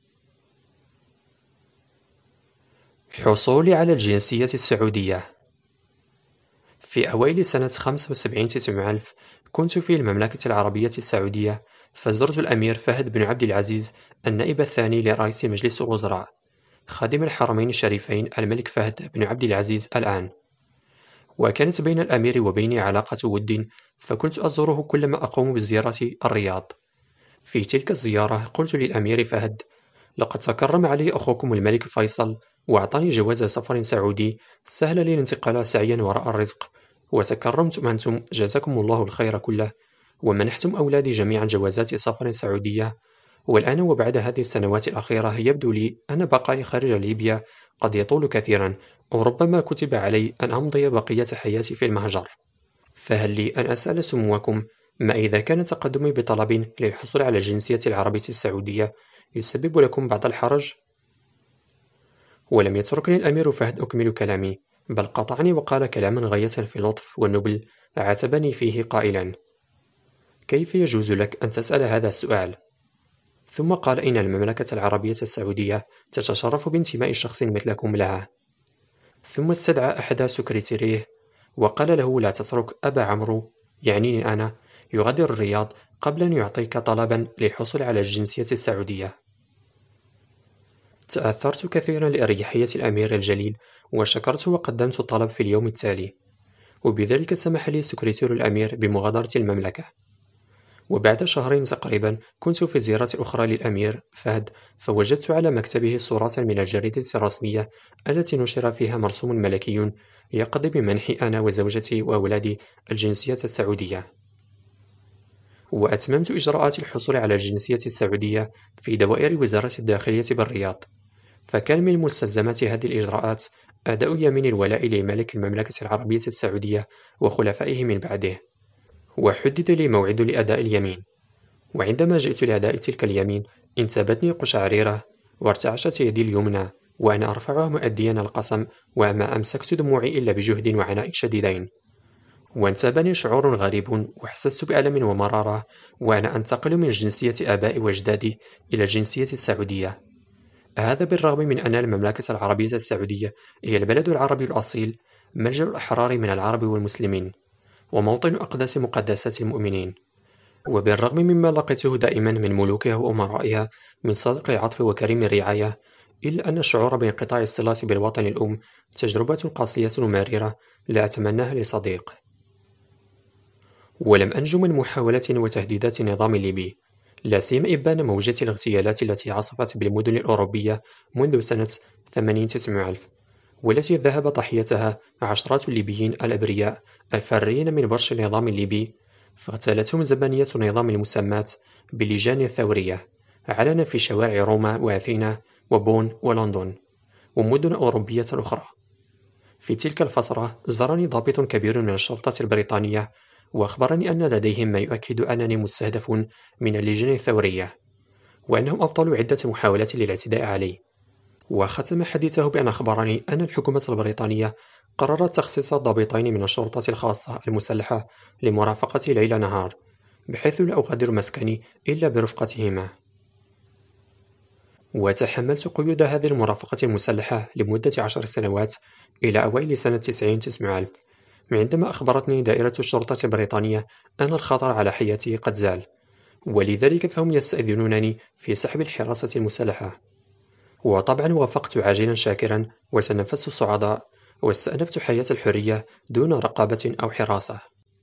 حصولي على الجنسية السعودية. في أوائل سنة خمسة وسبعين تسعمائة ألف كنت في المملكة العربية السعودية، فزرت الأمير فهد بن عبد العزيز النائب الثاني لرئيس مجلس الوزراء خادم الحرمين الشريفين الملك فهد بن عبد العزيز الآن. وكانت بين الأمير وبيني علاقة ود، فكنت أزوره كلما أقوم بزيارة الرياض. في تلك الزيارة قلت للأمير فهد: لقد تكرم علي أخوكم الملك فيصل وأعطاني جواز سفر سعودي سهل لي الانتقال سعيا وراء الرزق، وتكرمتم أنتم جزاكم الله الخير كله، ومنحتم أولادي جميعا جوازات سفر سعودية. والآن وبعد هذه السنوات الأخيرة يبدو لي أن بقائي خارج ليبيا قد يطول كثيرا، وربما كتب علي أن أمضي بقية حياتي في المهجر. فهل لي أن أسأل سموكم ما إذا كان تقدمي بطلب للحصول على الجنسية العربية السعودية يسبب لكم بعض الحرج؟ ولم يتركني الأمير فهد أكمل كلامي، بل قطعني وقال كلاما غاية في اللطف والنبل عاتبني فيه قائلا: كيف يجوز لك أن تسأل هذا السؤال؟ ثم قال: إن المملكة العربية السعودية تتشرف بانتماء شخص مثلكم لها. ثم استدعى أحد سكرتيريه وقال له: لا تترك أبا عمرو، يعنيني أنا، يغادر الرياض قبل أن يعطيك طلبا للحصول على الجنسية السعودية. تأثرت كثيرا لأريحية الأمير الجليل، وشكرت وقدمت الطلب في اليوم التالي، وبذلك سمح لي سكرتير الأمير بمغادرة المملكة. وبعد شهرين تقريبا كنت في زيارة أخرى للأمير فهد، فوجدت على مكتبه صورة من الجريدة الرسمية التي نشر فيها مرسوم ملكي يقضي بمنحي أنا وزوجتي وأولادي الجنسية السعودية. وأتممت إجراءات الحصول على الجنسية السعودية في دوائر وزارة الداخلية بالرياض. فكان من مستلزمات هذه الإجراءات أداء يمين الولاء لملك المملكة العربية السعودية وخلفائه من بعده. وحدد لي موعد لأداء اليمين، وعندما جئت لأداء تلك اليمين انتابتني قشعريرة وارتعشت يدي اليمنى وأنا أرفعها مؤديا القسم، وما أمسكت دموعي إلا بجهد وعناء شديدين. وانتابني شعور غريب وحسست بألم ومرارة وأنا أنتقل من جنسية آبائي وأجدادي إلى الجنسية السعودية. هذا بالرغم من أن المملكة العربية السعودية هي البلد العربي الأصيل، ملجأ الأحرار من العرب والمسلمين، وموطن أقدس مقدسات المؤمنين. وبالرغم مما لقيته دائما من ملوكها وأمرائها من صادق العطف وكريم الرعاية، إلا أن الشعور بانقطاع الصلة بالوطن الأم تجربة قاسية ومريرة لا أتمناها لصديق. ولم أنجو من محاولات وتهديدات النظام الليبي، لا سيما إبان موجة الاغتيالات التي عصفت بالمدن الأوروبية منذ سنة ثمانين تسعمائة ألف، والتي ذهب ضحيتها عشرات الليبيين الأبرياء الفارين من برش النظام الليبي، فاغتالتهم زبانية النظام المسماة باللجان الثورية علنا في شوارع روما وأثينا وبون ولندن ومدن أوروبية أخرى. في تلك الفترة زارني ضابط كبير من الشرطة البريطانية وأخبرني أن لديهم ما يؤكد أنني مستهدف من اللجان الثورية، وأنهم أبطلوا عدة محاولات للاعتداء علي. وختم حديثه بأن أخبرني أن الحكومة البريطانية قررت تخصيص ضابطين من الشرطة الخاصة المسلحة لمرافقتي ليل نهار، بحيث لا أغادر مسكني إلا برفقتهما. وتحملت قيود هذه المرافقة المسلحة لمدة عشر سنوات إلى أوائل سنة تسعين تسعمائة ألف، عندما أخبرتني دائرة الشرطة البريطانية أن الخطر على حياتي قد زال، ولذلك فهم يستأذنونني في سحب الحراسة المسلحة. وطبعا وافقت عاجلا شاكرا، وتنفست الصعداء، واستأنفت حياة الحرية دون رقابة أو حراسة.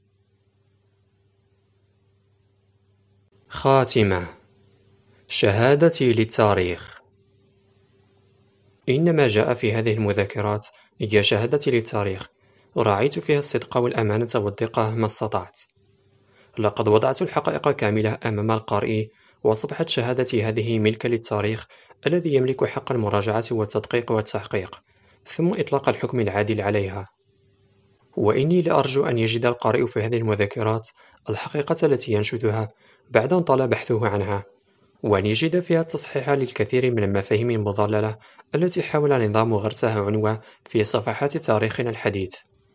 خاتمة. شهادتي للتاريخ. إن ما جاء في هذه المذكرات هي شهادتي للتاريخ، راعيت فيها الصدق والأمانة والدقة ما استطعت. لقد وضعت الحقائق كاملة أمام القارئ، وأصبحت شهادتي هذه ملكا للتاريخ الذي يملك حق المراجعة والتدقيق والتحقيق، ثم إطلاق الحكم العادل عليها. وإني لأرجو أن يجد القارئ في هذه المذكرات الحقيقة التي ينشدها بعد أن طال بحثه عنها، وأن يجد فيها التصحيح للكثير من المفاهيم المضللة التي حاول النظام غرسها عنوة في صفحات تاريخنا الحديث.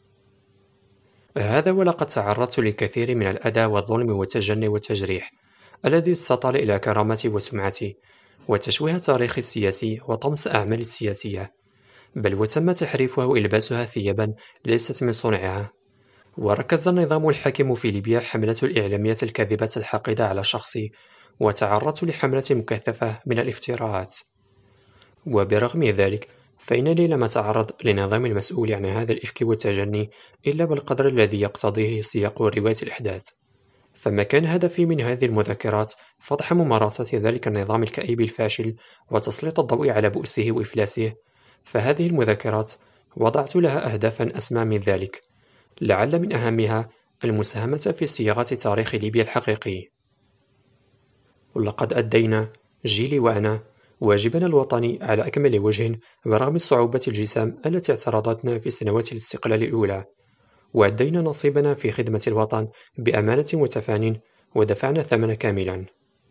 هذا ولقد تعرضت للكثير من الأذى والظلم والتجني والتجريح الذي استطال إلى كرامتي وسمعتي، وتشويه تاريخي السياسي وطمس أعمالي السياسية، بل وتم تحريفها وإلباسها ثيابا ليست من صنعها. وركز النظام الحاكم في ليبيا حملته الإعلامية الكاذبة الحاقدة على شخصي، وتعرضت لحملة مكثفة من الافتراءات. وبرغم ذلك فإنني لم أتعرض لنظام المسؤول عن هذا الإفك والتجني إلا بالقدر الذي يقتضيه سياق رواية الأحداث. فما كان هدفي من هذه المذكرات فضح ممارسات ذلك النظام الكئيب الفاشل وتسليط الضوء على بؤسه وإفلاسه، فهذه المذكرات وضعت لها أهدافا أسمى من ذلك، لعل من أهمها المساهمة في صياغة تاريخ ليبيا الحقيقي. ولقد أدينا جيلي وأنا واجبنا الوطني على أكمل وجه برغم الصعوبة الجسام التي اعترضتنا في سنوات الاستقلال الأولى، وأدينا نصيبنا في خدمة الوطن بأمانة وتفان، ودفعنا الثمن كاملا.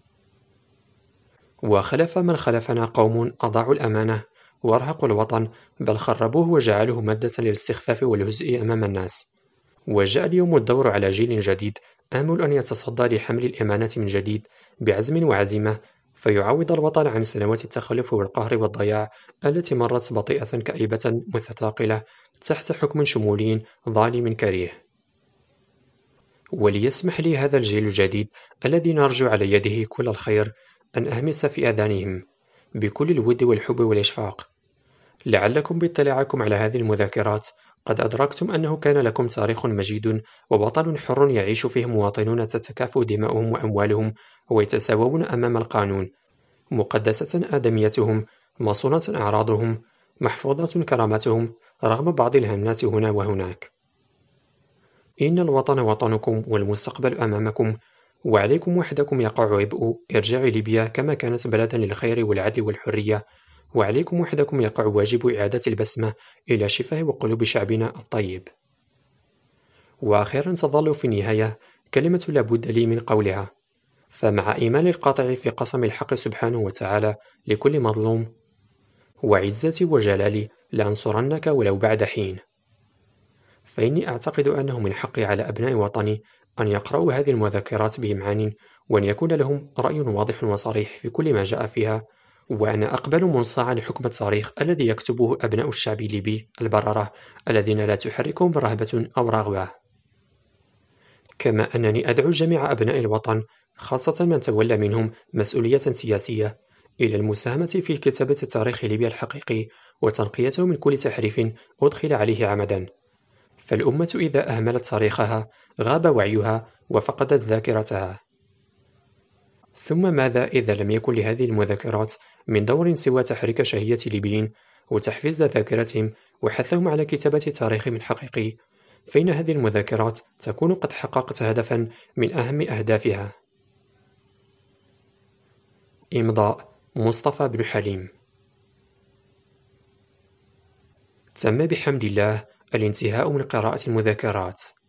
وخلف من خلفنا قوم أضاعوا الأمانة وارهقوا الوطن، بل خربوه وجعلوه مادة للاستخفاف والهزء أمام الناس. وجاء اليوم الدور على جيل جديد آمل أن يتصدى لحمل الأمانة من جديد بعزم وعزيمة، فيعوض الوطن عن سنوات التخلف والقهر والضياع التي مرت بطيئة كئيبة متثاقلة تحت حكم شمولي ظالم كريه. وليسمح لي هذا الجيل الجديد الذي نرجو على يده كل الخير أن أهمس في آذانهم بكل الود والحب والإشفاق. لعلكم باطلاعكم على هذه المذكرات قد أدركتم أنه كان لكم تاريخ مجيد ووطن حر يعيش فيه مواطنون تتكافؤ دماؤهم وأموالهم ويتساوون أمام القانون، مقدسة آدميتهم، مصونة أعراضهم، محفوظة كرامتهم رغم بعض الهنات هنا وهناك. إن الوطن وطنكم والمستقبل أمامكم، وعليكم وحدكم يقع عبء إرجاع ليبيا كما كانت بلدا للخير والعدل والحرية، وعليكم وحدكم يقع واجب إعادة البسمة إلى شفاه وقلوب شعبنا الطيب. وأخيرا تظل في النهاية كلمة لابد لي من قولها، فمع إيمان القاطع في قسم الحق سبحانه وتعالى لكل مظلوم، وعزتي وجلالي لأنصرنك ولو بعد حين. فإني أعتقد أنه من حقي على أبناء وطني أن يقرأوا هذه المذكرات بإمعان، وأن يكون لهم رأي واضح وصريح في كل ما جاء فيها، وأنا أقبل منصاعا لحكم التاريخ الذي يكتبه أبناء الشعب الليبي البررة الذين لا تحركهم رهبة أو رغبة. كما أنني أدعو جميع أبناء الوطن، خاصة من تولى منهم مسؤولية سياسية، إلى المساهمة في كتابة تاريخ ليبيا الحقيقي وتنقيته من كل تحريف أدخل عليه عمدا. فالأمة إذا أهملت تاريخها غاب وعيها وفقدت ذاكرتها. ثم ماذا إذا لم يكن لهذه المذكرات من دور سوى تحريك شهية الليبيين وتحفيز ذاكرتهم وحثهم على كتابة تاريخهم الحقيقي، فإن هذه المذكرات تكون قد حققت هدفا من أهم أهدافها. إمضاء مصطفى بن حليم. تم بحمد الله الانتهاء من قراءة المذكرات.